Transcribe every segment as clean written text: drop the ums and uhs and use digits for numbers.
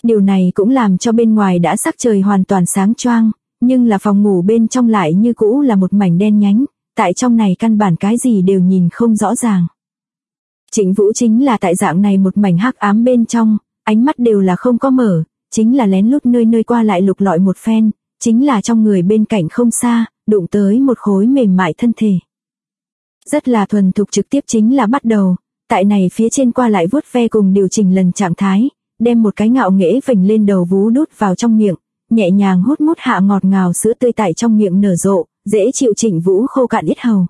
Điều này cũng làm cho bên ngoài đã sắc trời hoàn toàn sáng choang, nhưng là phòng ngủ bên trong lại như cũ là một mảnh đen nhánh, tại trong này căn bản cái gì đều nhìn không rõ ràng. Trịnh Vũ chính là tại dạng này một mảnh hắc ám bên trong, ánh mắt đều là không có mở, chính là lén lút nơi nơi qua lại lục lọi một phen, chính là trong người bên cạnh không xa, đụng tới một khối mềm mại thân thể. Rất là thuần thục trực tiếp chính là bắt đầu, tại này phía trên qua lại vuốt ve cùng điều chỉnh lần trạng thái, đem một cái ngạo nghễ vành lên đầu vú đút vào trong miệng, nhẹ nhàng hút mút hạ ngọt ngào sữa tươi tại trong miệng nở rộ, dễ chịu Trịnh Vũ khô cạn yết hầu.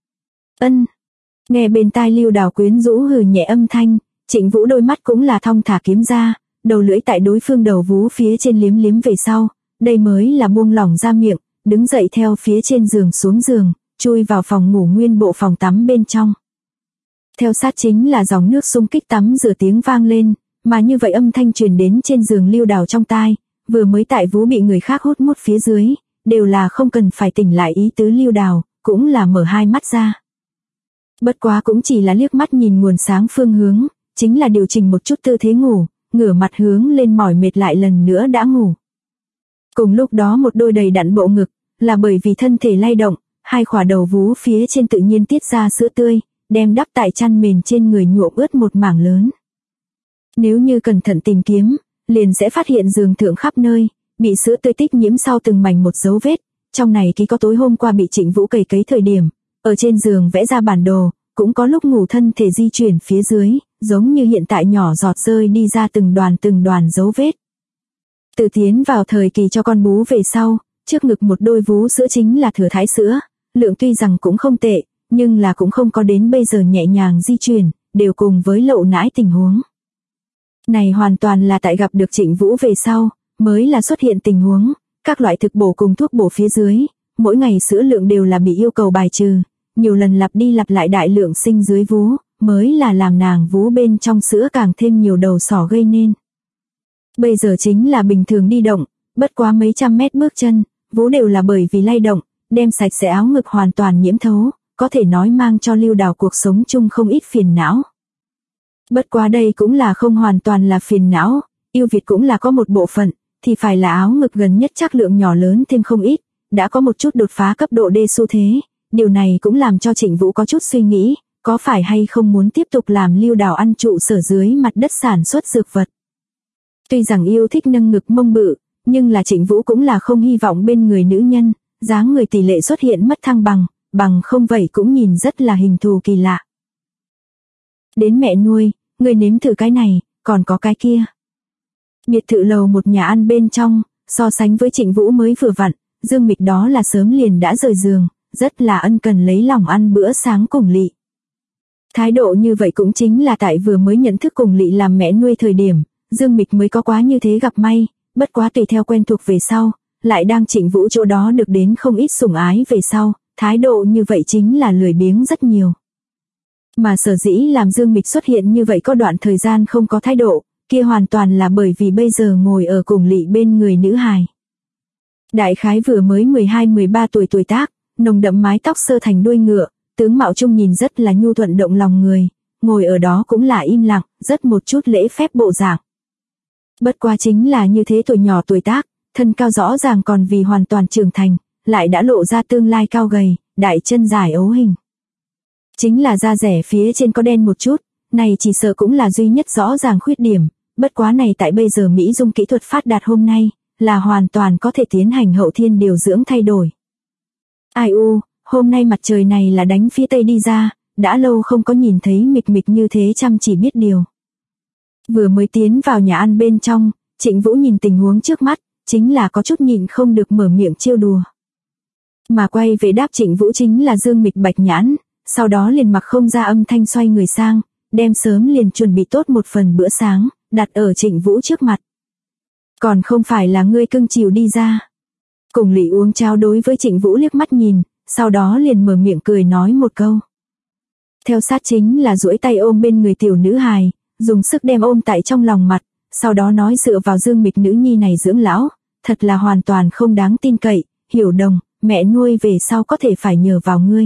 Ân. Nghe bên tai Lưu Đào quyến rũ hừ nhẹ âm thanh, Trịnh Vũ đôi mắt cũng là thong thả kiếm ra, đầu lưỡi tại đối phương đầu vú phía trên liếm liếm về sau, đây mới là buông lỏng ra miệng, đứng dậy theo phía trên giường xuống giường, chui vào phòng ngủ nguyên bộ phòng tắm bên trong. Theo sát chính là dòng nước xung kích tắm rửa tiếng vang lên, mà như vậy âm thanh truyền đến trên giường Lưu Đào trong tai, vừa mới tại vú bị người khác hút mút phía dưới, đều là không cần phải tỉnh lại ý tứ Lưu Đào, cũng là mở hai mắt ra. Bất quá cũng chỉ là liếc mắt nhìn nguồn sáng phương hướng, chính là điều chỉnh một chút tư thế ngủ, ngửa mặt hướng lên mỏi mệt lại lần nữa đã ngủ. Cùng lúc đó một đôi đầy đặn bộ ngực, là bởi vì thân thể lay động, hai khỏa đầu vú phía trên tự nhiên tiết ra sữa tươi, đem đắp tại chăn mền trên người nhuộm ướt một mảng lớn. Nếu như cẩn thận tìm kiếm, liền sẽ phát hiện giường thượng khắp nơi, bị sữa tươi tích nhiễm sau từng mảnh một dấu vết, trong này ký có tối hôm qua bị Trịnh Vũ cày cấy thời điểm, ở trên giường vẽ ra bản đồ, cũng có lúc ngủ thân thể di chuyển phía dưới, giống như hiện tại nhỏ giọt rơi đi ra từng đoàn dấu vết. Từ tiến vào thời kỳ cho con bú về sau, trước ngực một đôi vú sữa chính là thừa thái sữa, lượng tuy rằng cũng không tệ, nhưng là cũng không có đến bây giờ nhẹ nhàng di chuyển, đều cùng với lậu nãi tình huống. Này hoàn toàn là tại gặp được Trịnh Vũ về sau, mới là xuất hiện tình huống, các loại thực bổ cùng thuốc bổ phía dưới, mỗi ngày sữa lượng đều là bị yêu cầu bài trừ, nhiều lần lặp đi lặp lại đại lượng sinh dưới vú, mới là làm nàng vú bên trong sữa càng thêm nhiều đầu sỏ gây nên. Bây giờ chính là bình thường đi động, bất quá mấy trăm mét bước chân, vú đều là bởi vì lay động, đem sạch sẽ áo ngực hoàn toàn nhiễm thấu, có thể nói mang cho Lưu Đào cuộc sống chung không ít phiền não. Bất quá đây cũng là không hoàn toàn là phiền não, ưu việt cũng là có một bộ phận, thì phải là áo ngực gần nhất chắc lượng nhỏ lớn thêm không ít, đã có một chút đột phá cấp độ D xu thế, điều này cũng làm cho Trịnh Vũ có chút suy nghĩ, có phải hay không muốn tiếp tục làm Lưu Đào ăn trụ sở dưới mặt đất sản xuất dược vật. Tuy rằng yêu thích nâng ngực mông bự, nhưng là Trịnh Vũ cũng là không hy vọng bên người nữ nhân, dáng người tỷ lệ xuất hiện mất thăng bằng không vậy cũng nhìn rất là hình thù kỳ lạ. Đến mẹ nuôi, người nếm thử cái này, còn có cái kia. Biệt thự lầu một nhà ăn bên trong, so sánh với Trịnh Vũ mới vừa vặn, Dương Mịch đó là sớm liền đã rời giường, rất là ân cần lấy lòng ăn bữa sáng cùng Lị. Thái độ như vậy cũng chính là tại vừa mới nhận thức cùng Lị làm mẹ nuôi thời điểm, Dương Mịch mới có quá như thế gặp may, bất quá tùy theo quen thuộc về sau, lại đang Trịnh Vũ chỗ đó được đến không ít sủng ái về sau, thái độ như vậy chính là lười biếng rất nhiều. Mà sở dĩ làm Dương Mịch xuất hiện như vậy có đoạn thời gian không có thái độ, kia hoàn toàn là bởi vì bây giờ ngồi ở cùng Lị bên người nữ hài. Đại khái vừa mới 12-13 tuổi tác, nồng đậm mái tóc sơ thành đuôi ngựa, tướng mạo trông nhìn rất là nhu thuận động lòng người, ngồi ở đó cũng là im lặng, rất một chút lễ phép bộ dạng. Bất quá chính là như thế tuổi nhỏ tuổi tác, thân cao rõ ràng còn vì hoàn toàn trưởng thành, lại đã lộ ra tương lai cao gầy, đại chân dài ấu hình. Chính là da rẻ phía trên có đen một chút, này chỉ sợ cũng là duy nhất rõ ràng khuyết điểm, bất quá này tại bây giờ Mỹ dung kỹ thuật phát đạt hôm nay, là hoàn toàn có thể tiến hành hậu thiên điều dưỡng thay đổi. Ai u, hôm nay mặt trời này là đánh phía tây đi ra, đã lâu không có nhìn thấy Mịch Mịch như thế chăm chỉ biết điều. Vừa mới tiến vào nhà ăn bên trong, Trịnh Vũ nhìn tình huống trước mắt, chính là có chút nhịn không được mở miệng trêu đùa. Mà quay về đáp Trịnh Vũ chính là Dương Mịch bạch nhãn, sau đó liền mặc không ra âm thanh xoay người sang, đem sớm liền chuẩn bị tốt một phần bữa sáng, đặt ở Trịnh Vũ trước mặt. Còn không phải là ngươi cưng chiều đi ra. Cùng Lị uống cháo đối với Trịnh Vũ liếc mắt nhìn, sau đó liền mở miệng cười nói một câu. Theo sát chính là duỗi tay ôm bên người tiểu nữ hài, dùng sức đem ôm tại trong lòng mặt, sau đó nói dựa vào Dương Mịch nữ nhi này dưỡng lão, thật là hoàn toàn không đáng tin cậy, Hiểu Đồng, mẹ nuôi về sau có thể phải nhờ vào ngươi.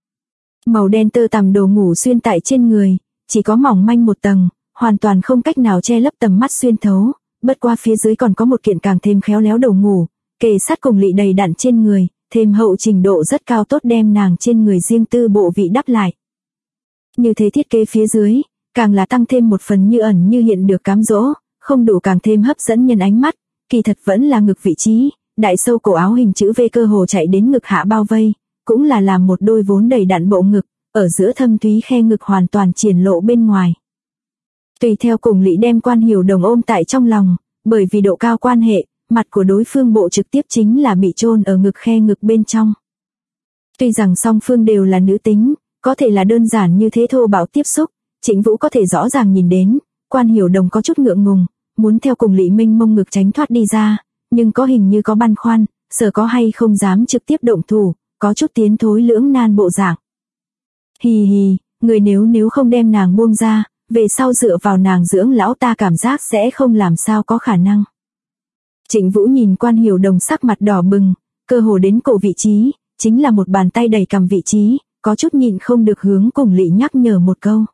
Màu đen tơ tằm đồ ngủ xuyên tại trên người, chỉ có mỏng manh một tầng, hoàn toàn không cách nào che lấp tầm mắt xuyên thấu, bất qua phía dưới còn có một kiện càng thêm khéo léo đầu ngủ, kề sát cùng lị đầy đặn trên người, thêm hậu trình độ rất cao tốt đem nàng trên người riêng tư bộ vị đắp lại. Như thế thiết kế phía dưới, càng là tăng thêm một phần như ẩn như hiện được cám dỗ, không đủ càng thêm hấp dẫn nhân ánh mắt, kỳ thật vẫn là ngực vị trí, đại sâu cổ áo hình chữ V cơ hồ chạy đến ngực hạ bao vây, cũng là làm một đôi vốn đầy đặn bộ ngực, ở giữa thâm thúy khe ngực hoàn toàn triển lộ bên ngoài. Tùy theo cùng lị đem Quan Hiểu Đồng ôm tại trong lòng, bởi vì độ cao quan hệ, mặt của đối phương bộ trực tiếp chính là bị chôn ở ngực khe ngực bên trong. Tuy rằng song phương đều là nữ tính, có thể là đơn giản như thế thô bạo tiếp xúc, Trịnh Vũ có thể rõ ràng nhìn đến, Quan Hiểu Đồng có chút ngượng ngùng, muốn theo cùng lị minh mông ngực tránh thoát đi ra, nhưng có hình như có băn khoăn, sợ có hay không dám trực tiếp động thủ, có chút tiến thối lưỡng nan bộ dạng. Hì hì, người nếu không đem nàng buông ra, về sau dựa vào nàng dưỡng lão ta cảm giác sẽ không làm sao có khả năng. Trịnh Vũ nhìn Quan Hiểu Đồng sắc mặt đỏ bừng, cơ hồ đến cổ vị trí, chính là một bàn tay đầy cầm vị trí, có chút nhịn không được hướng cùng lị nhắc nhở một câu.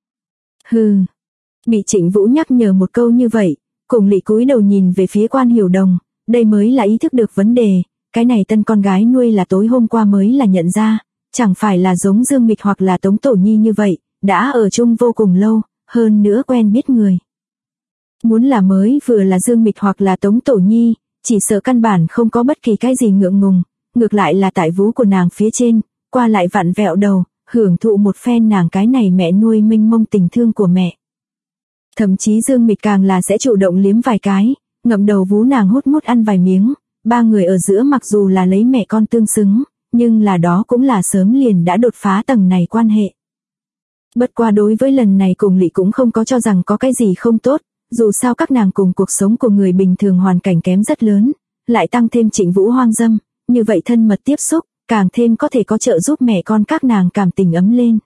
Hừ, bị Trịnh Vũ nhắc nhở một câu như vậy, cùng lị cúi đầu nhìn về phía Quan Hiểu Đồng, đây mới là ý thức được vấn đề, cái này tân con gái nuôi là tối hôm qua mới là nhận ra, chẳng phải là giống Dương Mịch hoặc là Tống Tổ Nhi như vậy, đã ở chung vô cùng lâu, hơn nữa quen biết người. Muốn là mới vừa là Dương Mịch hoặc là Tống Tổ Nhi, chỉ sợ căn bản không có bất kỳ cái gì ngượng ngùng, ngược lại là tại vú của nàng phía trên, qua lại vặn vẹo đầu, hưởng thụ một phen nàng cái này mẹ nuôi mênh mông tình thương của mẹ. Thậm chí Dương Mịch càng là sẽ chủ động liếm vài cái, ngậm đầu vú nàng hút mút ăn vài miếng, ba người ở giữa mặc dù là lấy mẹ con tương xứng, nhưng là đó cũng là sớm liền đã đột phá tầng này quan hệ. Bất qua đối với lần này cùng lị cũng không có cho rằng có cái gì không tốt, dù sao các nàng cùng cuộc sống của người bình thường hoàn cảnh kém rất lớn, lại tăng thêm Trịnh Vũ hoang dâm, như vậy thân mật tiếp xúc, càng thêm có thể có trợ giúp mẹ con các nàng cảm tình ấm lên.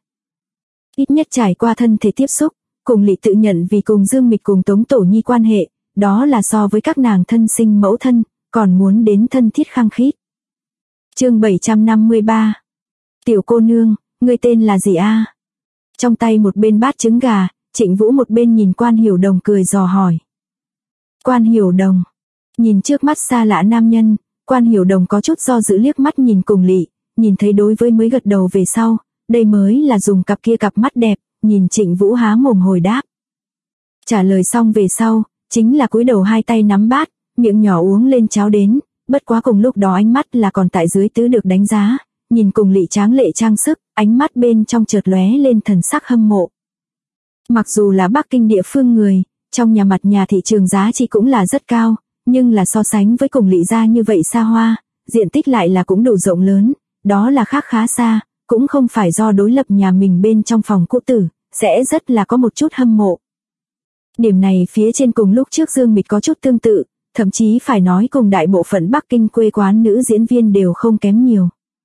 Ít nhất trải qua thân thể tiếp xúc, cùng lị tự nhận vì cùng Dương Mịch cùng Tống Tổ Nhi quan hệ, đó là so với các nàng thân sinh mẫu thân, còn muốn đến thân thiết khăng khít. Chương 753. Tiểu cô nương, ngươi tên là gì a? Trong tay một bên bát trứng gà, Trịnh Vũ một bên nhìn Quan Hiểu Đồng cười dò hỏi. Quan Hiểu Đồng. Nhìn trước mắt xa lạ nam nhân, Quan Hiểu Đồng có chút do dự liếc mắt nhìn cùng lị, nhìn thấy đối với mới gật đầu về sau, đây mới là dùng cặp kia cặp mắt đẹp, nhìn Trịnh Vũ há mồm hồi đáp. Trả lời xong về sau, chính là cúi đầu hai tay nắm bát, miệng nhỏ uống lên cháo đến, bất quá cùng lúc đó ánh mắt là còn tại dưới tứ được đánh giá, nhìn cùng lị tráng lệ trang sức, ánh mắt bên trong chợt lóe lên thần sắc hâm mộ. Mặc dù là Bắc Kinh địa phương người, trong nhà mặt nhà thị trường giá trị cũng là rất cao, nhưng là so sánh với cùng lị gia như vậy xa hoa, diện tích lại là cũng đủ rộng lớn, đó là khác khá xa, cũng không phải do đối lập nhà mình bên trong phòng cũ tử, sẽ rất là có một chút hâm mộ. Điểm này phía trên cùng lúc trước Dương Mịch có chút tương tự, thậm chí phải nói cùng đại bộ phận Bắc Kinh quê quán nữ diễn viên đều không kém nhiều.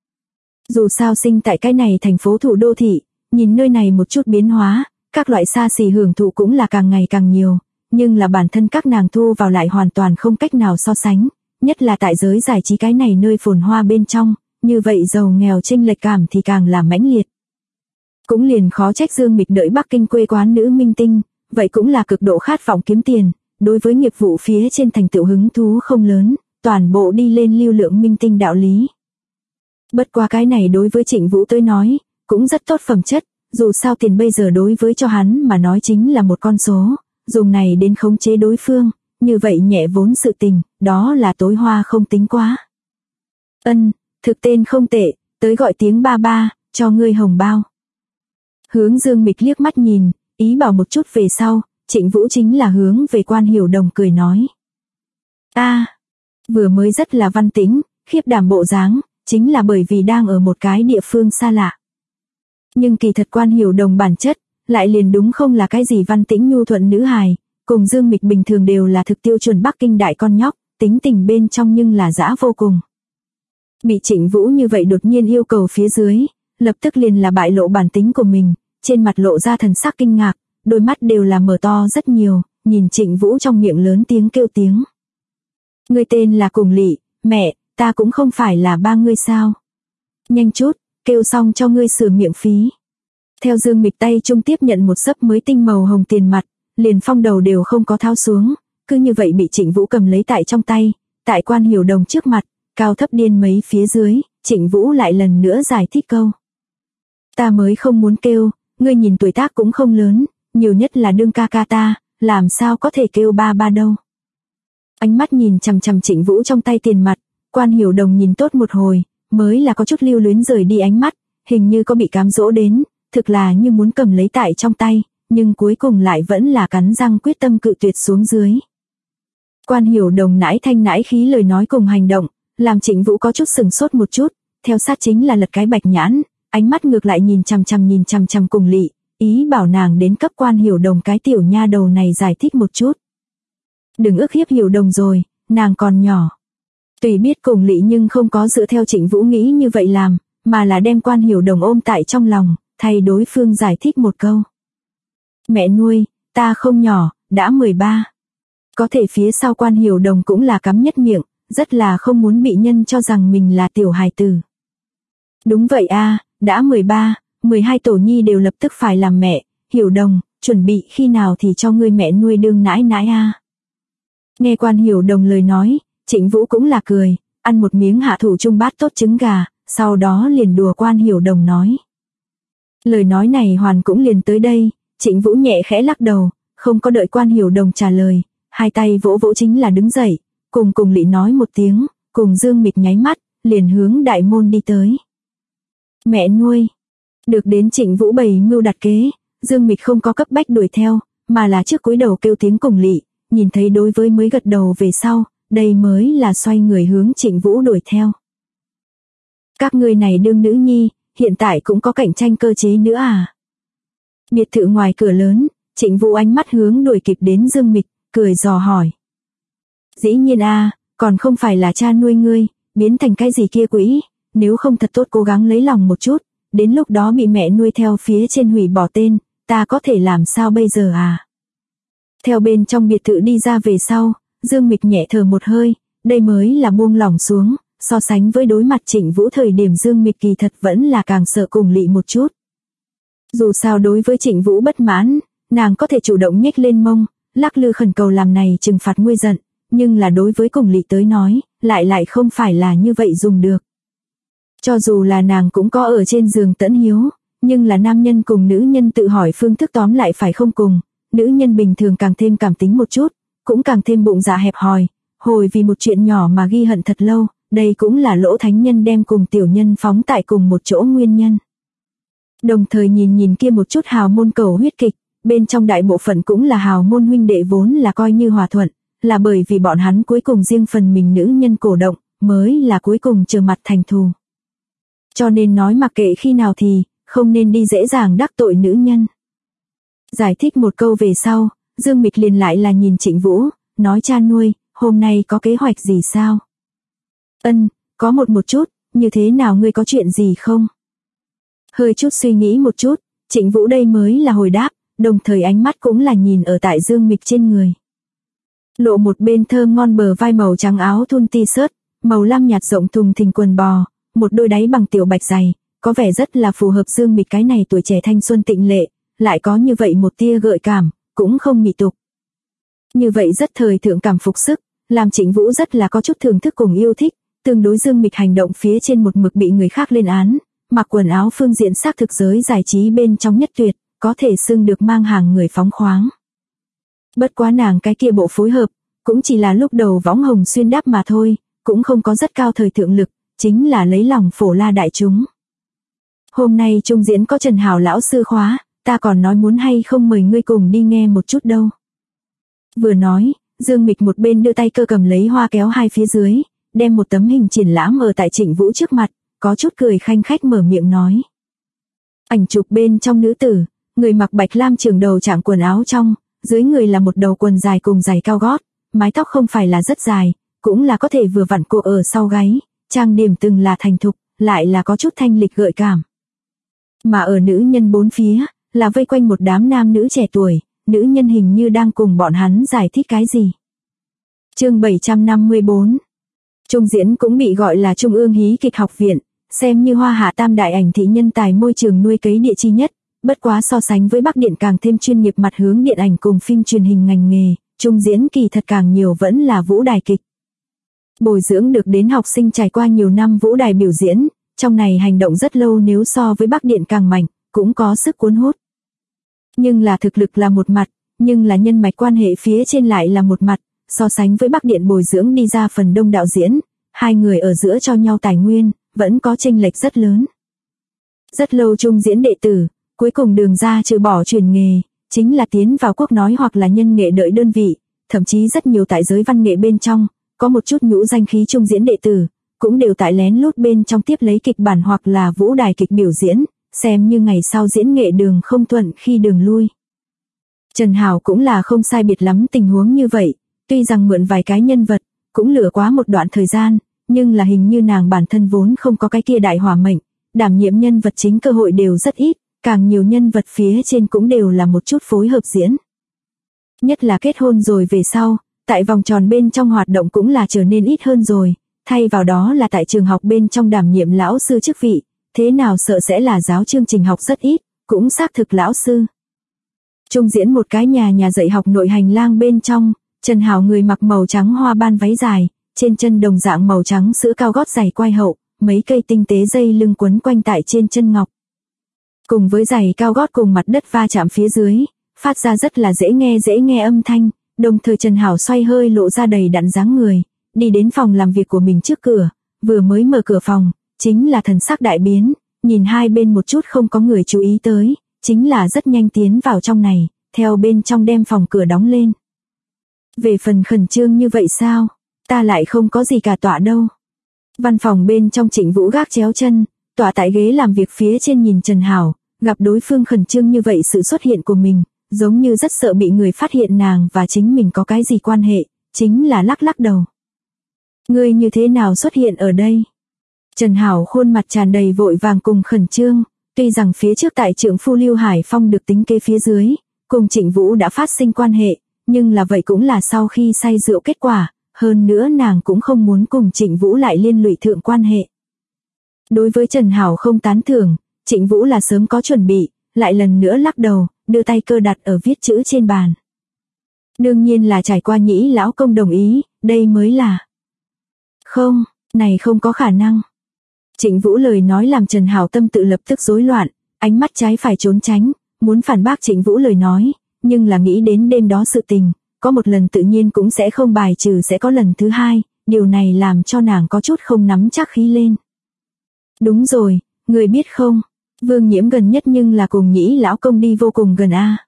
Dù sao sinh tại cái này thành phố thủ đô thị, nhìn nơi này một chút biến hóa, các loại xa xỉ hưởng thụ cũng là càng ngày càng nhiều, nhưng là bản thân các nàng thu vào lại hoàn toàn không cách nào so sánh, nhất là tại giới giải trí cái này nơi phồn hoa bên trong, như vậy giàu nghèo chênh lệch cảm thì càng là mãnh liệt. Cũng liền khó trách Dương Mịch đợi Bắc Kinh quê quán nữ minh tinh, vậy cũng là cực độ khát vọng kiếm tiền, đối với nghiệp vụ phía trên thành tựu hứng thú không lớn, toàn bộ đi lên lưu lượng minh tinh đạo lý. Bất qua cái này đối với Trịnh Vũ tới nói, cũng rất tốt phẩm chất, dù sao tiền bây giờ đối với cho hắn mà nói chính là một con số, dùng này đến khống chế đối phương, như vậy nhẹ vốn sự tình, đó là tối hoa không tính quá. Thực tên không tệ, tới gọi tiếng ba ba, cho ngươi hồng bao. Hướng Dương Mịch liếc mắt nhìn, ý bảo một chút về sau, Trịnh Vũ chính là hướng về Quan Hiểu Đồng cười nói. Vừa mới rất là văn tĩnh, khiếp đảm bộ dáng, chính là bởi vì đang ở một cái địa phương xa lạ. Nhưng kỳ thật Quan Hiểu Đồng bản chất, lại liền đúng không là cái gì văn tĩnh nhu thuận nữ hài, cùng Dương Mịch bình thường đều là thực tiêu chuẩn Bắc Kinh đại con nhóc, tính tình bên trong nhưng là dã vô cùng. Bị Trịnh Vũ như vậy đột nhiên yêu cầu phía dưới, lập tức liền là bại lộ bản tính của mình, trên mặt lộ ra thần sắc kinh ngạc, đôi mắt đều là mở to rất nhiều, nhìn Trịnh Vũ trong miệng lớn tiếng kêu tiếng. Ngươi tên là Cùng Lị, mẹ, ta cũng không phải là ba ngươi sao. Nhanh chút, kêu xong cho ngươi sửa miệng phí. Theo Dương Mịch tay trung tiếp nhận một xấp mới tinh màu hồng tiền mặt, liền phong đầu đều không có tháo xuống, cứ như vậy bị Trịnh Vũ cầm lấy tại trong tay, tại Quan Hiểu Đồng trước mặt, cao thấp điên mấy phía dưới, Trịnh Vũ lại lần nữa giải thích câu. Ta mới không muốn kêu, ngươi nhìn tuổi tác cũng không lớn, nhiều nhất là đương ca ca ta, làm sao có thể kêu ba ba đâu. Ánh mắt nhìn chằm chằm Trịnh Vũ trong tay tiền mặt, Quan Hiểu Đồng nhìn tốt một hồi, mới là có chút lưu luyến rời đi ánh mắt, hình như có bị cám dỗ đến, thực là như muốn cầm lấy tại trong tay, nhưng cuối cùng lại vẫn là cắn răng quyết tâm cự tuyệt xuống dưới. Quan Hiểu Đồng nãi thanh nãi khí lời nói cùng hành động, làm Trịnh Vũ có chút sừng sốt một chút, theo sát chính là lật cái bạch nhãn, ánh mắt ngược lại nhìn chằm chằm Cùng Lị, ý bảo nàng đến cấp Quan Hiểu Đồng cái tiểu nha đầu này giải thích một chút. Đừng ức hiếp Hiểu Đồng rồi, nàng còn nhỏ. Tùy biết Cùng Lị nhưng không có dựa theo Trịnh Vũ nghĩ như vậy làm, mà là đem Quan Hiểu Đồng ôm tại trong lòng, thay đối phương giải thích một câu. Mẹ nuôi, ta không nhỏ, đã 13. Có thể phía sau Quan Hiểu Đồng cũng là cắm nhất miệng, rất là không muốn bị nhân cho rằng mình là tiểu hài tử. Đúng vậy a, đã 13, 12 tổ nhi đều lập tức phải làm mẹ, Hiểu Đồng, chuẩn bị khi nào thì cho ngươi mẹ nuôi đương nãi nãi a. Nghe Quan Hiểu Đồng lời nói, Trịnh Vũ cũng là cười, ăn một miếng hạ thủ chung bát tốt trứng gà, sau đó liền đùa Quan Hiểu Đồng nói. Lời nói này hoàn cũng liền tới đây, Trịnh Vũ nhẹ khẽ lắc đầu, không có đợi Quan Hiểu Đồng trả lời, hai tay vỗ vỗ chính là đứng dậy, cùng Lị nói một tiếng, cùng Dương Mịch nháy mắt, liền hướng đại môn đi tới. Mẹ nuôi. Được đến Trịnh Vũ bày mưu đặt kế, Dương Mịch không có cấp bách đuổi theo, mà là trước cúi đầu kêu tiếng Cùng Lị, nhìn thấy đối với mới gật đầu về sau, đây mới là xoay người hướng Trịnh Vũ đuổi theo. Các ngươi này đương nữ nhi, hiện tại cũng có cạnh tranh cơ chế nữa à? Biệt thự ngoài cửa lớn, Trịnh Vũ ánh mắt hướng đuổi kịp đến Dương Mịch, cười dò hỏi. Dĩ nhiên a, còn không phải là cha nuôi ngươi, biến thành cái gì kia quỹ, nếu không thật tốt cố gắng lấy lòng một chút, đến lúc đó bị mẹ nuôi theo phía trên hủy bỏ tên, ta có thể làm sao bây giờ à? Theo bên trong biệt thự đi ra về sau, Dương Mịch nhẹ thở một hơi, đây mới là buông lỏng xuống, so sánh với đối mặt Trịnh Vũ thời điểm Dương Mịch kỳ thật vẫn là càng sợ Cùng Lị một chút. Dù sao đối với Trịnh Vũ bất mãn, nàng có thể chủ động nhếch lên mông, lắc lư khẩn cầu làm này trừng phạt nguôi giận, nhưng là đối với Cùng Lị tới nói, lại không phải là như vậy dùng được. Cho dù là nàng cũng có ở trên giường tẫn hiếu, nhưng là nam nhân cùng nữ nhân tự hỏi phương thức tóm lại phải không cùng, nữ nhân bình thường càng thêm cảm tính một chút, cũng càng thêm bụng dạ hẹp hòi, hồi vì một chuyện nhỏ mà ghi hận thật lâu, đây cũng là lỗ thánh nhân đem cùng tiểu nhân phóng tại cùng một chỗ nguyên nhân. Đồng thời nhìn kia một chút hào môn cầu huyết kịch, bên trong đại bộ phận cũng là hào môn huynh đệ vốn là coi như hòa thuận, là bởi vì bọn hắn cuối cùng riêng phần mình nữ nhân cổ động, mới là cuối cùng trở mặt thành thù. Cho nên nói mặc kệ khi nào thì, không nên đi dễ dàng đắc tội nữ nhân. Giải thích một câu về sau, Dương Mịch liền lại là nhìn Trịnh Vũ, nói cha nuôi, hôm nay có kế hoạch gì sao? Có một chút, như thế nào ngươi có chuyện gì không? Hơi chút suy nghĩ một chút, Trịnh Vũ đây mới là hồi đáp, đồng thời ánh mắt cũng là nhìn ở tại Dương Mịch trên người. Lộ một bên thơm ngon bờ vai màu trắng áo thun t-shirt, màu lam nhạt rộng thùng thình quần bò, một đôi đáy bằng tiểu bạch dày, có vẻ rất là phù hợp Dương Mịch cái này tuổi trẻ thanh xuân tịnh lệ, lại có như vậy một tia gợi cảm, cũng không mị tục. Như vậy rất thời thượng cảm phục sức, làm Trịnh Vũ rất là có chút thưởng thức cùng yêu thích, tương đối Dương Mịch hành động phía trên một mực bị người khác lên án, mặc quần áo phương diện xác thực giới giải trí bên trong nhất tuyệt, có thể xưng được mang hàng người phóng khoáng. Bất quá nàng cái kia bộ phối hợp, cũng chỉ là lúc đầu võng hồng xuyên đáp mà thôi, cũng không có rất cao thời thượng lực, chính là lấy lòng phổ la đại chúng. Hôm nay trung diễn có Trần Hảo lão sư khóa, ta còn nói muốn hay không mời ngươi cùng đi nghe một chút đâu. Vừa nói, Dương Mịch một bên đưa tay cơ cầm lấy hoa kéo hai phía dưới, đem một tấm hình triển lãm ở tại Trịnh Vũ trước mặt, có chút cười khanh khách mở miệng nói. Ảnh chụp bên trong nữ tử, người mặc bạch lam trường đầu trạng quần áo trong, dưới người là một đầu quần dài cùng giày cao gót, mái tóc không phải là rất dài, cũng là có thể vừa vặn cột ở sau gáy, trang điểm từng là thành thục, lại là có chút thanh lịch gợi cảm. Mà ở nữ nhân bốn phía, là vây quanh một đám nam nữ trẻ tuổi, nữ nhân hình như đang cùng bọn hắn giải thích cái gì. Chương 754. Trung diễn cũng bị gọi là Trung ương hí kịch học viện, xem như Hoa Hạ tam đại ảnh thị nhân tài môi trường nuôi cấy địa chi nhất, bất quá so sánh với Bắc Điện càng thêm chuyên nghiệp mặt hướng điện ảnh cùng phim truyền hình ngành nghề, trung diễn kỳ thật càng nhiều vẫn là vũ đài kịch. Bồi dưỡng được đến học sinh trải qua nhiều năm vũ đài biểu diễn, trong này hành động rất lâu nếu so với Bắc Điện càng mạnh, cũng có sức cuốn hút. Nhưng là thực lực là một mặt, nhưng là nhân mạch quan hệ phía trên lại là một mặt, so sánh với Bắc Điện bồi dưỡng đi ra phần đông đạo diễn, hai người ở giữa cho nhau tài nguyên, vẫn có chênh lệch rất lớn. Rất lâu trung diễn đệ tử, cuối cùng đường ra trừ bỏ truyền nghề, chính là tiến vào quốc nói hoặc là nhân nghệ đợi đơn vị, thậm chí rất nhiều tại giới văn nghệ bên trong, có một chút nhũ danh khí trung diễn đệ tử, cũng đều tại lén lút bên trong tiếp lấy kịch bản hoặc là vũ đài kịch biểu diễn, xem như ngày sau diễn nghệ đường không thuận khi đường lui. Trần Hảo cũng là không sai biệt lắm tình huống như vậy, tuy rằng mượn vài cái nhân vật, cũng lừa quá một đoạn thời gian, nhưng là hình như nàng bản thân vốn không có cái kia đại hỏa mệnh, đảm nhiệm nhân vật chính cơ hội đều rất ít, càng nhiều nhân vật phía trên cũng đều là một chút phối hợp diễn. Nhất là kết hôn rồi về sau, tại vòng tròn bên trong hoạt động cũng là trở nên ít hơn rồi, thay vào đó là tại trường học bên trong đảm nhiệm lão sư chức vị, thế nào sợ sẽ là giáo chương trình học rất ít, cũng xác thực lão sư. Trung diễn một cái nhà dạy học nội hành lang bên trong, Trần Hảo người mặc màu trắng hoa ban váy dài, trên chân đồng dạng màu trắng sữa cao gót giày quai hậu, mấy cây tinh tế dây lưng quấn quanh tại trên chân ngọc. Cùng với giày cao gót cùng mặt đất va chạm phía dưới, phát ra rất là dễ nghe âm thanh, đồng thời Trần Hảo xoay hơi lộ ra đầy đặn dáng người, đi đến phòng làm việc của mình trước cửa, vừa mới mở cửa phòng, chính là thần sắc đại biến, nhìn hai bên một chút không có người chú ý tới, chính là rất nhanh tiến vào trong này, theo bên trong đem phòng cửa đóng lên. Về phần khẩn trương như vậy sao? Ta lại không có gì cả tọa đâu. Văn phòng bên trong Trịnh Vũ gác chéo chân, tọa tại ghế làm việc phía trên nhìn Trần Hảo, gặp đối phương khẩn trương như vậy sự xuất hiện của mình, giống như rất sợ bị người phát hiện nàng và chính mình có cái gì quan hệ, chính là lắc đầu. Ngươi như thế nào xuất hiện ở đây? Trần Hảo khuôn mặt tràn đầy vội vàng cùng khẩn trương, tuy rằng phía trước tại trượng phu Lưu Hải Phong được tính kế phía dưới, cùng Trịnh Vũ đã phát sinh quan hệ, nhưng là vậy cũng là sau khi say rượu kết quả, hơn nữa nàng cũng không muốn cùng Trịnh Vũ lại liên lụy thượng quan hệ. Đối với Trần Hảo không tán thưởng, Trịnh Vũ là sớm có chuẩn bị, lại lần nữa lắc đầu, đưa tay cơ đặt ở viết chữ trên bàn. Đương nhiên là trải qua Nhĩ lão công đồng ý, đây mới là. Không, này không có khả năng. Trịnh Vũ lời nói làm Trần Hảo tâm tự lập tức rối loạn, ánh mắt trái phải trốn tránh, muốn phản bác Trịnh Vũ lời nói, nhưng là nghĩ đến đêm đó sự tình, có một lần tự nhiên cũng sẽ không bài trừ sẽ có lần thứ hai, điều này làm cho nàng có chút không nắm chắc khí lên. Đúng rồi, người biết không, Vương Nhiễm gần nhất nhưng là cùng Nhĩ lão công đi vô cùng gần a.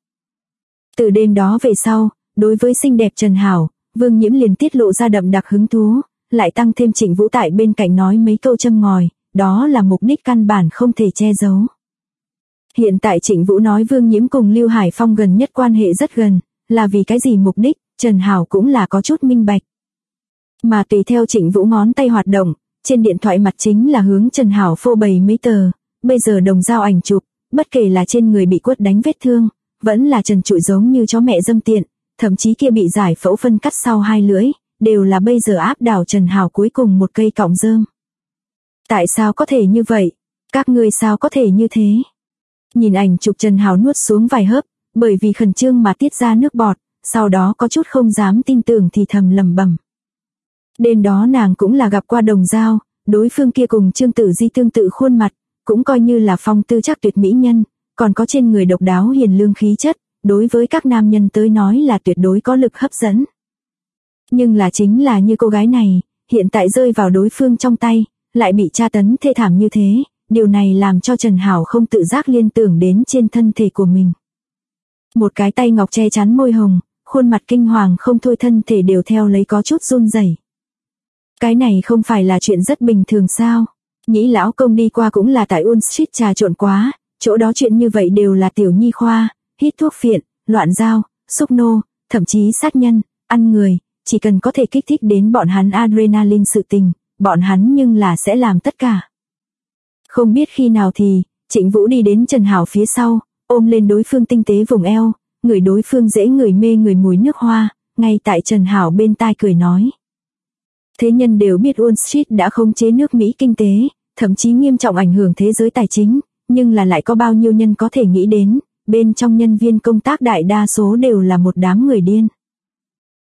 Từ đêm đó về sau, đối với xinh đẹp Trần Hảo, Vương Nhiễm liền tiết lộ ra đậm đặc hứng thú, lại tăng thêm Trịnh Vũ tại bên cạnh nói mấy câu châm ngòi, đó là mục đích căn bản không thể che giấu. Hiện tại Trịnh Vũ nói Vương Nhiễm cùng Lưu Hải Phong gần nhất quan hệ rất gần, là vì cái gì mục đích, Trần Hảo cũng là có chút minh bạch. Mà tùy theo Trịnh Vũ ngón tay hoạt động, trên điện thoại mặt chính là hướng Trần Hảo phô bày mấy tờ, bây giờ đồng dao ảnh chụp, bất kể là trên người bị quất đánh vết thương, vẫn là trần trụi giống như chó mẹ dâm tiện, thậm chí kia bị giải phẫu phân cắt sau hai lưỡi, đều là bây giờ áp đảo Trần Hảo cuối cùng một cây cọng rơm. Tại sao có thể như vậy? Các ngươi sao có thể như thế? Nhìn ảnh chụp Trần Hảo nuốt xuống vài hớp, bởi vì khẩn trương mà tiết ra nước bọt, sau đó có chút không dám tin tưởng thì thầm lẩm bẩm. Đêm đó nàng cũng là gặp qua đồng dao, đối phương kia cùng Trương Tử Di tương tự khuôn mặt, cũng coi như là phong tư chắc tuyệt mỹ nhân, còn có trên người độc đáo hiền lương khí chất, đối với các nam nhân tới nói là tuyệt đối có lực hấp dẫn. Nhưng là chính là như cô gái này, hiện tại rơi vào đối phương trong tay, lại bị tra tấn thê thảm như thế, điều này làm cho Trần Hảo không tự giác liên tưởng đến trên thân thể của mình. Một cái tay ngọc che chắn môi hồng, khuôn mặt kinh hoàng không thôi, thân thể đều theo lấy có chút run rẩy. Cái này không phải là chuyện rất bình thường sao? Nhĩ lão công đi qua cũng là tại Wall Street trà trộn quá, chỗ đó chuyện như vậy đều là tiểu nhi khoa, hít thuốc phiện, loạn giao, xúc nô, thậm chí sát nhân, ăn người, chỉ cần có thể kích thích đến bọn hắn adrenaline sự tình, bọn hắn nhưng là sẽ làm tất cả. Không biết khi nào thì, Trịnh Vũ đi đến Trần Hảo phía sau, ôm lên đối phương tinh tế vùng eo, người đối phương dễ người mê người mùi nước hoa, ngay tại Trần Hảo bên tai cười nói. Thế nhân đều biết Wall Street đã khống chế nước Mỹ kinh tế, thậm chí nghiêm trọng ảnh hưởng thế giới tài chính, nhưng là lại có bao nhiêu nhân có thể nghĩ đến, bên trong nhân viên công tác đại đa số đều là một đám người điên.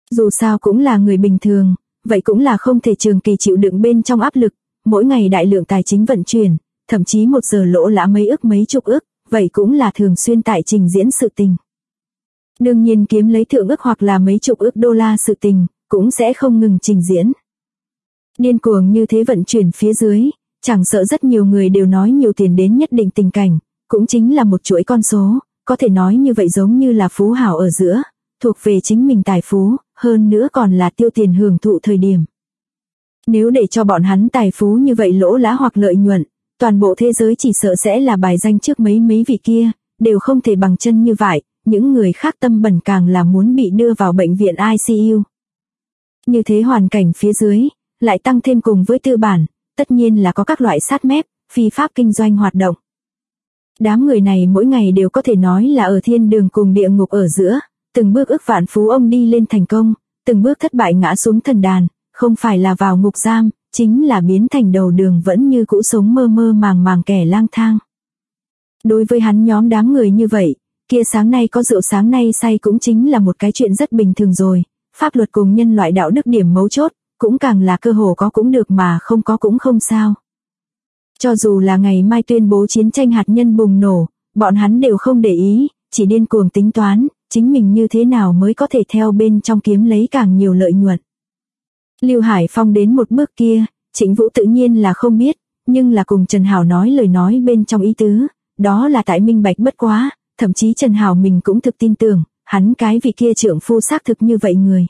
Dù sao cũng là người bình thường, vậy cũng là không thể trường kỳ chịu đựng bên trong áp lực, mỗi ngày đại lượng tài chính vận chuyển, thậm chí một giờ lỗ lã mấy ức mấy chục ức, vậy cũng là thường xuyên tại trình diễn sự tình. Đương nhiên kiếm lấy thượng ức hoặc là mấy chục ức đô la sự tình, cũng sẽ không ngừng trình diễn. Điên cuồng như thế vận chuyển phía dưới, chẳng sợ rất nhiều người đều nói nhiều tiền đến nhất định tình cảnh, cũng chính là một chuỗi con số, có thể nói như vậy giống như là phú hào ở giữa, thuộc về chính mình tài phú, hơn nữa còn là tiêu tiền hưởng thụ thời điểm. Nếu để cho bọn hắn tài phú như vậy lỗ lã hoặc lợi nhuận, toàn bộ thế giới chỉ sợ sẽ là bài danh trước mấy vị kia, đều không thể bằng chân như vậy, những người khác tâm bẩn càng là muốn bị đưa vào bệnh viện ICU. Như thế hoàn cảnh phía dưới, lại tăng thêm cùng với tư bản, tất nhiên là có các loại sát mép, phi pháp kinh doanh hoạt động. Đám người này mỗi ngày đều có thể nói là ở thiên đường cùng địa ngục ở giữa, từng bước ức vạn phú ông đi lên thành công, từng bước thất bại ngã xuống thần đàn, không phải là vào ngục giam, chính là biến thành đầu đường vẫn như cũ sống mơ màng kẻ lang thang. Đối với hắn nhóm đám người như vậy, kia sáng nay có rượu sáng nay say cũng chính là một cái chuyện rất bình thường rồi, pháp luật cùng nhân loại đạo đức điểm mấu chốt, cũng càng là cơ hồ có cũng được mà không có cũng không sao. Cho dù là ngày mai tuyên bố chiến tranh hạt nhân bùng nổ, bọn hắn đều không để ý, chỉ điên cuồng tính toán, chính mình như thế nào mới có thể theo bên trong kiếm lấy càng nhiều lợi nhuận. Lưu Hải Phong đến một bước kia, Trịnh Vũ tự nhiên là không biết, nhưng là cùng Trần Hảo nói lời nói bên trong ý tứ, đó là tại minh bạch bất quá, thậm chí Trần Hảo mình cũng thực tin tưởng, hắn cái vị kia trượng phu xác thực như vậy người.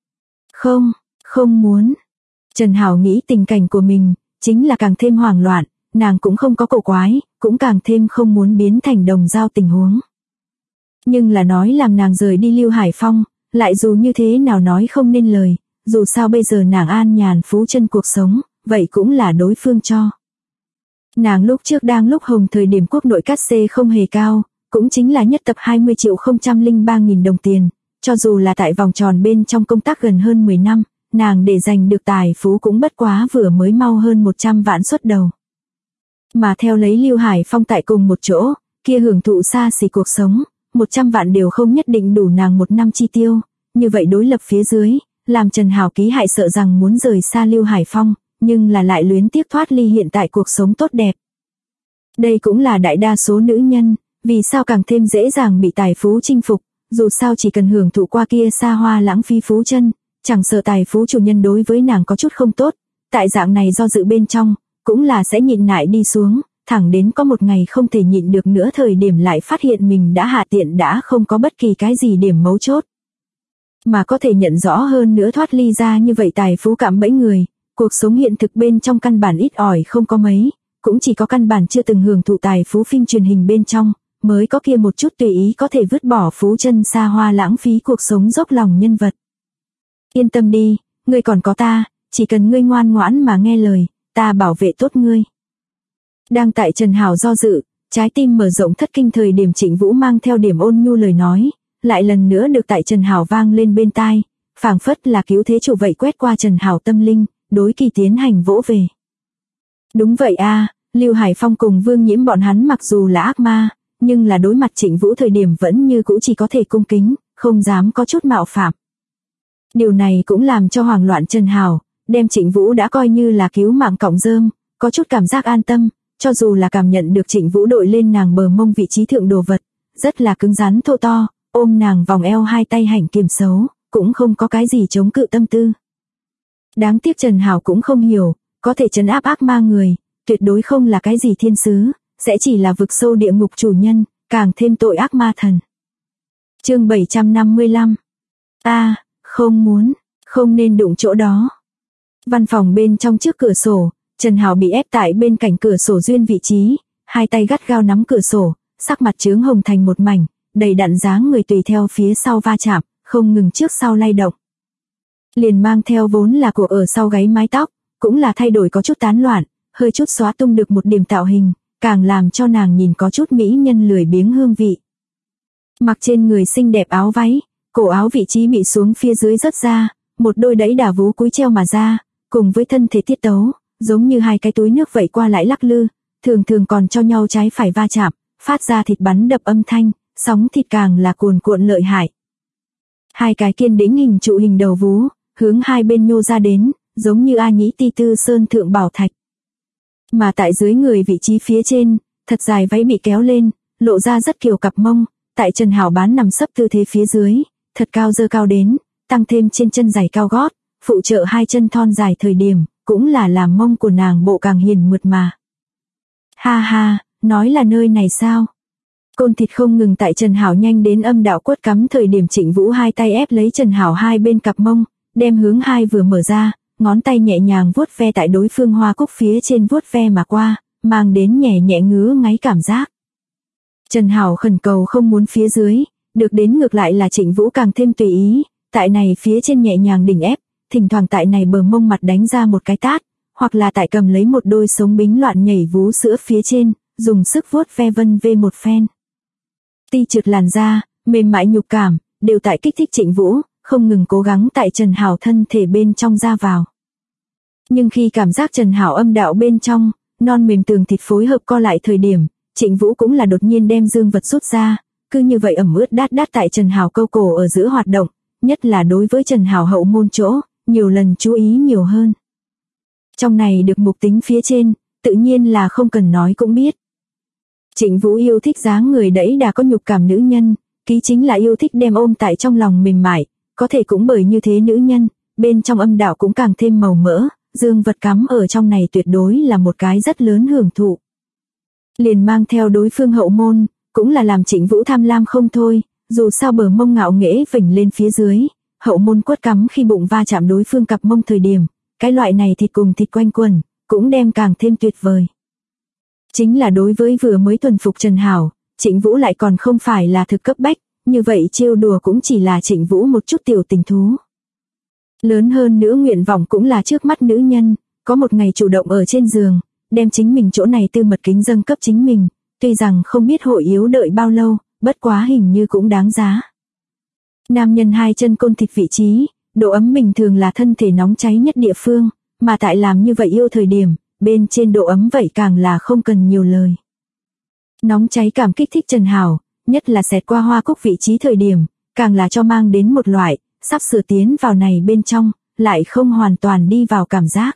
Không muốn. Trần Hảo nghĩ tình cảnh của mình, chính là càng thêm hoảng loạn, nàng cũng không có cổ quái, cũng càng thêm không muốn biến thành đồng dao tình huống. Nhưng là nói làm nàng rời đi Lưu Hải Phong, lại dù như thế nào nói không nên lời, dù sao bây giờ nàng an nhàn phú chân cuộc sống, vậy cũng là đối phương cho. Nàng lúc trước đang lúc hồng thời điểm quốc nội cát xê không hề cao, cũng chính là nhất tập 20.003.000 đồng tiền, cho dù là tại vòng tròn bên trong công tác gần hơn 10 năm, nàng để giành được tài phú cũng bất quá vừa mới mau hơn 100 vạn xuất đầu. Mà theo lấy Lưu Hải Phong tại cùng một chỗ, kia hưởng thụ xa xỉ cuộc sống, 100 vạn đều không nhất định đủ nàng một năm chi tiêu, như vậy đối lập phía dưới, làm Trần Hảo ký hại sợ rằng muốn rời xa Lưu Hải Phong, nhưng là lại luyến tiếc thoát ly hiện tại cuộc sống tốt đẹp. Đây cũng là đại đa số nữ nhân, vì sao càng thêm dễ dàng bị tài phú chinh phục, dù sao chỉ cần hưởng thụ qua kia xa hoa lãng phí phú chân, chẳng sợ tài phú chủ nhân đối với nàng có chút không tốt, tại dạng này do dự bên trong, cũng là sẽ nhịn nại đi xuống, thẳng đến có một ngày không thể nhịn được nữa thời điểm lại phát hiện mình đã hạ tiện đã không có bất kỳ cái gì điểm mấu chốt. Mà có thể nhận rõ hơn nữa thoát ly ra như vậy tài phú cạm bẫy người, cuộc sống hiện thực bên trong căn bản ít ỏi không có mấy, cũng chỉ có căn bản chưa từng hưởng thụ tài phú phim truyền hình bên trong, mới có kia một chút tùy ý có thể vứt bỏ phú chân xa hoa lãng phí cuộc sống dốc lòng nhân vật. Yên tâm đi, ngươi còn có ta, chỉ cần ngươi ngoan ngoãn mà nghe lời, ta bảo vệ tốt ngươi. Đang tại Trần Hảo do dự, trái tim mở rộng thất kinh thời điểm Trịnh Vũ mang theo điểm ôn nhu lời nói, lại lần nữa được tại Trần Hảo vang lên bên tai, phảng phất là cứu thế chủ vậy quét qua Trần Hảo tâm linh, đối kỳ tiến hành vỗ về. Đúng vậy a, Lưu Hải Phong cùng Vương Nhiễm bọn hắn mặc dù là ác ma, nhưng là đối mặt Trịnh Vũ thời điểm vẫn như cũ chỉ có thể cung kính, không dám có chút mạo phạm. Điều này cũng làm cho hoảng loạn Trần Hảo, đem Trịnh Vũ đã coi như là cứu mạng cọng rơm, có chút cảm giác an tâm, cho dù là cảm nhận được Trịnh Vũ đội lên nàng bờ mông vị trí thượng đồ vật, rất là cứng rắn thô to, ôm nàng vòng eo hai tay hạnh kiềm xấu, cũng không có cái gì chống cự tâm tư. Đáng tiếc Trần Hảo cũng không hiểu, có thể trấn áp ác ma người, tuyệt đối không là cái gì thiên sứ, sẽ chỉ là vực sâu địa ngục chủ nhân, càng thêm tội ác ma thần. Chương 755. Không muốn, không nên đụng chỗ đó. Văn phòng bên trong trước cửa sổ, Trần Hảo bị ép tại bên cạnh cửa sổ duyên vị trí, hai tay gắt gao nắm cửa sổ, sắc mặt chướng hồng thành một mảnh, đầy đặn dáng người tùy theo phía sau va chạm, không ngừng trước sau lay động. Liền mang theo vốn là của ở sau gáy mái tóc, cũng là thay đổi có chút tán loạn, hơi chút xóa tung được một điểm tạo hình, càng làm cho nàng nhìn có chút mỹ nhân lười biếng hương vị. Mặc trên người xinh đẹp áo váy, cổ áo vị trí bị xuống phía dưới rớt ra, một đôi đẫy đà vú cúi treo mà ra, cùng với thân thể tiết tấu, giống như hai cái túi nước vậy qua lại lắc lư, thường thường còn cho nhau trái phải va chạm, phát ra thịt bắn đập âm thanh, sóng thịt càng là cuồn cuộn lợi hại. Hai cái kiên đĩnh hình trụ hình đầu vú, hướng hai bên nhô ra đến, giống như A Nhĩ Ti Tư Sơn Thượng Bảo Thạch. Mà tại dưới người vị trí phía trên, thật dài váy bị kéo lên, lộ ra rất kiều cặp mông, tại Trần Hảo Bán nằm sấp tư thế phía dưới, thật cao dơ cao đến, tăng thêm trên chân giày cao gót, phụ trợ hai chân thon dài thời điểm, cũng là làm mông của nàng bộ càng hiền mượt mà. Ha ha, nói là nơi này sao? Côn thịt không ngừng tại Trần Hảo nhanh đến âm đạo quất cắm thời điểm Trịnh Vũ hai tay ép lấy Trần Hảo hai bên cặp mông, đem hướng hai vừa mở ra, ngón tay nhẹ nhàng vuốt ve tại đối phương hoa cúc phía trên vuốt ve mà qua, mang đến nhẹ nhẹ ngứa ngáy cảm giác. Trần Hảo khẩn cầu không muốn phía dưới, được đến ngược lại là Trịnh Vũ càng thêm tùy ý, tại này phía trên nhẹ nhàng đỉnh ép, thỉnh thoảng tại này bờ mông mặt đánh ra một cái tát, hoặc là tại cầm lấy một đôi sống bính loạn nhảy vú sữa phía trên, dùng sức vuốt ve vân vê một phen. Ti trượt làn da, mềm mại nhục cảm, đều tại kích thích Trịnh Vũ, không ngừng cố gắng tại Trần Hảo thân thể bên trong ra vào. Nhưng khi cảm giác Trần Hảo âm đạo bên trong, non mềm tường thịt phối hợp co lại thời điểm, Trịnh Vũ cũng là đột nhiên đem dương vật rút ra, cứ như vậy ẩm ướt đát đát tại Trần Hảo câu cổ ở giữa hoạt động, nhất là đối với Trần Hảo hậu môn chỗ, nhiều lần chú ý nhiều hơn. Trong này được mục tính phía trên, tự nhiên là không cần nói cũng biết. Trịnh Vũ yêu thích dáng người đẫy đà có nhục cảm nữ nhân, ký chính là yêu thích đem ôm tại trong lòng mềm mại, có thể cũng bởi như thế nữ nhân, bên trong âm đạo cũng càng thêm màu mỡ, dương vật cắm ở trong này tuyệt đối là một cái rất lớn hưởng thụ. Liền mang theo đối phương hậu môn, cũng là làm Trịnh Vũ tham lam không thôi, dù sao bờ mông ngạo nghễ vểnh lên phía dưới, hậu môn quất cắm khi bụng va chạm đối phương cặp mông thời điểm, cái loại này thịt cùng thịt quanh quần, cũng đem càng thêm tuyệt vời. Chính là đối với vừa mới thuần phục Trần Hảo, Trịnh Vũ lại còn không phải là thực cấp bách, như vậy trêu đùa cũng chỉ là Trịnh Vũ một chút tiểu tình thú. Lớn hơn nữa nguyện vọng cũng là trước mắt nữ nhân, có một ngày chủ động ở trên giường, đem chính mình chỗ này tư mật kính dâng cấp chính mình, tuy rằng không biết hội yếu đợi bao lâu, bất quá hình như cũng đáng giá. Nam nhân hai chân côn thịt vị trí, độ ấm bình thường là thân thể nóng cháy nhất địa phương, mà tại làm như vậy yêu thời điểm, bên trên độ ấm vậy càng là không cần nhiều lời. Nóng cháy cảm kích thích Trần Hảo, nhất là xẹt qua hoa cúc vị trí thời điểm, càng là cho mang đến một loại, sắp sửa tiến vào này bên trong, lại không hoàn toàn đi vào cảm giác.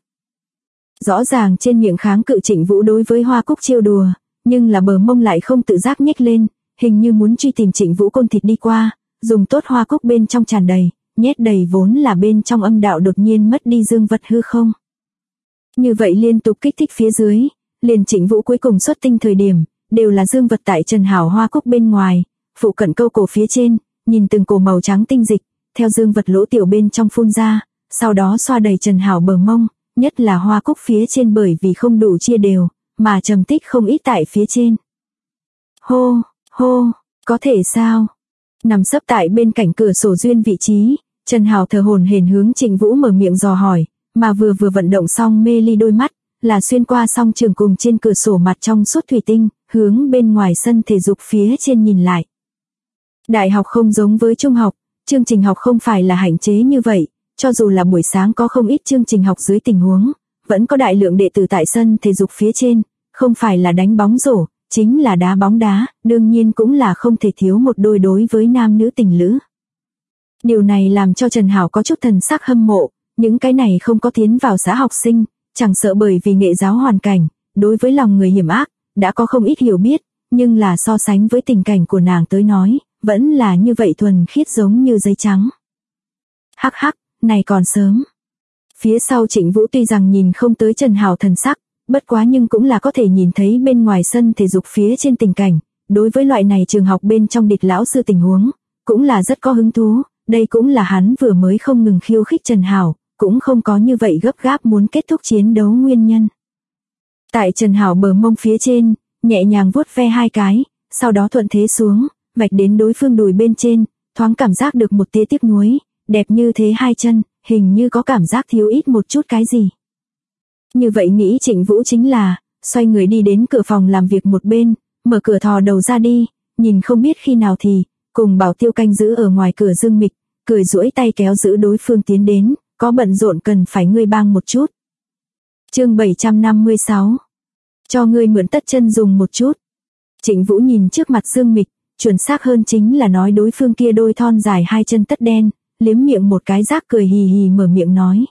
Rõ ràng trên miệng kháng cự Trịnh Vũ đối với hoa cúc trêu đùa, nhưng là bờ mông lại không tự giác nhếch lên, hình như muốn truy tìm Trịnh Vũ côn thịt đi qua, dùng tốt hoa cúc bên trong tràn đầy, nhét đầy vốn là bên trong âm đạo đột nhiên mất đi dương vật hư không. Như vậy liên tục kích thích phía dưới, liền Trịnh Vũ cuối cùng xuất tinh thời điểm, đều là dương vật tại Trần Hảo hoa cúc bên ngoài, phụ cận câu cổ phía trên, nhìn từng cổ màu trắng tinh dịch, theo dương vật lỗ tiểu bên trong phun ra, sau đó xoa đầy Trần Hảo bờ mông, nhất là hoa cúc phía trên bởi vì không đủ chia đều, mà trầm tích không ít tại phía trên. Hô, hô, có thể sao? Nằm sấp tại bên cạnh cửa sổ duyên vị trí, Trần Hảo thở hổn hển hướng Trịnh Vũ mở miệng dò hỏi, mà vừa vận động xong mê ly đôi mắt, là xuyên qua song trường cùng trên cửa sổ mặt trong suốt thủy tinh, hướng bên ngoài sân thể dục phía trên nhìn lại. Đại học không giống với trung học, chương trình học không phải là hạn chế như vậy, cho dù là buổi sáng có không ít chương trình học dưới tình huống, vẫn có đại lượng đệ tử tại sân thể dục phía trên, không phải là đánh bóng rổ, chính là đá bóng đá, đương nhiên cũng là không thể thiếu một đôi đối với nam nữ tình lữ. Điều này làm cho Trần Hảo có chút thần sắc hâm mộ, những cái này không có tiến vào xã học sinh, chẳng sợ bởi vì nghệ giáo hoàn cảnh, đối với lòng người hiểm ác, đã có không ít hiểu biết, nhưng là so sánh với tình cảnh của nàng tới nói, vẫn là như vậy thuần khiết giống như giấy trắng. Hắc hắc, này còn sớm. Phía sau Trịnh Vũ tuy rằng nhìn không tới Trần Hảo thần sắc, bất quá nhưng cũng là có thể nhìn thấy bên ngoài sân thể dục phía trên tình cảnh, đối với loại này trường học bên trong địch lão sư tình huống, cũng là rất có hứng thú, đây cũng là hắn vừa mới không ngừng khiêu khích Trần Hảo, cũng không có như vậy gấp gáp muốn kết thúc chiến đấu nguyên nhân. Tại Trần Hảo bờ mông phía trên, nhẹ nhàng vuốt ve hai cái, sau đó thuận thế xuống, vạch đến đối phương đùi bên trên, thoáng cảm giác được một tia tiếc nuối, đẹp như thế hai chân, hình như có cảm giác thiếu ít một chút cái gì. Như vậy nghĩ Trịnh Vũ chính là, xoay người đi đến cửa phòng làm việc một bên, mở cửa thò đầu ra đi, nhìn không biết khi nào thì, cùng Bảo Tiêu canh giữ ở ngoài cửa Dương Mịch, cười duỗi tay kéo giữ đối phương tiến đến, có bận rộn cần phải ngươi bang một chút. Chương 756. Cho ngươi mượn tất chân dùng một chút. Trịnh Vũ nhìn trước mặt Dương Mịch, chuẩn xác hơn chính là nói đối phương kia đôi thon dài hai chân tất đen, liếm miệng một cái rác cười hì hì mở miệng nói.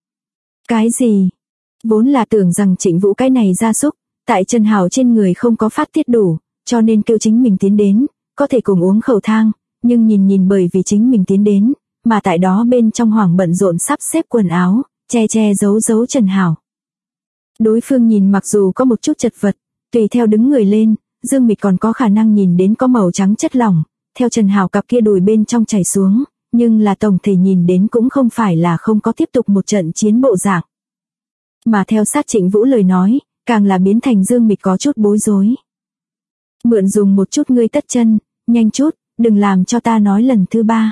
Cái gì? Vốn là tưởng rằng Trịnh Vũ cái này gia súc, tại Trần Hảo trên người không có phát tiết đủ, cho nên kêu chính mình tiến đến, có thể cùng uống khẩu thang, nhưng nhìn bởi vì chính mình tiến đến, mà tại đó bên trong hoảng bận rộn sắp xếp quần áo, che giấu Trần Hảo. Đối phương nhìn mặc dù có một chút chật vật, tùy theo đứng người lên, Dương Mịch còn có khả năng nhìn đến có màu trắng chất lỏng, theo Trần Hảo cặp kia đùi bên trong chảy xuống, nhưng là tổng thể nhìn đến cũng không phải là không có tiếp tục một trận chiến bộ dạng. Mà theo sát Trịnh Vũ lời nói, càng là biến thành Dương Mịch có chút bối rối. Mượn dùng một chút ngươi tất chân, nhanh chút, đừng làm cho ta nói lần thứ ba.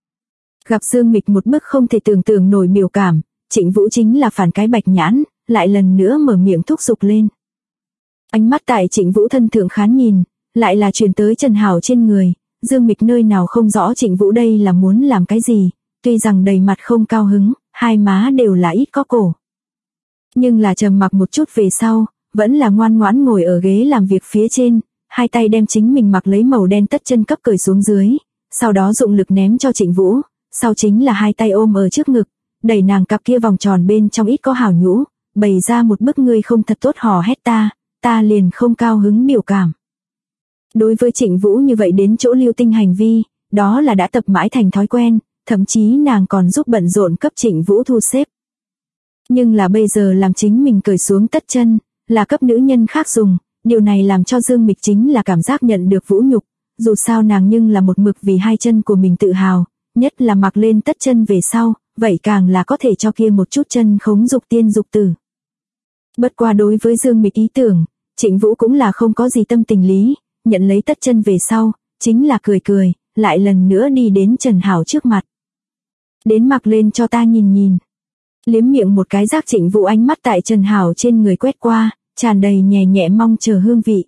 Gặp Dương Mịch một bức không thể tưởng tượng nổi biểu cảm, Trịnh Vũ chính là phản cái bạch nhãn, lại lần nữa mở miệng thúc giục lên. Ánh mắt tại Trịnh Vũ thân thượng khán nhìn, lại là truyền tới Trần Hảo trên người, Dương Mịch nơi nào không rõ Trịnh Vũ đây là muốn làm cái gì, tuy rằng đầy mặt không cao hứng, hai má đều là ít có cổ. Nhưng là trầm mặc một chút về sau, vẫn là ngoan ngoãn ngồi ở ghế làm việc phía trên, hai tay đem chính mình mặc lấy màu đen tất chân cấp cởi xuống dưới, sau đó dụng lực ném cho Trịnh Vũ, sau chính là hai tay ôm ở trước ngực, đẩy nàng cặp kia vòng tròn bên trong ít có hào nhũ, bày ra một bức ngươi không thật tốt hò hét ta liền không cao hứng biểu cảm. Đối với Trịnh Vũ như vậy đến chỗ lưu tinh hành vi, đó là đã tập mãi thành thói quen, thậm chí nàng còn giúp bận rộn cấp Trịnh Vũ thu xếp. Nhưng là bây giờ làm chính mình cởi xuống tất chân, là cấp nữ nhân khác dùng, điều này làm cho Dương Mịch chính là cảm giác nhận được vũ nhục, dù sao nàng nhưng là một mực vì hai chân của mình tự hào, nhất là mặc lên tất chân về sau, vậy càng là có thể cho kia một chút chân khống dục tiên dục tử. Bất qua đối với Dương Mịch ý tưởng, Trịnh Vũ cũng là không có gì tâm tình lý, nhận lấy tất chân về sau, chính là cười, lại lần nữa đi đến Trần Hảo trước mặt. Đến mặc lên cho ta nhìn. Liếm miệng một cái rác Trịnh Vũ ánh mắt tại Trần Hảo trên người quét qua, tràn đầy nhẹ mong chờ hương vị.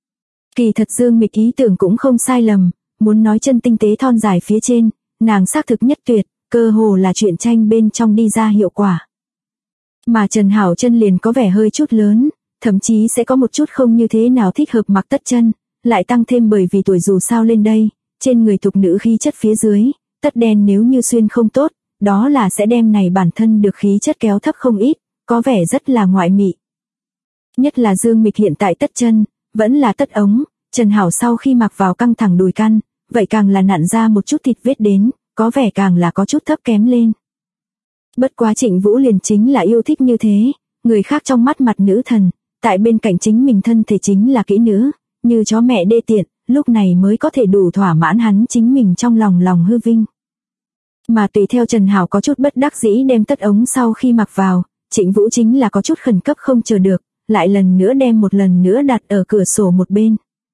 Kỳ thật Dương Mịch ý tưởng cũng không sai lầm, muốn nói chân tinh tế thon dài phía trên, nàng xác thực nhất tuyệt, cơ hồ là chuyện tranh bên trong đi ra hiệu quả. Mà Trần Hảo chân liền có vẻ hơi chút lớn, thậm chí sẽ có một chút không như thế nào thích hợp mặc tất chân, lại tăng thêm bởi vì tuổi dù sao lên đây, trên người thục nữ khí chất phía dưới, tất đen nếu như xuyên không tốt, đó là sẽ đem này bản thân được khí chất kéo thấp không ít, có vẻ rất là ngoại mị. Nhất là Dương Mịch hiện tại tất chân, vẫn là tất ống, Trần Hảo sau khi mặc vào căng thẳng đùi căn, vậy càng là nặn ra một chút thịt vết đến, có vẻ càng là có chút thấp kém lên. Bất quá Trịnh Vũ liền chính là yêu thích như thế, người khác trong mắt mặt nữ thần, tại bên cạnh chính mình thân thể chính là kỹ nữ, như chó mẹ đê tiện, lúc này mới có thể đủ thỏa mãn hắn chính mình trong lòng hư vinh. Mà tùy theo Trần Hảo có chút bất đắc dĩ đem tất ống sau khi mặc vào, Trịnh Vũ chính là có chút khẩn cấp không chờ được, lại lần nữa đem một lần nữa đặt ở cửa sổ một bên.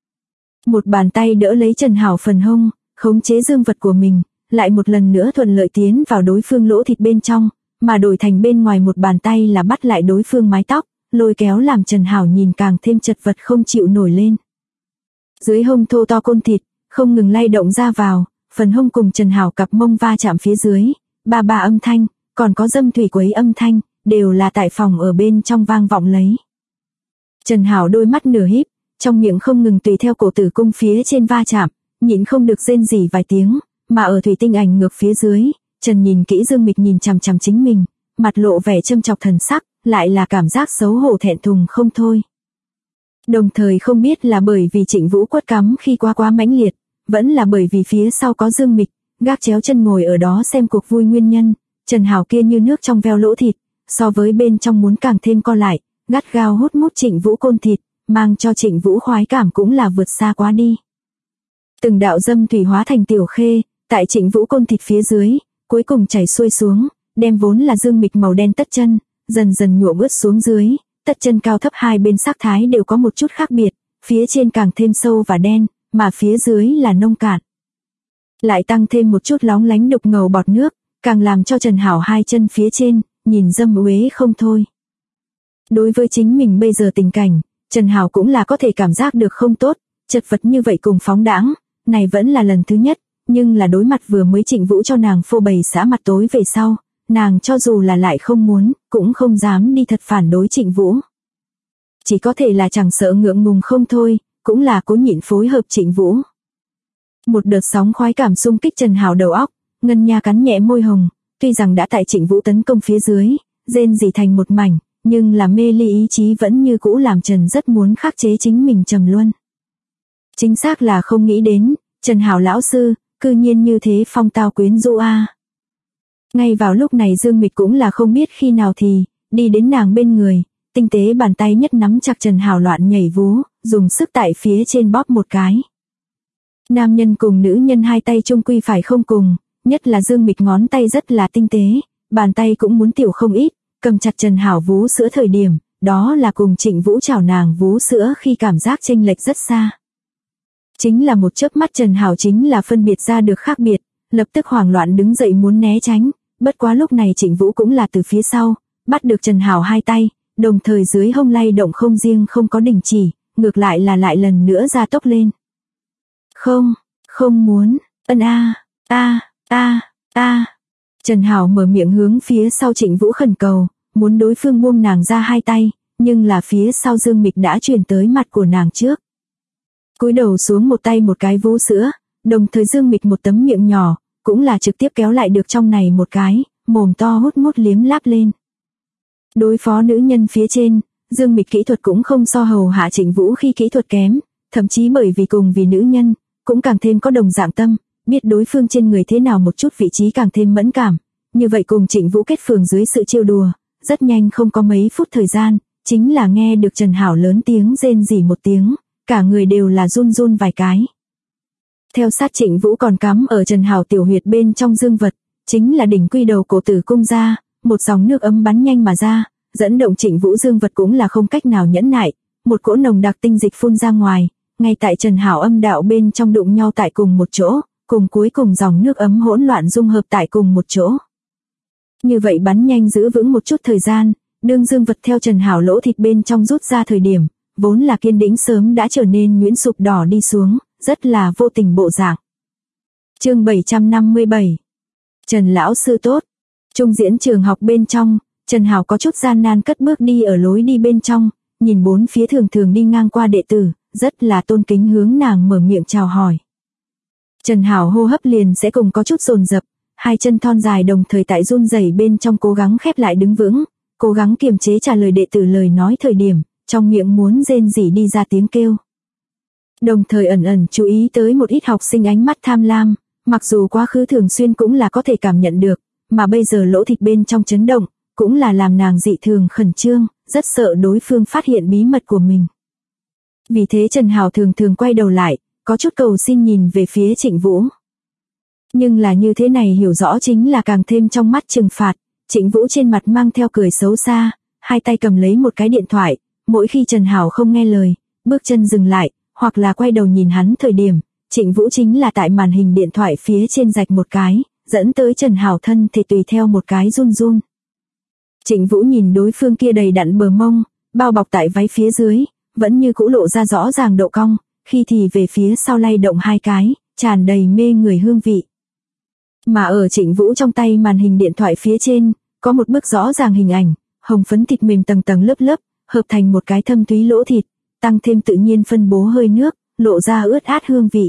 Một bàn tay đỡ lấy Trần Hảo phần hông, khống chế dương vật của mình, lại một lần nữa thuận lợi tiến vào đối phương lỗ thịt bên trong, mà đổi thành bên ngoài một bàn tay là bắt lại đối phương mái tóc, lôi kéo làm Trần Hảo nhìn càng thêm chật vật không chịu nổi lên. Dưới hông thô to côn thịt, không ngừng lay động ra vào, phần hông cùng Trần Hảo cặp mông va chạm phía dưới, ba âm thanh, còn có dâm thủy quấy âm thanh, đều là tại phòng ở bên trong vang vọng lấy. Trần Hảo đôi mắt nửa híp, trong miệng không ngừng tùy theo cổ tử cung phía trên va chạm, nhịn không được rên rỉ vài tiếng, mà ở thủy tinh ảnh ngược phía dưới, Trần nhìn kỹ Dương Mịch nhìn chằm chằm chính mình, mặt lộ vẻ châm chọc thần sắc, lại là cảm giác xấu hổ thẹn thùng không thôi. Đồng thời không biết là bởi vì Trịnh Vũ quất cắm khi quá mãnh liệt, vẫn là bởi vì phía sau có Dương Mịch, gác chéo chân ngồi ở đó xem cuộc vui nguyên nhân, Trần Hảo kia như nước trong veo lỗ thịt, so với bên trong muốn càng thêm co lại, gắt gao hút mút Trịnh Vũ côn thịt, mang cho Trịnh Vũ khoái cảm cũng là vượt xa quá đi. Từng đạo dâm thủy hóa thành tiểu khê, tại Trịnh Vũ côn thịt phía dưới, cuối cùng chảy xuôi xuống, đem vốn là Dương Mịch màu đen tất chân, dần dần nhuộm ướt xuống dưới, tất chân cao thấp hai bên sắc thái đều có một chút khác biệt, phía trên càng thêm sâu và đen, mà phía dưới là nông cạn. Lại tăng thêm một chút lóng lánh đục ngầu bọt nước, càng làm cho Trần Hảo hai chân phía trên, nhìn dâm uế không thôi. Đối với chính mình bây giờ tình cảnh, Trần Hảo cũng là có thể cảm giác được không tốt, chật vật như vậy cùng phóng đãng, này vẫn là lần thứ nhất, nhưng là đối mặt vừa mới Trịnh Vũ cho nàng phô bày xã mặt tối về sau, nàng cho dù là lại không muốn, cũng không dám đi thật phản đối Trịnh Vũ. Chỉ có thể là chẳng sợ ngượng ngùng không thôi, cũng là cố nhịn phối hợp Trịnh Vũ. Một đợt sóng khoái cảm xung kích Trần Hảo đầu óc, Ngân Nha cắn nhẹ môi hồng, tuy rằng đã tại Trịnh Vũ tấn công phía dưới, rên rỉ thành một mảnh, nhưng là mê ly ý chí vẫn như cũ làm Trần rất muốn khắc chế chính mình trầm luân. Chính xác là không nghĩ đến, Trần Hảo lão sư, cư nhiên như thế phong tao quyến rũ a. Ngay vào lúc này Dương Mịch cũng là không biết khi nào thì, đi đến nàng bên người, tinh tế bàn tay nhất nắm chặt Trần Hảo loạn nhảy vú, dùng sức tại phía trên bóp một cái. Nam nhân cùng nữ nhân hai tay chung quy phải không cùng, nhất là Dương Mịch ngón tay rất là tinh tế, bàn tay cũng muốn tiểu không ít, cầm chặt Trần Hảo vú sữa thời điểm, đó là cùng Trịnh Vũ chảo nàng vú sữa khi cảm giác chênh lệch rất xa. Chính là một chớp mắt Trần Hảo chính là phân biệt ra được khác biệt, lập tức hoảng loạn đứng dậy muốn né tránh, bất quá lúc này Trịnh Vũ cũng là từ phía sau, bắt được Trần Hảo hai tay, đồng thời dưới hông lay động không riêng không có đình chỉ, ngược lại là lại lần nữa gia tốc lên. Không muốn, Trần Hảo mở miệng hướng phía sau Trịnh Vũ khẩn cầu, muốn đối phương buông nàng ra hai tay, nhưng là phía sau Dương Mịch đã chuyển tới mặt của nàng trước. Cúi đầu xuống một tay một cái vú sữa, đồng thời Dương Mịch một tấm miệng nhỏ, cũng là trực tiếp kéo lại được trong này một cái, mồm to hút mút liếm láp lên. Đối phó nữ nhân phía trên, Dương Mịch kỹ thuật cũng không so hầu hạ Trịnh Vũ khi kỹ thuật kém, thậm chí bởi vì cùng vì nữ nhân, cũng càng thêm có đồng dạng tâm, biết đối phương trên người thế nào một chút vị trí càng thêm mẫn cảm. Như vậy cùng Trịnh Vũ kết phường dưới sự trêu đùa, rất nhanh không có mấy phút thời gian, chính là nghe được Trần Hảo lớn tiếng rên rỉ một tiếng, cả người đều là run run vài cái. Theo sát Trịnh Vũ còn cắm ở Trần Hảo tiểu huyệt bên trong dương vật, chính là đỉnh quy đầu cổ tử cung ra, một dòng nước ấm bắn nhanh mà ra, dẫn động Trịnh Vũ dương vật cũng là không cách nào nhẫn nại, một cỗ nồng đặc tinh dịch phun ra ngoài, ngay tại Trần Hảo âm đạo bên trong đụng nhau tại cùng một chỗ, cùng cuối cùng dòng nước ấm hỗn loạn dung hợp tại cùng một chỗ. Như vậy bắn nhanh giữ vững một chút thời gian, đương dương vật theo Trần Hảo lỗ thịt bên trong rút ra thời điểm, vốn là kiên đĩnh sớm đã trở nên nhuyễn sụp đỏ đi xuống, rất là vô tình bộ dạng. Chương 757. Trần lão sư tốt. Trung diễn trường học bên trong, Trần Hảo có chút gian nan cất bước đi ở lối đi bên trong, nhìn bốn phía thường thường đi ngang qua đệ tử, rất là tôn kính hướng nàng mở miệng chào hỏi. Trần Hảo hô hấp liền sẽ cùng có chút dồn dập, hai chân thon dài đồng thời tại run rẩy bên trong cố gắng khép lại đứng vững, cố gắng kiềm chế trả lời đệ tử lời nói thời điểm, trong miệng muốn rên rỉ đi ra tiếng kêu. Đồng thời ẩn ẩn chú ý tới một ít học sinh ánh mắt tham lam, mặc dù quá khứ thường xuyên cũng là có thể cảm nhận được, mà bây giờ lỗ thịt bên trong chấn động, cũng là làm nàng dị thường khẩn trương, rất sợ đối phương phát hiện bí mật của mình. Vì thế Trần Hảo thường thường quay đầu lại, có chút cầu xin nhìn về phía Trịnh Vũ. Nhưng là như thế này hiểu rõ chính là càng thêm trong mắt trừng phạt, Trịnh Vũ trên mặt mang theo cười xấu xa, hai tay cầm lấy một cái điện thoại, mỗi khi Trần Hảo không nghe lời, bước chân dừng lại, hoặc là quay đầu nhìn hắn thời điểm, Trịnh Vũ chính là tại màn hình điện thoại phía trên rạch một cái, dẫn tới Trần Hảo thân thì tùy theo một cái run run. Trịnh Vũ nhìn đối phương kia đầy đặn bờ mông, bao bọc tại váy phía dưới, vẫn như cũ lộ ra rõ ràng độ cong, khi thì về phía sau lay động hai cái, tràn đầy mê người hương vị. Mà ở Trịnh Vũ trong tay màn hình điện thoại phía trên, có một bức rõ ràng hình ảnh, hồng phấn thịt mềm tầng tầng lớp lớp, hợp thành một cái thâm thúy lỗ thịt, tăng thêm tự nhiên phân bố hơi nước, lộ ra ướt át hương vị.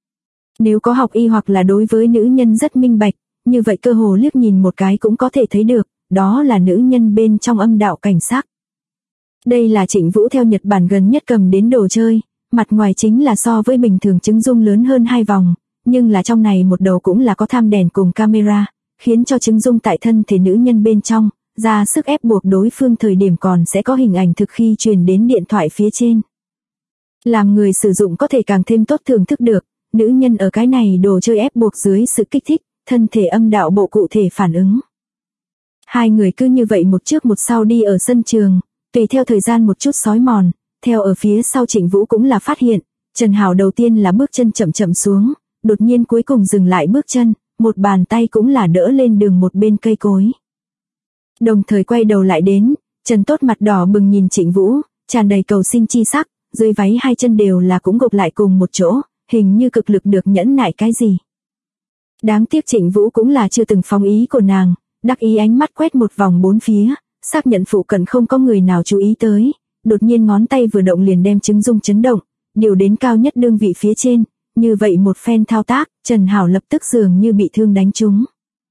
Nếu có học y hoặc là đối với nữ nhân rất minh bạch, như vậy cơ hồ liếc nhìn một cái cũng có thể thấy được, đó là nữ nhân bên trong âm đạo cảnh sắc. Đây là Trịnh Vũ theo Nhật Bản gần nhất cầm đến đồ chơi, mặt ngoài chính là so với bình thường trứng dung lớn hơn 2 vòng, nhưng là trong này một đầu cũng là có tham đèn cùng camera, khiến cho trứng dung tại thân thể nữ nhân bên trong, ra sức ép buộc đối phương thời điểm còn sẽ có hình ảnh thực khi truyền đến điện thoại phía trên. Làm người sử dụng có thể càng thêm tốt thưởng thức được, nữ nhân ở cái này đồ chơi ép buộc dưới sự kích thích, thân thể âm đạo bộ cụ thể phản ứng. Hai người cứ như vậy một trước một sau đi ở sân trường, tùy theo thời gian một chút sói mòn, theo ở phía sau Trịnh Vũ cũng là phát hiện, Trần Hảo đầu tiên là bước chân chậm chậm xuống, đột nhiên cuối cùng dừng lại bước chân, một bàn tay cũng là đỡ lên đường một bên cây cối. Đồng thời quay đầu lại đến, Trần Tốt mặt đỏ bừng nhìn Trịnh Vũ, tràn đầy cầu xin chi sắc, dưới váy hai chân đều là cũng gộp lại cùng một chỗ, hình như cực lực được nhẫn nại cái gì. Đáng tiếc Trịnh Vũ cũng là chưa từng phóng ý của nàng, đắc ý ánh mắt quét một vòng bốn phía, xác nhận phụ cận không có người nào chú ý tới, đột nhiên ngón tay vừa động liền đem trứng dung chấn động, điều đến cao nhất đương vị phía trên, như vậy một phen thao tác, Trần Hảo lập tức dường như bị thương đánh trúng.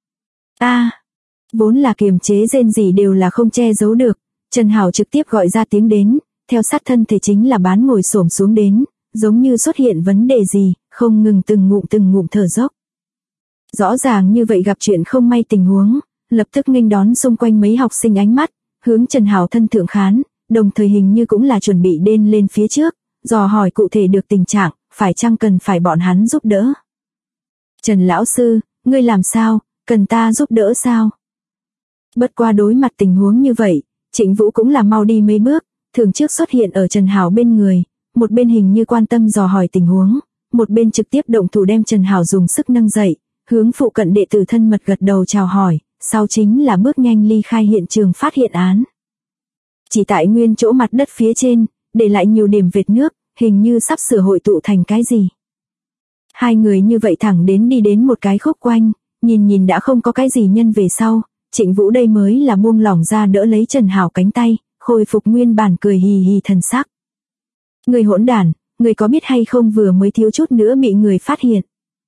Vốn là kiềm chế rên rỉ đều là không che giấu được, Trần Hảo trực tiếp gọi ra tiếng đến, theo sát thân thể chính là Bán ngồi xổm xuống đến, giống như xuất hiện vấn đề gì, không ngừng từng ngụm thở dốc. Rõ ràng như vậy gặp chuyện không may tình huống, lập tức nghênh đón xung quanh mấy học sinh ánh mắt, hướng Trần Hảo thân thượng khán, đồng thời hình như cũng là chuẩn bị đên lên phía trước, dò hỏi cụ thể được tình trạng, phải chăng cần phải bọn hắn giúp đỡ. Trần lão sư, ngươi làm sao, cần ta giúp đỡ sao? Bất qua đối mặt tình huống như vậy, Trịnh Vũ cũng là mau đi mấy bước, thường trước xuất hiện ở Trần Hảo bên người, một bên hình như quan tâm dò hỏi tình huống, một bên trực tiếp động thủ đem Trần Hảo dùng sức nâng dậy, hướng phụ cận đệ tử thân mật gật đầu chào hỏi, sau chính là bước nhanh ly khai hiện trường phát hiện án. Chỉ tại nguyên chỗ mặt đất phía trên, để lại nhiều điểm vệt nước, hình như sắp sửa hội tụ thành cái gì. Hai người như vậy thẳng đến đi đến một cái khúc quanh, nhìn đã không có cái gì nhân về sau, Trịnh Vũ đây mới là buông lỏng ra đỡ lấy Trần Hảo cánh tay, khôi phục nguyên bản cười hì hì thần sắc. Người hỗn đản, người có biết hay không vừa mới thiếu chút nữa bị người phát hiện.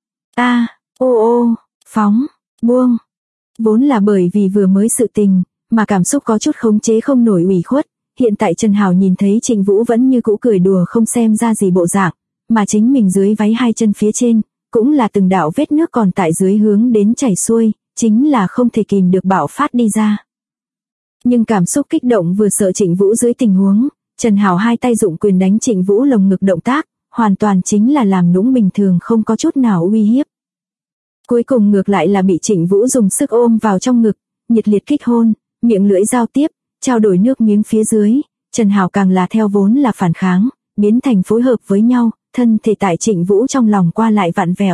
Phóng, buông. Vốn là bởi vì vừa mới sự tình, mà cảm xúc có chút khống chế không nổi ủy khuất, hiện tại Trần Hảo nhìn thấy Trịnh Vũ vẫn như cũ cười đùa không xem ra gì bộ dạng, mà chính mình dưới váy hai chân phía trên, cũng là từng đạo vết nước còn tại dưới hướng đến chảy xuôi, chính là không thể kìm được bạo phát đi ra. Nhưng cảm xúc kích động vừa sợ Trịnh Vũ dưới tình huống, Trần Hảo hai tay dụng quyền đánh Trịnh Vũ lồng ngực động tác, hoàn toàn chính là làm nũng bình thường không có chút nào uy hiếp. Cuối cùng ngược lại là bị Trịnh Vũ dùng sức ôm vào trong ngực, nhiệt liệt kích hôn, miệng lưỡi giao tiếp, trao đổi nước miếng phía dưới, Trần Hảo càng là theo vốn là phản kháng, biến thành phối hợp với nhau, thân thể tại Trịnh Vũ trong lòng qua lại vặn vẹo.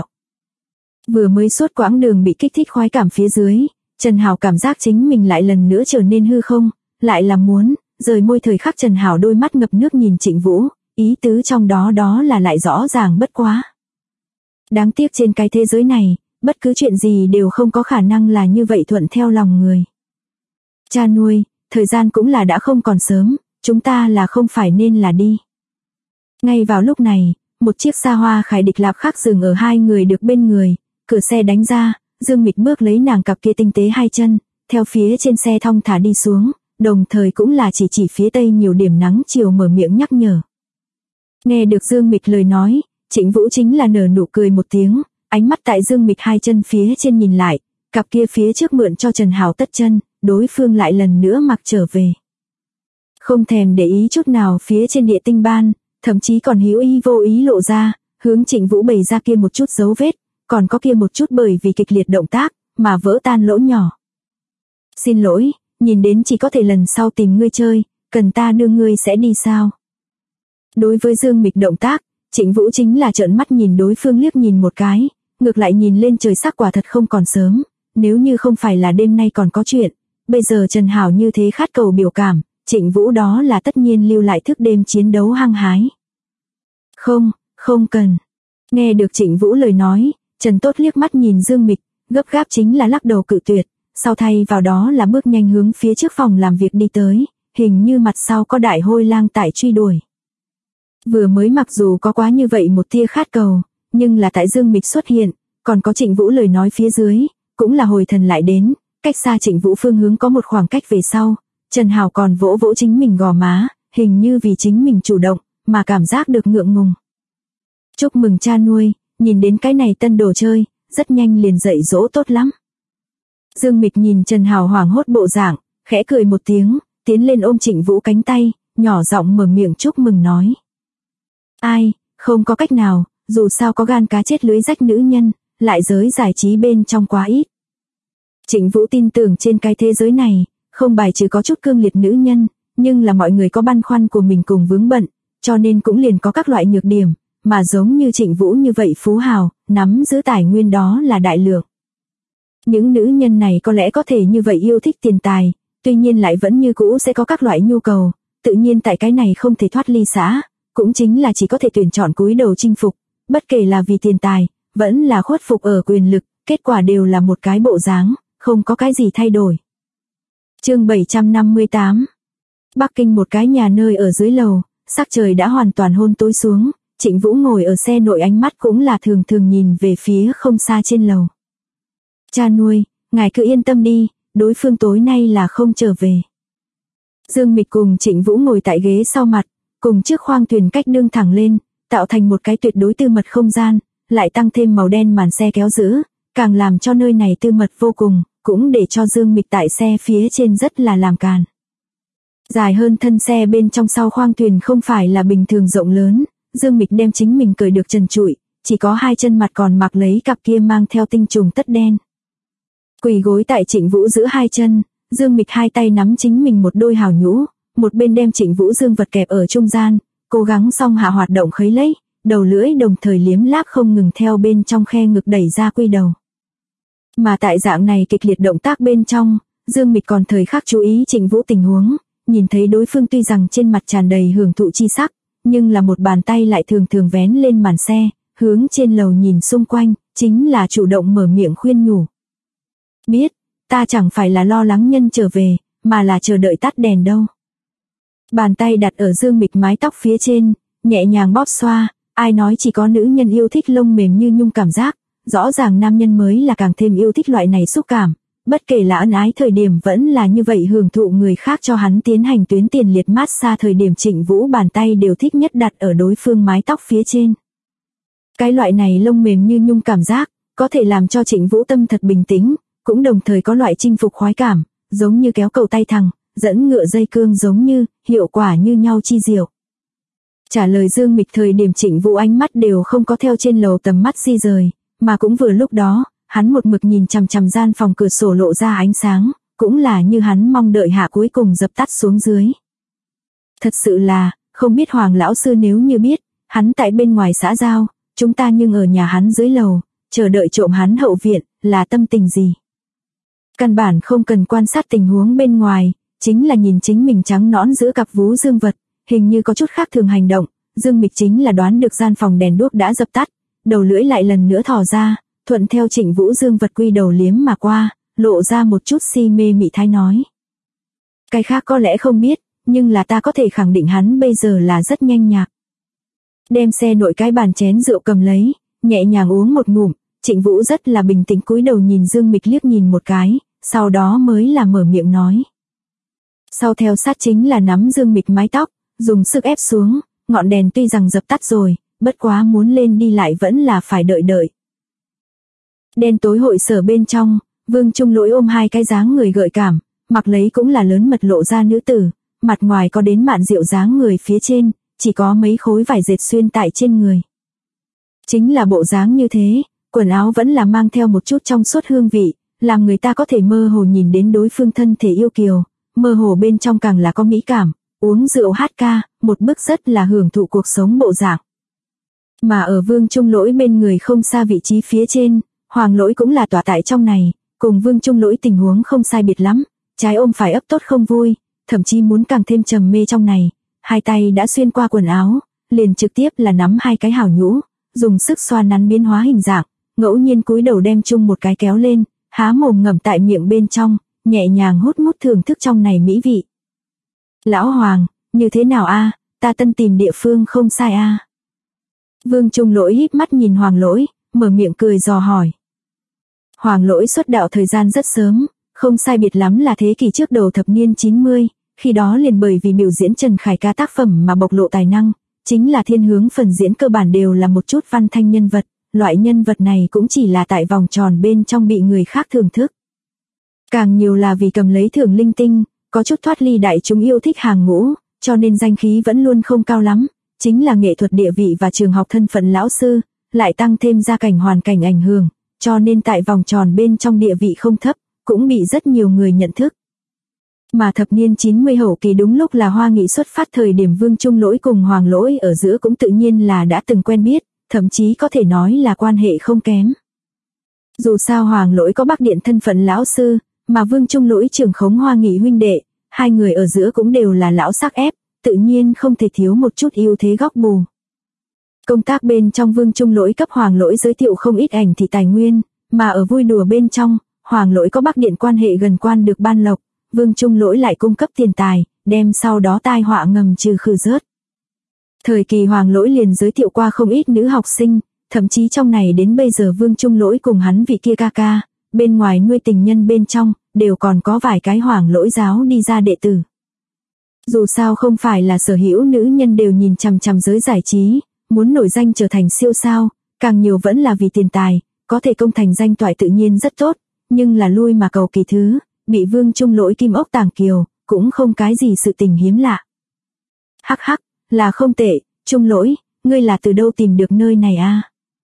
Vừa mới suốt quãng đường bị kích thích khoái cảm phía dưới, Trần Hảo cảm giác chính mình lại lần nữa trở nên hư không, lại là muốn, rời môi thời khắc Trần Hảo đôi mắt ngập nước nhìn Trịnh Vũ, ý tứ trong đó là lại rõ ràng bất quá. Đáng tiếc trên cái thế giới này, bất cứ chuyện gì đều không có khả năng là như vậy thuận theo lòng người. Cha nuôi, thời gian cũng là đã không còn sớm, chúng ta là không phải nên là đi. Ngay vào lúc này, một chiếc xa hoa khải địch lạp khác dừng ở hai người được bên người, cửa xe đánh ra, Dương Mịch bước lấy nàng cặp kia tinh tế hai chân, theo phía trên xe thong thả đi xuống, đồng thời cũng là chỉ phía tây nhiều điểm nắng chiều mở miệng nhắc nhở. Nghe được Dương Mịch lời nói, Trịnh Vũ chính là nở nụ cười một tiếng, ánh mắt tại Dương Mịch hai chân phía trên nhìn lại, cặp kia phía trước mượn cho Trần Hảo tất chân, đối phương lại lần nữa mặc trở về. Không thèm để ý chút nào phía trên địa tinh ban, thậm chí còn hữu ý vô ý lộ ra, hướng Trịnh Vũ bày ra kia một chút dấu vết, còn có kia một chút bởi vì kịch liệt động tác, mà vỡ tan lỗ nhỏ. Xin lỗi, nhìn đến chỉ có thể lần sau tìm ngươi chơi, cần ta đưa ngươi sẽ đi sao? Đối với Dương Mịch động tác, Trịnh Vũ chính là trợn mắt nhìn đối phương liếc nhìn một cái, ngược lại nhìn lên trời sắc quả thật không còn sớm, nếu như không phải là đêm nay còn có chuyện, bây giờ Trần Hảo như thế khát cầu biểu cảm, Trịnh Vũ đó là tất nhiên lưu lại thức đêm chiến đấu hăng hái. Không cần. Nghe được Trịnh Vũ lời nói, Trần Tốt liếc mắt nhìn Dương Mịch, gấp gáp chính là lắc đầu cự tuyệt, sau thay vào đó là bước nhanh hướng phía trước phòng làm việc đi tới, hình như mặt sau có đại hôi lang tại truy đuổi. Vừa mới mặc dù có quá như vậy một tia khát cầu, nhưng là tại Dương Mịch xuất hiện, còn có Trịnh Vũ lời nói phía dưới, cũng là hồi thần lại đến, cách xa Trịnh Vũ phương hướng có một khoảng cách về sau, Trần Hảo còn vỗ vỗ chính mình gò má, hình như vì chính mình chủ động, mà cảm giác được ngượng ngùng. Chúc mừng cha nuôi, nhìn đến cái này tân đồ chơi, rất nhanh liền dạy dỗ tốt lắm. Dương Mịch nhìn Trần Hảo hoảng hốt bộ dạng, khẽ cười một tiếng, tiến lên ôm Trịnh Vũ cánh tay, nhỏ giọng mở miệng chúc mừng nói. Ai, không có cách nào, dù sao có gan cá chết lưới rách nữ nhân, lại giới giải trí bên trong quá ít. Trịnh Vũ tin tưởng trên cái thế giới này, không bài trừ có chút cương liệt nữ nhân, nhưng là mọi người có băn khoăn của mình cùng vướng bận, cho nên cũng liền có các loại nhược điểm, mà giống như Trịnh Vũ như vậy phú hào, nắm giữ tài nguyên đó là đại lượng. Những nữ nhân này có lẽ có thể như vậy yêu thích tiền tài, tuy nhiên lại vẫn như cũ sẽ có các loại nhu cầu, tự nhiên tại cái này không thể thoát ly xã, cũng chính là chỉ có thể tuyển chọn cúi đầu chinh phục, bất kể là vì tiền tài, vẫn là khuất phục ở quyền lực, kết quả đều là một cái bộ dáng, không có cái gì thay đổi. Chương 758. Bắc Kinh một cái nhà nơi ở dưới lầu, sắc trời đã hoàn toàn hôn tối xuống, Trịnh Vũ ngồi ở xe nội ánh mắt cũng là thường thường nhìn về phía không xa trên lầu. Cha nuôi, ngài cứ yên tâm đi, đối phương tối nay là không trở về. Dương Mịch cùng Trịnh Vũ ngồi tại ghế sau mặt, cùng chiếc khoang thuyền cách nương thẳng lên, tạo thành một cái tuyệt đối tư mật không gian, lại tăng thêm màu đen màn xe kéo giữ, càng làm cho nơi này tư mật vô cùng, cũng để cho Dương Mịch tại xe phía trên rất là làm càn. Dài hơn thân xe bên trong sau khoang thuyền không phải là bình thường rộng lớn, Dương Mịch đem chính mình cởi được trần trụi, chỉ có hai chân mặt còn mặc lấy cặp kia mang theo tinh trùng tất đen. Quỳ gối tại Trịnh Vũ giữa hai chân, Dương Mịch hai tay nắm chính mình một đôi hào nhũ, một bên đem Trịnh Vũ dương vật kẹp ở trung gian, cố gắng song hạ hoạt động khấy lấy, đầu lưỡi đồng thời liếm láp không ngừng theo bên trong khe ngực đẩy ra quy đầu. Mà tại dạng này kịch liệt động tác bên trong, Dương Mịch còn thời khắc chú ý Trịnh Vũ tình huống, nhìn thấy đối phương tuy rằng trên mặt tràn đầy hưởng thụ chi sắc, nhưng là một bàn tay lại thường thường vén lên màn xe, hướng trên lầu nhìn xung quanh, chính là chủ động mở miệng khuyên nhủ. Biết, ta chẳng phải là lo lắng nhân trở về, mà là chờ đợi tắt đèn đâu. Bàn tay đặt ở Dương Mịch mái tóc phía trên, nhẹ nhàng bóp xoa, ai nói chỉ có nữ nhân yêu thích lông mềm như nhung cảm giác, rõ ràng nam nhân mới là càng thêm yêu thích loại này xúc cảm, bất kể là ân ái thời điểm vẫn là như vậy hưởng thụ người khác cho hắn tiến hành tuyến tiền liệt massage thời điểm Trịnh Vũ bàn tay đều thích nhất đặt ở đối phương mái tóc phía trên. Cái loại này lông mềm như nhung cảm giác, có thể làm cho Trịnh Vũ tâm thật bình tĩnh, cũng đồng thời có loại chinh phục khoái cảm, giống như kéo cầu tay thằng, dẫn ngựa dây cương giống như, hiệu quả như nhau chi diệu. Trả lời Dương Mịch thời điểm Trịnh Vũ ánh mắt đều không có theo trên lầu tầm mắt di rời, mà cũng vừa lúc đó, hắn một mực nhìn chằm chằm gian phòng cửa sổ lộ ra ánh sáng, cũng là như hắn mong đợi hạ cuối cùng dập tắt xuống dưới. Thật sự là, không biết Hoàng lão sư nếu như biết, hắn tại bên ngoài xã giao, chúng ta nhưng ở nhà hắn dưới lầu, chờ đợi trộm hắn hậu viện, là tâm tình gì. Căn bản không cần quan sát tình huống bên ngoài, chính là nhìn chính mình trắng nõn giữa cặp vú dương vật, hình như có chút khác thường hành động, Dương Mịch chính là đoán được gian phòng đèn đuốc đã dập tắt, đầu lưỡi lại lần nữa thò ra, thuận theo Trịnh Vũ dương vật quy đầu liếm mà qua, lộ ra một chút si mê mị thái nói. Cái khác có lẽ không biết, nhưng là ta có thể khẳng định hắn bây giờ là rất nhanh nhạc. Đem xe nội cái bàn chén rượu cầm lấy, nhẹ nhàng uống một ngụm, Trịnh Vũ rất là bình tĩnh cúi đầu nhìn Dương Mịch liếc nhìn một cái, sau đó mới là mở miệng nói. Sau theo sát chính là nắm Dương Mịch mái tóc, dùng sức ép xuống, ngọn đèn tuy rằng dập tắt rồi, bất quá muốn lên đi lại vẫn là phải đợi. Đen tối hội sở bên trong, Vương Trung Lỗi ôm hai cái dáng người gợi cảm, mặc lấy cũng là lớn mật lộ ra nữ tử, mặt ngoài có đến mạn rượu dáng người phía trên, chỉ có mấy khối vải dệt xuyên tại trên người. Chính là bộ dáng như thế, quần áo vẫn là mang theo một chút trong suốt hương vị, làm người ta có thể mơ hồ nhìn đến đối phương thân thể yêu kiều, mơ hồ bên trong càng là có mỹ cảm, uống rượu hát ca, một bức rất là hưởng thụ cuộc sống bộ dạng. Mà ở Vương Trung Lỗi bên người không xa vị trí phía trên, Hoàng Lỗi cũng là tỏa tại trong này, cùng Vương Trung Lỗi tình huống không sai biệt lắm, trái ôm phải ấp tốt không vui, thậm chí muốn càng thêm trầm mê trong này, hai tay đã xuyên qua quần áo, liền trực tiếp là nắm hai cái hào nhũ, dùng sức xoa nắn biến hóa hình dạng, ngẫu nhiên cúi đầu đem chung một cái kéo lên, há mồm ngậm tại miệng bên trong, nhẹ nhàng hút mút thưởng thức trong này mỹ vị. Lão Hoàng, như thế nào a? Ta tân tìm địa phương không sai a. Vương Trung Lỗi híp mắt nhìn Hoàng Lỗi, mở miệng cười dò hỏi. Hoàng Lỗi xuất đạo thời gian rất sớm, không sai biệt lắm là thế kỷ trước đầu thập niên 90, khi đó liền bởi vì biểu diễn Trần Khải ca tác phẩm mà bộc lộ tài năng, chính là thiên hướng phần diễn cơ bản đều là một chút văn thanh nhân vật, loại nhân vật này cũng chỉ là tại vòng tròn bên trong bị người khác thưởng thức. Càng nhiều là vì cầm lấy thưởng linh tinh, có chút thoát ly đại chúng yêu thích hàng ngũ, cho nên danh khí vẫn luôn không cao lắm, chính là nghệ thuật địa vị và trường học thân phận lão sư, lại tăng thêm gia cảnh hoàn cảnh ảnh hưởng, cho nên tại vòng tròn bên trong địa vị không thấp, cũng bị rất nhiều người nhận thức. Mà thập niên 90 hậu kỳ đúng lúc là Hoa Nghị xuất phát thời điểm Vương Trung Lỗi cùng Hoàng Lỗi ở giữa cũng tự nhiên là đã từng quen biết, thậm chí có thể nói là quan hệ không kém. Dù sao Hoàng Lỗi có Bắc Điện thân phận lão sư, mà Vương Trung Lỗi trưởng khống Hoa Nghị huynh đệ, hai người ở giữa cũng đều là lão sắc ép, tự nhiên không thể thiếu một chút ưu thế góc bù. Công tác bên trong Vương Trung Lỗi cấp Hoàng Lỗi giới thiệu không ít ảnh thị tài nguyên, mà ở vui đùa bên trong, Hoàng Lỗi có Bắc Điện quan hệ gần quan được ban lộc, Vương Trung Lỗi lại cung cấp tiền tài, đem sau đó tai họa ngầm trừ khử rớt. Thời kỳ Hoàng Lỗi liền giới thiệu qua không ít nữ học sinh, thậm chí trong này đến bây giờ Vương Trung Lỗi cùng hắn vị kia ca ca, bên ngoài nuôi tình nhân bên trong, đều còn có vài cái Hoàng Lỗi giáo đi ra đệ tử. Dù sao không phải là sở hữu nữ nhân đều nhìn chằm chằm giới giải trí, muốn nổi danh trở thành siêu sao, càng nhiều vẫn là vì tiền tài, có thể công thành danh toại tự nhiên rất tốt, nhưng là lui mà cầu kỳ thứ, bị Vương Trung Lỗi kim ốc tàng kiều, cũng không cái gì sự tình hiếm lạ. Hắc hắc, là không tệ, Trung Lỗi, ngươi là từ đâu tìm được nơi này a?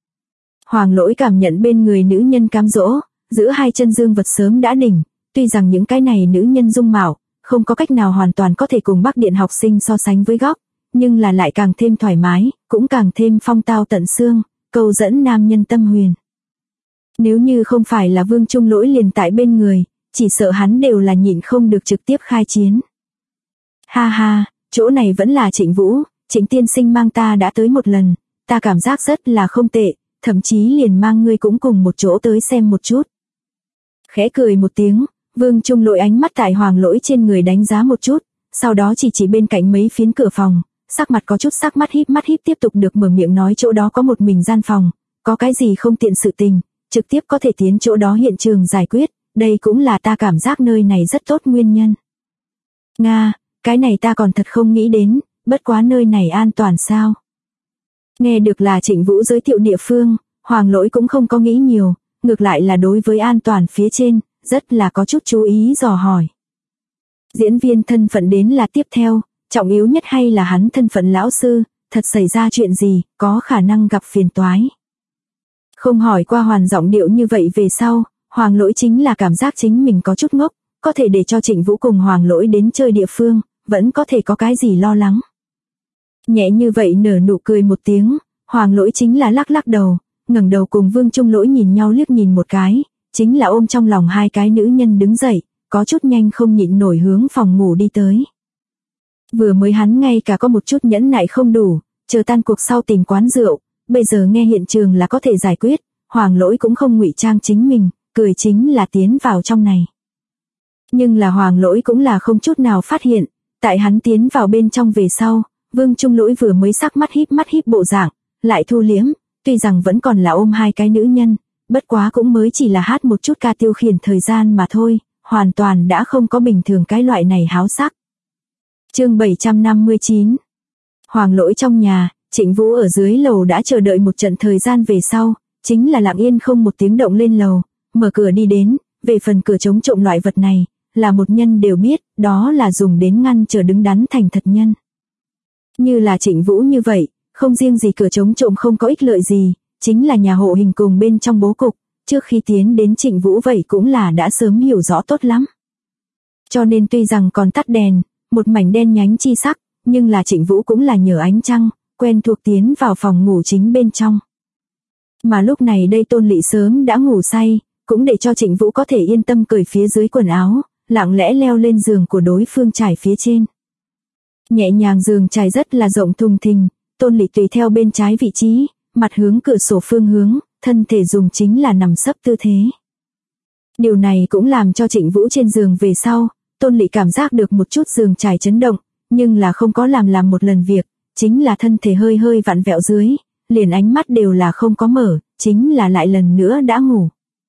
Hoàng Lỗi cảm nhận bên người nữ nhân cám dỗ, giữa hai chân dương vật sớm đã đỉnh, tuy rằng những cái này nữ nhân dung mạo, không có cách nào hoàn toàn có thể cùng Bắc Điện học sinh so sánh với góc, nhưng là lại càng thêm thoải mái, cũng càng thêm phong tao tận xương, câu dẫn nam nhân tâm huyền. Nếu như không phải là Vương Trung Lỗi liền tại bên người, chỉ sợ hắn đều là nhịn không được trực tiếp khai chiến. Ha ha, chỗ này vẫn là Trịnh Vũ, Trịnh tiên sinh mang ta đã tới một lần, ta cảm giác rất là không tệ, thậm chí liền mang ngươi cũng cùng một chỗ tới xem một chút. Khẽ cười một tiếng, Vương Trung Lỗi ánh mắt tại Hoàng Lỗi trên người đánh giá một chút, sau đó chỉ bên cạnh mấy phiến cửa phòng, sắc mặt có chút sắc mắt híp tiếp tục được mở miệng nói chỗ đó có một mình gian phòng, có cái gì không tiện sự tình, trực tiếp có thể tiến chỗ đó hiện trường giải quyết, đây cũng là ta cảm giác nơi này rất tốt nguyên nhân. Nga, cái này ta còn thật không nghĩ đến, bất quá nơi này an toàn sao? Nghe được là Trịnh Vũ giới thiệu địa phương, Hoàng Lỗi cũng không có nghĩ nhiều, ngược lại là đối với an toàn phía trên, rất là có chút chú ý dò hỏi. Diễn viên thân phận đến là tiếp theo, trọng yếu nhất hay là hắn thân phận lão sư, thật xảy ra chuyện gì, có khả năng gặp phiền toái. Không hỏi qua hoàn giọng điệu như vậy về sau, Hoàng Lỗi chính là cảm giác chính mình có chút ngốc, có thể để cho Trịnh Vũ cùng Hoàng Lỗi đến chơi địa phương, vẫn có thể có cái gì lo lắng. Nhẹ như vậy nở nụ cười một tiếng, Hoàng Lỗi chính là lắc đầu, ngẩng đầu cùng Vương Trung Lỗi nhìn nhau liếc nhìn một cái, chính là ôm trong lòng hai cái nữ nhân đứng dậy, có chút nhanh không nhịn nổi hướng phòng ngủ đi tới. Vừa mới hắn ngay cả có một chút nhẫn nại không đủ, chờ tan cuộc sau tìm quán rượu, bây giờ nghe hiện trường là có thể giải quyết, Hoàng Lỗi cũng không ngụy trang chính mình, cười chính là tiến vào trong này. Nhưng là Hoàng Lỗi cũng là không chút nào phát hiện, tại hắn tiến vào bên trong về sau, Vương Trung Lỗi vừa mới sắc mắt híp bộ dạng, lại thu liếm, tuy rằng vẫn còn là ôm hai cái nữ nhân, bất quá cũng mới chỉ là hát một chút ca tiêu khiển thời gian mà thôi, hoàn toàn đã không có bình thường cái loại này háo sắc. Chương 759. Hoàng Lỗi trong nhà, Trịnh Vũ ở dưới lầu đã chờ đợi một trận thời gian về sau, chính là lặng yên không một tiếng động lên lầu, mở cửa đi đến, về phần cửa chống trộm loại vật này, là một nhân đều biết, đó là dùng đến ngăn chờ đứng đắn thành thật nhân. Như là Trịnh Vũ như vậy, không riêng gì cửa chống trộm không có ích lợi gì, chính là nhà hộ hình cùng bên trong bố cục, trước khi tiến đến Trịnh Vũ vậy cũng là đã sớm hiểu rõ tốt lắm. Cho nên tuy rằng còn tắt đèn, một mảnh đen nhánh chi sắc, nhưng là Trịnh Vũ cũng là nhờ ánh trăng, quen thuộc tiến vào phòng ngủ chính bên trong. Mà lúc này đây Tôn Lị sớm đã ngủ say, cũng để cho Trịnh Vũ có thể yên tâm cởi phía dưới quần áo, lặng lẽ leo lên giường của đối phương trải phía trên. Nhẹ nhàng giường trải rất là rộng thùng thình, Tôn Lị tùy theo bên trái vị trí, mặt hướng cửa sổ phương hướng, thân thể dùng chính là nằm sấp tư thế. Điều này cũng làm cho Trịnh Vũ trên giường về sau, Tôn Lị cảm giác được một chút giường trải chấn động, nhưng là không có làm một lần việc, chính là thân thể hơi vặn vẹo dưới, liền ánh mắt đều là không có mở, chính là lại lần nữa đã ngủ.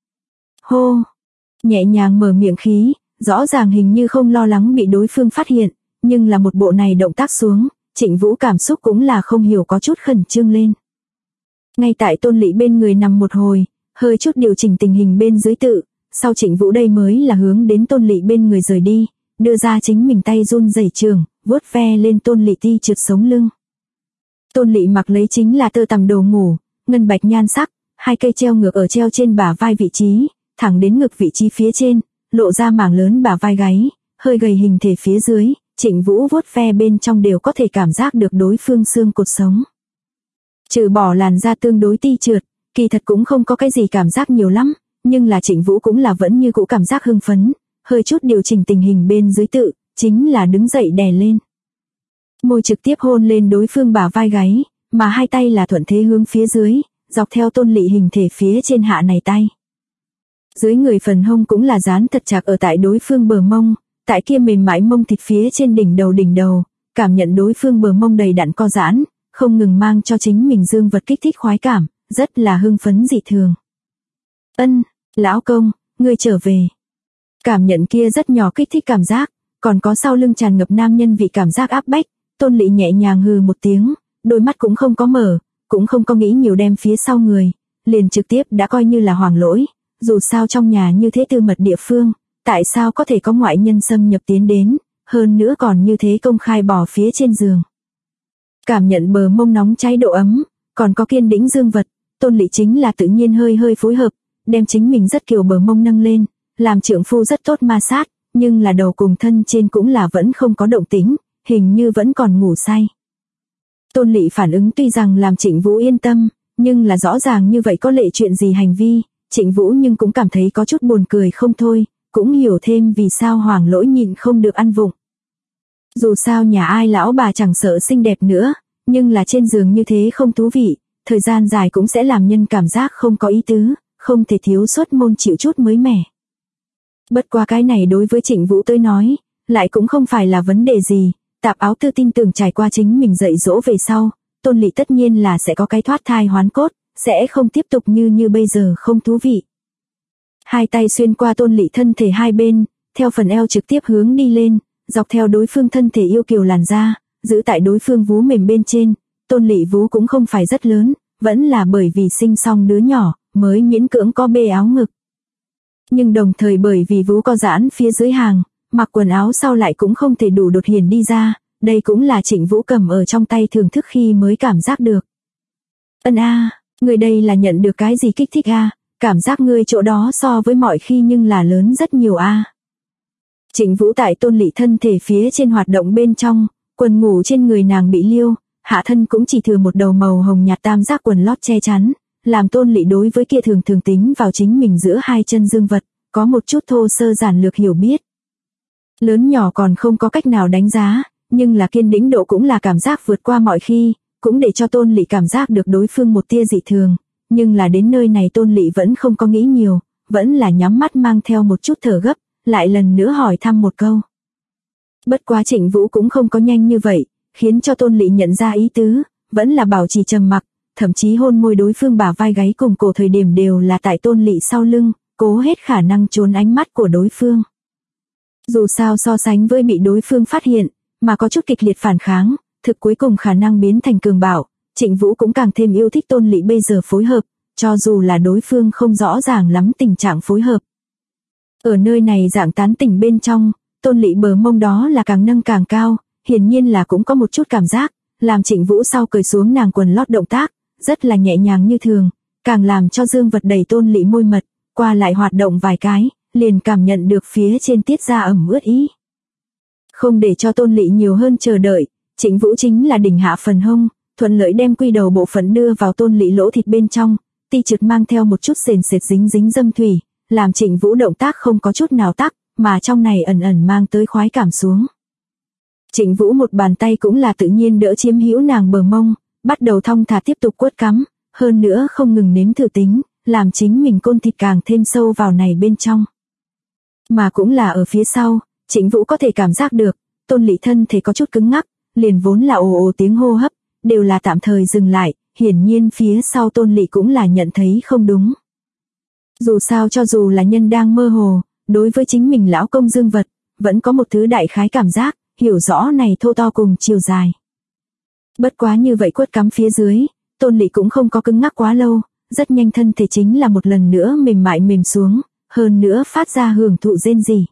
Hô! Nhẹ nhàng mở miệng khí, rõ ràng hình như không lo lắng bị đối phương phát hiện, nhưng là một bộ này động tác xuống, Trịnh Vũ cảm xúc cũng là không hiểu có chút khẩn trương lên. Ngay tại Tôn Lị bên người nằm một hồi, hơi chút điều chỉnh tình hình bên dưới tự, sau Trịnh Vũ đây mới là hướng đến Tôn Lị bên người rời đi, đưa ra chính mình tay run rẩy trường, vuốt ve lên Tôn Lị ti trượt sống lưng. Tôn Lị mặc lấy chính là tơ tằm đồ ngủ, ngân bạch nhan sắc, hai cây treo ngược ở treo trên bả vai vị trí, thẳng đến ngực vị trí phía trên, lộ ra mảng lớn bả vai gáy, hơi gầy hình thể phía dưới, Trịnh Vũ vuốt ve bên trong đều có thể cảm giác được đối phương xương cột sống. Trừ bỏ làn da tương đối ti trượt, kỳ thật cũng không có cái gì cảm giác nhiều lắm, nhưng là Trịnh Vũ cũng là vẫn như cũ cảm giác hưng phấn, hơi chút điều chỉnh tình hình bên dưới tự, chính là đứng dậy đè lên. Môi trực tiếp hôn lên đối phương bả vai gáy, mà hai tay là thuận thế hướng phía dưới, dọc theo Tôn Lị hình thể phía trên hạ này tay. Dưới người phần hông cũng là dán thật chặt ở tại đối phương bờ mông, tại kia mềm mại mông thịt phía trên đỉnh đầu, cảm nhận đối phương bờ mông đầy đặn co giãn, không ngừng mang cho chính mình dương vật kích thích khoái cảm, rất là hưng phấn dị thường. Ân, lão công, ngươi trở về. Cảm nhận kia rất nhỏ kích thích cảm giác, còn có sau lưng tràn ngập nam nhân vị cảm giác áp bách, Tôn Lị nhẹ nhàng hừ một tiếng, đôi mắt cũng không có mở, cũng không có nghĩ nhiều đem phía sau người, liền trực tiếp đã coi như là Hoàng Lỗi, dù sao trong nhà như thế tư mật địa phương, tại sao có thể có ngoại nhân xâm nhập tiến đến, hơn nữa còn như thế công khai bỏ phía trên giường. Cảm nhận bờ mông nóng cháy độ ấm, còn có kiên đĩnh dương vật, Tôn Lị chính là tự nhiên hơi hơi phối hợp, đem chính mình rất kiều bờ mông nâng lên, làm trượng phu rất tốt ma sát, nhưng là đầu cùng thân trên cũng là vẫn không có động tĩnh, hình như vẫn còn ngủ say. Tôn Lị phản ứng tuy rằng làm Trịnh Vũ yên tâm, nhưng là rõ ràng như vậy có lệ chuyện gì hành vi, Trịnh Vũ nhưng cũng cảm thấy có chút buồn cười không thôi, cũng hiểu thêm vì sao Hoàng Lỗi nhịn không được ăn vụng. Dù sao nhà ai lão bà chẳng sợ xinh đẹp nữa, nhưng là trên giường như thế không thú vị, thời gian dài cũng sẽ làm nhân cảm giác không có ý tứ, không thể thiếu xuất môn chịu chút mới mẻ. Bất qua cái này đối với Trịnh Vũ tới nói, lại cũng không phải là vấn đề gì, Tạp Áo Tư tin tưởng trải qua chính mình dạy dỗ về sau, Tôn Lị tất nhiên là sẽ có cái thoát thai hoán cốt, sẽ không tiếp tục như bây giờ không thú vị. Hai tay xuyên qua Tôn Lị thân thể hai bên, theo phần eo trực tiếp hướng đi lên, dọc theo đối phương thân thể yêu kiều làn da, giữ tại đối phương vú mềm bên trên, Tôn Lị vú cũng không phải rất lớn, vẫn là bởi vì sinh xong đứa nhỏ, mới miễn cưỡng có bê áo ngực. Nhưng đồng thời bởi vì vú có giãn phía dưới hàng, mặc quần áo sau lại cũng không thể đủ đột hiển đi ra, đây cũng là Trịnh Vũ cầm ở trong tay thưởng thức khi mới cảm giác được. Ân a, người đây là nhận được cái gì kích thích a, cảm giác ngươi chỗ đó so với mọi khi nhưng là lớn rất nhiều a. Trịnh Vũ tại Tôn Lị thân thể phía trên hoạt động bên trong, quần ngủ trên người nàng bị liêu, hạ thân cũng chỉ thừa một đầu màu hồng nhạt tam giác quần lót che chắn, làm Tôn Lị đối với kia thường tính vào chính mình giữa hai chân dương vật, có một chút thô sơ giản lược hiểu biết. Lớn nhỏ còn không có cách nào đánh giá, nhưng là kiên đĩnh độ cũng là cảm giác vượt qua mọi khi, cũng để cho Tôn Lị cảm giác được đối phương một tia dị thường, nhưng là đến nơi này Tôn Lị vẫn không có nghĩ nhiều, vẫn là nhắm mắt mang theo một chút thở gấp, lại lần nữa hỏi thăm một câu. Bất quá Trịnh Vũ cũng không có nhanh như vậy, khiến cho Tôn Lị nhận ra ý tứ, vẫn là bảo trì trầm mặc, thậm chí hôn môi đối phương bả vai gáy cùng cổ thời điểm đều là tại Tôn Lị sau lưng, cố hết khả năng trốn ánh mắt của đối phương. Dù sao so sánh với bị đối phương phát hiện, mà có chút kịch liệt phản kháng, thực cuối cùng khả năng biến thành cường bạo, Trịnh Vũ cũng càng thêm yêu thích Tôn Lị bây giờ phối hợp, cho dù là đối phương không rõ ràng lắm tình trạng phối hợp. Ở nơi này dạng tán tỉnh bên trong, Tôn Lị bờ mông đó là càng nâng càng cao, hiển nhiên là cũng có một chút cảm giác, làm Trịnh Vũ sau cởi xuống nàng quần lót động tác, rất là nhẹ nhàng như thường, càng làm cho dương vật đầy Tôn Lị môi mật, qua lại hoạt động vài cái, liền cảm nhận được phía trên tiết ra ẩm ướt ý. Không để cho Tôn Lị nhiều hơn chờ đợi, Trịnh Vũ chính là đỉnh hạ phần hông, thuận lợi đem quy đầu bộ phận đưa vào Tôn Lị lỗ thịt bên trong, ti trượt mang theo một chút sền sệt dính dâm thủy, làm Trịnh Vũ động tác không có chút nào tắc, mà trong này ẩn ẩn mang tới khoái cảm xuống. Trịnh Vũ một bàn tay cũng là tự nhiên đỡ chiếm hữu nàng bờ mông, bắt đầu thong thả tiếp tục quất cắm, hơn nữa không ngừng nếm thử tính, làm chính mình côn thịt càng thêm sâu vào này bên trong. Mà cũng là ở phía sau, Trịnh Vũ có thể cảm giác được, Tôn Lị thân thể có chút cứng ngắc, liền vốn là ồ ồ tiếng hô hấp, đều là tạm thời dừng lại, hiển nhiên phía sau Tôn Lị cũng là nhận thấy không đúng. Dù sao cho dù là nhân đang mơ hồ, đối với chính mình lão công dương vật, vẫn có một thứ đại khái cảm giác, hiểu rõ này thô to cùng chiều dài. Bất quá như vậy quất cắm phía dưới, Tôn Lị cũng không có cứng ngắc quá lâu, rất nhanh thân thể chính là một lần nữa mềm mại mềm xuống, hơn nữa phát ra hưởng thụ rên rỉ.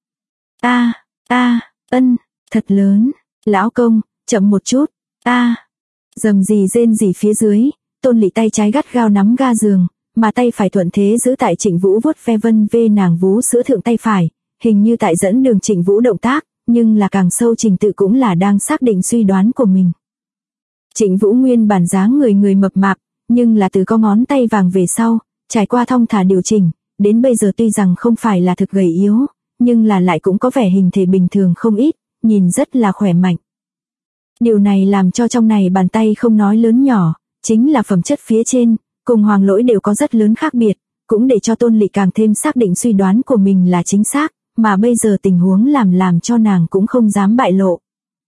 Ân, thật lớn, lão công, chậm một chút, dầm gì rên rỉ phía dưới, Tôn Lị tay trái gắt gao nắm ga giường, mà tay phải thuận thế giữ tại Trịnh Vũ vuốt ve vân vê nàng vú sữa thượng tay phải, hình như tại dẫn đường Trịnh Vũ động tác, nhưng là càng sâu trình tự cũng là đang xác định suy đoán của mình. Trịnh Vũ nguyên bản dáng người mập mạp, nhưng là từ có ngón tay vàng về sau, trải qua thong thả điều chỉnh, đến bây giờ tuy rằng không phải là thực gầy yếu, nhưng là lại cũng có vẻ hình thể bình thường không ít, nhìn rất là khỏe mạnh. Điều này làm cho trong này bàn tay không nói lớn nhỏ, chính là phẩm chất phía trên, cùng Hoàng Lỗi đều có rất lớn khác biệt, cũng để cho Tôn Lị càng thêm xác định suy đoán của mình là chính xác, mà bây giờ tình huống làm cho nàng cũng không dám bại lộ.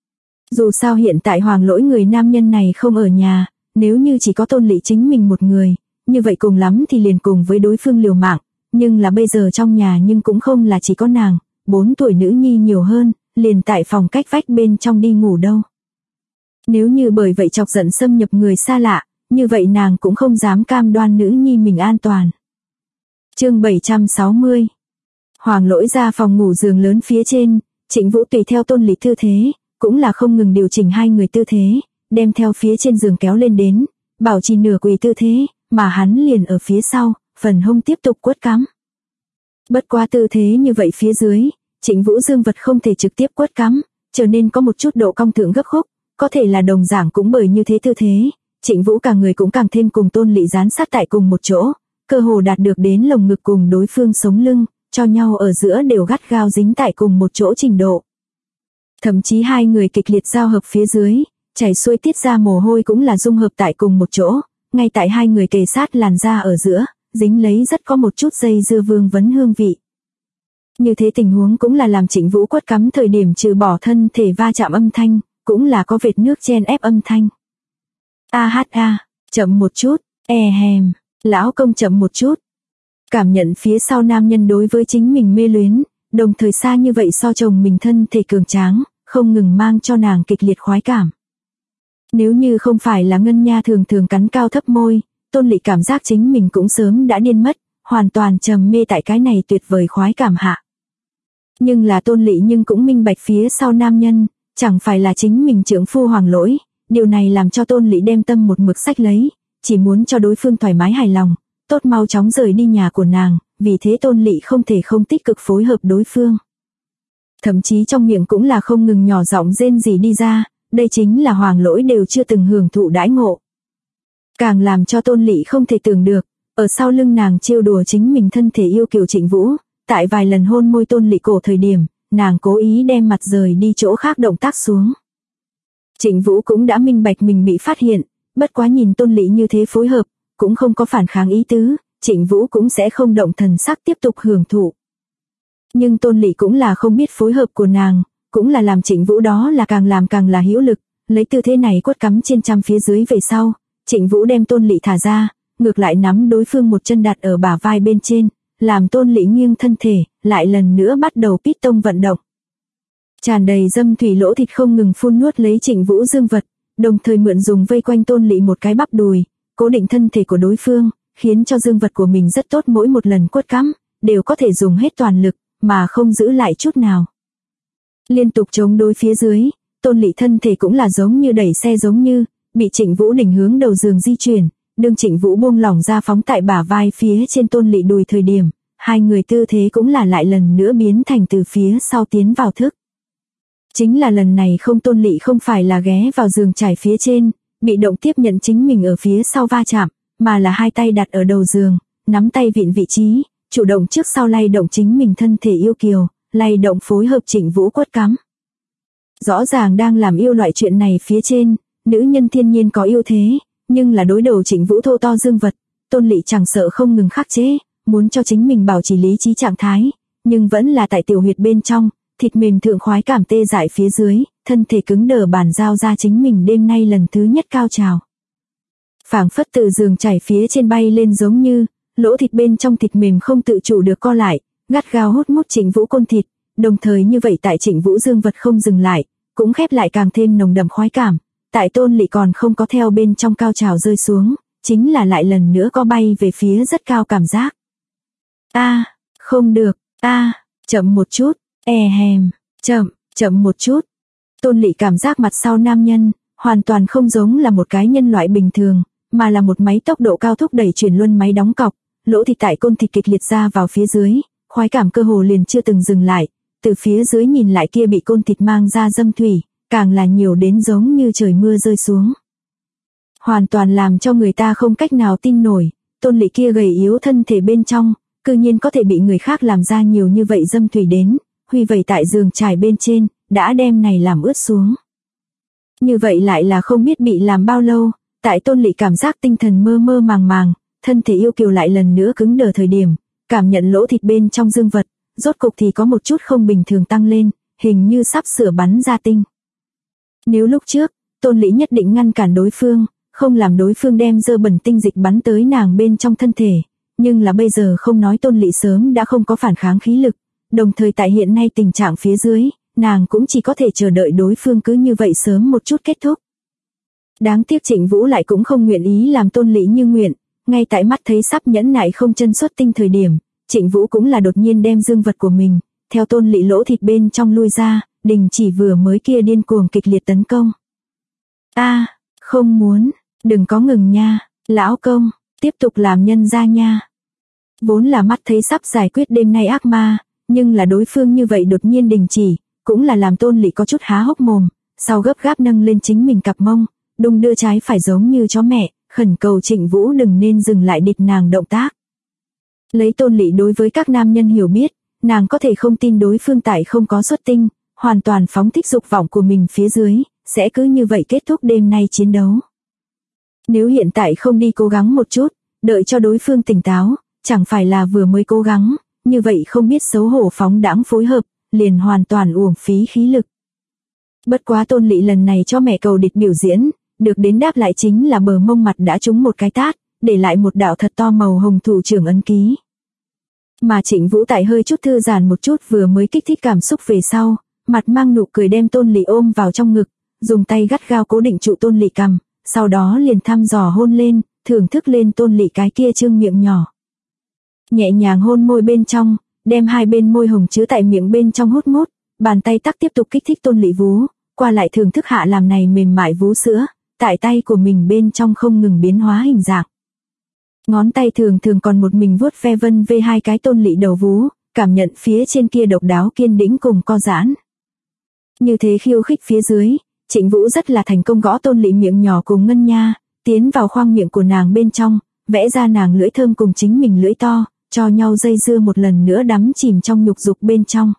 Dù sao hiện tại Hoàng Lỗi người nam nhân này không ở nhà, nếu như chỉ có Tôn Lị chính mình một người, như vậy cùng lắm thì liền cùng với đối phương liều mạng, nhưng là bây giờ trong nhà nhưng cũng không là chỉ có nàng, 4 tuổi nữ nhi nhiều hơn, liền tại phòng cách vách bên trong đi ngủ đâu. Nếu như bởi vậy chọc giận xâm nhập người xa lạ, như vậy nàng cũng không dám cam đoan nữ nhi mình an toàn. Chương 760. Hoàng Lỗi ra phòng ngủ giường lớn phía trên, Trịnh Vũ tùy theo Tôn Lị tư thế, cũng là không ngừng điều chỉnh hai người tư thế, đem theo phía trên giường kéo lên đến, bảo trì nửa quỳ tư thế, mà hắn liền ở phía sau, phần hông tiếp tục quất cắm. Bất quá tư thế như vậy phía dưới, Trịnh Vũ dương vật không thể trực tiếp quất cắm, trở nên có một chút độ cong thượng gấp khúc, có thể là đồng giảng cũng bởi như thế tư thế, Trịnh Vũ cả người cũng càng thêm cùng Tôn Lị dán sát tại cùng một chỗ, cơ hồ đạt được đến lồng ngực cùng đối phương sống lưng, cho nhau ở giữa đều gắt gao dính tại cùng một chỗ trình độ. Thậm chí hai người kịch liệt giao hợp phía dưới, chảy xuôi tiết ra mồ hôi cũng là dung hợp tại cùng một chỗ, ngay tại hai người kề sát làn da ở giữa, dính lấy rất có một chút dây dưa vương vấn hương vị. Như thế tình huống cũng là làm Trịnh Vũ quất cắm thời điểm trừ bỏ thân thể va chạm âm thanh, cũng là có vệt nước chen ép âm thanh. Chậm một chút, hèm, lão công chậm một chút. Cảm nhận phía sau nam nhân đối với chính mình mê luyến, đồng thời xa như vậy so chồng mình thân thể cường tráng, không ngừng mang cho nàng kịch liệt khoái cảm. Nếu như không phải là Ngân Nha thường thường cắn cao thấp môi, Tôn Lị cảm giác chính mình cũng sớm đã điên mất, hoàn toàn trầm mê tại cái này tuyệt vời khoái cảm hạ. Nhưng là Tôn Lị nhưng cũng minh bạch phía sau nam nhân, chẳng phải là chính mình trượng phu Hoàng Lỗi, điều này làm cho Tôn Lị đem tâm một mực sách lấy, chỉ muốn cho đối phương thoải mái hài lòng, tốt mau chóng rời đi nhà của nàng, vì thế Tôn Lị không thể không tích cực phối hợp đối phương. Thậm chí trong miệng cũng là không ngừng nhỏ giọng rên rỉ đi ra, đây chính là Hoàng Lỗi đều chưa từng hưởng thụ đãi ngộ. Càng làm cho Tôn Lị không thể tưởng được, ở sau lưng nàng trêu đùa chính mình thân thể yêu kiều Trịnh Vũ, tại vài lần hôn môi Tôn Lị cổ thời điểm, nàng cố ý đem mặt rời đi chỗ khác động tác xuống. Trịnh Vũ cũng đã minh bạch mình bị phát hiện, bất quá nhìn Tôn Lị như thế phối hợp, cũng không có phản kháng ý tứ, Trịnh Vũ cũng sẽ không động thần sắc tiếp tục hưởng thụ. Nhưng Tôn Lị cũng là không biết phối hợp của nàng, cũng là làm Trịnh Vũ đó là càng làm càng là hữu lực, lấy tư thế này quất cắm trên trăm phía dưới về sau, Trịnh Vũ đem Tôn Lị thả ra, ngược lại nắm đối phương một chân đặt ở bả vai bên trên, làm Tôn Lị nghiêng thân thể, lại lần nữa bắt đầu piston vận động. Tràn đầy dâm thủy lỗ thịt không ngừng phun nuốt lấy Trịnh Vũ dương vật, đồng thời mượn dùng vây quanh Tôn Lị một cái bắp đùi, cố định thân thể của đối phương, khiến cho dương vật của mình rất tốt, mỗi một lần quất cắm đều có thể dùng hết toàn lực, mà không giữ lại chút nào. Liên tục chống đối phía dưới, Tôn Lị thân thể cũng là giống như đẩy xe giống như, bị Trịnh Vũ đỉnh hướng đầu giường di chuyển, đương Trịnh Vũ buông lỏng ra phóng tại bả vai phía trên Tôn Lị đùi thời điểm, hai người tư thế cũng là lại lần nữa biến thành từ phía sau tiến vào thức. Chính là lần này không, Tôn Lị không phải là ghé vào giường trải phía trên, bị động tiếp nhận chính mình ở phía sau va chạm, mà là hai tay đặt ở đầu giường, nắm tay vịn vị trí, chủ động trước sau lay động chính mình thân thể yêu kiều, lay động phối hợp Trịnh Vũ quất cắm. Rõ ràng đang làm yêu loại chuyện này phía trên, nữ nhân thiên nhiên có ưu thế, nhưng là đối đầu Trịnh Vũ thô to dương vật, Tôn Lị chẳng sợ không ngừng khắc chế, muốn cho chính mình bảo trì lý trí trạng thái, nhưng vẫn là tại tiểu huyệt bên trong, thịt mềm thượng khoái cảm tê dại phía dưới, thân thể cứng đờ bàn giao ra chính mình đêm nay lần thứ nhất cao trào. Phảng phất từ giường trải phía trên bay lên giống như, lỗ thịt bên trong thịt mềm không tự chủ được co lại, gắt gao hút mút Trịnh Vũ côn thịt, đồng thời như vậy tại Trịnh Vũ dương vật không dừng lại, cũng khép lại càng thêm nồng đậm khoái cảm, tại Tôn Lị còn không có theo bên trong cao trào rơi xuống, chính là lại lần nữa co bay về phía rất cao cảm giác. Không được, chậm một chút, hèm, chậm một chút. Tôn Lị cảm giác mặt sau nam nhân, hoàn toàn không giống là một cái nhân loại bình thường, mà là một máy tốc độ cao thúc đẩy chuyển luân máy đóng cọc, lỗ thịt tại côn thịt kịch liệt ra vào phía dưới, khoái cảm cơ hồ liền chưa từng dừng lại, từ phía dưới nhìn lại kia bị côn thịt mang ra dâm thủy, càng là nhiều đến giống như trời mưa rơi xuống. Hoàn toàn làm cho người ta không cách nào tin nổi, Tôn Lị kia gầy yếu thân thể bên trong, cư nhiên có thể bị người khác làm ra nhiều như vậy dâm thủy đến, huy vẩy tại giường trải bên trên, đã đem này làm ướt xuống. Như vậy lại là không biết bị làm bao lâu, tại Tôn Lị cảm giác tinh thần mơ mơ màng màng, thân thể yêu kiều lại lần nữa cứng đờ thời điểm, cảm nhận lỗ thịt bên trong dương vật, rốt cục thì có một chút không bình thường tăng lên, hình như sắp sửa bắn ra tinh. Nếu lúc trước, Tôn Lị nhất định ngăn cản đối phương, không làm đối phương đem dơ bẩn tinh dịch bắn tới nàng bên trong thân thể, nhưng là bây giờ không nói Tôn Lị sớm đã không có phản kháng khí lực, đồng thời tại hiện nay tình trạng phía dưới, nàng cũng chỉ có thể chờ đợi đối phương cứ như vậy sớm một chút kết thúc. Đáng tiếc Trịnh Vũ lại cũng không nguyện ý làm Tôn Lị như nguyện, ngay tại mắt thấy sắp nhẫn nại không chân xuất tinh thời điểm, Trịnh Vũ cũng là đột nhiên đem dương vật của mình, theo Tôn Lị lỗ thịt bên trong lui ra, đình chỉ vừa mới kia điên cuồng kịch liệt tấn công. Không muốn, đừng có ngừng nha, lão công, tiếp tục làm nhân ra nha. Vốn là mắt thấy sắp giải quyết đêm nay ác ma, nhưng là đối phương như vậy đột nhiên đình chỉ, cũng là làm Tôn Lị có chút há hốc mồm, sau gấp gáp nâng lên chính mình cặp mông, đung đưa trái phải giống như chó mẹ, khẩn cầu Trịnh Vũ đừng nên dừng lại địch nàng động tác. Lấy Tôn Lị đối với các nam nhân hiểu biết, nàng có thể không tin đối phương tại không có xuất tinh, hoàn toàn phóng thích dục vọng của mình phía dưới, sẽ cứ như vậy kết thúc đêm nay chiến đấu. Nếu hiện tại không đi cố gắng một chút, đợi cho đối phương tỉnh táo, chẳng phải là vừa mới cố gắng, như vậy không biết xấu hổ phóng đãng phối hợp, liền hoàn toàn uổng phí khí lực. Bất quá Tôn Lị lần này cho mẹ cầu địch biểu diễn, được đến đáp lại chính là bờ mông mặt đã trúng một cái tát, để lại một đạo thật to màu hồng thủ trưởng ấn ký. Mà Trịnh Vũ tại hơi chút thư giãn một chút vừa mới kích thích cảm xúc về sau, mặt mang nụ cười đem Tôn Lị ôm vào trong ngực, dùng tay gắt gao cố định trụ Tôn Lị cằm, sau đó liền thăm dò hôn lên, thưởng thức lên Tôn Lị cái kia trương miệng nhỏ. Nhẹ nhàng hôn môi bên trong, đem hai bên môi hồng chứa tại miệng bên trong hút mút, bàn tay tắc tiếp tục kích thích Tôn Lị vú, qua lại thưởng thức hạ làm này mềm mại vú sữa, tại tay của mình bên trong không ngừng biến hóa hình dạng. Ngón tay thường thường còn một mình vuốt ve vân vê hai cái Tôn Lị đầu vú, cảm nhận phía trên kia độc đáo kiên đĩnh cùng co giãn. Như thế khiêu khích phía dưới, Trịnh Vũ rất là thành công gõ Tôn Lị miệng nhỏ cùng ngân nha, tiến vào khoang miệng của nàng bên trong, vẽ ra nàng lưỡi thơm cùng chính mình lưỡi to, cho nhau dây dưa một lần nữa đắm chìm trong nhục dục bên trong.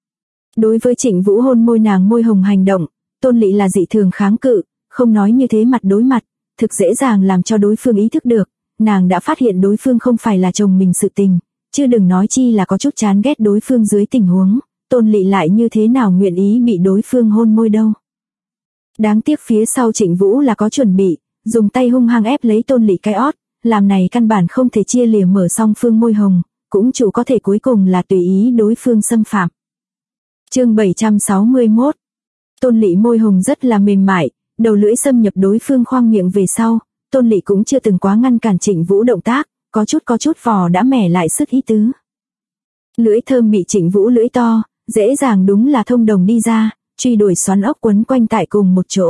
Đối với Trịnh Vũ hôn môi nàng môi hồng hành động, Tôn Lị là dị thường kháng cự, không nói như thế mặt đối mặt, thực dễ dàng làm cho đối phương ý thức được, nàng đã phát hiện đối phương không phải là chồng mình sự tình, chứ đừng nói chi là có chút chán ghét đối phương dưới tình huống, Tôn Lị lại như thế nào nguyện ý bị đối phương hôn môi đâu. Đáng tiếc phía sau Trịnh Vũ là có chuẩn bị, dùng tay hung hăng ép lấy Tôn Lị cái ót, làm này căn bản không thể chia lìa mở song phương môi hồng, cũng chủ có thể cuối cùng là tùy ý đối phương xâm phạm. Chương 761. Tôn Lị môi hồng rất là mềm mại, đầu lưỡi xâm nhập đối phương khoang miệng về sau, Tôn Lị cũng chưa từng quá ngăn cản Trịnh Vũ động tác, có chút vò đã mẻ lại sức ý tứ. Lưỡi thơm bị Trịnh Vũ lưỡi to, dễ dàng đúng là thông đồng đi ra, truy đuổi xoắn ốc quấn quanh tại cùng một chỗ.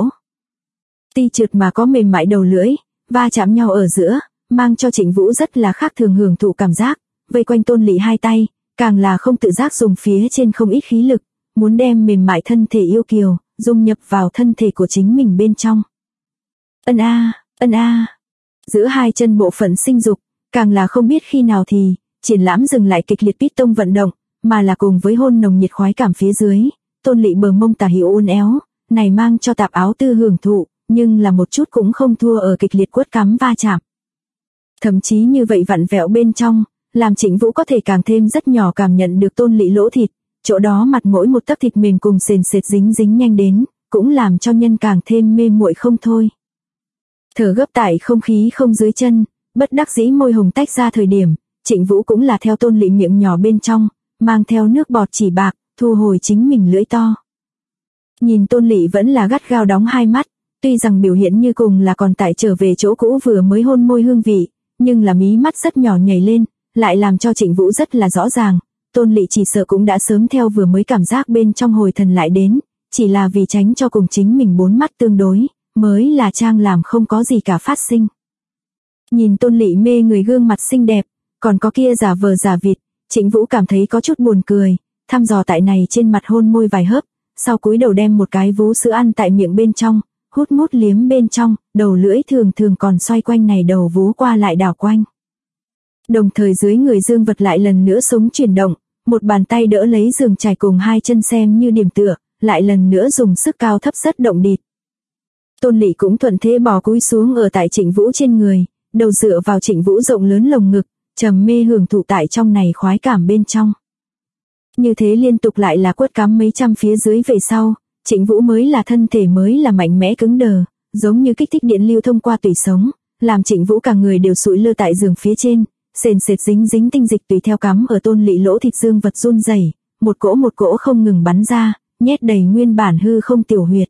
Ti trượt mà có mềm mại đầu lưỡi, va chạm nhau ở giữa, mang cho Trịnh Vũ rất là khác thường hưởng thụ cảm giác, vây quanh Tôn Lị hai tay, càng là không tự giác dùng phía trên không ít khí lực, muốn đem mềm mại thân thể yêu kiều, dung nhập vào thân thể của chính mình bên trong. Ân a. Giữa hai chân bộ phận sinh dục, càng là không biết khi nào thì, triển lãm dừng lại kịch liệt piston vận động, mà là cùng với hôn nồng nhiệt khoái cảm phía dưới, Tôn Lị bờ mông tả hữu uốn éo, này mang cho tạp áo tư hưởng thụ, nhưng là một chút cũng không thua ở kịch liệt quất cắm va chạm. Thậm chí như vậy vặn vẹo bên trong, làm Trịnh Vũ có thể càng thêm rất nhỏ cảm nhận được Tôn Lị lỗ thịt, chỗ đó mặt mỗi một tấc thịt mềm cùng sền sệt dính nhanh đến, cũng làm cho nhân càng thêm mê muội không thôi. Thở gấp tại không khí không dưới chân, bất đắc dĩ môi hồng tách ra thời điểm, Trịnh Vũ cũng là theo Tôn Lị miệng nhỏ bên trong, mang theo nước bọt chỉ bạc, thu hồi chính mình lưỡi to. Nhìn Tôn Lị vẫn là gắt gao đóng hai mắt, tuy rằng biểu hiện như cùng là còn tại trở về chỗ cũ vừa mới hôn môi hương vị, nhưng là mí mắt rất nhỏ nhảy lên, lại làm cho Trịnh Vũ rất là rõ ràng, Tôn Lị chỉ sợ cũng đã sớm theo vừa mới cảm giác bên trong hồi thần lại đến, chỉ là vì tránh cho cùng chính mình bốn mắt tương đối, mới là trang làm không có gì cả phát sinh. Nhìn Tôn Lị mê người gương mặt xinh đẹp, còn có kia giả vờ giả vịt, Trịnh Vũ cảm thấy có chút buồn cười, thăm dò tại này trên mặt hôn môi vài hớp, sau cúi đầu đem một cái vú sữa ăn tại miệng bên trong, hút mút liếm bên trong, đầu lưỡi thường thường còn xoay quanh này đầu vú qua lại đảo quanh. Đồng thời dưới người dương vật lại lần nữa sống chuyển động, một bàn tay đỡ lấy giường trải cùng hai chân xem như điểm tựa, lại lần nữa dùng sức cao thấp rất động địt. Tôn Lị cũng thuận thế bò cúi xuống ở tại Trịnh Vũ trên người, đầu dựa vào Trịnh Vũ rộng lớn lồng ngực, trầm mê hưởng thụ tại trong này khoái cảm bên trong. Như thế liên tục lại là quất cắm mấy trăm phía dưới về sau, Trịnh Vũ mới là thân thể mới là mạnh mẽ cứng đờ, giống như kích thích điện lưu thông qua tủy sống, làm Trịnh Vũ cả người đều sụi lơ tại giường phía trên, sền sệt dính tinh dịch tùy theo cắm ở tôn lỵ lỗ thịt dương vật run rẩy, một cỗ không ngừng bắn ra, nhét đầy nguyên bản hư không tiểu huyệt.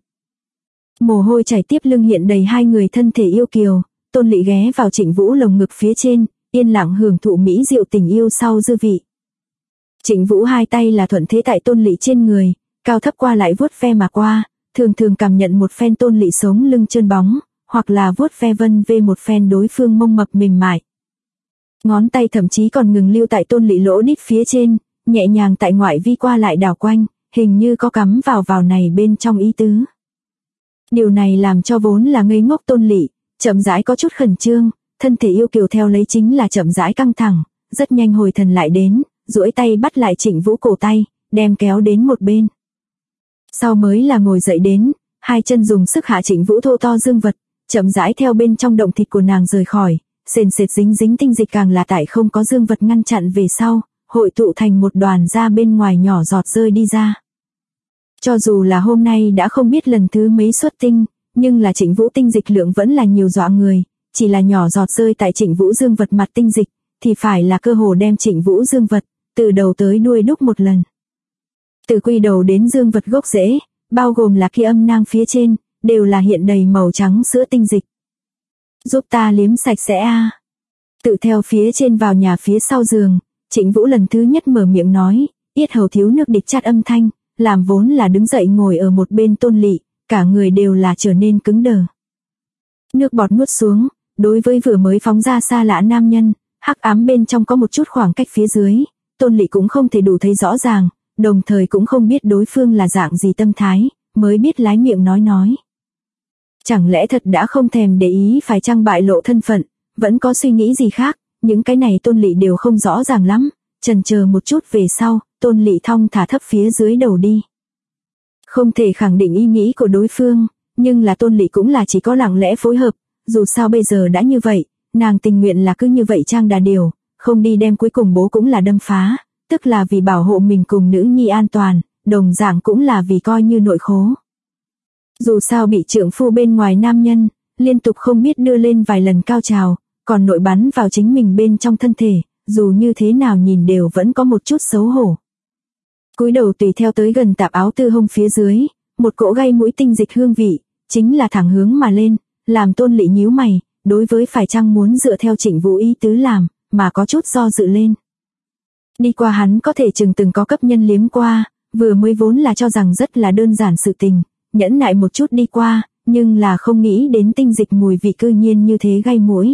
Mồ hôi chảy tiếp lưng hiện đầy hai người thân thể yêu kiều, tôn lỵ ghé vào Trịnh Vũ lồng ngực phía trên, yên lặng hưởng thụ mỹ diệu tình yêu sau dư vị. Trịnh Vũ hai tay là thuận thế tại tôn lỵ trên người, cao thấp qua lại vuốt ve mà qua, thường cảm nhận một phen tôn lỵ sống lưng trơn bóng, hoặc là vuốt ve vân vê một phen đối phương mông mập mềm mại. Ngón tay thậm chí còn ngừng lưu tại tôn lỵ lỗ đít phía trên, nhẹ nhàng tại ngoại vi qua lại đảo quanh, hình như có cắm vào này bên trong ý tứ. Điều này làm cho vốn là ngây ngốc tôn lỵ, chậm rãi có chút khẩn trương, thân thể yêu kiều theo lấy chính là chậm rãi căng thẳng, rất nhanh hồi thần lại đến, duỗi tay bắt lại Trịnh Vũ cổ tay, đem kéo đến một bên. Sau mới là ngồi dậy đến, hai chân dùng sức hạ Trịnh Vũ thô to dương vật, chậm rãi theo bên trong động thịt của nàng rời khỏi, sền sệt dính tinh dịch càng là tại không có dương vật ngăn chặn về sau, hội tụ thành một đoàn ra bên ngoài nhỏ giọt rơi đi ra. Cho dù là hôm nay đã không biết lần thứ mấy xuất tinh, nhưng là Trịnh Vũ tinh dịch lượng vẫn là nhiều dọa người, chỉ là nhỏ giọt rơi tại Trịnh Vũ dương vật mặt tinh dịch, thì phải là cơ hồ đem Trịnh Vũ dương vật, từ đầu tới đuôi đúc một lần. Từ quy đầu đến dương vật gốc rễ, bao gồm là kia âm nang phía trên, đều là hiện đầy màu trắng sữa tinh dịch. Giúp ta liếm sạch sẽ a. Tự theo phía trên vào nhà phía sau giường, Trịnh Vũ lần thứ nhất mở miệng nói, yết hầu thiếu nước địch chát âm thanh, làm vốn là đứng dậy ngồi ở một bên tôn lỵ, cả người đều là trở nên cứng đờ. Nước bọt nuốt xuống, đối với vừa mới phóng ra xa lạ nam nhân, hắc ám bên trong có một chút khoảng cách phía dưới, tôn lỵ cũng không thể đủ thấy rõ ràng, đồng thời cũng không biết đối phương là dạng gì tâm thái, mới biết lái miệng nói. Chẳng lẽ thật đã không thèm để ý phải chăng bại lộ thân phận, vẫn có suy nghĩ gì khác, những cái này tôn lỵ đều không rõ ràng lắm, chần chờ một chút về sau, tôn lỵ thong thả thấp phía dưới đầu đi. Không thể khẳng định ý nghĩ của đối phương, nhưng là tôn lỵ cũng là chỉ có lặng lẽ phối hợp, dù sao bây giờ đã như vậy, nàng tình nguyện là cứ như vậy trang đà điều, không đi đem cuối cùng bố cũng là đâm phá, tức là vì bảo hộ mình cùng nữ nhi an toàn, đồng dạng cũng là vì coi như nội khố. Dù sao bị trượng phu bên ngoài nam nhân, liên tục không biết đưa lên vài lần cao trào, còn nội bắn vào chính mình bên trong thân thể, dù như thế nào nhìn đều vẫn có một chút xấu hổ. Cúi đầu tùy theo tới gần tạp áo tư hông phía dưới, một cỗ gây mũi tinh dịch hương vị, chính là thẳng hướng mà lên, làm tôn lỵ nhíu mày, đối với phải chăng muốn dựa theo Trịnh Vũ ý tứ làm, mà có chút do dự lên. Đi qua hắn có thể chừng từng có cấp nhân liếm qua, vừa mới vốn là cho rằng rất là đơn giản sự tình, nhẫn nại một chút đi qua, nhưng là không nghĩ đến tinh dịch mùi vị cư nhiên như thế gây mũi.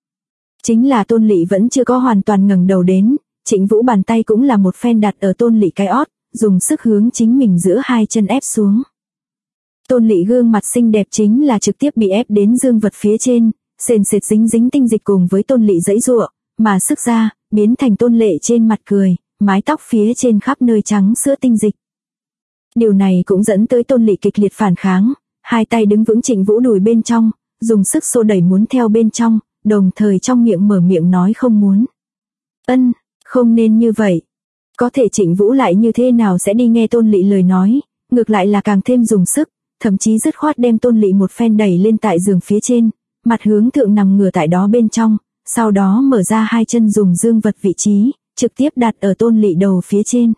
Chính là tôn lỵ vẫn chưa có hoàn toàn ngẩng đầu đến, Trịnh Vũ bàn tay cũng là một phen đặt ở tôn lỵ cái ót, dùng sức hướng chính mình giữa hai chân ép xuống. Tôn lỵ gương mặt xinh đẹp chính là trực tiếp bị ép đến dương vật phía trên, sền sệt dính tinh dịch cùng với tôn lỵ giãy giụa, mà sức ra, biến thành tôn lệ trên mặt cười, mái tóc phía trên khắp nơi trắng sữa tinh dịch. Điều này cũng dẫn tới tôn lỵ kịch liệt phản kháng, hai tay đứng vững Trịnh Vũ đùi bên trong, dùng sức xô đẩy muốn theo bên trong, đồng thời trong miệng mở miệng nói không muốn. Không nên như vậy. Có thể Trịnh Vũ lại như thế nào sẽ đi nghe tôn lỵ lời nói, ngược lại là càng thêm dùng sức, thậm chí dứt khoát đem tôn lỵ một phen đẩy lên tại giường phía trên, mặt hướng thượng nằm ngửa tại đó bên trong, sau đó mở ra hai chân dùng dương vật vị trí, trực tiếp đặt ở tôn lỵ đầu phía trên.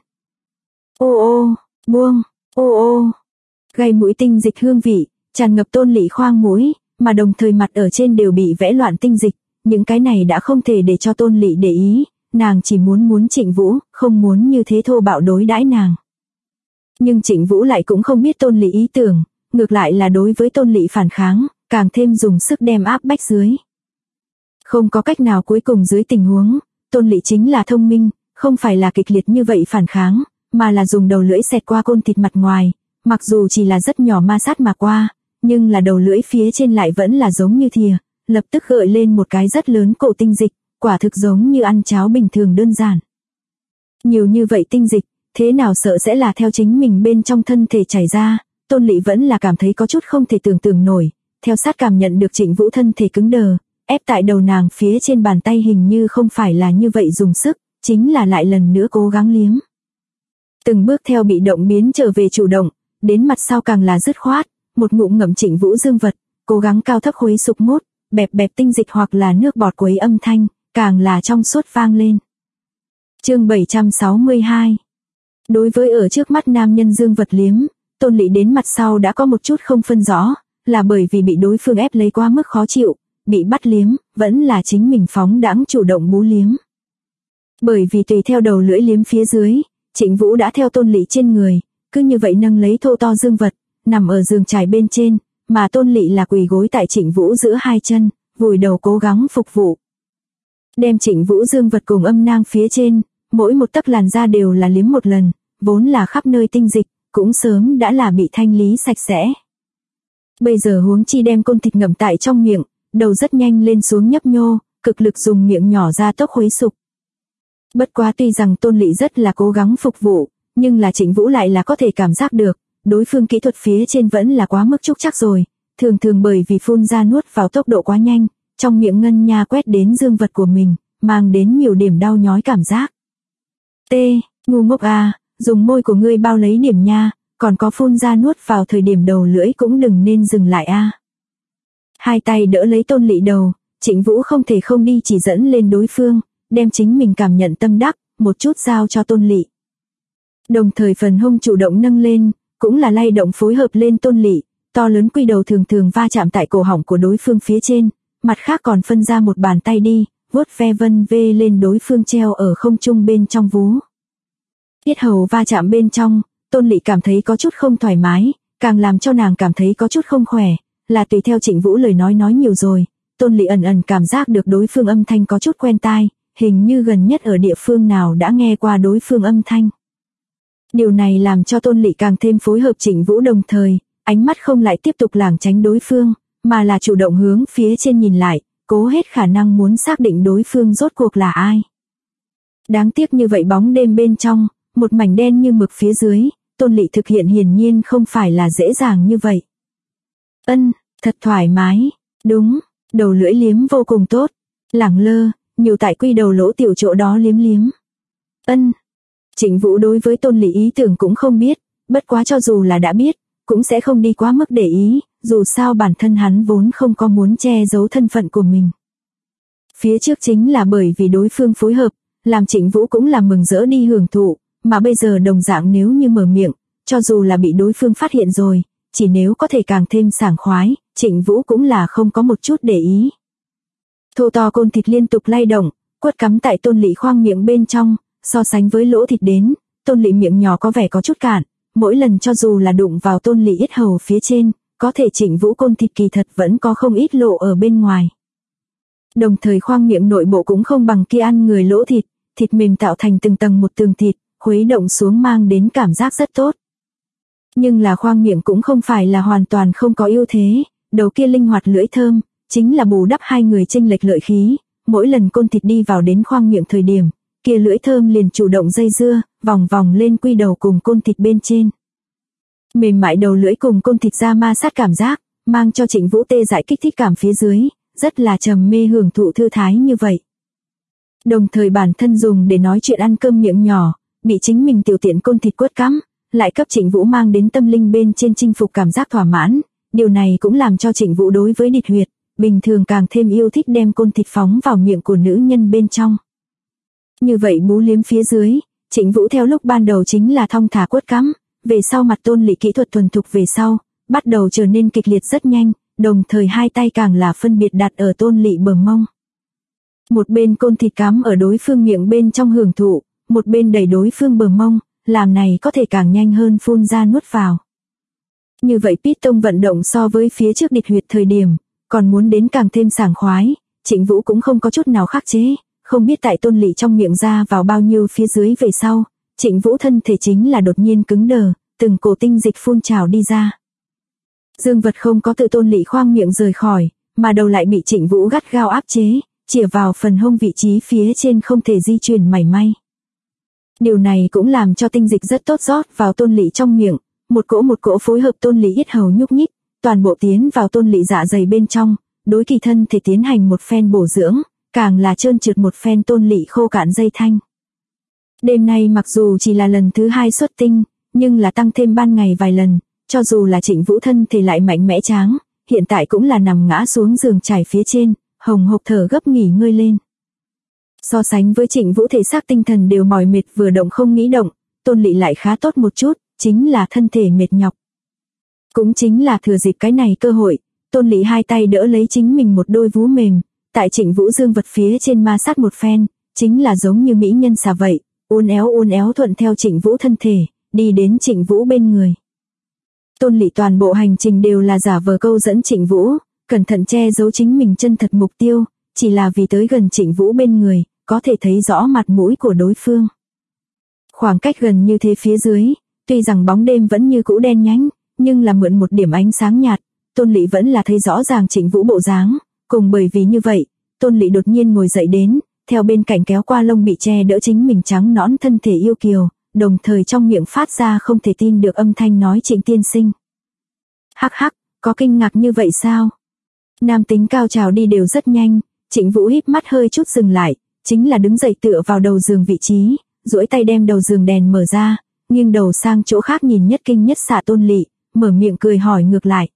Buông, gây mũi tinh dịch hương vị, tràn ngập tôn lỵ khoang mũi, mà đồng thời mặt ở trên đều bị vẽ loạn tinh dịch, những cái này đã không thể để cho tôn lỵ để ý, nàng chỉ muốn Trịnh Vũ, không muốn như thế thô bạo đối đãi nàng. Nhưng Trịnh Vũ lại cũng không biết tôn lỵ ý tưởng, ngược lại là đối với tôn lỵ phản kháng, càng thêm dùng sức đem áp bách dưới. Không có cách nào cuối cùng dưới tình huống, tôn lỵ chính là thông minh, không phải là kịch liệt như vậy phản kháng, mà là dùng đầu lưỡi xẹt qua côn thịt mặt ngoài, mặc dù chỉ là rất nhỏ ma sát mà qua, nhưng là đầu lưỡi phía trên lại vẫn là giống như thìa, lập tức gợi lên một cái rất lớn cổ tinh dịch, quả thực giống như ăn cháo bình thường đơn giản. Nhiều như vậy tinh dịch, thế nào sợ sẽ là theo chính mình bên trong thân thể chảy ra, tôn lỵ vẫn là cảm thấy có chút không thể tưởng tượng nổi, theo sát cảm nhận được Trịnh Vũ thân thể cứng đờ, ép tại đầu nàng phía trên bàn tay hình như không phải là như vậy dùng sức, chính là lại lần nữa cố gắng liếm. Từng bước theo bị động biến trở về chủ động, đến mặt sau càng là dứt khoát, một ngụm ngậm Trịnh Vũ dương vật, cố gắng cao thấp khuấy sục mút, bẹp bẹp tinh dịch hoặc là nước bọt quấy âm thanh, càng là trong suốt vang lên. Chương 762. Đối với ở trước mắt nam nhân dương vật liếm, Tôn Lị đến mặt sau đã có một chút không phân rõ, là bởi vì bị đối phương ép lấy quá mức khó chịu, bị bắt liếm, vẫn là chính mình phóng đãng chủ động bú liếm. Bởi vì tùy theo đầu lưỡi liếm phía dưới, Trịnh Vũ đã theo Tôn Lị trên người, cứ như vậy nâng lấy thô to dương vật, nằm ở giường trải bên trên, mà Tôn Lị là quỳ gối tại Trịnh Vũ giữa hai chân, vùi đầu cố gắng phục vụ. Đem Trịnh Vũ dương vật cùng âm nang phía trên, mỗi một tấc làn da đều là liếm một lần, vốn là khắp nơi tinh dịch, cũng sớm đã là bị thanh lý sạch sẽ. Bây giờ huống chi đem côn thịt ngậm tại trong miệng, đầu rất nhanh lên xuống nhấp nhô, cực lực dùng miệng nhỏ ra tốc khuấy sục. Bất quá tuy rằng Tôn Lị rất là cố gắng phục vụ, nhưng là Trịnh Vũ lại là có thể cảm giác được, đối phương kỹ thuật phía trên vẫn là quá mức trúc chắc rồi, thường thường bởi vì phun ra nuốt vào tốc độ quá nhanh, trong miệng ngân nha quét đến dương vật của mình, mang đến nhiều điểm đau nhói cảm giác. Ngu ngốc à, dùng môi của ngươi bao lấy điểm nha, còn có phun ra nuốt vào thời điểm đầu lưỡi cũng đừng nên dừng lại a. Hai tay đỡ lấy Tôn Lị đầu, Trịnh Vũ không thể không đi chỉ dẫn lên đối phương, đem chính mình cảm nhận tâm đắc, một chút giao cho Tôn Lị. Đồng thời phần hông chủ động nâng lên, cũng là lay động phối hợp lên Tôn Lị, to lớn quy đầu thường thường va chạm tại cổ họng của đối phương phía trên, mặt khác còn phân ra một bàn tay đi, vuốt ve vân vê lên đối phương treo ở không trung bên trong vú. Yết hầu va chạm bên trong, Tôn Lị cảm thấy có chút không thoải mái, càng làm cho nàng cảm thấy có chút không khỏe, là tùy theo Trịnh Vũ lời nói nhiều rồi, Tôn Lị ẩn ẩn cảm giác được đối phương âm thanh có chút quen tai, hình như gần nhất ở địa phương nào đã nghe qua đối phương âm thanh. Điều này làm cho Tôn Lị càng thêm phối hợp Trịnh Vũ, đồng thời, ánh mắt không lại tiếp tục lảng tránh đối phương, mà là chủ động hướng phía trên nhìn lại, cố hết khả năng muốn xác định đối phương rốt cuộc là ai. Đáng tiếc như vậy bóng đêm bên trong, một mảnh đen như mực phía dưới, Tôn Lị thực hiện hiển nhiên không phải là dễ dàng như vậy. Thật thoải mái, đúng, đầu lưỡi liếm vô cùng tốt, lẳng lơ, nhiều tại quy đầu lỗ tiểu chỗ đó liếm. Trịnh Vũ đối với Tôn Lị ý tưởng cũng không biết, bất quá cho dù là đã biết, cũng sẽ không đi quá mức để ý, dù sao bản thân hắn vốn không có muốn che giấu thân phận của mình. Phía trước chính là bởi vì đối phương phối hợp, làm Trịnh Vũ cũng là mừng rỡ đi hưởng thụ, mà bây giờ đồng dạng nếu như mở miệng, cho dù là bị đối phương phát hiện rồi, chỉ nếu có thể càng thêm sảng khoái, Trịnh Vũ cũng là không có một chút để ý. Thô to côn thịt liên tục lay động, quất cắm tại Tôn Lị khoang miệng bên trong, so sánh với lỗ thịt đến, Tôn Lị miệng nhỏ có vẻ có chút cạn, mỗi lần cho dù là đụng vào Tôn Lị yết hầu phía trên, có thể Trịnh Vũ côn thịt kỳ thật vẫn có không ít lộ ở bên ngoài. Đồng thời khoang miệng nội bộ cũng không bằng kia ăn người lỗ thịt, thịt mềm tạo thành từng tầng một tường thịt, khuấy động xuống mang đến cảm giác rất tốt. Nhưng là khoang miệng cũng không phải là hoàn toàn không có ưu thế, đầu kia linh hoạt lưỡi thơm, chính là bù đắp hai người chênh lệch lợi khí, mỗi lần côn thịt đi vào đến khoang miệng thời điểm, kia lưỡi thơm liền chủ động dây dưa, vòng vòng lên quy đầu cùng côn thịt bên trên. Mềm mại đầu lưỡi cùng côn thịt ra ma sát cảm giác, mang cho Trịnh Vũ tê dại kích thích cảm phía dưới, rất là trầm mê hưởng thụ thư thái như vậy. Đồng thời bản thân dùng để nói chuyện ăn cơm miệng nhỏ, bị chính mình tiểu tiện côn thịt quất cắm, lại cấp Trịnh Vũ mang đến tâm linh bên trên chinh phục cảm giác thỏa mãn, điều này cũng làm cho Trịnh Vũ đối với địch huyệt, bình thường càng thêm yêu thích đem côn thịt phóng vào miệng của nữ nhân bên trong. Như vậy bú liếm phía dưới, Trịnh Vũ theo lúc ban đầu chính là thong thả quất cắm, về sau mặt Tôn Lị kỹ thuật thuần thục về sau, bắt đầu trở nên kịch liệt rất nhanh, đồng thời hai tay càng là phân biệt đặt ở Tôn Lị bờ mông. Một bên côn thịt cắm ở đối phương miệng bên trong hưởng thụ, một bên đẩy đối phương bờ mông, làm này có thể càng nhanh hơn phun ra nuốt vào. Như vậy Python vận động so với phía trước địch huyệt thời điểm, còn muốn đến càng thêm sảng khoái, Trịnh Vũ cũng không có chút nào khắc chế, không biết tại Tôn Lị trong miệng ra vào bao nhiêu phía dưới về sau, Trịnh Vũ thân thể chính là đột nhiên cứng đờ, từng cổ tinh dịch phun trào đi ra. Dương vật không có tự Tôn Lị khoang miệng rời khỏi, mà đầu lại bị Trịnh Vũ gắt gao áp chế, chĩa vào phần hông vị trí phía trên không thể di chuyển mảy may. Điều này cũng làm cho tinh dịch rất tốt rót vào Tôn Lị trong miệng, một cỗ phối hợp Tôn Lị yết hầu nhúc nhích, toàn bộ tiến vào Tôn Lị dạ dày bên trong, đối kỳ thân thể tiến hành một phen bổ dưỡng, càng là trơn trượt một phen Tôn Lị khô cạn dây thanh. Đêm nay mặc dù chỉ là lần thứ 2 xuất tinh, nhưng là tăng thêm ban ngày vài lần, cho dù là Trịnh Vũ thân thể lại mạnh mẽ tráng, hiện tại cũng là nằm ngã xuống giường trải phía trên, hồng hộc thở gấp nghỉ ngơi lên. So sánh với Trịnh Vũ thể xác tinh thần đều mỏi mệt vừa động không nghĩ động, Tôn Lị lại khá tốt một chút, chính là thân thể mệt nhọc. Cũng chính là thừa dịp cái này cơ hội, Tôn Lị hai tay đỡ lấy chính mình một đôi vú mềm, tại Trịnh Vũ dương vật phía trên ma sát một phen, chính là giống như mỹ nhân xà vậy, uốn éo thuận theo Trịnh Vũ thân thể, đi đến Trịnh Vũ bên người. Tôn Lị toàn bộ hành trình đều là giả vờ câu dẫn Trịnh Vũ, cẩn thận che giấu chính mình chân thật mục tiêu, chỉ là vì tới gần Trịnh Vũ bên người, có thể thấy rõ mặt mũi của đối phương. Khoảng cách gần như thế phía dưới, tuy rằng bóng đêm vẫn như cũ đen nhánh, nhưng là mượn một điểm ánh sáng nhạt, Tôn Lị vẫn là thấy rõ ràng Trịnh Vũ bộ dáng, cùng bởi vì như vậy, Tôn Lị đột nhiên ngồi dậy đến, theo bên cạnh kéo qua lông bị che đỡ chính mình trắng nõn thân thể yêu kiều, đồng thời trong miệng phát ra không thể tin được âm thanh nói Trịnh tiên sinh. Hắc hắc, có kinh ngạc như vậy sao? Nam tính cao trào đi đều rất nhanh, Trịnh Vũ híp mắt hơi chút dừng lại, chính là đứng dậy tựa vào đầu giường vị trí, duỗi tay đem đầu giường đèn mở ra, nghiêng đầu sang chỗ khác nhìn nhất kinh nhất xạ Tôn Lị, mở miệng cười hỏi ngược lại.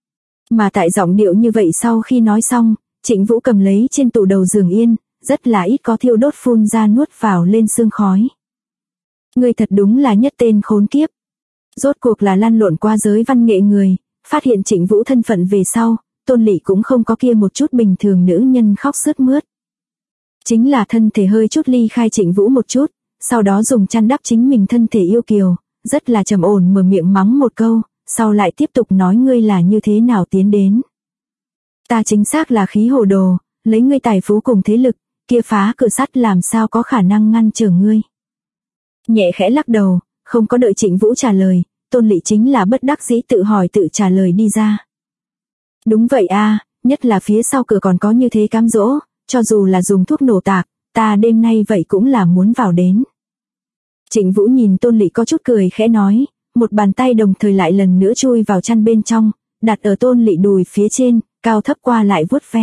Mà tại giọng điệu như vậy sau khi nói xong, Trịnh Vũ cầm lấy trên tủ đầu giường yên, rất là ít có thiêu đốt phun ra nuốt vào lên sương khói. Người thật đúng là nhất tên khốn kiếp. Rốt cuộc là lăn lộn qua giới văn nghệ người, phát hiện Trịnh Vũ thân phận về sau, Tôn Lị cũng không có kia một chút bình thường nữ nhân khóc sướt mướt. Chính là thân thể hơi chút ly khai Trịnh Vũ một chút, sau đó dùng chăn đắp chính mình thân thể yêu kiều, rất là trầm ổn mở miệng mắng một câu, sau lại tiếp tục nói ngươi là như thế nào tiến đến. Ta chính xác là khí hồ đồ, lấy ngươi tài phú cùng thế lực, kia phá cửa sắt làm sao có khả năng ngăn trở ngươi. Nhẹ khẽ lắc đầu, không có đợi Trịnh Vũ trả lời, Tôn Lị chính là bất đắc dĩ tự hỏi tự trả lời đi ra. Đúng vậy a, nhất là phía sau cửa còn có như thế cám dỗ, cho dù là dùng thuốc nổ tạc, ta đêm nay vậy cũng là muốn vào đến. Trịnh Vũ nhìn Tôn Lị có chút cười khẽ nói, một bàn tay đồng thời lại lần nữa chui vào chăn bên trong, đặt ở Tôn Lị đùi phía trên, cao thấp qua lại vuốt ve.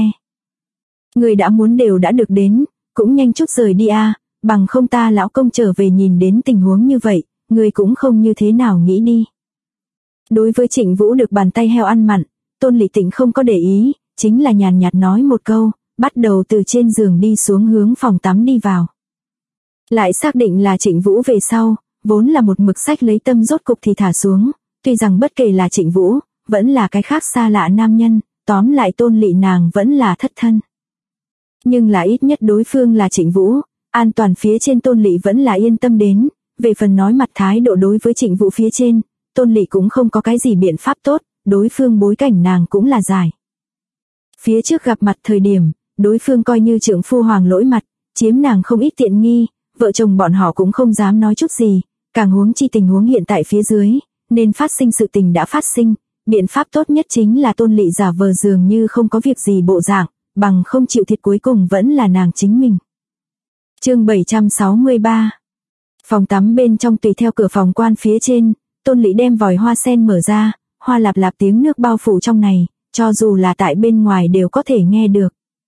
Người đã muốn đều đã được đến, cũng nhanh chút rời đi a, bằng không ta lão công trở về nhìn đến tình huống như vậy, người cũng không như thế nào nghĩ đi. Đối với Trịnh Vũ được bàn tay heo ăn mặn, Tôn Lị Tịnh không có để ý, chính là nhàn nhạt nói một câu, bắt đầu từ trên giường đi xuống hướng phòng tắm đi vào. Lại xác định là Trịnh Vũ về sau, vốn là một mực sách lấy tâm rốt cục thì thả xuống, tuy rằng bất kể là Trịnh Vũ, vẫn là cái khác xa lạ nam nhân, tóm lại Tôn Lị nàng vẫn là thất thân. Nhưng là ít nhất đối phương là Trịnh Vũ, an toàn phía trên Tôn Lị vẫn là yên tâm đến, về phần nói mặt thái độ đối với Trịnh Vũ phía trên, Tôn Lị cũng không có cái gì biện pháp tốt, đối phương bối cảnh nàng cũng là giải. Phía trước gặp mặt thời điểm, đối phương coi như trượng phu hoàng lỗi mặt, chiếm nàng không ít tiện nghi, vợ chồng bọn họ cũng không dám nói chút gì, càng huống chi tình huống hiện tại phía dưới, nên phát sinh sự tình đã phát sinh, biện pháp tốt nhất chính là Tôn Lị giả vờ dường như không có việc gì bộ dạng, bằng không chịu thiệt cuối cùng vẫn là nàng chính mình. Chương 763. Phòng tắm bên trong tùy theo cửa phòng quan phía trên, Tôn Lị đem vòi hoa sen mở ra, hoa lạp lạp tiếng nước bao phủ trong này, cho dù là tại bên ngoài đều có thể nghe được.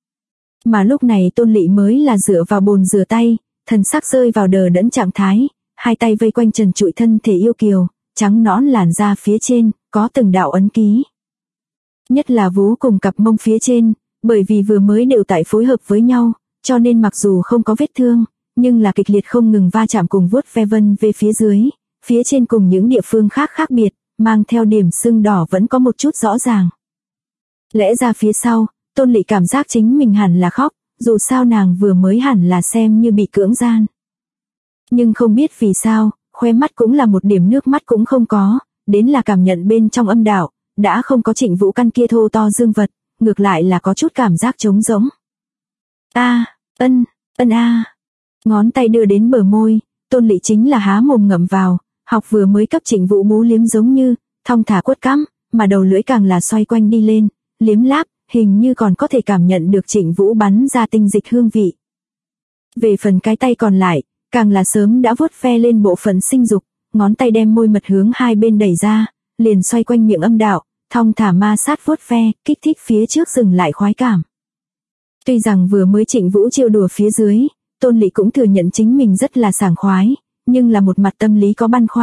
Mà lúc này Tôn Lị mới là dựa vào bồn rửa tay, thần sắc rơi vào đờ đẫn trạng thái, hai tay vây quanh trần trụi thân thể yêu kiều, trắng nõn làn da phía trên, có từng đạo ấn ký. Nhất là vú cùng cặp mông phía trên, bởi vì vừa mới đều tại phối hợp với nhau, cho nên mặc dù không có vết thương, nhưng là kịch liệt không ngừng va chạm cùng vuốt ve vân về phía dưới, phía trên cùng những địa phương khác khác biệt, mang theo điểm sưng đỏ vẫn có một chút rõ ràng. Lẽ ra phía sau, Tôn Lị cảm giác chính mình hẳn là khóc, dù sao nàng vừa mới hẳn là xem như bị cưỡng gian. Nhưng không biết vì sao, khoe mắt cũng là một điểm nước mắt cũng không có, đến là cảm nhận bên trong âm đạo, đã không có Trịnh Vũ căn kia thô to dương vật, ngược lại là có chút cảm giác trống rỗng. Ngón tay đưa đến bờ môi, Tôn Lị chính là há mồm ngậm vào, học vừa mới cấp Trịnh Vũ bú liếm giống như, thong thả quất cắm, mà đầu lưỡi càng là xoay quanh đi lên, liếm láp, hình như còn có thể cảm nhận được Trịnh Vũ bắn ra tinh dịch hương vị. Về phần cái tay còn lại, càng là sớm đã vuốt ve lên bộ phận sinh dục, ngón tay đem môi mật hướng hai bên đẩy ra, liền xoay quanh miệng âm đạo, thong thả ma sát vuốt ve, kích thích phía trước dừng lại khoái cảm. Tuy rằng vừa mới Trịnh Vũ trêu đùa phía dưới, Tôn Lị cũng thừa nhận chính mình rất là sảng khoái, nhưng là một mặt tâm lý có băn khoăn,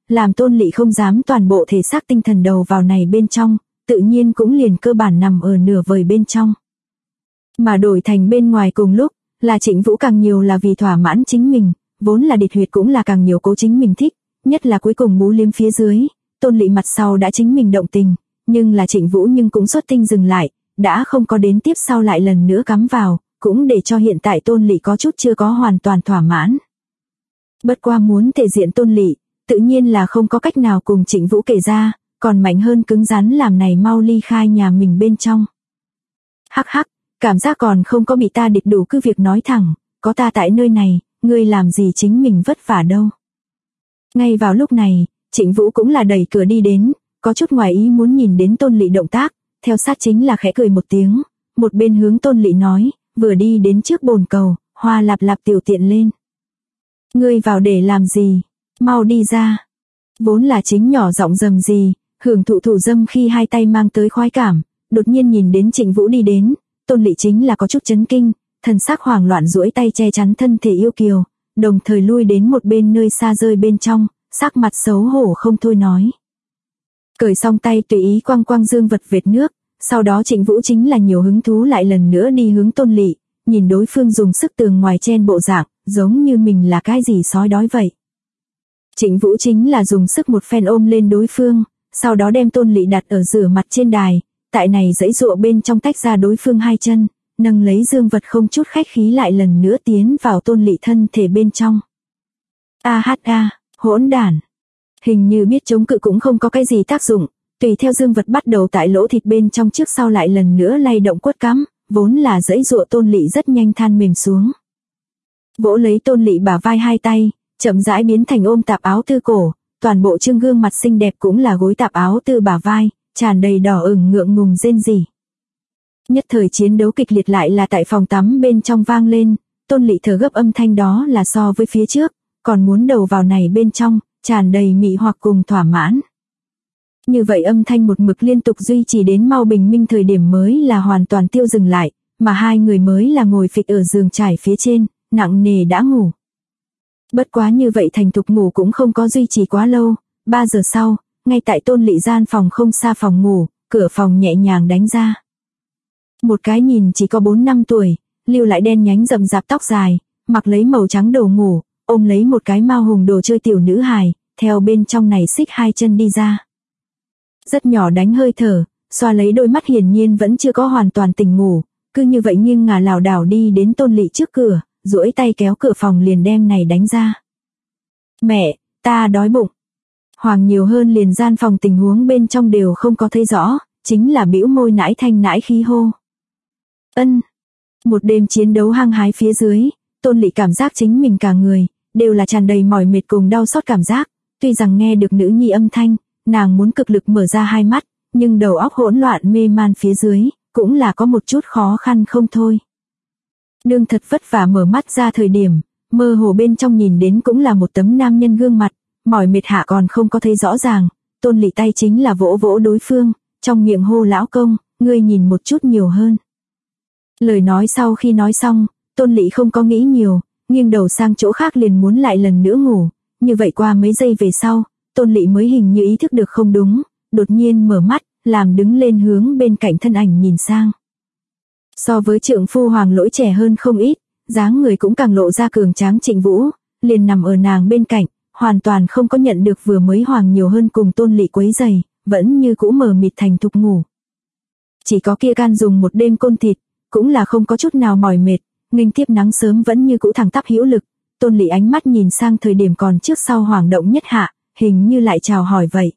làm Tôn Lị không dám toàn bộ thể xác tinh thần đầu vào này bên trong, tự nhiên cũng liền cơ bản nằm ở nửa vời bên trong. Mà đổi thành bên ngoài cùng lúc, là Trịnh Vũ càng nhiều là vì thỏa mãn chính mình, vốn là địch huyệt cũng là càng nhiều cố chính mình thích, nhất là cuối cùng bú liếm phía dưới, Tôn Lị mặt sau đã chính mình động tình, nhưng là Trịnh Vũ nhưng cũng xuất tinh dừng lại, đã không có đến tiếp sau lại lần nữa cắm vào, cũng để cho hiện tại Tôn Lị có chút chưa có hoàn toàn thỏa mãn. Bất qua muốn thể diện Tôn Lị, tự nhiên là không có cách nào cùng Trịnh Vũ kể ra, còn mạnh hơn cứng rắn làm này mau ly khai nhà mình bên trong. Hắc hắc, cảm giác còn không có bị ta địch đủ, cứ việc nói thẳng, có ta tại nơi này, ngươi làm gì chính mình vất vả đâu. Ngay vào lúc này, Trịnh Vũ cũng là đẩy cửa đi đến, có chút ngoài ý muốn nhìn đến Tôn Lị động tác, theo sát chính là khẽ cười một tiếng, một bên hướng Tôn Lị nói, vừa đi đến trước bồn cầu, hoa lạp lạp tiểu tiện lên. Ngươi vào để làm gì? Mau đi ra. Vốn là chính nhỏ giọng rầm gì, hưởng thụ thủ dâm khi hai tay mang tới khoái cảm, đột nhiên nhìn đến Trịnh Vũ đi đến, Tôn Lị chính là có chút chấn kinh, thần sắc hoảng loạn duỗi tay che chắn thân thể yêu kiều, đồng thời lui đến một bên nơi xa rơi bên trong, sắc mặt xấu hổ không thôi nói. Cởi xong tay tùy ý quăng quăng dương vật vệt nước, sau đó Trịnh Vũ chính là nhiều hứng thú lại lần nữa đi hướng Tôn Lị, nhìn đối phương dùng sức tường ngoài chen bộ dạng, giống như mình là cái gì sói đói vậy. Trịnh Vũ chính là dùng sức một phen ôm lên đối phương, sau đó đem Tôn Lị đặt ở rửa mặt trên đài, tại này giãy giụa bên trong tách ra đối phương hai chân, nâng lấy dương vật không chút khách khí lại lần nữa tiến vào Tôn Lị thân thể bên trong. Hỗn đản. Hình như biết chống cự cũng không có cái gì tác dụng, tùy theo dương vật bắt đầu tại lỗ thịt bên trong trước sau lại lần nữa lay động quất cắm, vốn là giãy giụa Tôn Lị rất nhanh than mềm xuống. Vỗ lấy Tôn Lị bả vai hai tay, chậm rãi biến thành ôm tạp áo tư cổ, toàn bộ trương gương mặt xinh đẹp cũng là gối tạp áo tư bả vai, tràn đầy đỏ ửng ngượng ngùng rên rỉ. Nhất thời chiến đấu kịch liệt lại là tại phòng tắm bên trong vang lên, Tôn Lị thở gấp âm thanh đó là so với phía trước, còn muốn đầu vào này bên trong, tràn đầy mị hoặc cùng thỏa mãn. Như vậy âm thanh một mực liên tục duy trì đến mau bình minh thời điểm mới là hoàn toàn tiêu dừng lại, mà hai người mới là ngồi phịch ở giường trải phía trên, nặng nề đã ngủ. Bất quá như vậy thành thục ngủ cũng không có duy trì quá lâu, 3 giờ sau, ngay tại Tôn Lị gian phòng không xa phòng ngủ, cửa phòng nhẹ nhàng đánh ra. Một cái nhìn chỉ có 4-5 tuổi, lưu lại đen nhánh rậm rạp tóc dài, mặc lấy màu trắng đồ ngủ, ôm lấy một cái mao hùng đồ chơi tiểu nữ hài, theo bên trong này xích hai chân đi ra. Rất nhỏ đánh hơi thở, xoa lấy đôi mắt hiển nhiên vẫn chưa có hoàn toàn tỉnh ngủ, cứ như vậy nghiêng ngả lảo đảo đi đến Tôn Lị trước cửa, duỗi tay kéo cửa phòng liền đem này đánh ra. Mẹ, ta đói bụng. Hoàng nhiều hơn liền gian phòng tình huống bên trong đều không có thấy rõ, chính là bĩu môi nãi thanh nãi khí hô. Ân. Một đêm chiến đấu hăng hái phía dưới, Tôn Lị cảm giác chính mình cả người đều là tràn đầy mỏi mệt cùng đau xót cảm giác, tuy rằng nghe được nữ nhi âm thanh, nàng muốn cực lực mở ra hai mắt, nhưng đầu óc hỗn loạn mê man phía dưới, cũng là có một chút khó khăn không thôi. Đương thật vất vả mở mắt ra thời điểm, mơ hồ bên trong nhìn đến cũng là một tấm nam nhân gương mặt, mỏi mệt hạ còn không có thấy rõ ràng, Tôn Lị tay chính là vỗ vỗ đối phương, trong miệng hô lão công, ngươi nhìn một chút nhiều hơn. Lời nói sau khi nói xong, Tôn Lị không có nghĩ nhiều, nghiêng đầu sang chỗ khác liền muốn lại lần nữa ngủ, như vậy qua mấy giây về sau, Tôn Lị mới hình như ý thức được không đúng, đột nhiên mở mắt, làm đứng lên hướng bên cạnh thân ảnh nhìn sang. So với trượng phu Hoàng Lỗi trẻ hơn không ít, dáng người cũng càng lộ ra cường tráng Trịnh Vũ, liền nằm ở nàng bên cạnh, hoàn toàn không có nhận được vừa mới Hoàng nhiều hơn cùng Tôn Lị quấy giày, vẫn như cũ mờ mịt thành thục ngủ. Chỉ có kia can dùng một đêm côn thịt, cũng là không có chút nào mỏi mệt, nghênh tiếp nắng sớm vẫn như cũ thẳng tắp hữu lực, Tôn Lị ánh mắt nhìn sang thời điểm còn trước sau hoảng động nhất hạ, hình như lại chào hỏi vậy.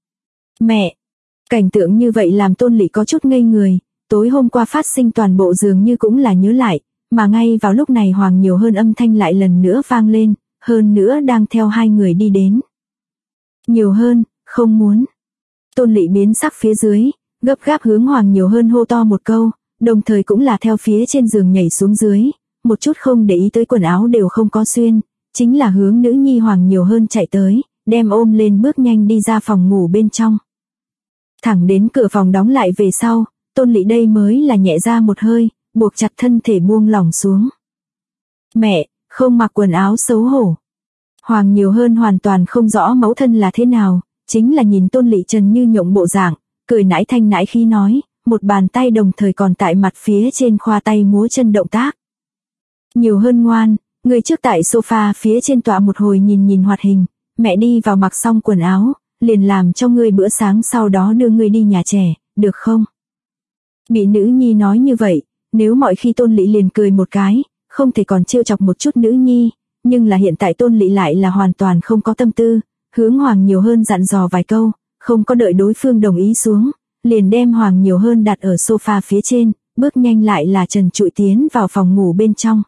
Mẹ! Cảnh tượng như vậy làm Tôn Lị có chút ngây người, tối hôm qua phát sinh toàn bộ dường như cũng là nhớ lại, mà ngay vào lúc này Hoàng nhiều hơn âm thanh lại lần nữa vang lên, hơn nữa đang theo hai người đi đến. Nhiều hơn, không muốn. Tôn Lị biến sắc phía dưới, gấp gáp hướng Hoàng nhiều hơn hô to một câu, đồng thời cũng là theo phía trên giường nhảy xuống dưới, một chút không để ý tới quần áo đều không có xuyên, chính là hướng nữ nhi Hoàng nhiều hơn chạy tới, đem ôm lên bước nhanh đi ra phòng ngủ bên trong. Thẳng đến cửa phòng đóng lại về sau, Tôn Lị đây mới là nhẹ ra một hơi, buộc chặt thân thể buông lỏng xuống. Mẹ, không mặc quần áo xấu hổ. Hoàng nhiều hơn hoàn toàn không rõ mẫu thân là thế nào, chính là nhìn Tôn Lị Trần như nhộng bộ dạng, cười nãi thanh nãi khí nói, một bàn tay đồng thời còn tại mặt phía trên khoa tay múa chân động tác. Nhiều hơn ngoan, người trước tại sofa phía trên tọa một hồi nhìn hoạt hình, mẹ đi vào mặc xong quần áo, liền làm cho ngươi bữa sáng sau đó đưa ngươi đi nhà trẻ, được không? Bị nữ nhi nói như vậy, nếu mọi khi Tôn Lị liền cười một cái, không thể còn trêu chọc một chút nữ nhi, nhưng là hiện tại Tôn Lị lại là hoàn toàn không có tâm tư, hướng Hoàng nhiều hơn dặn dò vài câu, không có đợi đối phương đồng ý xuống, liền đem Hoàng nhiều hơn đặt ở sofa phía trên, bước nhanh lại là trần trụi tiến vào phòng ngủ bên trong.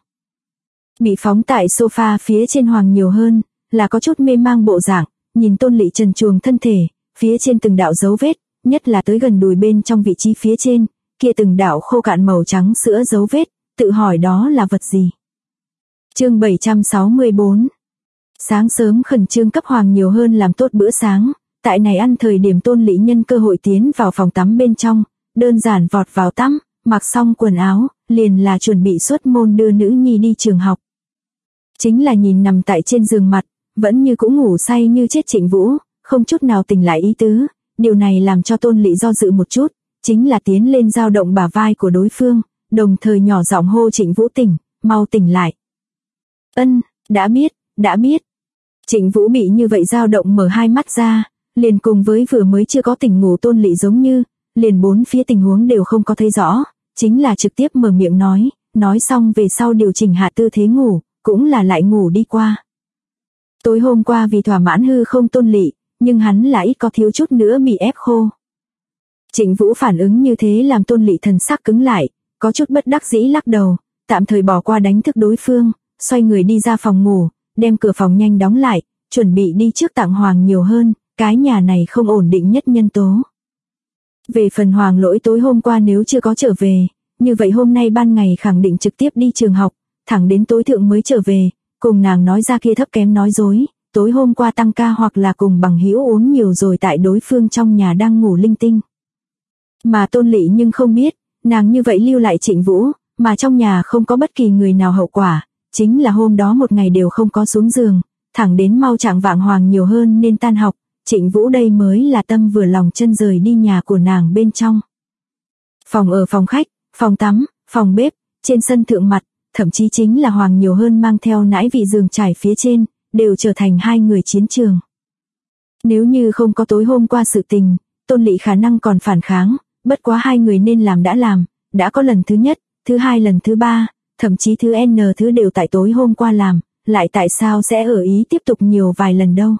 Bị phóng tại sofa phía trên Hoàng nhiều hơn, là có chút mê mang bộ dạng, nhìn Tôn Lị trần truồng thân thể, phía trên từng đạo dấu vết, nhất là tới gần đùi bên trong vị trí phía trên, kia từng đạo khô cạn màu trắng sữa dấu vết, tự hỏi đó là vật gì. Chương 764. Sáng sớm khẩn trương cấp Hoàng nhiều hơn làm tốt bữa sáng, tại này ăn thời điểm Tôn Lị nhân cơ hội tiến vào phòng tắm bên trong, đơn giản vọt vào tắm, mặc xong quần áo, liền là chuẩn bị xuất môn đưa nữ nhi đi trường học. Chính là nhìn nằm tại trên giường mặt, vẫn như cũng ngủ say như chết Trịnh Vũ, không chút nào tỉnh lại ý tứ, điều này làm cho Tôn Lị do dự một chút, chính là tiến lên dao động bả vai của đối phương, đồng thời nhỏ giọng hô Trịnh Vũ tỉnh, mau tỉnh lại. Ân, đã biết. Trịnh Vũ bị như vậy dao động mở hai mắt ra, liền cùng với vừa mới chưa có tỉnh ngủ Tôn Lị giống như, liền bốn phía tình huống đều không có thấy rõ, chính là trực tiếp mở miệng nói xong về sau điều chỉnh hạ tư thế ngủ, cũng là lại ngủ đi qua. Tối hôm qua vì thỏa mãn hư không Tôn Lị, nhưng hắn là ít có thiếu chút nữa bị ép khô. Trịnh Vũ phản ứng như thế làm Tôn Lị thần sắc cứng lại, có chút bất đắc dĩ lắc đầu, tạm thời bỏ qua đánh thức đối phương, xoay người đi ra phòng ngủ, đem cửa phòng nhanh đóng lại, chuẩn bị đi trước tặng Hoàng nhiều hơn, cái nhà này không ổn định nhất nhân tố. Về phần Hoàng Lỗi tối hôm qua nếu chưa có trở về, như vậy hôm nay ban ngày khẳng định trực tiếp đi trường học, thẳng đến tối thượng mới trở về, cùng nàng nói ra kia thấp kém nói dối, tối hôm qua tăng ca hoặc là cùng bằng hữu uống nhiều rồi tại đối phương trong nhà đang ngủ linh tinh. Mà Tôn Lị nhưng không biết, nàng như vậy lưu lại Trịnh Vũ, mà trong nhà không có bất kỳ người nào hậu quả, chính là hôm đó một ngày đều không có xuống giường, thẳng đến mau chạng vạng Hoàng nhiều hơn nên tan học, Trịnh Vũ đây mới là tâm vừa lòng chân rời đi nhà của nàng bên trong. Phòng ở phòng khách, phòng tắm, phòng bếp, trên sân thượng mặt, thậm chí chính là Hoàng nhiều hơn mang theo nãi vị giường trải phía trên, đều trở thành hai người chiến trường. Nếu như không có tối hôm qua sự tình, Tôn Lị khả năng còn phản kháng, bất quá hai người nên làm đã có lần thứ nhất, thứ hai lần thứ ba, thậm chí thứ N thứ đều tại tối hôm qua làm, lại tại sao sẽ ở ý tiếp tục nhiều vài lần đâu.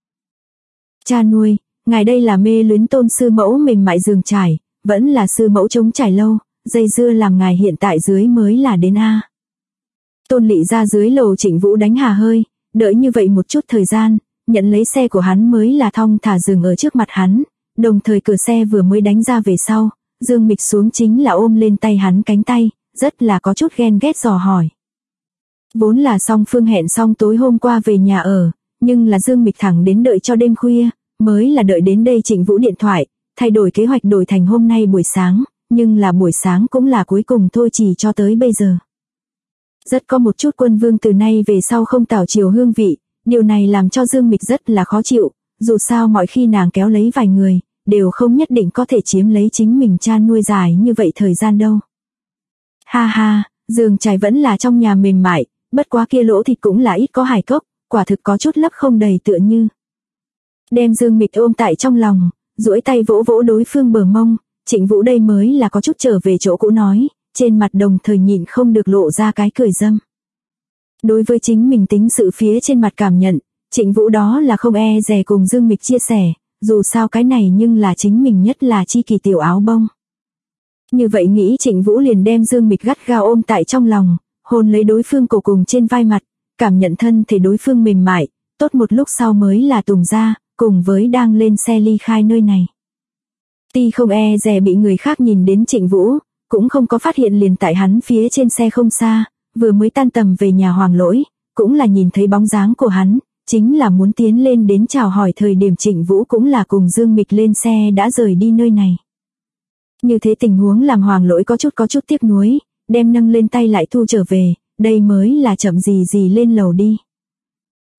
Cha nuôi, ngài đây là mê luyến Tôn sư mẫu mềm mại giường trải, vẫn là sư mẫu chống trải lâu, dây dưa làm ngài hiện tại dưới mới là đến A. Tôn Lị ra dưới lầu Trịnh Vũ đánh hà hơi, đợi như vậy một chút thời gian, nhận lấy xe của hắn mới là thong thả dừng ở trước mặt hắn, đồng thời cửa xe vừa mới đánh ra về sau, Dương Mịch xuống chính là ôm lên tay hắn cánh tay, rất là có chút ghen ghét dò hỏi. Vốn là song phương hẹn xong tối hôm qua về nhà ở, nhưng là Dương Mịch thẳng đến đợi cho đêm khuya, mới là đợi đến đây Trịnh Vũ điện thoại, thay đổi kế hoạch đổi thành hôm nay buổi sáng, nhưng là buổi sáng cũng là cuối cùng thôi chỉ cho tới bây giờ. Rất có một chút Quân Vương từ nay về sau không tảo chiều hương vị, điều này làm cho Dương Mịch rất là khó chịu, dù sao mọi khi nàng kéo lấy vài người, đều không nhất định có thể chiếm lấy chính mình cha nuôi dài như vậy thời gian đâu. Ha ha, giường trải vẫn là trong nhà mềm mại, bất quá kia lỗ thịt cũng là ít có hài cốc, quả thực có chút lấp không đầy tựa như. Đem Dương Mịch ôm tại trong lòng, duỗi tay vỗ vỗ đối phương bờ mông, Trịnh Vũ đây mới là có chút trở về chỗ cũ nói, trên mặt đồng thời nhịn không được lộ ra cái cười dâm. Đối với chính mình tính sự phía trên mặt cảm nhận, Trịnh Vũ đó là không e dè cùng Dương Mịch chia sẻ, dù sao cái này nhưng là chính mình nhất là chi kỳ tiểu áo bông. Như vậy nghĩ Trịnh Vũ liền đem Dương Mịch gắt gao ôm tại trong lòng, hôn lấy đối phương cổ cùng trên vai mặt, cảm nhận thân thể đối phương mềm mại, tốt một lúc sau mới là tùng ra, cùng với đang lên xe ly khai nơi này. Ti không e dè bị người khác nhìn đến Trịnh Vũ, cũng không có phát hiện liền tại hắn phía trên xe không xa, vừa mới tan tầm về nhà Hoàng Lỗi, cũng là nhìn thấy bóng dáng của hắn, chính là muốn tiến lên đến chào hỏi thời điểm Trịnh Vũ cũng là cùng Dương Mịch lên xe đã rời đi nơi này. Như thế tình huống làm Hoàng Lỗi có chút tiếc nuối, đem nâng lên tay lại thu trở về, đây mới là chậm gì lên lầu đi.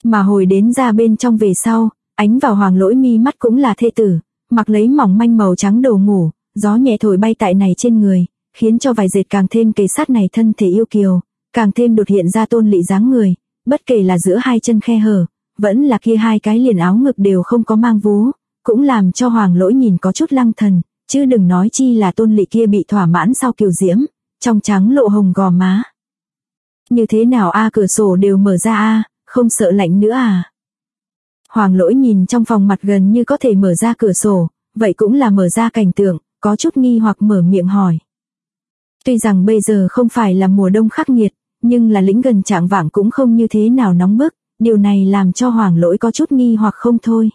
Mà hồi đến ra bên trong về sau, ánh vào Hoàng Lỗi mi mắt cũng là thê tử, mặc lấy mỏng manh màu trắng đồ ngủ, gió nhẹ thổi bay tại này trên người, khiến cho vài dệt càng thêm kề sát này thân thể yêu kiều, càng thêm đột hiện ra Tôn Lị dáng người, bất kể là giữa hai chân khe hở, vẫn là kia hai cái liền áo ngực đều không có mang vú, cũng làm cho Hoàng Lỗi nhìn có chút lăng thần, chứ đừng nói chi là Tôn Lị kia bị thỏa mãn sau kiều diễm, trong trắng lộ hồng gò má. Như thế nào a, cửa sổ đều mở ra a, không sợ lạnh nữa à? Hoàng Lỗi nhìn trong phòng mặt gần như có thể mở ra cửa sổ, vậy cũng là mở ra cảnh tượng, có chút nghi hoặc mở miệng hỏi. Tuy rằng bây giờ không phải là mùa đông khắc nghiệt, nhưng là lĩnh gần chạng vạng cũng không như thế nào nóng bức, điều này làm cho Hoàng Lỗi có chút nghi hoặc không thôi.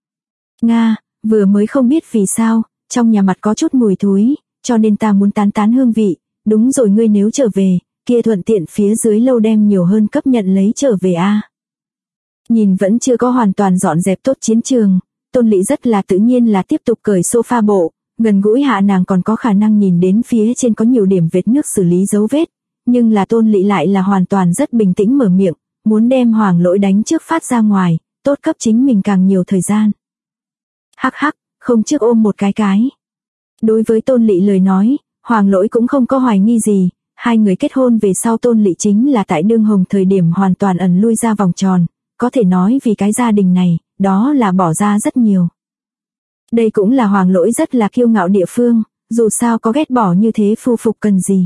Nga, vừa mới không biết vì sao, trong nhà mặt có chút mùi thối, cho nên ta muốn tán hương vị, đúng rồi, ngươi nếu trở về, kia thuận tiện phía dưới lâu đem nhiều hơn cấp nhận lấy trở về a. Nhìn vẫn chưa có hoàn toàn dọn dẹp tốt chiến trường, Tôn Lị rất là tự nhiên là tiếp tục cởi sofa bộ, gần gũi hạ nàng còn có khả năng nhìn đến phía trên có nhiều điểm vết nước xử lý dấu vết, nhưng là Tôn Lị lại là hoàn toàn rất bình tĩnh mở miệng, muốn đem Hoàng Lỗi đánh trước phát ra ngoài, tốt cấp chính mình càng nhiều thời gian. Hắc hắc, không trước ôm một cái. Đối với Tôn Lị lời nói, Hoàng Lỗi cũng không có hoài nghi gì, hai người kết hôn về sau Tôn Lị chính là tại đương hồng thời điểm hoàn toàn ẩn lui ra vòng tròn, có thể nói vì cái gia đình này, đó là bỏ ra rất nhiều. Đây cũng là Hoàng Lỗi rất là kiêu ngạo địa phương, dù sao có ghét bỏ như thế phu phục cần gì.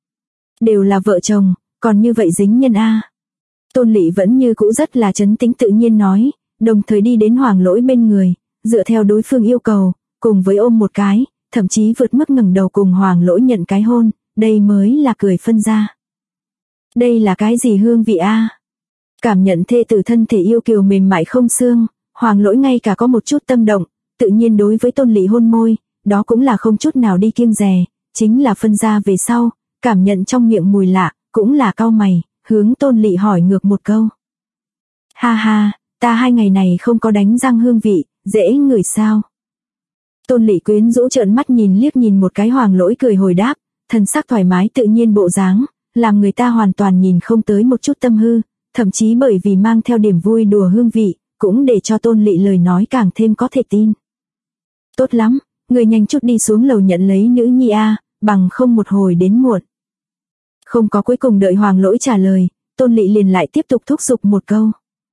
Đều là vợ chồng, còn như vậy dính nhân a. Tôn Lị vẫn như cũ rất là trấn tĩnh tự nhiên nói, đồng thời đi đến Hoàng Lỗi bên người, dựa theo đối phương yêu cầu, cùng với ôm một cái, thậm chí vượt mức ngẩng đầu cùng Hoàng Lỗi nhận cái hôn, đây mới là cười phân ra. Đây là cái gì hương vị a? Cảm nhận thê tử thân thể yêu kiều mềm mại không xương, Hoàng Lỗi ngay cả có một chút tâm động, tự nhiên đối với Tôn Lị hôn môi, đó cũng là không chút nào đi kiêng dè, chính là phân ra về sau, cảm nhận trong miệng mùi lạ, cũng là cau mày, hướng Tôn Lị hỏi ngược một câu. Ha ha, ta 2 ngày này không có đánh răng hương vị, dễ ngửi sao? Tôn Lị quyến rũ trợn mắt nhìn liếc nhìn một cái Hoàng Lỗi cười hồi đáp, thần sắc thoải mái tự nhiên bộ dáng, làm người ta hoàn toàn nhìn không tới một chút tâm hư, thậm chí bởi vì mang theo điểm vui đùa hương vị, cũng để cho Tôn Lị lời nói càng thêm có thể tin. Tốt lắm, người nhanh chút đi xuống lầu nhận lấy nữ nhi a, bằng không một hồi đến muộn. Không có cuối cùng đợi Hoàng Lỗi trả lời, Tôn Lị liền lại tiếp tục thúc giục một câu.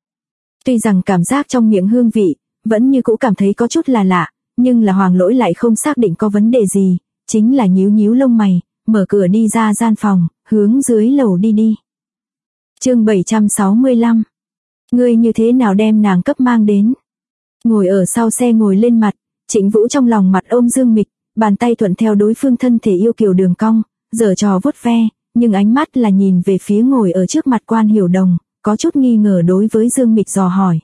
Tuy rằng cảm giác trong miệng hương vị, vẫn như cũ cảm thấy có chút là lạ, nhưng là Hoàng Lỗi lại không xác định có vấn đề gì, chính là nhíu nhíu lông mày, mở cửa đi ra gian phòng, hướng dưới lầu đi. Chương 765. Ngươi như thế nào đem nàng cấp mang đến? Ngồi ở sau xe ngồi lên mặt, Trịnh Vũ trong lòng mặt ôm Dương Mịch, bàn tay thuận theo đối phương thân thể yêu kiều đường cong, giở trò vuốt ve, nhưng ánh mắt là nhìn về phía ngồi ở trước mặt Quan Hiểu Đồng, có chút nghi ngờ đối với Dương Mịch dò hỏi.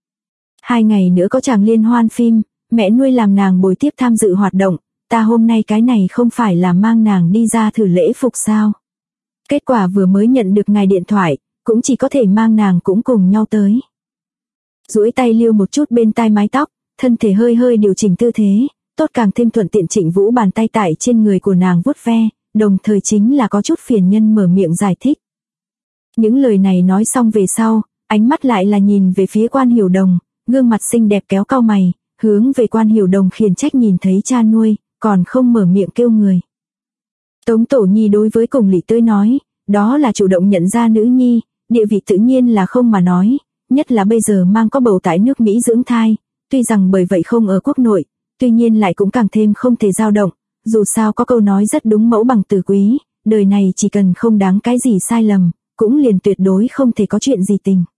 2 ngày nữa có chàng liên hoan phim, mẹ nuôi làm nàng bồi tiếp tham dự hoạt động, ta hôm nay cái này không phải là mang nàng đi ra thử lễ phục sao? Kết quả vừa mới nhận được ngài điện thoại, cũng chỉ có thể mang nàng cũng cùng nhau tới. Duỗi tay liêu một chút bên tai mái tóc, thân thể hơi điều chỉnh tư thế, tốt càng thêm thuận tiện. Trịnh Vũ bàn tay tại trên người của nàng vuốt ve, đồng thời chính là có chút phiền nhân mở miệng giải thích. Những lời này nói xong về sau, ánh mắt lại là nhìn về phía Quan Hiểu Đồng, gương mặt xinh đẹp kéo cau mày, hướng về Quan Hiểu Đồng khiển trách nhìn thấy cha nuôi, còn không mở miệng kêu người. Tống Tổ Nhi đối với Cùng Lị Tới nói, đó là chủ động nhận ra nữ nhi, địa vị tự nhiên là không mà nói, nhất là bây giờ mang có bầu tại nước Mỹ dưỡng thai, tuy rằng bởi vậy không ở quốc nội, tuy nhiên lại cũng càng thêm không thể dao động, dù sao có câu nói rất đúng, mẫu bằng tử quý, đời này chỉ cần không đáng cái gì sai lầm, cũng liền tuyệt đối không thể có chuyện gì tình.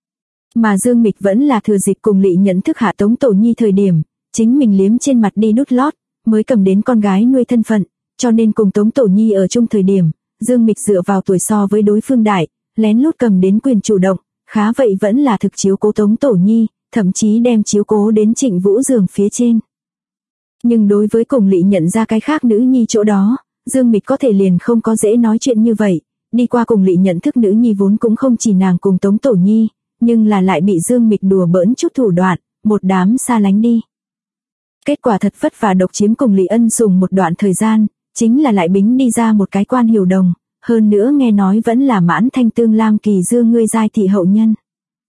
Mà Dương Mịch vẫn là thừa dịp Cùng Lị nhận thức hạ Tống Tổ Nhi thời điểm, chính mình liếm trên mặt đi đút lót, mới cầm đến con gái nuôi thân phận, cho nên cùng Tống Tổ Nhi ở chung thời điểm, Dương Mịch dựa vào tuổi so với đối phương đại, lén lút cầm đến quyền chủ động, khá vậy vẫn là thực chiếu cố Tống Tổ Nhi, thậm chí đem chiếu cố đến Trịnh Vũ giường phía trên. Nhưng đối với Cùng Lị nhận ra cái khác nữ nhi chỗ đó, Dương Mịch có thể liền không có dễ nói chuyện như vậy, đi qua Cùng Lị nhận thức nữ nhi vốn cũng không chỉ nàng cùng Tống Tổ Nhi, nhưng là lại bị Dương Mịch đùa bỡn chút thủ đoạn, một đám xa lánh đi. Kết quả thật vất vả độc chiếm Cùng Lị ân sủng một đoạn thời gian, chính là lại bính đi ra một cái Quan Hiểu Đồng, hơn nữa nghe nói vẫn là Mãn Thanh Tương Lam Kỳ Dương ngươi giai thị hậu nhân.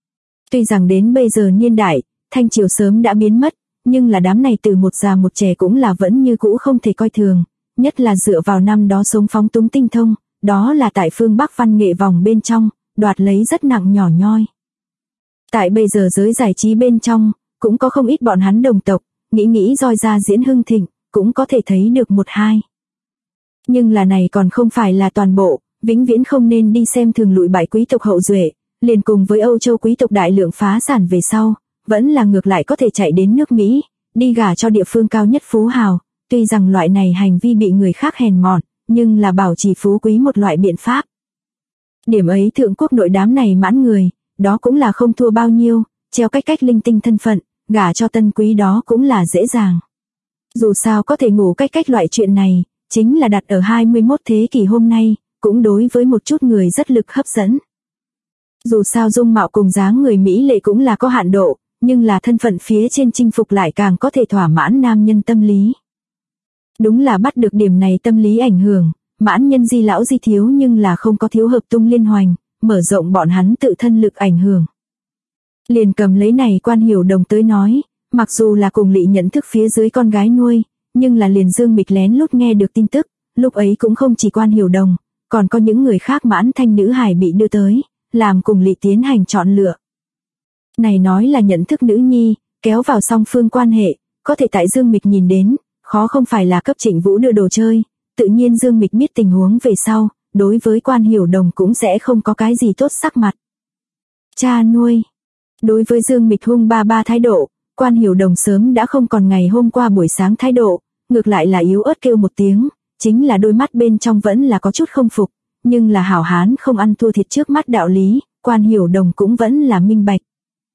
Tuy rằng đến bây giờ niên đại, Thanh Triều sớm đã biến mất, nhưng là đám này từ một già một trẻ cũng là vẫn như cũ không thể coi thường, nhất là dựa vào năm đó sống phóng túng tinh thông, đó là tại phương Bắc văn nghệ vòng bên trong, đoạt lấy rất nặng nhỏ nhoi. Tại bây giờ giới giải trí bên trong, cũng có không ít bọn hắn đồng tộc, nghĩ roi ra diễn hưng thịnh, cũng có thể thấy được một hai. Nhưng là này còn không phải là toàn bộ, vĩnh viễn không nên đi xem thường lụi bại quý tộc hậu duệ, liền cùng với Âu Châu quý tộc đại lượng phá sản về sau, vẫn là ngược lại có thể chạy đến nước Mỹ, đi gả cho địa phương cao nhất phú hào, tuy rằng loại này hành vi bị người khác hèn mọn, nhưng là bảo trì phú quý một loại biện pháp. Điểm ấy thượng quốc nội đám này mãn người, đó cũng là không thua bao nhiêu, treo cách linh tinh thân phận, gả cho tân quý đó cũng là dễ dàng. Dù sao có thể ngủ cách loại chuyện này, chính là đặt ở 21 thế kỷ hôm nay, cũng đối với một chút người rất lực hấp dẫn. Dù sao dung mạo cùng dáng người mỹ lệ cũng là có hạn độ, nhưng là thân phận phía trên chinh phục lại càng có thể thỏa mãn nam nhân tâm lý. Đúng là bắt được điểm này tâm lý ảnh hưởng, mãn nhân di lão di thiếu nhưng là không có thiếu hợp tung liên hoành, mở rộng bọn hắn tự thân lực ảnh hưởng. Liền cầm lấy này Quan Hiểu Đồng tới nói, mặc dù là cùng Lị nhận thức phía dưới con gái nuôi, nhưng là liền Dương Mịch lén lút nghe được tin tức, lúc ấy cũng không chỉ Quan Hiểu Đồng, còn có những người khác mãn thanh nữ hài bị đưa tới, làm cùng Lị tiến hành chọn lựa. Này nói là nhận thức nữ nhi, kéo vào song phương quan hệ, có thể tại Dương Mịch nhìn đến, khó không phải là cấp Trịnh Vũ đưa đồ chơi, tự nhiên Dương Mịch biết tình huống về sau, đối với Quan Hiểu Đồng cũng sẽ không có cái gì tốt sắc mặt. Cha nuôi. Đối với Dương Mịch hung ba thái độ, Quan Hiểu Đồng sớm đã không còn ngày hôm qua buổi sáng thái độ, ngược lại là yếu ớt kêu một tiếng, chính là đôi mắt bên trong vẫn là có chút không phục, nhưng là hảo hán không ăn thua thiệt trước mắt đạo lý, Quan Hiểu Đồng cũng vẫn là minh bạch.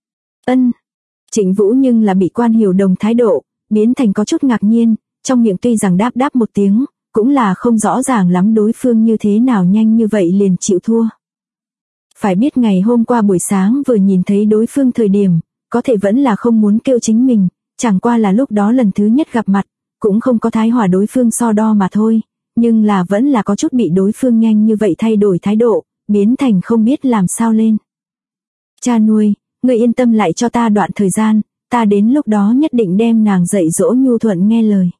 Trịnh Vũ nhưng là bị Quan Hiểu Đồng thái độ, biến thành có chút ngạc nhiên, trong miệng tuy rằng đáp một tiếng, cũng là không rõ ràng lắm đối phương như thế nào nhanh như vậy liền chịu thua. Phải biết ngày hôm qua buổi sáng vừa nhìn thấy đối phương thời điểm, có thể vẫn là không muốn kêu chính mình, chẳng qua là lúc đó lần thứ nhất gặp mặt, cũng không có thái hòa đối phương so đo mà thôi, nhưng là vẫn là có chút bị đối phương nhanh như vậy thay đổi thái độ, biến thành không biết làm sao lên. Cha nuôi, người yên tâm lại cho ta đoạn thời gian, ta đến lúc đó nhất định đem nàng dạy dỗ nhu thuận nghe lời.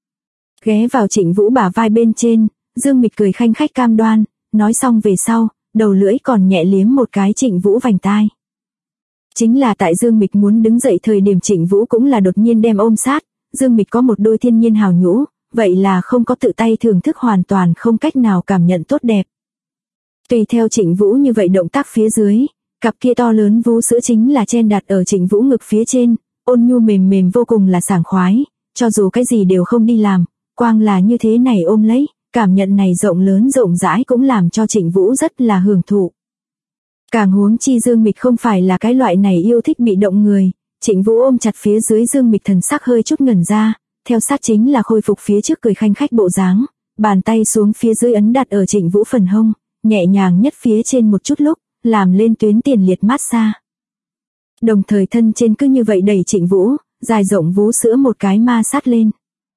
Ghé vào Trịnh Vũ bả vai bên trên, Dương Mịch cười khanh khách cam đoan, nói xong về sau, đầu lưỡi còn nhẹ liếm một cái Trịnh Vũ vành tai. Chính là tại Dương Mịch muốn đứng dậy thời điểm Trịnh Vũ cũng là đột nhiên đem ôm sát, Dương Mịch có một đôi thiên nhiên hào nhũ, vậy là không có tự tay thưởng thức hoàn toàn không cách nào cảm nhận tốt đẹp. Tùy theo Trịnh Vũ như vậy động tác phía dưới, cặp kia to lớn vú sữa chính là chen đặt ở Trịnh Vũ ngực phía trên, ôn nhu mềm vô cùng là sảng khoái, cho dù cái gì đều không đi làm, quang là như thế này ôm lấy, cảm nhận này rộng lớn rộng rãi cũng làm cho Trịnh Vũ rất là hưởng thụ. Càng huống chi Dương Mịch không phải là cái loại này yêu thích bị động người, Trịnh Vũ ôm chặt phía dưới Dương Mịch thần sắc hơi chút ngẩn ra, theo sát chính là khôi phục phía trước cười khanh khách bộ dáng, bàn tay xuống phía dưới ấn đặt ở Trịnh Vũ phần hông, nhẹ nhàng nhất phía trên một chút lúc, làm lên tuyến tiền liệt massage. Đồng thời thân trên cứ như vậy đẩy Trịnh Vũ, dài rộng vú sữa một cái ma sát lên.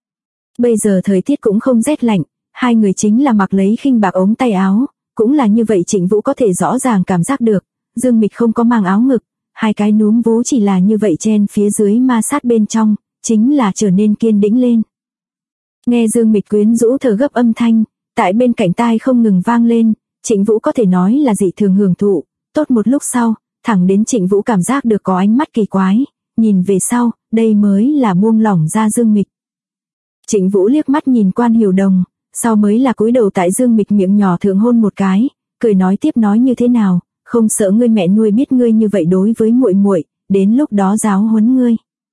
Bây giờ thời tiết cũng không rét lạnh, hai người chính là mặc lấy khinh bạc ống tay áo, cũng là như vậy Trịnh Vũ có thể rõ ràng cảm giác được, Dương Mịch không có mang áo ngực, hai cái núm vú chỉ là như vậy chen phía dưới ma sát bên trong, chính là trở nên kiên đĩnh lên. Nghe Dương Mịch quyến rũ thở gấp âm thanh, tại bên cạnh tai không ngừng vang lên, Trịnh Vũ có thể nói là dị thường hưởng thụ, tốt một lúc sau, thẳng đến Trịnh Vũ cảm giác được có ánh mắt kỳ quái, nhìn về sau, đây mới là buông lỏng ra Dương Mịch. Trịnh Vũ liếc mắt nhìn Quan Hiểu Đồng, sau mới là cúi đầu tại Dương Mịch miệng nhỏ thượng hôn một cái, cười nói tiếp nói như thế nào, không sợ ngươi mẹ nuôi biết ngươi như vậy đối với muội muội, đến lúc đó giáo huấn ngươi.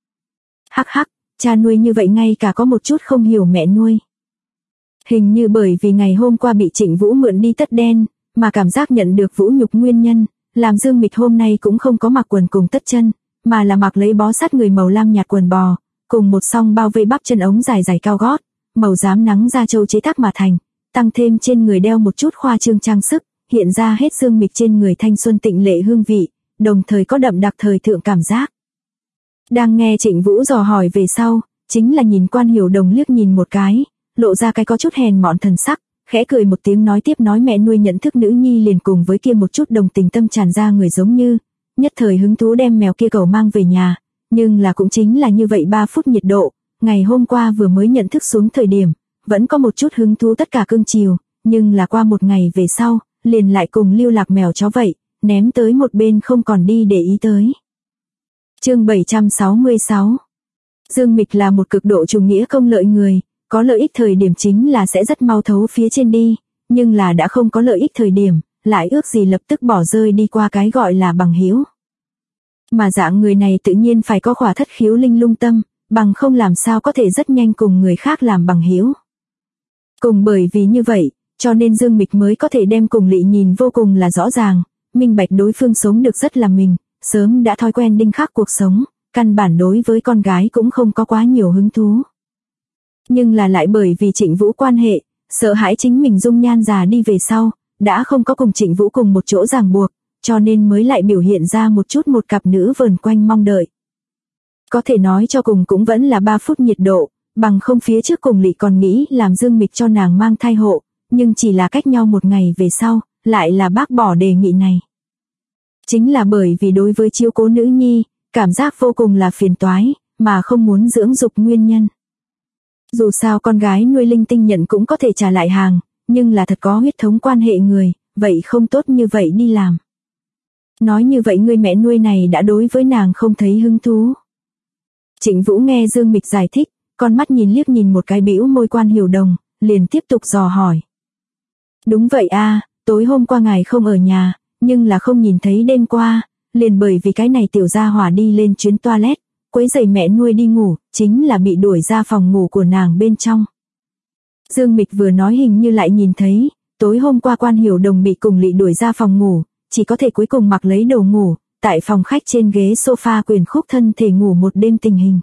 Hắc hắc, cha nuôi như vậy ngay cả có một chút không hiểu mẹ nuôi. Hình như bởi vì ngày hôm qua bị Trịnh Vũ mượn đi tất đen, mà cảm giác nhận được vũ nhục nguyên nhân, làm Dương Mịch hôm nay cũng không có mặc quần cùng tất chân, mà là mặc lấy bó sát người màu lam nhạt quần bò, cùng một song bao vây bắp chân ống dài cao gót, màu rám nắng da trâu chế tác mà thành, tăng thêm trên người đeo một chút khoa trương trang sức, hiện ra hết Dương Mịch trên người thanh xuân tịnh lệ hương vị, đồng thời có đậm đặc thời thượng cảm giác. Đang nghe Trịnh Vũ dò hỏi về sau, chính là nhìn Quan Hiểu Đồng liếc nhìn một cái, lộ ra cái có chút hèn mọn thần sắc, khẽ cười một tiếng nói tiếp nói mẹ nuôi nhận thức nữ nhi liền cùng với kia một chút đồng tình tâm tràn ra người giống như, nhất thời hứng thú đem mèo kia cẩu mang về nhà, nhưng là cũng chính là như vậy 3 phút nhiệt độ, ngày hôm qua vừa mới nhận thức xuống thời điểm, vẫn có một chút hứng thú tất cả cưng chiều, nhưng là qua một ngày về sau, liền lại cùng lưu lạc mèo chó vậy, ném tới một bên không còn đi để ý tới. Chương 766. Dương Mịch là một cực độ chủ nghĩa công lợi người, có lợi ích thời điểm chính là sẽ rất mau thấu phía trên đi, nhưng là đã không có lợi ích thời điểm, lại ước gì lập tức bỏ rơi đi qua cái gọi là bằng hữu. Mà dạng người này tự nhiên phải có khỏa thất khiếu linh lung tâm, bằng không làm sao có thể rất nhanh cùng người khác làm bằng hữu. Cùng bởi vì như vậy, cho nên Dương Mịch mới có thể đem cùng Lị nhìn vô cùng là rõ ràng, minh bạch đối phương sống được rất là mình, sớm đã thói quen đinh khắc cuộc sống, căn bản đối với con gái cũng không có quá nhiều hứng thú. Nhưng là lại bởi vì Trịnh Vũ quan hệ, sợ hãi chính mình dung nhan già đi về sau, đã không có cùng Trịnh Vũ cùng một chỗ ràng buộc, cho nên mới lại biểu hiện ra một chút một cặp nữ vờn quanh mong đợi. Có thể nói cho cùng cũng vẫn là 3 phút nhiệt độ, bằng không phía trước cùng Lị còn nghĩ làm Dương Mịch cho nàng mang thai hộ, nhưng chỉ là cách nhau một ngày về sau, lại là bác bỏ đề nghị này. Chính là bởi vì đối với chiếu cố nữ nhi, cảm giác vô cùng là phiền toái, mà không muốn dưỡng dục nguyên nhân. Dù sao con gái nuôi linh tinh nhận cũng có thể trả lại hàng, nhưng là thật có huyết thống quan hệ người, vậy không tốt như vậy đi làm. Nói như vậy người mẹ nuôi này đã đối với nàng không thấy hứng thú. Trịnh Vũ nghe Dương Mịch giải thích, con mắt nhìn liếc nhìn một cái bĩu môi Quan Hiểu Đồng, liền tiếp tục dò hỏi. Đúng vậy a, tối hôm qua ngài không ở nhà, nhưng là không nhìn thấy đêm qua, liền bởi vì cái này tiểu gia hỏa đi lên chuyến toilet, quấy rầy mẹ nuôi đi ngủ, chính là bị đuổi ra phòng ngủ của nàng bên trong. Dương Mịch vừa nói hình như lại nhìn thấy, tối hôm qua Quan Hiểu Đồng bị cùng Lị đuổi ra phòng ngủ, chỉ có thể cuối cùng mặc lấy đồ ngủ, tại phòng khách trên ghế sofa quyền khúc thân thể ngủ một đêm tình hình.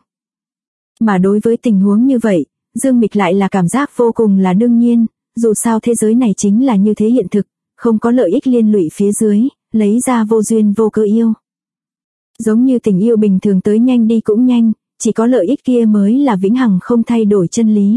Mà đối với tình huống như vậy, Dương Mịch lại là cảm giác vô cùng là đương nhiên, dù sao thế giới này chính là như thế hiện thực, không có lợi ích liên lụy phía dưới, lấy ra vô duyên vô cớ yêu. Giống như tình yêu bình thường tới nhanh đi cũng nhanh, chỉ có lợi ích kia mới là vĩnh hằng không thay đổi chân lý.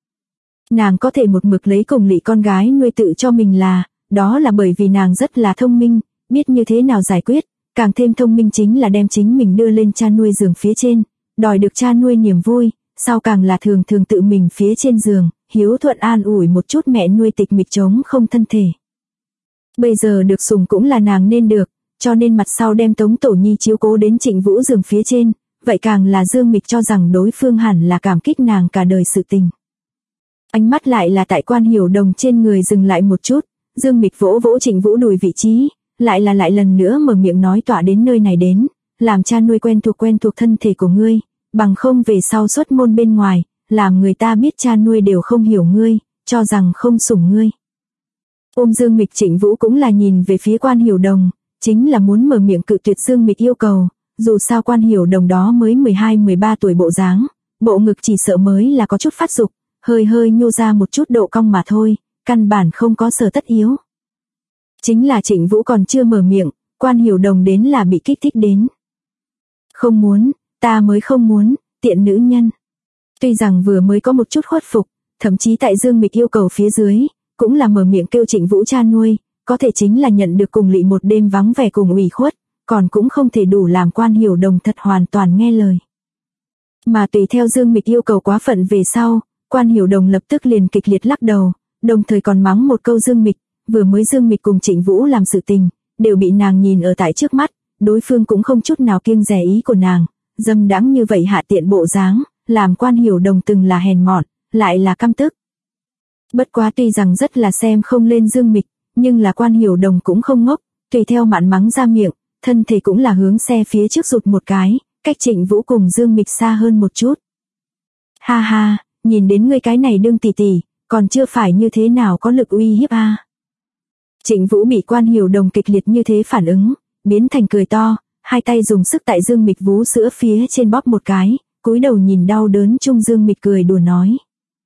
Nàng có thể một mực lấy cùng Lị con gái nuôi tự cho mình đó là bởi vì nàng rất là thông minh, biết như thế nào giải quyết, càng thêm thông minh chính là đem chính mình đưa lên cha nuôi giường phía trên, đòi được cha nuôi niềm vui, sau càng là thường thường tự mình phía trên giường, hiếu thuận an ủi một chút mẹ nuôi tịch mịch trống không thân thể. Bây giờ được sủng cũng là nàng nên được, cho nên mặt sau đem Tống Tổ Nhi chiếu cố đến Trịnh Vũ giường phía trên, vậy càng là Dương Mịch cho rằng đối phương hẳn là cảm kích nàng cả đời sự tình. Ánh mắt lại là tại Quan Hiểu Đồng trên người dừng lại một chút, Dương Mịch vỗ vỗ Trịnh Vũ đùi vị trí, lại lần nữa mở miệng nói tỏa đến nơi này đến, làm cha nuôi quen thuộc thân thể của ngươi, bằng không về sau xuất môn bên ngoài, làm người ta biết cha nuôi đều không hiểu ngươi, cho rằng không sủng ngươi. Ôm Dương Mịch Trịnh Vũ cũng là nhìn về phía Quan Hiểu Đồng, chính là muốn mở miệng cự tuyệt Dương Mịch yêu cầu, dù sao Quan Hiểu Đồng đó mới 12-13 tuổi bộ dáng, bộ ngực chỉ sợ mới là có chút phát dục, hơi nhô ra một chút độ cong mà thôi, căn bản không có sở tất yếu. Chính là Trịnh Vũ còn chưa mở miệng, Quan Hiểu Đồng đến là bị kích thích đến. Không muốn, ta mới không muốn, tiện nữ nhân. Tuy rằng vừa mới có một chút khuất phục, thậm chí tại Dương Mịch yêu cầu phía dưới, cũng là mở miệng kêu Trịnh Vũ cha nuôi, có thể chính là nhận được cùng Lị một đêm vắng vẻ cùng ủy khuất, còn cũng không thể đủ làm Quan Hiểu Đồng thật hoàn toàn nghe lời. Mà tùy theo Dương Mịch yêu cầu quá phận về sau, Quan Hiểu Đồng lập tức liền kịch liệt lắc đầu, đồng thời còn mắng một câu Dương Mịch, vừa mới Dương Mịch cùng Trịnh Vũ làm sự tình, đều bị nàng nhìn ở tại trước mắt, đối phương cũng không chút nào kiêng dè ý của nàng, dâm đãng như vậy hạ tiện bộ dáng, làm Quan Hiểu Đồng từng là hèn mọn, lại là căm tức. Bất quá tuy rằng rất là xem không lên Dương Mịch, nhưng là Quan Hiểu Đồng cũng không ngốc, tùy theo mạn mắng ra miệng, thân thể cũng là hướng xe phía trước rụt một cái, cách Trịnh Vũ cùng Dương Mịch xa hơn một chút. Ha ha, nhìn đến ngươi cái này đương tỷ tỷ, còn chưa phải như thế nào có lực uy hiếp a. Trịnh Vũ bị Quan Hiểu Đồng kịch liệt như thế phản ứng, biến thành cười to, hai tay dùng sức tại Dương Mịch vú sữa phía trên bóp một cái, cúi đầu nhìn đau đớn chung Dương Mịch cười đùa nói.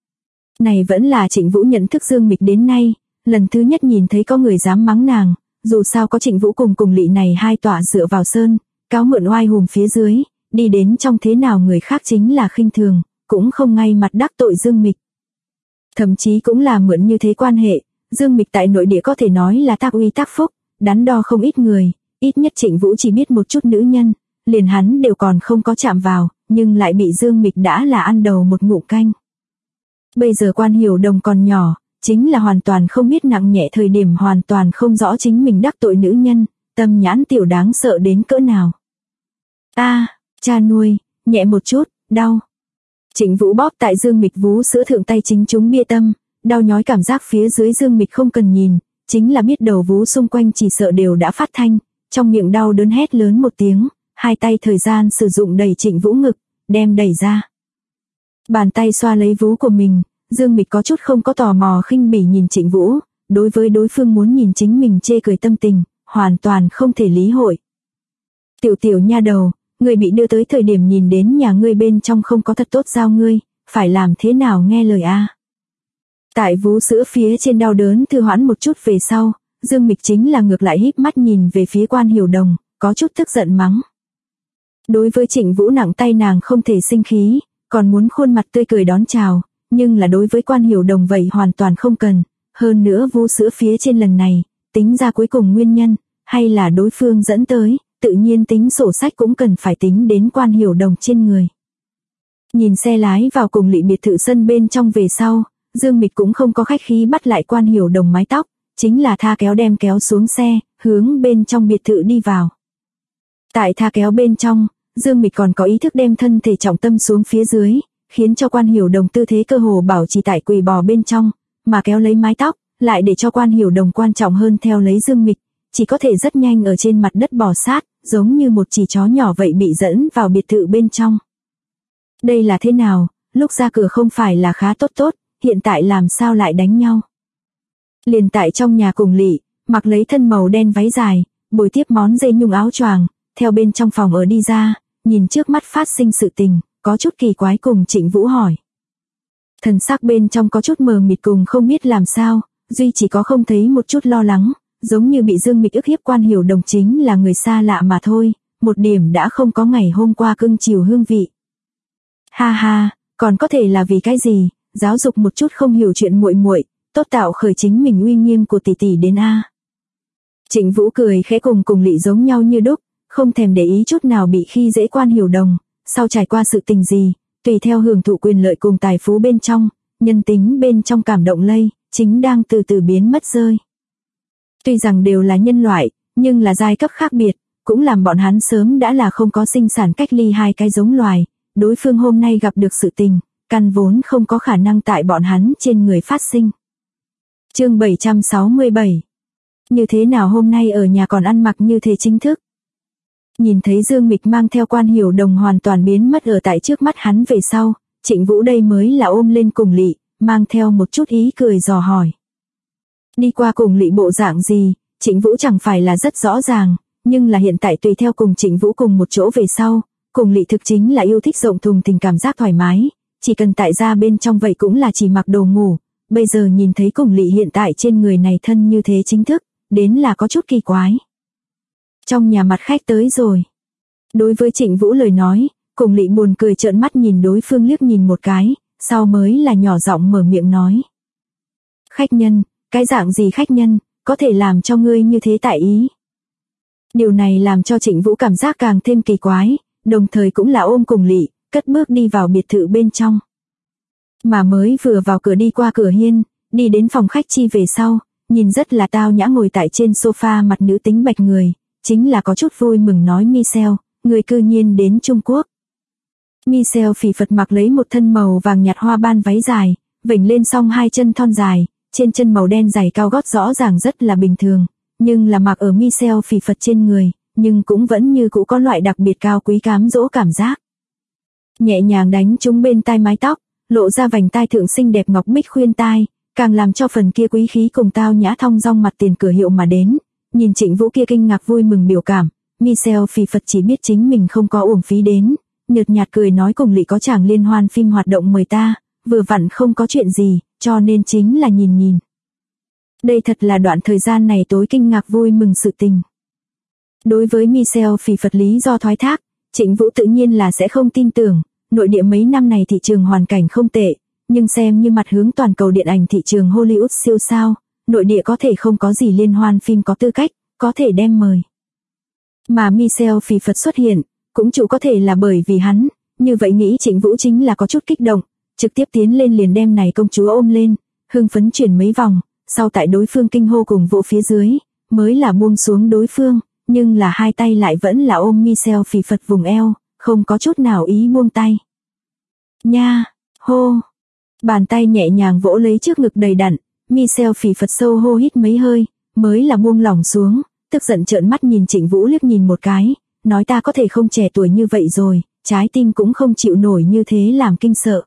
Này vẫn là Trịnh Vũ nhận thức Dương Mịch đến nay, lần thứ nhất nhìn thấy có người dám mắng nàng, dù sao có Trịnh Vũ cùng Lị này hai tọa dựa vào sơn, cáo mượn oai hùng phía dưới, đi đến trong thế nào người khác chính là khinh thường, cũng không ngay mặt đắc tội Dương Mịch. Thậm chí cũng là mượn như thế quan hệ, Dương Mịch tại nội địa có thể nói là tác uy tác phúc, đắn đo không ít người, Ít nhất Trịnh Vũ chỉ biết một chút nữ nhân, liền hắn đều còn không có chạm vào, nhưng lại bị Dương Mịch đã là ăn đầu một ngụm canh. Bây giờ Quan Hiểu Đồng còn nhỏ, chính là hoàn toàn không biết nặng nhẹ, thời điểm hoàn toàn không rõ chính mình đắc tội nữ nhân, tâm nhãn tiểu đáng sợ đến cỡ nào. Cha nuôi, nhẹ một chút, đau. Trịnh Vũ bóp tại Dương Mịch vú sữa thượng tay chính chúng bia tâm, đau nhói cảm giác phía dưới Dương Mịch không cần nhìn, chính là biết đầu vú xung quanh chỉ sợ đều đã phát thanh, trong miệng đau đớn hét lớn một tiếng, hai tay thời gian sử dụng đẩy Trịnh Vũ ngực, đem đẩy ra. Bàn tay xoa lấy vú của mình, Dương Mịch có chút không có tò mò khinh bỉ nhìn Trịnh Vũ, đối với đối phương muốn nhìn chính mình chê cười tâm tình, hoàn toàn không thể lý hội. Tiểu nha đầu, người bị đưa tới thời điểm nhìn đến nhà ngươi bên trong không có thật tốt giao ngươi, phải làm thế nào nghe lời a? Tại vú sữa phía trên đau đớn thư hoãn một chút về sau, Dương Mịch chính là ngược lại híp mắt nhìn về phía Quan Hiểu Đồng, có chút tức giận mắng. Đối với Trịnh Vũ nặng tay nàng không thể sinh khí, còn muốn khuôn mặt tươi cười đón chào, nhưng là đối với Quan Hiểu Đồng vậy hoàn toàn không cần, hơn nữa vú sữa phía trên lần này, tính ra cuối cùng nguyên nhân, hay là đối phương dẫn tới, tự nhiên tính sổ sách cũng cần phải tính đến Quan Hiểu Đồng trên người. Nhìn xe lái vào cùng lỵ biệt thự sân bên trong về sau, Dương Mịch cũng không có khách khí bắt lại Quan Hiểu Đồng mái tóc, chính là tha kéo đem kéo xuống xe, hướng bên trong biệt thự đi vào. Tại tha kéo bên trong, Dương Mịch còn có ý thức đem thân thể trọng tâm xuống phía dưới, khiến cho Quan Hiểu Đồng tư thế cơ hồ bảo trì tại quỳ bò bên trong, mà kéo lấy mái tóc, lại để cho Quan Hiểu Đồng quan trọng hơn theo lấy Dương Mịch, chỉ có thể rất nhanh ở trên mặt đất bò sát, giống như một chỉ chó nhỏ vậy bị dẫn vào biệt thự bên trong. Đây là thế nào, lúc ra cửa không phải là khá tốt, hiện tại làm sao lại đánh nhau. Liền tại trong nhà cùng lỵ, mặc lấy thân màu đen váy dài, bồi tiếp món dây nhung áo choàng, theo bên trong phòng ở đi ra, nhìn trước mắt phát sinh sự tình, có chút kỳ quái cùng Trịnh Vũ hỏi. Thần sắc bên trong có chút mờ mịt cùng không biết làm sao, duy chỉ có không thấy một chút lo lắng, giống như bị Dương Mịch ức hiếp. Quan Hiểu Đồng chính là người xa lạ mà thôi, một điểm đã không có ngày hôm qua cưng chiều hương vị. Ha, còn có thể là vì cái gì, giáo dục một chút không hiểu chuyện muội muội, tốt tạo khởi chính mình uy nghiêm của tỷ tỷ đến a. Trịnh Vũ cười khẽ cùng lỵ giống nhau như đúc, không thèm để ý chút nào bị khi dễ Quan Hiểu Đồng, sau trải qua sự tình gì, tùy theo hưởng thụ quyền lợi cùng tài phú bên trong, nhân tính bên trong cảm động lây, chính đang từ từ biến mất rơi. Tuy rằng đều là nhân loại, nhưng là giai cấp khác biệt, cũng làm bọn hắn sớm đã là không có sinh sản cách ly hai cái giống loài, đối phương hôm nay gặp được sự tình, căn vốn không có khả năng tại bọn hắn trên người phát sinh. Chương 767. Như thế nào hôm nay ở nhà còn ăn mặc như thế chính thức? Nhìn thấy Dương Mịch mang theo Quan Hiểu Đồng hoàn toàn biến mất ở tại trước mắt hắn về sau, Trịnh Vũ đây mới là ôm lên cùng lỵ, mang theo một chút ý cười dò hỏi. Đi qua cùng lỵ bộ dạng gì, Trịnh Vũ chẳng phải là rất rõ ràng, nhưng là hiện tại tùy theo cùng Trịnh Vũ cùng một chỗ về sau, cùng lỵ thực chính là yêu thích rộng thùng tình cảm giác thoải mái, chỉ cần tại ra bên trong vậy cũng là chỉ mặc đồ ngủ, bây giờ nhìn thấy cùng lỵ hiện tại trên người này thân như thế chính thức, đến là có chút kỳ quái. Trong nhà mặt khách tới rồi. Đối với Trịnh Vũ lời nói, cùng lỵ buồn cười trợn mắt nhìn đối phương liếc nhìn một cái, sau mới là nhỏ giọng mở miệng nói. Khách nhân, cái dạng gì khách nhân, có thể làm cho ngươi như thế tại ý. Điều này làm cho Trịnh Vũ cảm giác càng thêm kỳ quái, đồng thời cũng là ôm cùng lỵ, cất bước đi vào biệt thự bên trong. Mà mới vừa vào cửa đi qua cửa hiên, đi đến phòng khách chi về sau, nhìn rất là tao nhã ngồi tại trên sofa mặt nữ tính bạch người, chính là có chút vui mừng nói Michelle, người cư nhiên đến Trung Quốc. Michelle phì phật mặc lấy một thân màu vàng nhạt hoa ban váy dài, vểnh lên song hai chân thon dài, trên chân màu đen giày cao gót rõ ràng rất là bình thường, nhưng là mặc ở Michelle phì phật trên người, nhưng cũng vẫn như cũ có loại đặc biệt cao quý cám dỗ cảm giác. Nhẹ nhàng đánh trúng bên tai mái tóc, lộ ra vành tai thượng xinh đẹp ngọc bích khuyên tai, càng làm cho phần kia quý khí cùng tao nhã thong dong mặt tiền cửa hiệu mà đến. Nhìn Trịnh Vũ kia kinh ngạc vui mừng biểu cảm, Michelle phì phật chỉ biết chính mình không có uổng phí đến, nhợt nhạt cười nói cùng lỵ có chàng liên hoan phim hoạt động mời ta, vừa vặn không có chuyện gì, cho nên chính là nhìn. Đây thật là đoạn thời gian này tối kinh ngạc vui mừng sự tình. Đối với Michelle phì phật lý do thoái thác, Trịnh Vũ tự nhiên là sẽ không tin tưởng, nội địa mấy năm này thị trường hoàn cảnh không tệ, nhưng xem như mặt hướng toàn cầu điện ảnh thị trường Hollywood siêu sao, nội địa có thể không có gì liên hoan phim có tư cách, có thể đem mời. Mà Michel Phì Phật xuất hiện, cũng chủ có thể là bởi vì hắn, như vậy nghĩ Trịnh Vũ chính là có chút kích động, trực tiếp tiến lên liền đem này công chúa ôm lên, hưng phấn chuyển mấy vòng, sau tại đối phương kinh hô cùng vỗ phía dưới, mới là buông xuống đối phương, nhưng là hai tay lại vẫn là ôm Michel Phì Phật vùng eo, không có chút nào ý buông tay. Nha, hô, bàn tay nhẹ nhàng vỗ lấy trước ngực đầy đặn, Michel Phì Phật sâu hô hít mấy hơi, mới là buông lỏng xuống, tức giận trợn mắt nhìn Trịnh Vũ liếc nhìn một cái, nói ta có thể không trẻ tuổi như vậy rồi, trái tim cũng không chịu nổi như thế làm kinh sợ.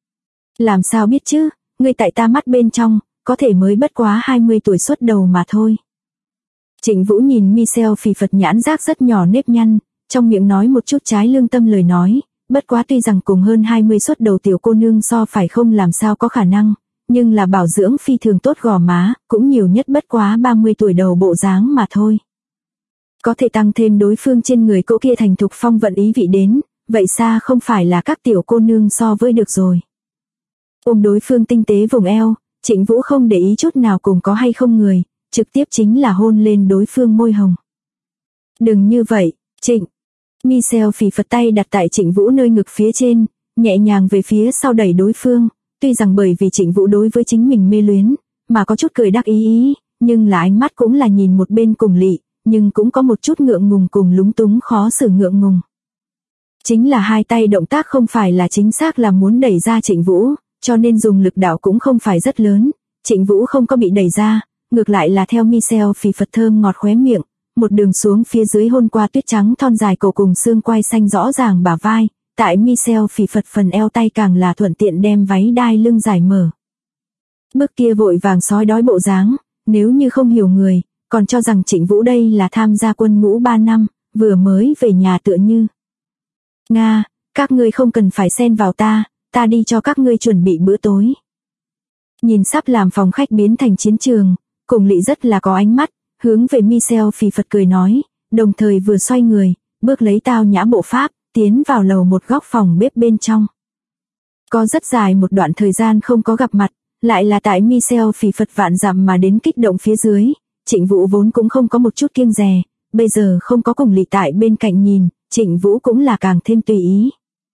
Làm sao biết chứ, ngươi tại ta mắt bên trong, có thể mới bất quá 20 tuổi xuất đầu mà thôi. Trịnh Vũ nhìn Michel Phì Phật nhãn rác rất nhỏ nếp nhăn, trong miệng nói một chút trái lương tâm lời nói, bất quá tuy rằng cùng hơn 20 xuất đầu tiểu cô nương so phải không làm sao có khả năng, nhưng là bảo dưỡng phi thường tốt gò má, cũng nhiều nhất bất quá 30 tuổi đầu bộ dáng mà thôi. Có thể tăng thêm đối phương trên người cỗ kia thành thục phong vận ý vị đến, vậy xa không phải là các tiểu cô nương so với được rồi. Ôm đối phương tinh tế vùng eo, Trịnh Vũ không để ý chút nào cùng có hay không người, trực tiếp chính là hôn lên đối phương môi hồng. Đừng như vậy, Trịnh. Michel Phì Phật tay đặt tại Trịnh Vũ nơi ngực phía trên, nhẹ nhàng về phía sau đẩy đối phương, tuy rằng bởi vì Trịnh Vũ đối với chính mình mê luyến, mà có chút cười đắc ý, nhưng là ánh mắt cũng là nhìn một bên cùng lị, nhưng cũng có một chút ngượng ngùng cùng lúng túng khó xử ngượng ngùng. Chính là hai tay động tác không phải là chính xác là muốn đẩy ra Trịnh Vũ, cho nên dùng lực đạo cũng không phải rất lớn, Trịnh Vũ không có bị đẩy ra, ngược lại là theo Michel Phì Phật thơm ngọt khóe miệng, một đường xuống phía dưới hôn qua tuyết trắng thon dài cổ cùng xương quai xanh rõ ràng bả vai, tại Michel Phì Phật phần eo tay càng là thuận tiện đem váy đai lưng giải mở. Bước kia vội vàng sói đói bộ dáng, nếu như không hiểu người, còn cho rằng Trịnh Vũ đây là tham gia quân ngũ 3 năm, vừa mới về nhà tựa như. Nga, các ngươi không cần phải xen vào ta đi cho các ngươi chuẩn bị bữa tối. Nhìn sắp làm phòng khách biến thành chiến trường, cùng lị rất là có ánh mắt, hướng về Michel Phì Phật cười nói, đồng thời vừa xoay người, bước lấy tao nhã bộ pháp, tiến vào lầu một góc phòng bếp bên trong. Có rất dài một đoạn thời gian không có gặp mặt, lại là tại Michel Phì Phật vạn dặm mà đến kích động phía dưới, Trịnh Vũ vốn cũng không có một chút kiêng dè, bây giờ không có cùng lị tại bên cạnh nhìn, Trịnh Vũ cũng là càng thêm tùy ý.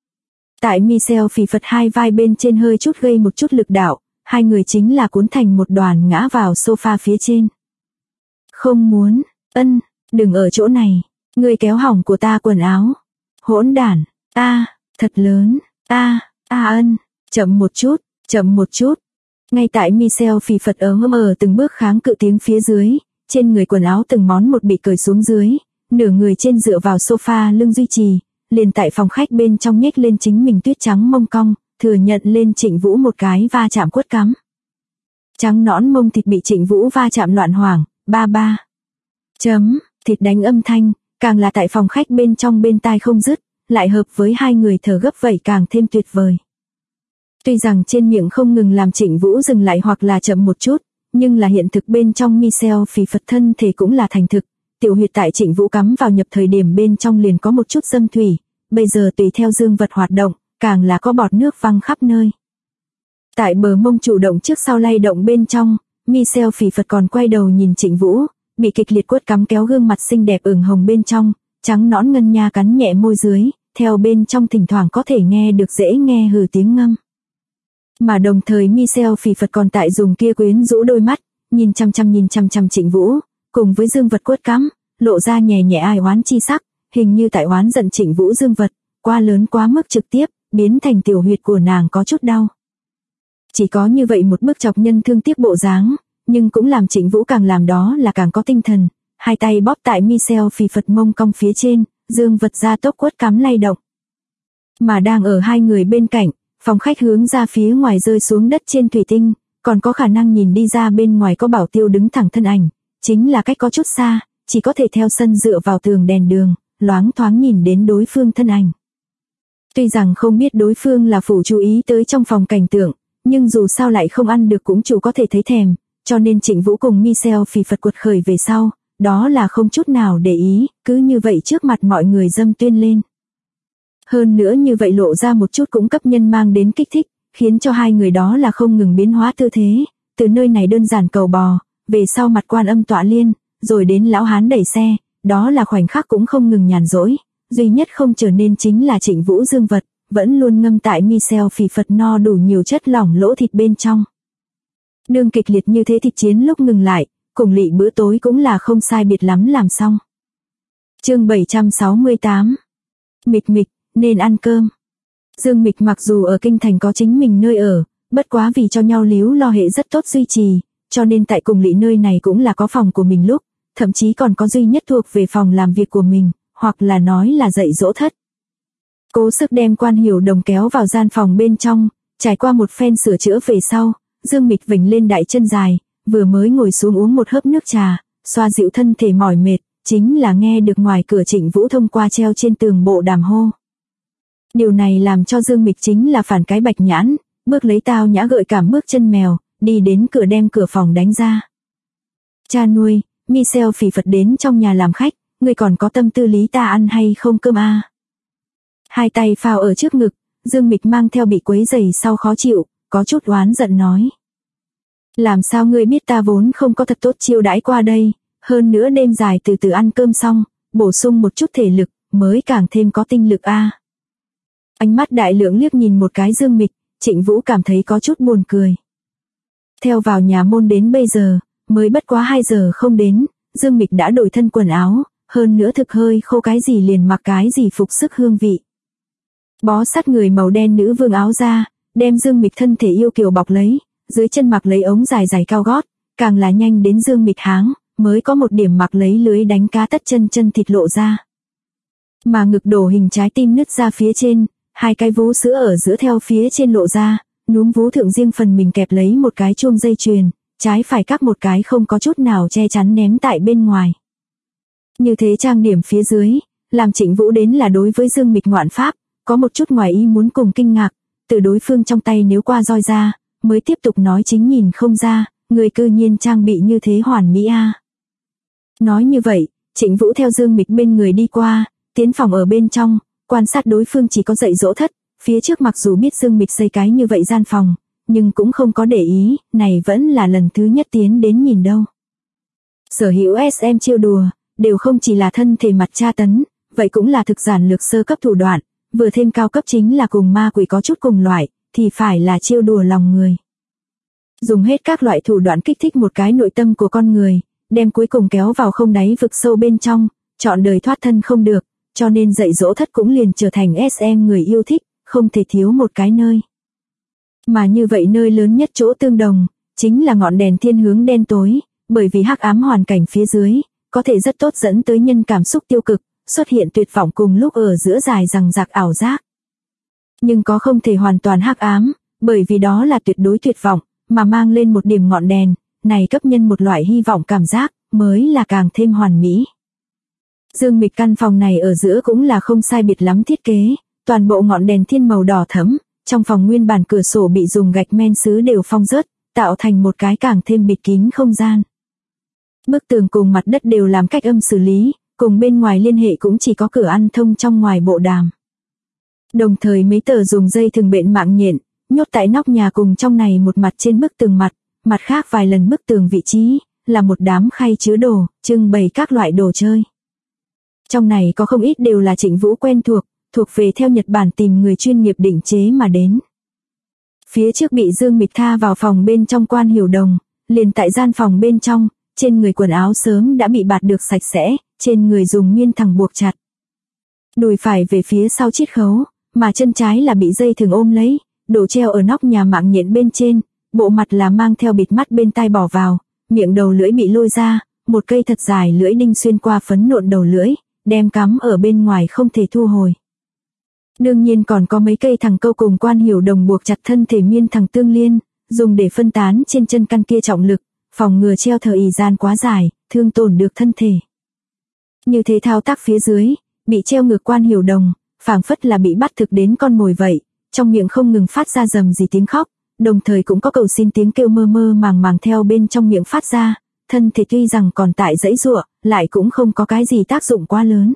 Tại Michel Phì Phật hai vai bên trên hơi chút gây một chút lực đạo, hai người chính là cuốn thành một đoàn ngã vào sofa phía trên. Không muốn, đừng ở chỗ này, ngươi kéo hỏng của ta quần áo. Hỗn đản, thật lớn, chậm một chút. Ngay tại Michel Phì Phật ở từng bước kháng cự tiếng phía dưới, trên người quần áo từng món một bị cởi xuống dưới, nửa người trên dựa vào sofa lưng duy trì, liền tại phòng khách bên trong nhếch lên chính mình tuyết trắng mông cong, thừa nhận lên Trịnh Vũ một cái va chạm quất cắm. Trắng nõn mông thịt bị Trịnh Vũ va chạm loạn hoảng, ba. Thịt đánh âm thanh, càng là tại phòng khách bên trong bên tai không dứt, lại hợp với hai người thở gấp vậy càng thêm tuyệt vời. Tuy rằng trên miệng không ngừng làm Trịnh Vũ dừng lại hoặc là chậm một chút, nhưng là hiện thực bên trong Michel Phì Phật thân thể cũng là thành thực, tiểu huyệt tại Trịnh Vũ cắm vào nhập thời điểm bên trong liền có một chút dâm thủy, bây giờ tùy theo dương vật hoạt động, càng là có bọt nước văng khắp nơi. Tại bờ mông chủ động trước sau lay động bên trong, Michel Phì Phật còn quay đầu nhìn Trịnh Vũ, bị kịch liệt quất cắm kéo gương mặt xinh đẹp ửng hồng bên trong, trắng nõn ngân nha cắn nhẹ môi dưới, theo bên trong thỉnh thoảng có thể nghe được dễ nghe hừ tiếng ngâm. Mà đồng thời Michel Phì Phật còn tại dùng kia quyến rũ đôi mắt, nhìn chăm chăm Trịnh Vũ, cùng với dương vật quất cắm, lộ ra nhẹ nhẹ ai oán chi sắc, hình như tại oán giận Trịnh Vũ dương vật, quá lớn quá mức trực tiếp, biến thành tiểu huyệt của nàng có chút đau. Chỉ có như vậy một bức chọc nhân thương tiếc bộ dáng, nhưng cũng làm Trịnh Vũ càng làm đó là càng có tinh thần, hai tay bóp tại Michel Phì Phật mông cong phía trên, dương vật ra tốc quất cắm lay động. Mà đang ở hai người bên cạnh, phòng khách hướng ra phía ngoài rơi xuống đất trên thủy tinh, còn có khả năng nhìn đi ra bên ngoài có Bảo Tiêu đứng thẳng thân ảnh, chính là cách có chút xa, chỉ có thể theo sân dựa vào tường đèn đường, loáng thoáng nhìn đến đối phương thân ảnh. Tuy rằng không biết đối phương là phụ chú ý tới trong phòng cảnh tượng, nhưng dù sao lại không ăn được cũng chủ có thể thấy thèm, cho nên Trịnh Vũ cùng Michel Phì Phật quật khởi về sau, đó là không chút nào để ý, cứ như vậy trước mặt mọi người dâm tuyên lên. Hơn nữa như vậy lộ ra một chút cũng cấp nhân mang đến kích thích, khiến cho hai người đó là không ngừng biến hóa tư thế, từ nơi này đơn giản cầu bò, về sau mặt Quan Âm tọa liên, rồi đến lão hán đẩy xe, đó là khoảnh khắc cũng không ngừng nhàn rỗi, duy nhất không trở nên chính là Trịnh Vũ dương vật, vẫn luôn ngâm tại Michel phì phật no đủ nhiều chất lỏng lỗ thịt bên trong. Đương kịch liệt như thế thịt chiến lúc ngừng lại, cùng lị bữa tối cũng là không sai biệt lắm làm xong. Chương 768. Mịch Mịch, nên ăn cơm. Dương Mịch mặc dù ở kinh thành có chính mình nơi ở, bất quá vì cho nhau líu lo hệ rất tốt duy trì, cho nên tại cùng lị nơi này cũng là có phòng của mình lúc, thậm chí còn có duy nhất thuộc về phòng làm việc của mình, hoặc là nói là dạy dỗ thất. Cố sức đem Quan Hiểu Đồng kéo vào gian phòng bên trong, trải qua một phen sửa chữa về sau, Dương Mịch vểnh lên đại chân dài, vừa mới ngồi xuống uống một hớp nước trà, xoa dịu thân thể mỏi mệt, chính là nghe được ngoài cửa Trịnh Vũ thông qua treo trên tường bộ đàm hô. Điều này làm cho Dương Mịch chính là phản cái bạch nhãn, bước lấy tao nhã gợi cảm bước chân mèo, đi đến cửa đem cửa phòng đánh ra. Cha nuôi, Michel phì phật đến trong nhà làm khách, ngươi còn có tâm tư lý ta ăn hay không cơm a? Hai tay phao ở trước ngực, Dương Mịch mang theo bị quấy rầy sau khó chịu, có chút oán giận nói. Làm sao ngươi biết ta vốn không có thật tốt chiêu đãi qua đây, hơn nữa đêm dài từ từ ăn cơm xong, bổ sung một chút thể lực, mới càng thêm có tinh lực a. Ánh mắt đại lượng liếc nhìn một cái Dương Mịch, Trịnh Vũ cảm thấy có chút buồn cười. Theo vào nhà môn đến bây giờ, mới bất quá 2 giờ không đến, Dương Mịch đã đổi thân quần áo, hơn nữa thực hơi khô cái gì liền mặc cái gì phục sức hương vị. Bó sát người màu đen nữ vương áo ra, đem Dương Mịch thân thể yêu kiều bọc lấy, dưới chân mặc lấy ống dài dài cao gót, càng là nhanh đến Dương Mịch háng, mới có một điểm mặc lấy lưới đánh cá tất chân thịt lộ ra. Mà ngực đổ hình trái tim nứt ra phía trên, 2 cái vú sữa ở giữa theo phía trên lộ ra, núm vú thượng riêng phần mình kẹp lấy một cái chuông dây chuyền, trái phải các một cái không có chút nào che chắn ném tại bên ngoài. Như thế trang điểm phía dưới, làm Trịnh Vũ đến là đối với Dương Mịch ngoạn pháp, có một chút ngoài ý muốn cùng kinh ngạc, từ đối phương trong tay nếu qua roi ra, mới tiếp tục nói chính nhìn không ra, người cư nhiên trang bị như thế hoàn mỹ a. Nói như vậy, Trịnh Vũ theo Dương Mịch bên người đi qua, tiến phòng ở bên trong, quan sát đối phương chỉ có dạy dỗ thất, phía trước mặc dù biết Dương Mịch xây cái như vậy gian phòng, nhưng cũng không có để ý, này vẫn là lần thứ nhất tiến đến nhìn đâu. Sở hữu SM chiêu đùa, đều không chỉ là thân thể mặt tra tấn, vậy cũng là thực giản lược sơ cấp thủ đoạn, vừa thêm cao cấp chính là cùng ma quỷ có chút cùng loại, thì phải là chiêu đùa lòng người. Dùng hết các loại thủ đoạn kích thích một cái nội tâm của con người, đem cuối cùng kéo vào không đáy vực sâu bên trong, chọn đời thoát thân không được, cho nên dạy dỗ thất cũng liền trở thành SM người yêu thích, không thể thiếu một cái nơi. Mà như vậy nơi lớn nhất chỗ tương đồng, chính là ngọn đèn thiên hướng đen tối, bởi vì hắc ám hoàn cảnh phía dưới, có thể rất tốt dẫn tới nhân cảm xúc tiêu cực, xuất hiện tuyệt vọng cùng lúc ở giữa dài rằng rạc ảo giác. Nhưng có không thể hoàn toàn hắc ám, bởi vì đó là tuyệt đối tuyệt vọng, mà mang lên một điểm ngọn đèn, này cấp nhân một loại hy vọng cảm giác, mới là càng thêm hoàn mỹ. Dương Mịch căn phòng này ở giữa cũng là không sai biệt lắm thiết kế, toàn bộ ngọn đèn thiên màu đỏ thẫm, trong phòng nguyên bản cửa sổ bị dùng gạch men sứ đều phong rớt, tạo thành một cái càng thêm bịt kín không gian. Bức tường cùng mặt đất đều làm cách âm xử lý, cùng bên ngoài liên hệ cũng chỉ có cửa ăn thông trong ngoài bộ đàm. Đồng thời mấy tờ dùng dây thừng bện mạng nhện, nhốt tại nóc nhà cùng trong này một mặt trên bức tường mặt khác vài lần bức tường vị trí, là một đám khay chứa đồ, trưng bày các loại đồ chơi. Trong này có không ít đều là Trịnh Vũ quen thuộc về theo Nhật Bản tìm người chuyên nghiệp định chế mà đến. Phía trước bị Dương Mịch tha vào phòng bên trong Quan Hiểu Đồng, liền tại gian phòng bên trong, trên người quần áo sớm đã bị bạt được sạch sẽ, trên người dùng miên thẳng buộc chặt. Đùi phải về phía sau chiết khấu, mà chân trái là bị dây thừng ôm lấy, đổ treo ở nóc nhà mạng nhện bên trên, bộ mặt là mang theo bịt mắt bên tai bỏ vào, miệng đầu lưỡi bị lôi ra, một cây thật dài lưỡi đinh xuyên qua phấn nộn đầu lưỡi, đem cắm ở bên ngoài không thể thu hồi. Đương nhiên còn có mấy cây thẳng câu cùng Quan Hiểu Đồng buộc chặt thân thể miên thẳng tương liên, dùng để phân tán trên chân căn kia trọng lực, phòng ngừa treo thời gian quá dài, thương tổn được thân thể. Như thế thao tác phía dưới, bị treo ngược Quan Hiểu Đồng, phảng phất là bị bắt thực đến con mồi vậy, trong miệng không ngừng phát ra rầm rì tiếng khóc, đồng thời cũng có cầu xin tiếng kêu mơ mơ màng theo bên trong miệng phát ra, thân thể tuy rằng còn tại giãy giụa, lại cũng không có cái gì tác dụng quá lớn.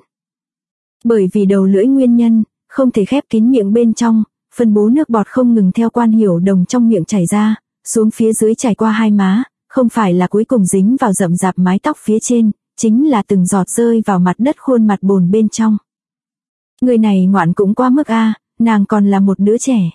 Bởi vì đầu lưỡi nguyên nhân, không thể khép kín miệng bên trong, phân bố nước bọt không ngừng theo Quan Hiểu Đồng trong miệng chảy ra, xuống phía dưới chảy qua hai má, không phải là cuối cùng dính vào rậm rạp mái tóc phía trên, chính là từng giọt rơi vào mặt đất khuôn mặt bồn bên trong. Người này ngoạn cũng quá mức a, nàng còn là một đứa trẻ.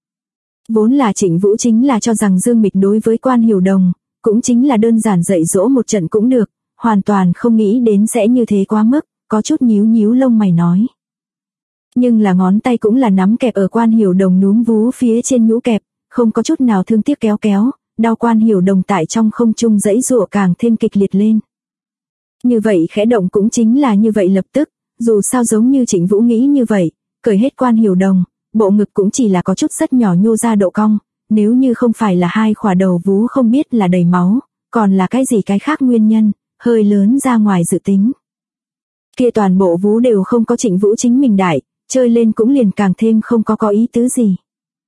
Vốn là Trịnh Vũ chính là cho rằng Dương Mịch đối với Quan Hiểu Đồng, cũng chính là đơn giản dạy dỗ một trận cũng được, hoàn toàn không nghĩ đến sẽ như thế quá mức, có chút nhíu nhíu lông mày nói. Nhưng là ngón tay cũng là nắm kẹp ở Quan Hiểu Đồng núm vú phía trên nhũ kẹp, không có chút nào thương tiếc kéo kéo, đau Quan Hiểu Đồng tại trong không trung giãy giụa càng thêm kịch liệt lên. Như vậy khẽ động cũng chính là như vậy lập tức, dù sao giống như Trịnh Vũ nghĩ như vậy, cởi hết Quan Hiểu Đồng, bộ ngực cũng chỉ là có chút rất nhỏ nhô ra độ cong, nếu như không phải là hai khỏa đầu vú không biết là đầy máu, còn là cái gì cái khác nguyên nhân, hơi lớn ra ngoài dự tính. Kia toàn bộ vú đều không có Trịnh Vũ chính mình đại, chơi lên cũng liền càng thêm không có ý tứ gì.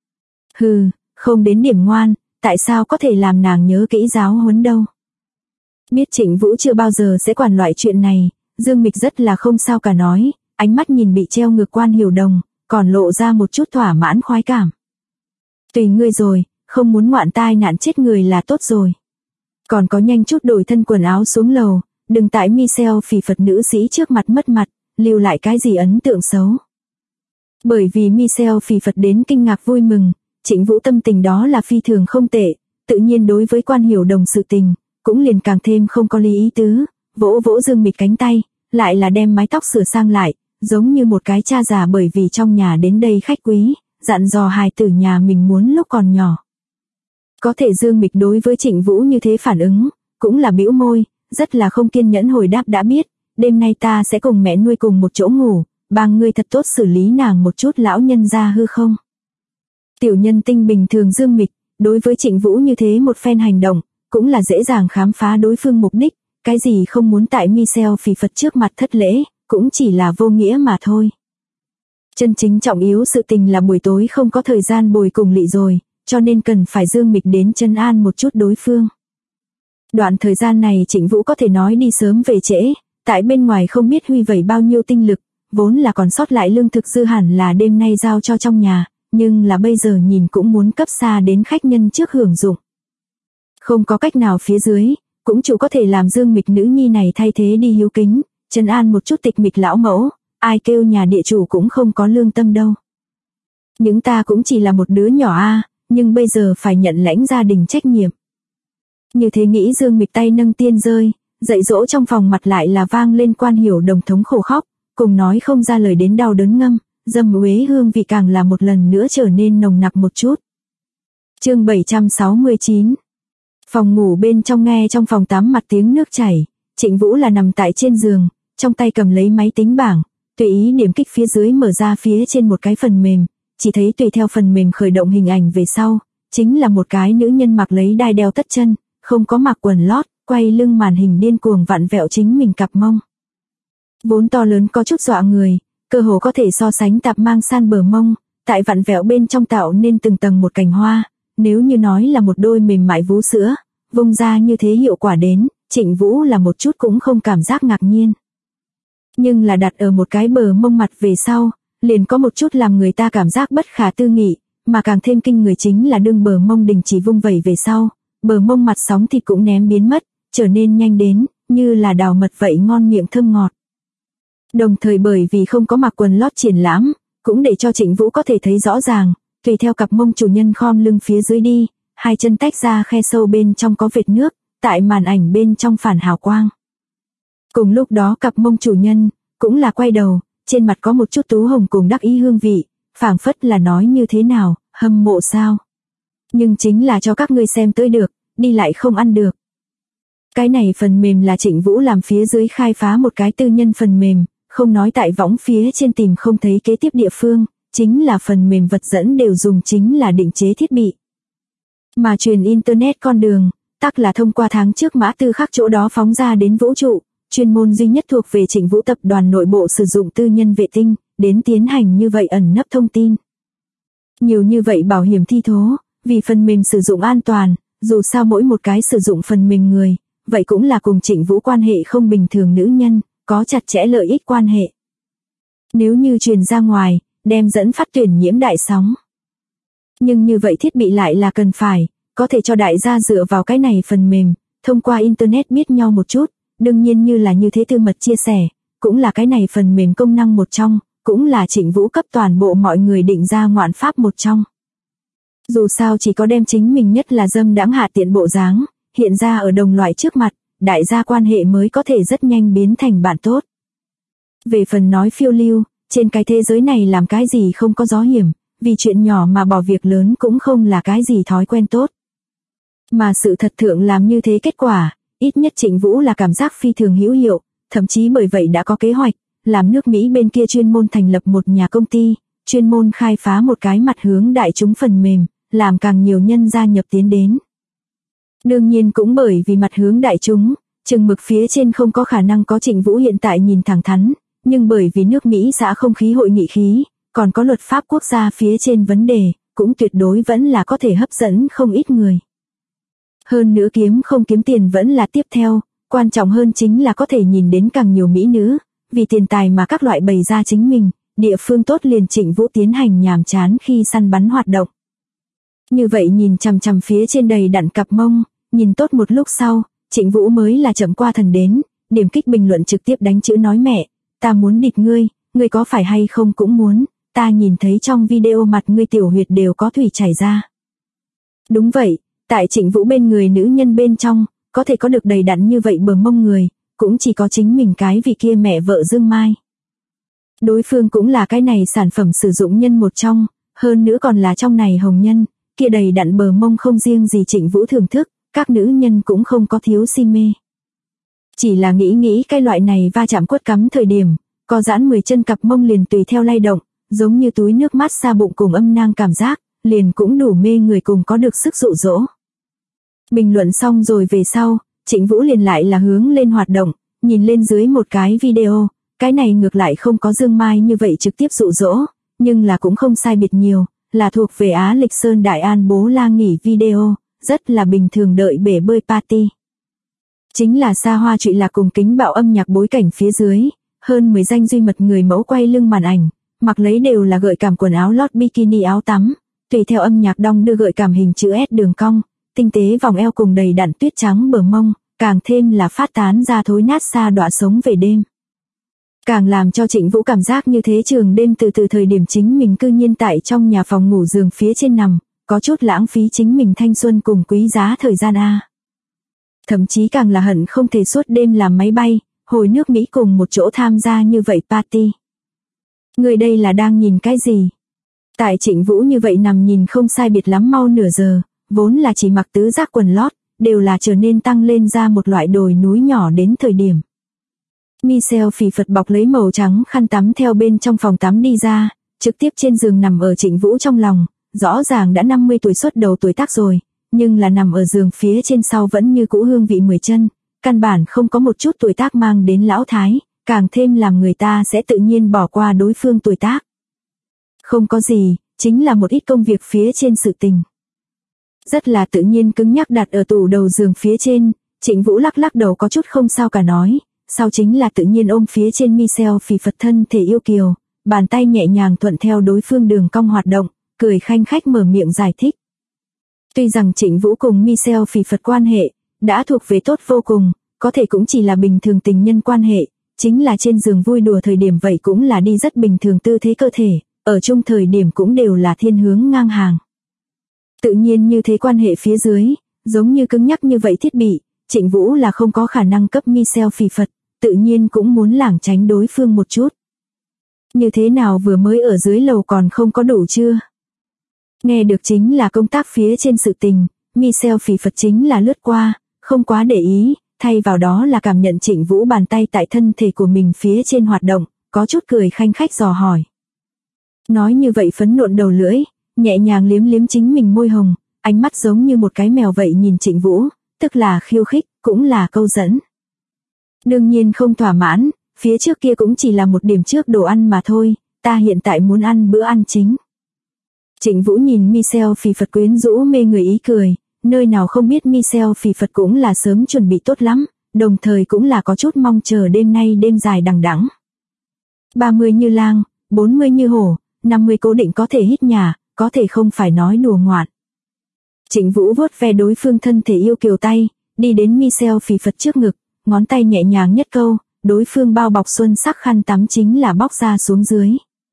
Hừ, không đến điểm ngoan, tại sao có thể làm nàng nhớ kỹ giáo huấn đâu. Biết Trịnh Vũ chưa bao giờ sẽ quản loại chuyện này, Dương Mịch rất là không sao cả nói, ánh mắt nhìn bị treo ngược Quan Hiểu Đồng, còn lộ ra một chút thỏa mãn khoái cảm. Tùy ngươi rồi, không muốn ngoạn tai nạn chết người là tốt rồi. Còn có nhanh chút đổi thân quần áo xuống lầu, đừng tại Michelle phỉ phật nữ sĩ trước mặt mất mặt, lưu lại cái gì ấn tượng xấu. Bởi vì Michelle phỉ phật đến kinh ngạc vui mừng, Trịnh Vũ tâm tình đó là phi thường không tệ, tự nhiên đối với Quan Hiểu Đồng sự tình, cũng liền càng thêm không có lý ý tứ, vỗ vỗ Dương Mịch cánh tay, lại là đem mái tóc sửa sang lại, giống như một cái cha già bởi vì trong nhà đến đây khách quý, dặn dò hài tử nhà mình muốn lúc còn nhỏ. Có thể Dương Mịch đối với Trịnh Vũ như thế phản ứng, cũng là bĩu môi, rất là không kiên nhẫn hồi đáp đã biết, đêm nay ta sẽ cùng mẹ nuôi cùng một chỗ ngủ, bằng ngươi thật tốt xử lý nàng một chút lão nhân ra hư không. Tiểu nhân tinh bình thường Dương Mịch, đối với Trịnh Vũ như thế một phen hành động, cũng là dễ dàng khám phá đối phương mục đích, cái gì không muốn tại Michelle phỉ phật trước mặt thất lễ, cũng chỉ là vô nghĩa mà thôi. Chân chính trọng yếu sự tình là buổi tối không có thời gian bồi cùng lị rồi, cho nên cần phải Dương Mịch đến trấn an một chút đối phương. Đoạn thời gian này Trịnh Vũ có thể nói đi sớm về trễ, tại bên ngoài không biết huy vẩy bao nhiêu tinh lực, vốn là còn sót lại lương thực dư hẳn là đêm nay giao cho trong nhà, nhưng là bây giờ nhìn cũng muốn cấp xa đến khách nhân trước hưởng dụng. Không có cách nào phía dưới, cũng chủ có thể làm Dương Mịch nữ nhi này thay thế đi hiếu kính, trấn an một chút tịch mịch lão mẫu, ai kêu nhà địa chủ cũng không có lương tâm đâu. Những ta cũng chỉ là một đứa nhỏ a, nhưng bây giờ phải nhận lãnh gia đình trách nhiệm. Như thế nghĩ Dương Mịch tay nâng tiên rơi, dạy dỗ trong phòng mặt lại là vang lên Quan Hiểu Đồng thống khổ khóc, cùng nói không ra lời đến đau đớn ngâm, dâm uế hương vị càng là một lần nữa trở nên nồng nặc một chút. Chương 769. Phòng ngủ bên trong nghe trong phòng tắm mặt tiếng nước chảy, Trịnh Vũ là nằm tại trên giường, trong tay cầm lấy máy tính bảng, tùy ý điểm kích phía dưới mở ra phía trên một cái phần mềm, chỉ thấy tùy theo phần mềm khởi động hình ảnh về sau, chính là một cái nữ nhân mặc lấy đai đeo tất chân, không có mặc quần lót, quay lưng màn hình điên cuồng vặn vẹo chính mình cặp mông. Vốn to lớn có chút dọa người, cơ hồ có thể so sánh tạp mang san bờ mông, tại vặn vẹo bên trong tạo nên từng tầng một cành hoa, nếu như nói là một đôi mềm mại vú sữa, vung ra như thế hiệu quả đến, Trịnh Vũ là một chút cũng không cảm giác ngạc nhiên. Nhưng là đặt ở một cái bờ mông mặt về sau, liền có một chút làm người ta cảm giác bất khả tư nghị, mà càng thêm kinh người chính là đương bờ mông đình chỉ vung vẩy về sau, bờ mông mặt sóng thịt cũng ném biến mất, trở nên nhanh đến, như là đào mật vậy ngon miệng thơm ngọt. Đồng thời bởi vì không có mặc quần lót triển lãm, cũng để cho Trịnh Vũ có thể thấy rõ ràng, tùy theo cặp mông chủ nhân khom lưng phía dưới đi, hai chân tách ra khe sâu bên trong có vệt nước, tại màn ảnh bên trong phản hào quang. Cùng lúc đó cặp mông chủ nhân, cũng là quay đầu, trên mặt có một chút tú hồng cùng đắc ý hương vị, phảng phất là nói như thế nào, hâm mộ sao. Nhưng chính là cho các ngươi xem tới được, đi lại không ăn được. Cái này phần mềm là Trịnh Vũ làm phía dưới khai phá một cái tư nhân phần mềm, không nói tại võng phía trên tìm không thấy kế tiếp địa phương, chính là phần mềm vật dẫn đều dùng chính là định chế thiết bị. Mà truyền internet con đường, tắc là thông qua tháng trước Mã Tư Khắc chỗ đó phóng ra đến vũ trụ, chuyên môn duy nhất thuộc về Trịnh Vũ tập đoàn nội bộ sử dụng tư nhân vệ tinh, đến tiến hành như vậy ẩn nấp thông tin. Nhiều như vậy bảo hiểm thi thố, vì phần mềm sử dụng an toàn, dù sao mỗi một cái sử dụng phần mềm người, vậy cũng là cùng Trịnh Vũ quan hệ không bình thường nữ nhân, có chặt chẽ lợi ích quan hệ. Nếu như truyền ra ngoài, đem dẫn phát tuyển nhiễm đại sóng. Nhưng như vậy thiết bị lại là cần phải, có thể cho đại gia dựa vào cái này phần mềm, thông qua internet biết nhau một chút, đương nhiên như là như thế tư mật chia sẻ, cũng là cái này phần mềm công năng một trong, cũng là Trịnh Vũ cấp toàn bộ mọi người định ra ngoạn pháp một trong. Dù sao chỉ có đem chính mình nhất là dâm đãng hạ tiện bộ dáng, hiện ra ở đồng loại trước mặt, đại gia quan hệ mới có thể rất nhanh biến thành bạn tốt. Về phần nói phiêu lưu, trên cái thế giới này làm cái gì không có gió hiểm, vì chuyện nhỏ mà bỏ việc lớn cũng không là cái gì thói quen tốt. Mà sự thật thượng làm như thế kết quả, ít nhất Trịnh Vũ là cảm giác phi thường hữu hiệu, thậm chí bởi vậy đã có kế hoạch, làm nước Mỹ bên kia chuyên môn thành lập một nhà công ty, chuyên môn khai phá một cái mặt hướng đại chúng phần mềm, làm càng nhiều nhân gia nhập tiến đến. Đương nhiên cũng bởi vì mặt hướng đại chúng, chừng mực phía trên không có khả năng có Trịnh Vũ hiện tại nhìn thẳng thắn, nhưng bởi vì nước Mỹ xã không khí hội nghị khí, còn có luật pháp quốc gia phía trên vấn đề, cũng tuyệt đối vẫn là có thể hấp dẫn không ít người. Hơn nữa kiếm không kiếm tiền vẫn là tiếp theo, quan trọng hơn chính là có thể nhìn đến càng nhiều mỹ nữ, vì tiền tài mà các loại bày ra chính mình, địa phương tốt liền Trịnh Vũ tiến hành nhàm chán khi săn bắn hoạt động. Như vậy nhìn chằm chằm phía trên đầy đặn cặp mông, nhìn tốt một lúc sau, Trịnh Vũ mới là chậm qua thần đến, điểm kích bình luận trực tiếp đánh chữ nói mẹ, ta muốn địt ngươi có phải hay không cũng muốn, ta nhìn thấy trong video mặt ngươi tiểu huyệt đều có thủy chảy ra. Đúng vậy, tại Trịnh Vũ bên người nữ nhân bên trong, có thể có được đầy đặn như vậy bờ mông người, cũng chỉ có chính mình cái vị kia mẹ vợ Dương Mai. Đối phương cũng là cái này sản phẩm sử dụng nhân một trong, hơn nữa còn là trong này hồng nhân, kia đầy đặn bờ mông không riêng gì Trịnh Vũ thưởng thức, các nữ nhân cũng không có thiếu si mê. Chỉ là nghĩ cái loại này va chạm quất cắm thời điểm, có giãn 10 chân cặp mông liền tùy theo lay động, giống như túi nước mát xa bụng cùng âm nang cảm giác, liền cũng đủ mê người cùng có được sức dụ dỗ. Bình luận xong rồi về sau, Trịnh Vũ liền lại là hướng lên hoạt động, nhìn lên dưới một cái video, cái này ngược lại không có Dương Mai như vậy trực tiếp dụ dỗ, nhưng là cũng không sai biệt nhiều, là thuộc về Á Lịch Sơn Đại An Bố La nghỉ video, rất là bình thường đợi bể bơi party. Chính là xa hoa trụy lạc cùng kính bạo âm nhạc bối cảnh phía dưới, hơn 10 danh duy mật người mẫu quay lưng màn ảnh, mặc lấy đều là gợi cảm quần áo lót bikini áo tắm, tùy theo âm nhạc đong đưa gợi cảm hình chữ S đường cong, tinh tế vòng eo cùng đầy đặn tuyết trắng bờ mông, càng thêm là phát tán ra thối nát xa đọa sống về đêm. Càng làm cho Trịnh Vũ cảm giác như thế trường đêm từ thời điểm chính mình cư nhiên tại trong nhà phòng ngủ giường phía trên nằm, có chút lãng phí chính mình thanh xuân cùng quý giá thời gian a. Thậm chí càng là hận không thể suốt đêm làm máy bay, hồi nước Mỹ cùng một chỗ tham gia như vậy party. Người đây là đang nhìn cái gì? Tại Trịnh Vũ như vậy nằm nhìn không sai biệt lắm mau nửa giờ, vốn là chỉ mặc tứ giác quần lót, đều là trở nên tăng lên ra một loại đồi núi nhỏ đến thời điểm. Michelle phì phật bọc lấy màu trắng khăn tắm theo bên trong phòng tắm đi ra, trực tiếp trên giường nằm ở Trịnh Vũ trong lòng, rõ ràng đã 50 tuổi xuất đầu tuổi tác rồi, nhưng là nằm ở giường phía trên sau vẫn như cũ hương vị 10 chân, căn bản không có một chút tuổi tác mang đến lão thái, càng thêm làm người ta sẽ tự nhiên bỏ qua đối phương tuổi tác. Không có gì, chính là một ít công việc phía trên sự tình. Rất là tự nhiên cứng nhắc đặt ở tủ đầu giường phía trên, Trịnh Vũ lắc lắc đầu có chút không sao cả nói, sau chính là tự nhiên ôm phía trên Michelle phì phật thân thể yêu kiều, bàn tay nhẹ nhàng thuận theo đối phương đường cong hoạt động, cười khanh khách mở miệng giải thích. Tuy rằng Trịnh Vũ cùng Michelle phì phật quan hệ, đã thuộc về tốt vô cùng, có thể cũng chỉ là bình thường tình nhân quan hệ, chính là trên giường vui đùa thời điểm vậy cũng là đi rất bình thường tư thế cơ thể, ở chung thời điểm cũng đều là thiên hướng ngang hàng. Tự nhiên như thế quan hệ phía dưới, giống như cứng nhắc như vậy thiết bị, Trịnh Vũ là không có khả năng cấp Michelle phì phật, tự nhiên cũng muốn lảng tránh đối phương một chút. Như thế nào vừa mới ở dưới lầu còn không có đủ chưa? Nghe được chính là công tác phía trên sự tình, Michelle phì phật chính là lướt qua, không quá để ý, thay vào đó là cảm nhận Trịnh Vũ bàn tay tại thân thể của mình phía trên hoạt động, có chút cười khanh khách dò hỏi. Nói như vậy phấn nộn đầu lưỡi, nhẹ nhàng liếm liếm chính mình môi hồng, ánh mắt giống như một cái mèo vậy nhìn Trịnh Vũ, tức là khiêu khích, cũng là câu dẫn. Đương nhiên không thỏa mãn, phía trước kia cũng chỉ là một điểm trước đồ ăn mà thôi, ta hiện tại muốn ăn bữa ăn chính. Trịnh Vũ nhìn Michelle phì phật quyến rũ mê người ý cười, nơi nào không biết Michelle phì phật cũng là sớm chuẩn bị tốt lắm, đồng thời cũng là có chút mong chờ đêm nay đêm dài đằng đẵng. 30 như lang, 40 như hổ, 50 cố định có thể hít nhà, có thể không phải nói đùa ngoạn. Trịnh Vũ vuốt ve đối phương thân thể yêu kiều tay, đi đến Michelle phì phật trước ngực, ngón tay nhẹ nhàng nhất câu, đối phương bao bọc xuân sắc khăn tắm chính là bóc ra xuống dưới.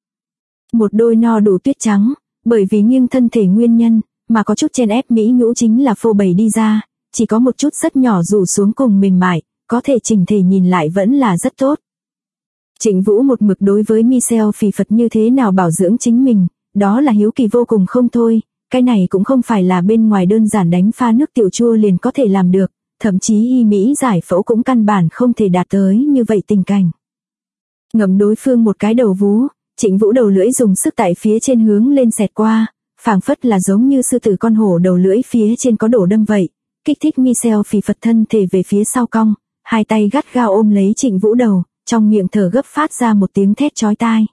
Một đôi no đủ tuyết trắng, bởi vì nghiêng thân thể nguyên nhân, mà có chút chen ép mỹ nhũ chính là phô bày đi ra, chỉ có một chút rất nhỏ rủ xuống cùng mềm mại, có thể chỉnh thể nhìn lại vẫn là rất tốt. Trịnh Vũ một mực đối với Michelle phì phật như thế nào bảo dưỡng chính mình, đó là hiếu kỳ vô cùng không thôi, cái này cũng không phải là bên ngoài đơn giản đánh pha nước tiểu chua liền có thể làm được, thậm chí y mỹ giải phẫu cũng căn bản không thể đạt tới như vậy tình cảnh. Ngậm đối phương một cái đầu vú, Trịnh Vũ đầu lưỡi dùng sức tại phía trên hướng lên xẹt qua, phảng phất là giống như sư tử con hổ đầu lưỡi phía trên có đổ đâm vậy, kích thích Michelle phì phật thân thể về phía sau cong, hai tay gắt gao ôm lấy Trịnh Vũ đầu, trong miệng thở gấp phát ra một tiếng thét chói tai.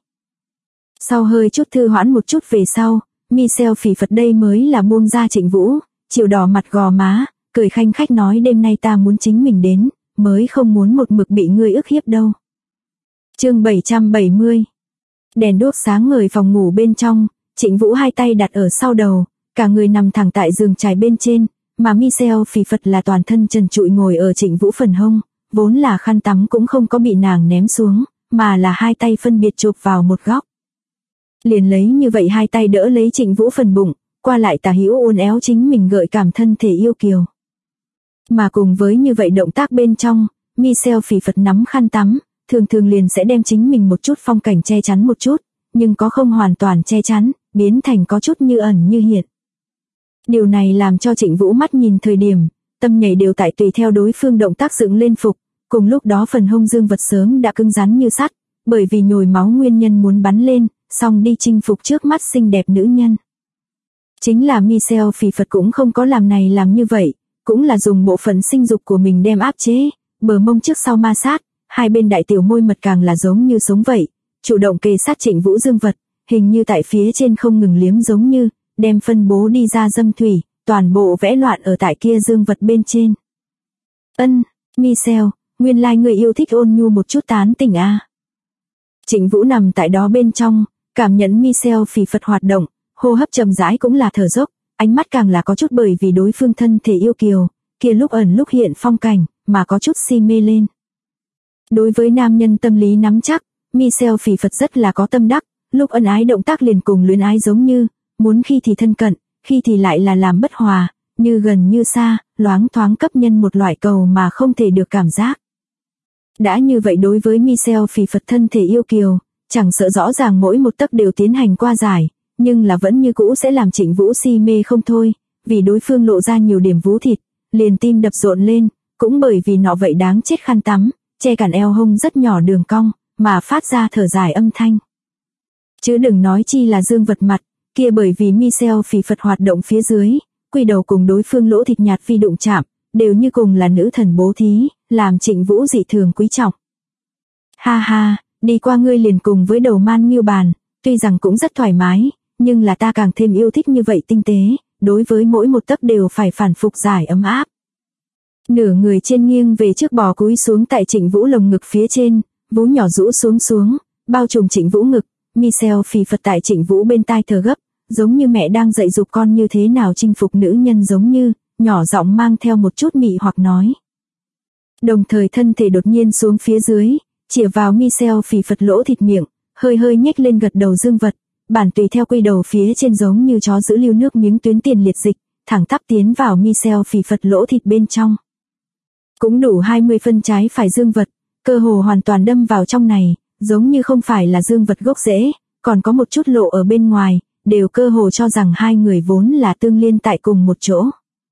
Sau hơi chút thư hoãn một chút về sau, Michelle phì phật đây mới là buông ra Trịnh Vũ, chịu đỏ mặt gò má, cười khanh khách nói đêm nay ta muốn chính mình đến, mới không muốn một mực bị ngươi ức hiếp đâu. Chương 770. Đèn đuốc sáng ngời phòng ngủ bên trong, Trịnh Vũ hai tay đặt ở sau đầu, cả người nằm thẳng tại giường trải bên trên, mà Michelle phì phật là toàn thân trần trụi ngồi ở Trịnh Vũ phần hông, vốn là khăn tắm cũng không có bị nàng ném xuống, mà là hai tay phân biệt chụp vào một góc. Liền lấy như vậy hai tay đỡ lấy Trịnh Vũ phần bụng, qua lại tả hữu uốn éo chính mình gợi cảm thân thể yêu kiều. Mà cùng với như vậy động tác bên trong, Michelle phì phật nắm khăn tắm, thường thường liền sẽ đem chính mình một chút phong cảnh che chắn một chút, nhưng có không hoàn toàn che chắn, biến thành có chút như ẩn như hiện. Điều này làm cho Trịnh Vũ mắt nhìn thời điểm, tâm nhảy đều tại tùy theo đối phương động tác dựng lên phục, cùng lúc đó phần hông dương vật sớm đã cứng rắn như sắt, bởi vì nhồi máu nguyên nhân muốn bắn lên, xong đi chinh phục trước mắt xinh đẹp nữ nhân. Chính là Michelle phì phật cũng không có làm này làm như vậy, cũng là dùng bộ phận sinh dục của mình đem áp chế, bờ mông trước sau ma sát, hai bên đại tiểu môi mật càng là giống như sống vậy, chủ động kề sát Trịnh Vũ dương vật, hình như tại phía trên không ngừng liếm giống như, đem phân bố đi ra dâm thủy, toàn bộ vẽ loạn ở tại kia dương vật bên trên. Michelle, nguyên lai người yêu thích ôn nhu một chút tán tỉnh a. Trịnh Vũ nằm tại đó bên trong, cảm nhận Michelle phì phật hoạt động, hô hấp chậm rãi cũng là thở dốc, ánh mắt càng là có chút bởi vì đối phương thân thể yêu kiều, kia lúc ẩn lúc hiện phong cảnh, mà có chút si mê lên. Đối với nam nhân tâm lý nắm chắc, Michelle phì phật rất là có tâm đắc, lúc ân ái động tác liền cùng luyến ái giống như, muốn khi thì thân cận, khi thì lại là làm bất hòa, như gần như xa, loáng thoáng cấp nhân một loại cầu mà không thể được cảm giác. Đã như vậy đối với Michelle phì phật thân thể yêu kiều, chẳng sợ rõ ràng mỗi một tấc đều tiến hành qua giải, nhưng là vẫn như cũ sẽ làm Trịnh Vũ si mê không thôi, vì đối phương lộ ra nhiều điểm vú thịt, liền tim đập rộn lên, cũng bởi vì nọ vậy đáng chết khăn tắm, che cản eo hông rất nhỏ đường cong, mà phát ra thở dài âm thanh. Chứ đừng nói chi là dương vật mặt, kia bởi vì Michelle phì phật hoạt động phía dưới, quy đầu cùng đối phương lỗ thịt nhạt phi đụng chạm, đều như cùng là nữ thần bố thí, làm Trịnh Vũ dị thường quý trọng. Ha ha, đi qua ngươi liền cùng với đầu man nghiêu bàn, tuy rằng cũng rất thoải mái, nhưng là ta càng thêm yêu thích như vậy tinh tế, đối với mỗi một tấc đều phải phản phục giải ấm áp. Nửa người trên nghiêng về trước bò cúi xuống tại Trịnh Vũ lồng ngực phía trên, vú nhỏ rũ xuống, bao trùm Trịnh Vũ ngực, Michelle phì phật tại Trịnh Vũ bên tai thở gấp, giống như mẹ đang dạy dục con như thế nào chinh phục nữ nhân giống như, nhỏ giọng mang theo một chút mị hoặc nói. Đồng thời thân thể đột nhiên xuống phía dưới, chĩa vào Michelle phì phật lỗ thịt miệng, hơi nhếch lên gật đầu dương vật, bản tùy theo quy đầu phía trên giống như chó giữ lưu nước miếng tuyến tiền liệt dịch, thẳng tắp tiến vào Michelle phì phật lỗ thịt bên trong. Cũng đủ 20 phân trái phải dương vật, cơ hồ hoàn toàn đâm vào trong này, giống như không phải là dương vật gốc rễ, còn có một chút lộ ở bên ngoài, đều cơ hồ cho rằng hai người vốn là tương liên tại cùng một chỗ.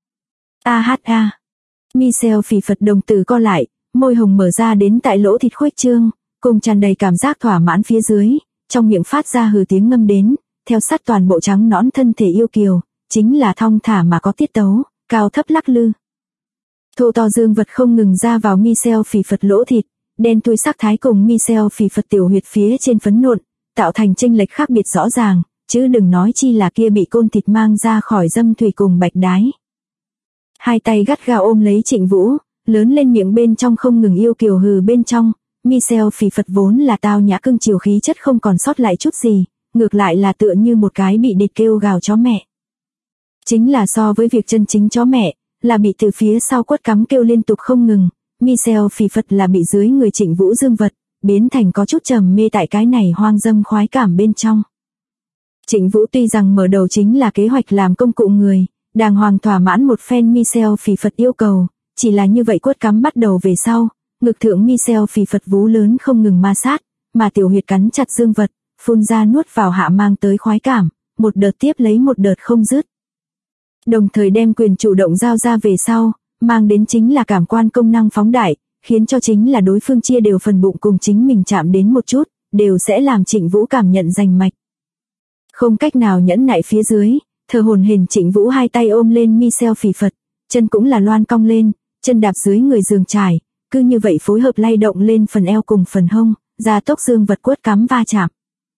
A. Michelle phì phật đồng tử co lại, môi hồng mở ra đến tại lỗ thịt khuếch trương, cùng tràn đầy cảm giác thỏa mãn phía dưới, trong miệng phát ra hừ tiếng ngâm đến, theo sát toàn bộ trắng nõn thân thể yêu kiều, chính là thong thả mà có tiết tấu, cao thấp lắc lư. Thô to dương vật không ngừng ra vào Michelle phì phật lỗ thịt, đen thui sắc thái cùng Michelle phì phật tiểu huyệt phía trên phấn nộn, tạo thành chênh lệch khác biệt rõ ràng, chứ đừng nói chi là kia bị côn thịt mang ra khỏi dâm thủy cùng bạch đái. Hai tay gắt gao ôm lấy Trịnh Vũ, lớn lên miệng bên trong không ngừng yêu kiều hừ bên trong, Michelle phì phật vốn là tao nhã cưng chiều khí chất không còn sót lại chút gì, ngược lại là tựa như một cái bị địch kêu gào chó mẹ. Chính là so với việc chân chính chó mẹ, là bị từ phía sau quất cắm kêu liên tục không ngừng, Michelle phì phật là bị dưới người Trịnh Vũ dương vật, biến thành có chút trầm mê tại cái này hoang dâm khoái cảm bên trong. Trịnh Vũ tuy rằng mở đầu chính là kế hoạch làm công cụ người, đàng hoàng thỏa mãn một phen Michelle phì phật yêu cầu, chỉ là như vậy quất cắm bắt đầu về sau, ngực thượng Michelle phì phật vú lớn không ngừng ma sát, mà tiểu huyệt cắn chặt dương vật, phun ra nuốt vào hạ mang tới khoái cảm, một đợt tiếp lấy một đợt không dứt. Đồng thời đem quyền chủ động giao ra về sau, mang đến chính là cảm quan công năng phóng đại, khiến cho chính là đối phương chia đều phần bụng cùng chính mình chạm đến một chút, đều sẽ làm Trịnh Vũ cảm nhận rành mạch. Không cách nào nhẫn nại phía dưới, thờ hồn hển Trịnh Vũ hai tay ôm lên Michelle phì phật, chân cũng là loan cong lên, chân đạp dưới người giường trải, cứ như vậy phối hợp lay động lên phần eo cùng phần hông, ra tốc dương vật quất cắm va chạm.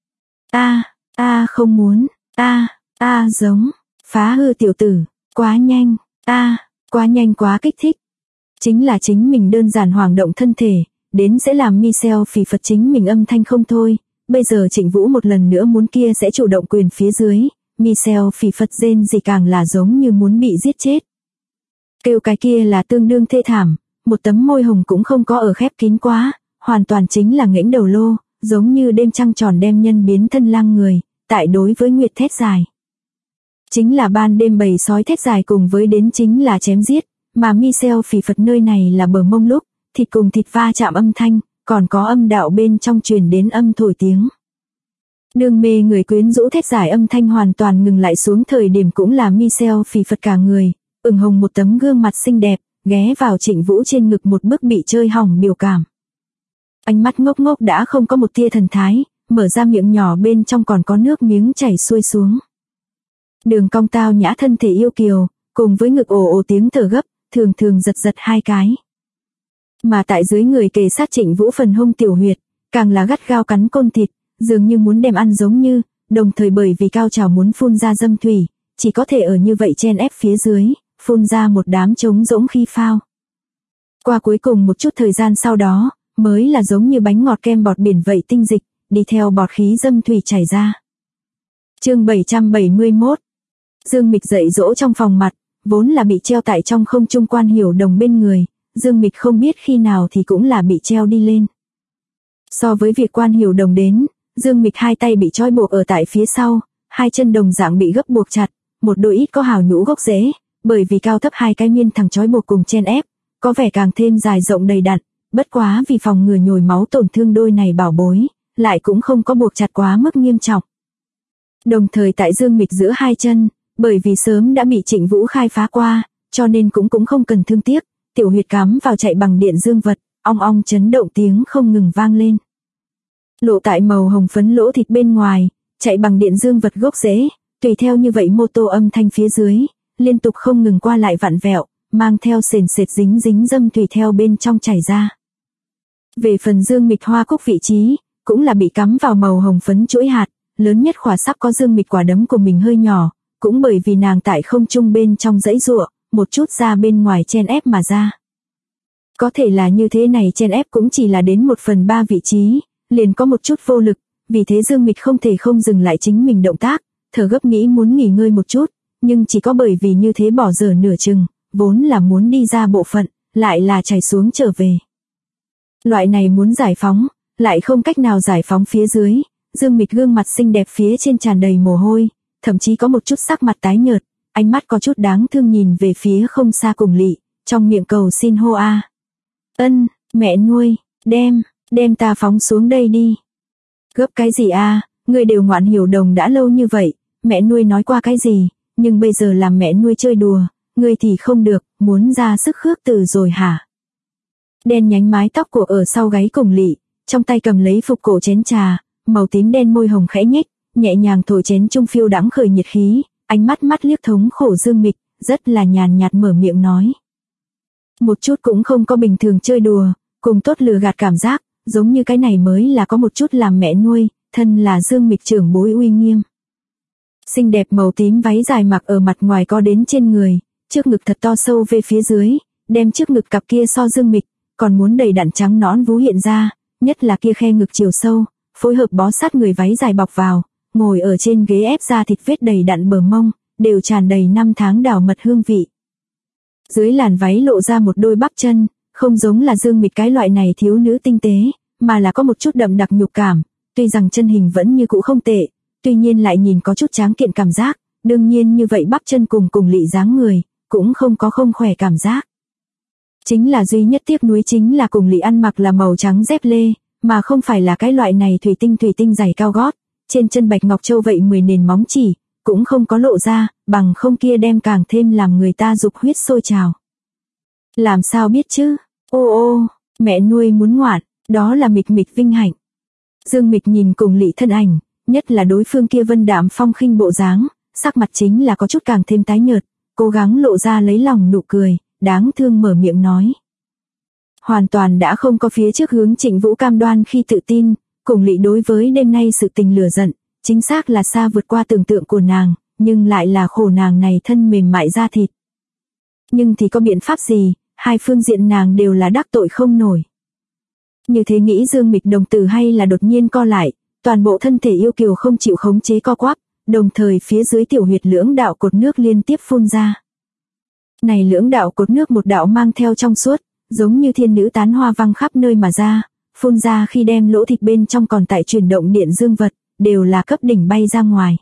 Không muốn, giống, phá hư tiểu tử, quá nhanh, quá nhanh quá kích thích. Chính là chính mình đơn giản hoảng động thân thể, đến sẽ làm Michelle phì phật chính mình âm thanh không thôi, bây giờ Trịnh Vũ một lần nữa muốn kia sẽ chủ động quyền phía dưới, Michelle phì phật rên gì càng là giống như muốn bị giết chết. Kêu cái kia là tương đương thê thảm, một tấm môi hồng cũng không có ở khép kín quá, hoàn toàn chính là nghễnh đầu lô, giống như đêm trăng tròn đem nhân biến thân lang người, tại đối với nguyệt thét dài. Chính là ban đêm bầy sói thét dài cùng với đến chính là chém giết, mà Michelle phì phật nơi này là bờ mông lúc, thịt cùng thịt va chạm âm thanh, còn có âm đạo bên trong truyền đến âm thổi tiếng. Đương mê người quyến rũ thét dài âm thanh hoàn toàn ngừng lại xuống thời điểm cũng là Michelle phì phật cả người, ửng hồng một tấm gương mặt xinh đẹp, ghé vào Trịnh Vũ trên ngực một bức bị chơi hỏng biểu cảm. Ánh mắt ngốc ngốc đã không có một tia thần thái, mở ra miệng nhỏ bên trong còn có nước miếng chảy xuôi xuống. Đường cong tao nhã thân thể yêu kiều, cùng với ngực ồ ồ tiếng thở gấp, thường thường giật giật hai cái. Mà tại dưới người kề sát Trịnh Vũ phần hông tiểu huyệt, càng là gắt gao cắn côn thịt, dường như muốn đem ăn giống như, đồng thời bởi vì cao trào muốn phun ra dâm thủy, chỉ có thể ở như vậy chen ép phía dưới, phun ra một đám trống rỗng khi phao. Qua cuối cùng một chút thời gian sau đó, mới là giống như bánh ngọt kem bọt biển vậy tinh dịch, đi theo bọt khí dâm thủy chảy ra. Chương 771. Dương Mịch dạy dỗ trong phòng mặt, vốn là bị treo tại trong không trung Quan Hiểu Đồng bên người, Dương Mịch không biết khi nào thì cũng là bị treo đi lên. So với việc Quan Hiểu Đồng đến, Dương Mịch hai tay bị trói buộc ở tại phía sau, hai chân đồng dạng bị gấp buộc chặt, một đôi ít có hào nhũ gốc rễ, bởi vì cao thấp hai cái miên thẳng trói buộc cùng chen ép, có vẻ càng thêm dài rộng đầy đặn, bất quá vì phòng ngừa nhồi máu tổn thương đôi này bảo bối, lại cũng không có buộc chặt quá mức nghiêm trọng. Đồng thời tại Dương Mịch giữa hai chân, bởi vì sớm đã bị Trịnh Vũ khai phá qua, cho nên cũng không cần thương tiếc, tiểu huyệt cắm vào chạy bằng điện dương vật, ong ong chấn động tiếng không ngừng vang lên. Lộ tại màu hồng phấn lỗ thịt bên ngoài, chạy bằng điện dương vật gốc rễ, tùy theo như vậy mô tô âm thanh phía dưới, liên tục không ngừng qua lại vặn vẹo, mang theo sền sệt dính dính dâm tùy theo bên trong chảy ra. Về phần Dương Mịch hoa cúc vị trí, cũng là bị cắm vào màu hồng phấn chuỗi hạt, lớn nhất khỏa sắp có Dương Mịch quả đấm của mình hơi nhỏ, cũng bởi vì nàng tại không trung bên trong dãy giụa, một chút ra bên ngoài chen ép mà ra. Có thể là như thế này chen ép cũng chỉ là đến 1/3 vị trí, liền có một chút vô lực, vì thế Dương Mịch không thể không dừng lại chính mình động tác, thở gấp nghĩ muốn nghỉ ngơi một chút, nhưng chỉ có bởi vì như thế bỏ dở nửa chừng, vốn là muốn đi ra bộ phận, lại là chảy xuống trở về. Loại này muốn giải phóng, lại không cách nào giải phóng phía dưới, Dương Mịch gương mặt xinh đẹp phía trên tràn đầy mồ hôi, thậm chí có một chút sắc mặt tái nhợt, ánh mắt có chút đáng thương nhìn về phía không xa cùng Lị, trong miệng cầu xin hô a. Ân, mẹ nuôi, đem ta phóng xuống đây đi. Gấp cái gì a, ngươi đều ngoạn Hiểu Đồng đã lâu như vậy, mẹ nuôi nói qua cái gì, nhưng bây giờ làm mẹ nuôi chơi đùa, ngươi thì không được, muốn ra sức khước từ rồi hả? Đen nhánh mái tóc của ở sau gáy cùng Lị, trong tay cầm lấy phục cổ chén trà, màu tím đen môi hồng khẽ nhếch, nhẹ nhàng thổi chén trung phiêu đãng khởi nhiệt khí, ánh mắt liếc thống khổ Dương Mịch, rất là nhàn nhạt mở miệng nói. Một chút cũng không có bình thường chơi đùa, cùng tốt lừa gạt cảm giác, giống như cái này mới là có một chút làm mẹ nuôi, thân là Dương Mịch trưởng bối uy nghiêm. Xinh đẹp màu tím váy dài mặc ở mặt ngoài có đến trên người, trước ngực thật to sâu về phía dưới, đem trước ngực cặp kia so Dương Mịch, còn muốn đầy đặn trắng nõn vú hiện ra, nhất là kia khe ngực chiều sâu, phối hợp bó sát người váy dài bọc vào, ngồi ở trên ghế ép ra thịt vết đầy đặn bờ mông, đều tràn đầy 5 tháng đào mật hương vị. Dưới làn váy lộ ra một đôi bắp chân, Không giống là Dương Mịch cái loại này thiếu nữ tinh tế, mà là có một chút đậm đặc nhục cảm, tuy rằng chân hình vẫn như cũ không tệ, tuy nhiên lại nhìn có chút tráng kiện cảm giác, đương nhiên như vậy bắp chân cùng Lị dáng người, cũng không có không khỏe cảm giác. Chính là duy nhất tiếc nuối chính là Lị ăn mặc là màu trắng dép lê, mà không phải là cái loại này thủy tinh giày cao gót, trên chân bạch ngọc châu vậy 10 nền móng chỉ, cũng không có lộ ra, bằng không kia đem càng thêm làm người ta dục huyết sôi trào. Làm sao biết chứ? Ô, mẹ nuôi muốn ngoạn, đó là Mịch vinh hạnh. Dương Mịch nhìn Lị thân ảnh, nhất là đối phương kia vân đạm phong khinh bộ dáng, sắc mặt chính là có chút càng thêm tái nhợt, cố gắng lộ ra lấy lòng nụ cười, đáng thương mở miệng nói. Hoàn toàn đã không có phía trước hướng Trịnh Vũ cam đoan khi tự tin, Lị đối với đêm nay sự tình lửa giận, chính xác là xa vượt qua tưởng tượng của nàng, nhưng lại là khổ nàng này thân mềm mại da thịt. Nhưng thì có biện pháp gì, hai phương diện nàng đều là đắc tội không nổi. Như thế nghĩ Dương Mịch đồng tử hay là đột nhiên co lại, toàn bộ thân thể yêu kiều không chịu khống chế co quắp, đồng thời phía dưới tiểu huyệt lưỡng đạo cột nước liên tiếp phun ra. Này lưỡng đạo cột nước một đạo mang theo trong suốt, giống như thiên nữ tán hoa văng khắp nơi mà ra, phun ra khi đem lỗ thịt bên trong còn tại chuyển động điện dương vật, đều là cấp đỉnh bay ra ngoài.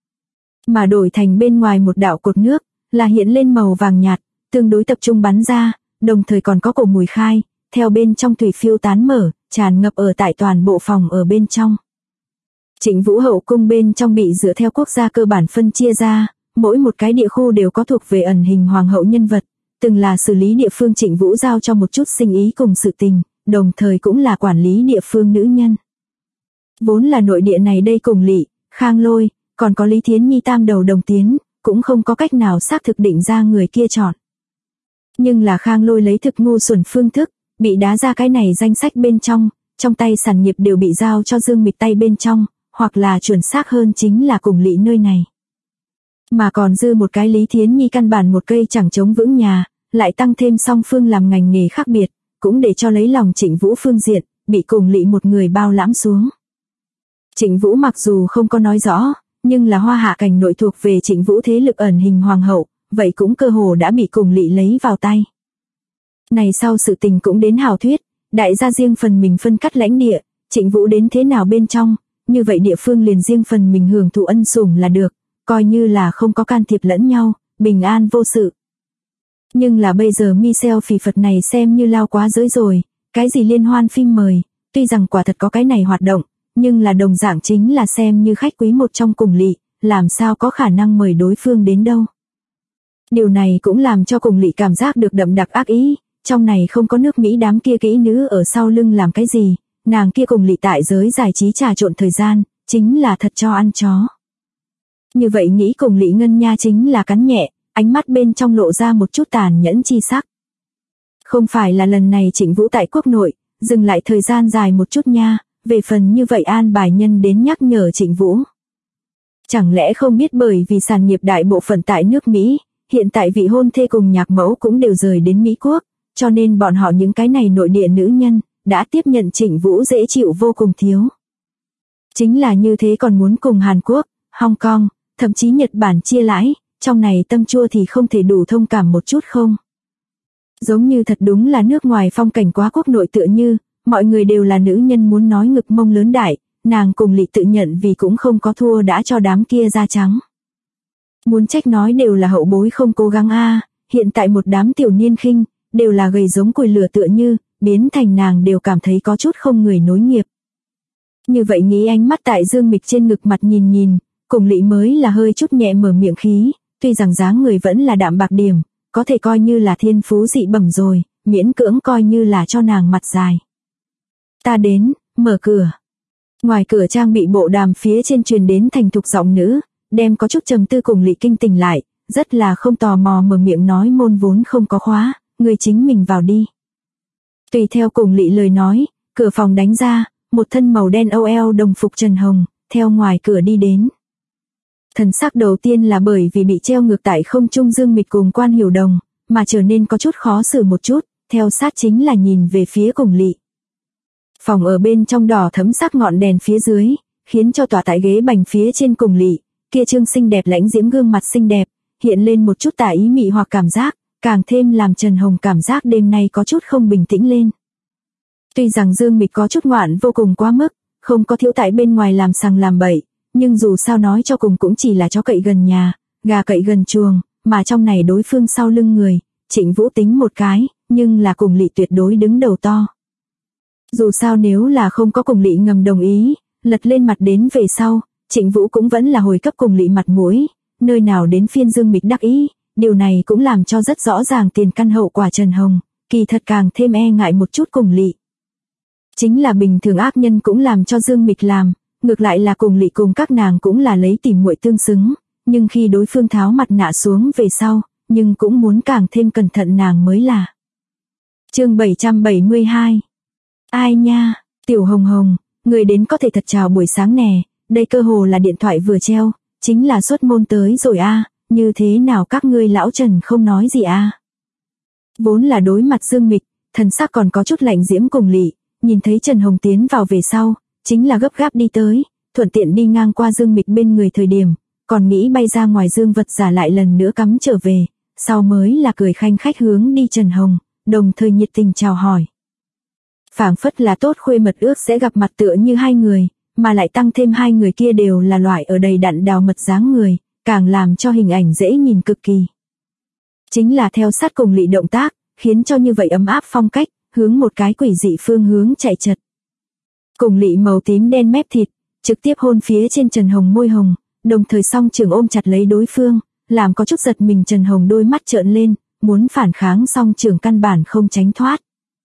Mà đổi thành bên ngoài một đạo cột nước, là hiện lên màu vàng nhạt, tương đối tập trung bắn ra, đồng thời còn có cổ mùi khai, theo bên trong thủy phiêu tán mở, tràn ngập ở tại toàn bộ phòng ở bên trong. Trịnh Vũ hậu cung bên trong bị dựa theo quốc gia cơ bản phân chia ra, mỗi một cái địa khu đều có thuộc về ẩn hình hoàng hậu nhân vật, từng là xử lý địa phương Trịnh Vũ giao cho một chút sinh ý cùng sự tình, đồng thời cũng là quản lý địa phương nữ nhân. Vốn là nội địa này đây Lị, Khang Lôi, còn có Lý Thiến Nhi tam đầu đồng tiến, cũng không có cách nào xác thực định ra người kia chọn. Nhưng là Khang Lôi lấy thực ngu xuẩn phương thức, bị đá ra cái này danh sách bên trong tay sản nghiệp đều bị giao cho Dương Mịch tay bên trong, hoặc là chuẩn xác hơn chính là Lị nơi này. Mà còn dư một cái Lý Thiến Nhi căn bản một cây chẳng chống vững nhà, lại tăng thêm song phương làm ngành nghề khác biệt, cũng để cho lấy lòng Trịnh Vũ phương diện, bị Lị một người bao lãm xuống. Trịnh Vũ mặc dù không có nói rõ, nhưng là Hoa Hạ cảnh nội thuộc về Trịnh Vũ thế lực ẩn hình hoàng hậu, vậy cũng cơ hồ đã bị Lị lấy vào tay. Này sau sự tình cũng đến hảo thuyết, đại gia riêng phần mình phân cắt lãnh địa, Trịnh Vũ đến thế nào bên trong, như vậy địa phương liền riêng phần mình hưởng thụ ân sủng là được, coi như là không có can thiệp lẫn nhau, bình an vô sự. Nhưng là bây giờ Michelle phỉ Phật này xem như lao quá giới rồi, cái gì liên hoan phim mời, tuy rằng quả thật có cái này hoạt động, nhưng là đồng dạng chính là xem như khách quý một trong Lị, làm sao có khả năng mời đối phương đến đâu. Điều này cũng làm cho Lị cảm giác được đậm đặc ác ý, trong này không có nước Mỹ đám kia kỹ nữ ở sau lưng làm cái gì, nàng kia Lị tại giới giải trí trà trộn thời gian, chính là thật cho ăn chó. Như vậy nghĩ Lị ngân nha chính là cắn nhẹ, ánh mắt bên trong lộ ra một chút tàn nhẫn chi sắc. Không phải là lần này Trịnh Vũ tại quốc nội, dừng lại thời gian dài một chút nha, về phần như vậy an bài nhân đến nhắc nhở Trịnh Vũ. Chẳng lẽ không biết bởi vì sản nghiệp đại bộ phận tại nước Mỹ, hiện tại vị hôn thê cùng nhạc mẫu cũng đều rời đến Mỹ Quốc, cho nên bọn họ những cái này nội địa nữ nhân, đã tiếp nhận Trịnh Vũ dễ chịu vô cùng thiếu. Chính là như thế còn muốn cùng Hàn Quốc, Hong Kong, thậm chí Nhật Bản chia lãi, trong này tâm chua thì không thể đủ thông cảm một chút không? Giống như thật đúng là nước ngoài phong cảnh quá quốc nội tựa như, mọi người đều là nữ nhân muốn nói ngực mông lớn đại, nàng Lị tự nhận vì cũng không có thua đã cho đám kia da trắng. Muốn trách nói đều là hậu bối không cố gắng hiện tại một đám tiểu niên khinh, đều là gầy giống củi lửa tựa như, biến thành nàng đều cảm thấy có chút không người nối nghiệp. Như vậy nghĩ ánh mắt tại Dương Mịch trên ngực mặt nhìn, Lị mới là hơi chút nhẹ mở miệng khí, tuy rằng dáng người vẫn là đạm bạc điểm, có thể coi như là thiên phú dị bẩm rồi, miễn cưỡng coi như là cho nàng mặt dài. Ta đến, mở cửa. Ngoài cửa trang bị bộ đàm phía trên truyền đến thành thục giọng nữ, đem có chút trầm tư Lị kinh tỉnh lại, rất là không tò mò mở miệng nói môn vốn không có khóa, người chính mình vào đi. Tùy theo Lị lời nói, cửa phòng đánh ra, một thân màu đen OL đồng phục Trần Hồng, theo ngoài cửa đi đến. Thần sắc đầu tiên là bởi vì bị treo ngược tại không trung Dương Mịch cùng Quan Hiểu Đồng, mà trở nên có chút khó xử một chút, theo sát chính là nhìn về phía Lị. Phòng ở bên trong đỏ thấm sắc ngọn đèn phía dưới, khiến cho tỏa tại ghế bành phía trên Lị, kia trương xinh đẹp lãnh diễm gương mặt xinh đẹp, hiện lên một chút tà ý mị hoặc cảm giác, càng thêm làm Trần Hồng cảm giác đêm nay có chút không bình tĩnh lên. Tuy rằng Dương Mịch có chút ngoạn vô cùng quá mức, không có thiếu tại bên ngoài làm sằng làm bậy, nhưng dù sao nói cho cùng cũng chỉ là chó cậy gần nhà, gà cậy gần chuồng, mà trong này đối phương sau lưng người, Trịnh Vũ tính một cái, nhưng là Cùng Lị tuyệt đối đứng đầu to. Dù sao nếu là không có Cùng Lị ngầm đồng ý, lật lên mặt đến về sau, Trịnh Vũ cũng vẫn là hồi cấp Cùng Lị mặt mũi, nơi nào đến phiên Dương Mịch đắc ý, điều này cũng làm cho rất rõ ràng tiền căn hậu quả Trần Hồng, kỳ thật càng thêm e ngại một chút Cùng Lị. Chính là bình thường ác nhân cũng làm cho Dương Mịch làm, ngược lại là Cùng Lị cùng các nàng cũng là lấy tìm muội tương xứng, nhưng khi đối phương tháo mặt nạ xuống về sau, nhưng cũng muốn càng thêm cẩn thận nàng mới là. Chương 772. Ai nha, Tiểu Hồng Hồng, người đến có thể thật chào buổi sáng nè, đây cơ hồ là điện thoại vừa treo, chính là xuất môn tới rồi a, như thế nào các ngươi lão Trần không nói gì a? Vốn là đối mặt Dương Mịch, thần sắc còn có chút lạnh diễm Cùng Lị, nhìn thấy Trần Hồng tiến vào về sau, chính là gấp gáp đi tới, thuận tiện đi ngang qua Dương Mịch bên người thời điểm, còn nghĩ bay ra ngoài Dương vật giả lại lần nữa cắm trở về, sau mới là cười khanh khách hướng đi Trần Hồng, đồng thời nhiệt tình chào hỏi. Phảng phất là tốt khuê mật ước sẽ gặp mặt tựa như hai người, mà lại tăng thêm hai người kia đều là loại ở đầy đặn đào mật dáng người, càng làm cho hình ảnh dễ nhìn cực kỳ. Chính là theo sát Cùng Lị động tác, khiến cho như vậy ấm áp phong cách, hướng một cái quỷ dị phương hướng chạy chật. Cùng Lị màu tím đen mép thịt, trực tiếp hôn phía trên Trần Hồng môi hồng, đồng thời song trường ôm chặt lấy đối phương, làm có chút giật mình Trần Hồng đôi mắt trợn lên, muốn phản kháng song trường căn bản không tránh thoát.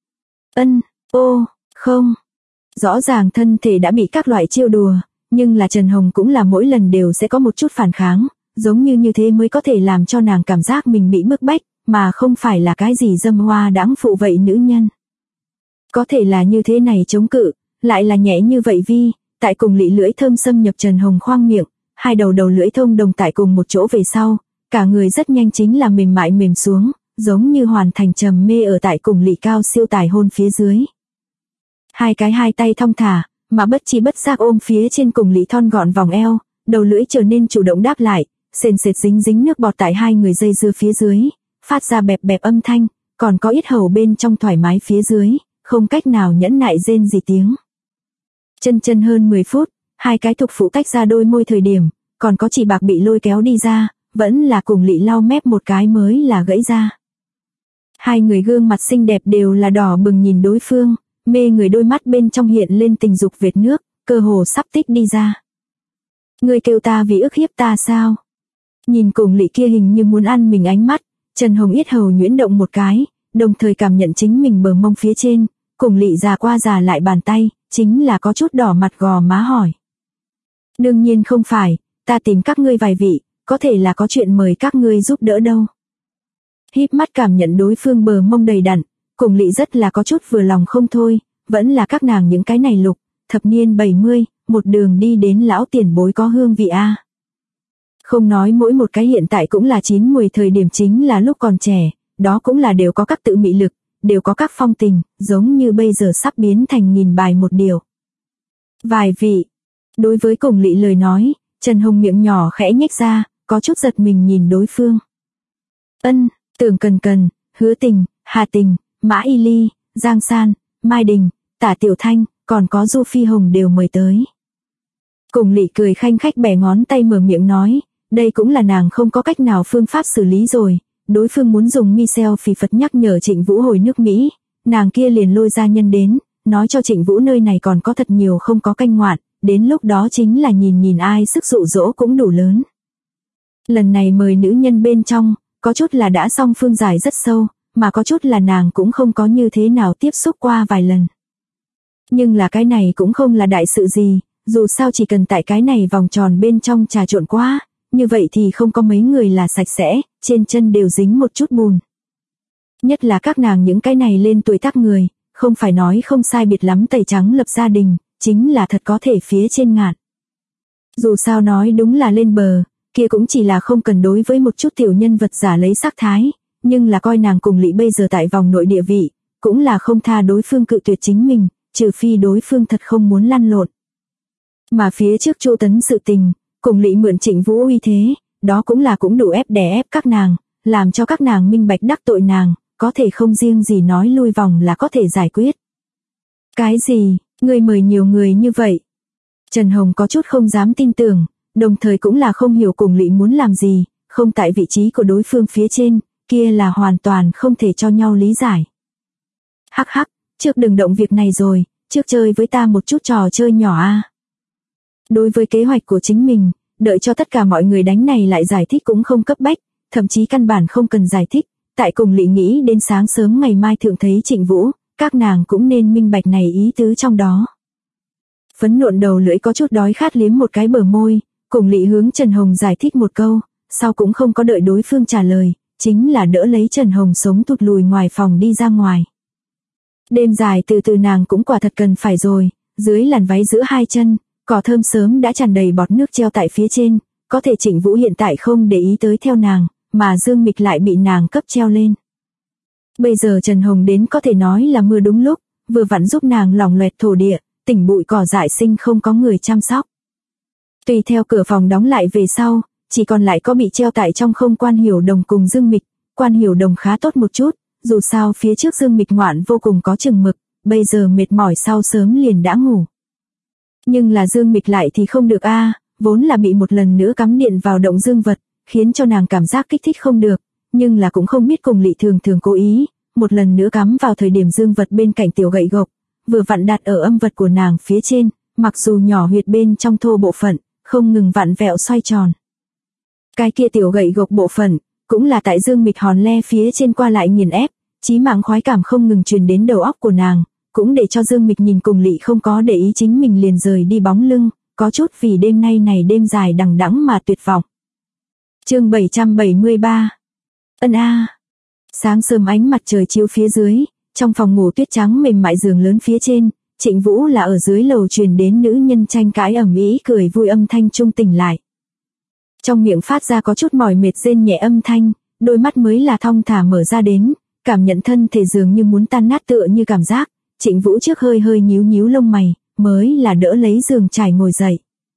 Ô, không. Rõ ràng thân thể đã bị các loại chiêu đùa, nhưng là Trần Hồng cũng là mỗi lần đều sẽ có một chút phản kháng, giống như thế mới có thể làm cho nàng cảm giác mình bị bức bách, mà không phải là cái gì dâm hoa đãng phụ vậy nữ nhân. Có thể là như thế này chống cự, lại là nhẹ như vậy vi, tại Cùng Lị lưỡi thơm xâm nhập Trần Hồng khoang miệng, hai đầu lưỡi thông đồng tại cùng một chỗ về sau, cả người rất nhanh chính là mềm mại mềm xuống, giống như hoàn thành trầm mê ở tại Cùng Lị cao siêu tài hôn phía dưới. Hai tay thong thả, mà bất chi bất giác ôm phía trên Cùng Lị thon gọn vòng eo, đầu lưỡi trở nên chủ động đáp lại, sền sệt dính nước bọt tại hai người dây dưa phía dưới, phát ra bẹp bẹp âm thanh, còn có yết hầu bên trong thoải mái phía dưới, không cách nào nhẫn nại rên gì tiếng. Chân hơn 10 phút, hai cái thục phụ tách ra đôi môi thời điểm, còn có chỉ bạc bị lôi kéo đi ra, vẫn là Cùng Lị lau mép một cái mới là gãy ra. Hai người gương mặt xinh đẹp đều là đỏ bừng nhìn đối phương, mê người đôi mắt bên trong hiện lên tình dục vệt nước, cơ hồ sắp tích đi ra. Ngươi kêu ta vì ức hiếp ta sao? Nhìn Cùng Lị kia hình như muốn ăn mình ánh mắt, Trần Hồng yết hầu nhuyễn động một cái, đồng thời cảm nhận chính mình bờ mông phía trên, Cùng Lị già qua già lại bàn tay, chính là có chút đỏ mặt gò má hỏi. Đương nhiên không phải, ta tìm các ngươi vài vị, có thể là có chuyện mời các ngươi giúp đỡ đâu. Híp mắt cảm nhận đối phương bờ mông đầy đặn, Cùng Lị rất là có chút vừa lòng không thôi, vẫn là các nàng những cái này lục, thập niên 70, một đường đi đến lão tiền bối có hương vị a. Không nói mỗi một cái hiện tại cũng là 9-10 thời điểm chính là lúc còn trẻ, đó cũng là đều có các tự mị lực, đều có các phong tình, giống như bây giờ sắp biến thành nghìn bài một điều. Vài vị. Đối với Cùng Lị lời nói, Trần Hồng miệng nhỏ khẽ nhếch ra, có chút giật mình nhìn đối phương. Tưởng Cần, Hứa Tình, Hà Tình, Mã Y Ly, Giang San, Mai Đình, Tả Tiểu Thanh, còn có Du Phi Hồng đều mời tới. Cùng Lị cười khanh khách bẻ ngón tay mở miệng nói, đây cũng là nàng không có cách nào phương pháp xử lý rồi, đối phương muốn dùng Michelle phì Phật nhắc nhở Trịnh Vũ hồi nước Mỹ, nàng kia liền lôi gia nhân đến, nói cho Trịnh Vũ nơi này còn có thật nhiều không có canh ngoạn, đến lúc đó chính là nhìn ai sức dụ dỗ cũng đủ lớn. Lần này mời nữ nhân bên trong, có chút là đã song phương giải rất sâu, mà có chút là nàng cũng không có như thế nào tiếp xúc qua vài lần. Nhưng là cái này cũng không là đại sự gì, dù sao chỉ cần tại cái này vòng tròn bên trong trà trộn quá, như vậy thì không có mấy người là sạch sẽ, trên chân đều dính một chút bùn. Nhất là các nàng những cái này lên tuổi tác người, không phải nói không sai biệt lắm tẩy trắng lập gia đình, chính là thật có thể phía trên ngạn. Dù sao nói đúng là lên bờ, kia cũng chỉ là không cần đối với một chút tiểu nhân vật giả lấy sắc thái, nhưng là coi nàng Cùng Lị bây giờ tại vòng nội địa vị, cũng là không tha đối phương cự tuyệt chính mình, trừ phi đối phương thật không muốn lăn lộn. Mà phía trước Chu Tấn sự tình, Cùng Lị mượn Trịnh Vũ uy thế, đó cũng là cũng đủ ép đè ép các nàng, làm cho các nàng minh bạch đắc tội nàng, có thể không riêng gì nói lui vòng là có thể giải quyết. Cái gì, ngươi mời nhiều người như vậy? Trần Hồng có chút không dám tin tưởng, đồng thời cũng là không hiểu cùng Lị muốn làm gì, không tại vị trí của đối phương phía trên, kia là hoàn toàn không thể cho nhau lý giải. Hắc hắc, trước đừng động việc này rồi, trước chơi với ta một chút trò chơi nhỏ a. Đối với kế hoạch của chính mình, đợi cho tất cả mọi người đánh này lại giải thích cũng không cấp bách, thậm chí căn bản không cần giải thích, tại cùng Lị nghĩ đến sáng sớm ngày mai thượng thấy Trịnh Vũ, các nàng cũng nên minh bạch này ý tứ trong đó. Phấn nộn đầu lưỡi có chút đói khát liếm một cái bờ môi, cùng Lị hướng Trần Hồng giải thích một câu, sau cũng không có đợi đối phương trả lời, chính là đỡ lấy Trần Hồng sống thụt lùi ngoài phòng đi ra ngoài. Đêm dài từ từ nàng cũng quả thật cần phải rồi, dưới làn váy giữa hai chân, cỏ thơm sớm đã tràn đầy bọt nước treo tại phía trên, có thể Trịnh Vũ hiện tại không để ý tới theo nàng, mà Dương Mịch lại bị nàng cấp treo lên. Bây giờ Trần Hồng đến có thể nói là mưa đúng lúc, vừa vặn giúp nàng lỏng loẹt thổ địa, tỉnh bụi cỏ dại sinh không có người chăm sóc. Tùy theo cửa phòng đóng lại về sau, chỉ còn lại có bị treo tại trong không Quan Hiểu Đồng cùng Dương Mịch, Quan Hiểu Đồng khá tốt một chút, dù sao phía trước Dương Mịch ngoạn vô cùng có chừng mực, bây giờ mệt mỏi sau sớm liền đã ngủ. Nhưng là Dương Mịch lại thì không được a, vốn là bị một lần nữa cắm điện vào động dương vật, khiến cho nàng cảm giác kích thích không được, nhưng là cũng không biết cùng Lị thường thường cố ý, một lần nữa cắm vào thời điểm dương vật bên cạnh tiểu gậy gộc, vừa vặn đặt ở âm vật của nàng phía trên, mặc dù nhỏ huyệt bên trong thô bộ phận, không ngừng vặn vẹo xoay tròn. Cái kia tiểu gậy gộc bộ phận, cũng là tại Dương Mịch hòn le phía trên qua lại nghiền ép, chí mạng khoái cảm không ngừng truyền đến đầu óc của nàng, cũng để cho Dương Mịch nhìn cùng Lị không có để ý chính mình liền rời đi bóng lưng, có chút vì đêm nay này đêm dài đằng đẵng mà tuyệt vọng. Chương 773. Ân a. Sáng sớm ánh mặt trời chiếu phía dưới, trong phòng ngủ tuyết trắng mềm mại giường lớn phía trên, Trịnh Vũ là ở dưới lầu truyền đến nữ nhân tranh cãi ầm ĩ cười vui âm thanh trung tỉnh lại. Trong miệng phát ra có chút mỏi mệt rên nhẹ âm thanh, đôi mắt mới là thong thả mở ra đến, cảm nhận thân thể dường như muốn tan nát tựa như cảm giác, Trịnh Vũ trước hơi hơi nhíu nhíu lông mày, mới là đỡ lấy giường trải ngồi dậy.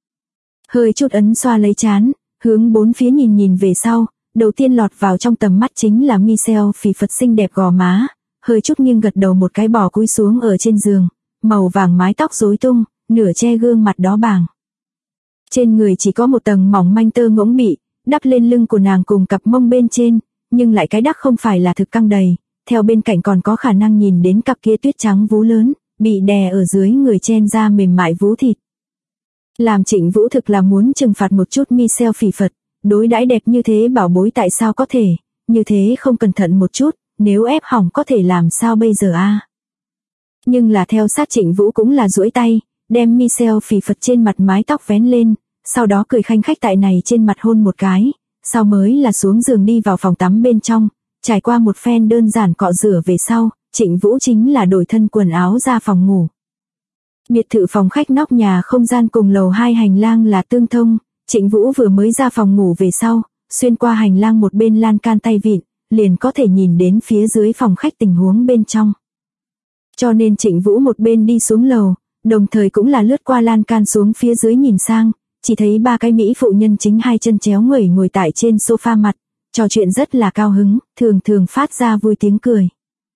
Hơi chút ấn xoa lấy trán, hướng bốn phía nhìn nhìn về sau, đầu tiên lọt vào trong tầm mắt chính là Michelle phì phật xinh đẹp gò má, hơi chút nghiêng gật đầu một cái bò cúi xuống ở trên giường, màu vàng mái tóc rối tung, nửa che gương mặt đó bàng. Trên người chỉ có một tầng mỏng manh tơ ngỗng bị, đắp lên lưng của nàng cùng cặp mông bên trên, nhưng lại cái đắc không phải là thực căng đầy, theo bên cạnh còn có khả năng nhìn đến cặp kia tuyết trắng vú lớn, bị đè ở dưới người chen ra mềm mại vú thịt. Làm Trịnh Vũ thực là muốn trừng phạt một chút Michelle phì phật, đối đãi đẹp như thế bảo bối tại sao có thể, như thế không cẩn thận một chút, nếu ép hỏng có thể làm sao bây giờ a? Nhưng là theo sát Trịnh Vũ cũng là duỗi tay, đem Michelle phì phật trên mặt mái tóc vén lên, sau đó cười khanh khách tại này trên mặt hôn một cái, sau mới là xuống giường đi vào phòng tắm bên trong, trải qua một phen đơn giản cọ rửa về sau, Trịnh Vũ chính là đổi thân quần áo ra phòng ngủ. Biệt thự phòng khách nóc nhà không gian cùng lầu 2 hành lang là tương thông, Trịnh Vũ vừa mới ra phòng ngủ về sau, xuyên qua hành lang một bên lan can tay vịn, liền có thể nhìn đến phía dưới phòng khách tình huống bên trong. Cho nên Trịnh Vũ một bên đi xuống lầu, đồng thời cũng là lướt qua lan can xuống phía dưới nhìn sang, chỉ thấy ba cái mỹ phụ nhân chính hai chân chéo người ngồi tại trên sofa mặt, trò chuyện rất là cao hứng, thường thường phát ra vui tiếng cười.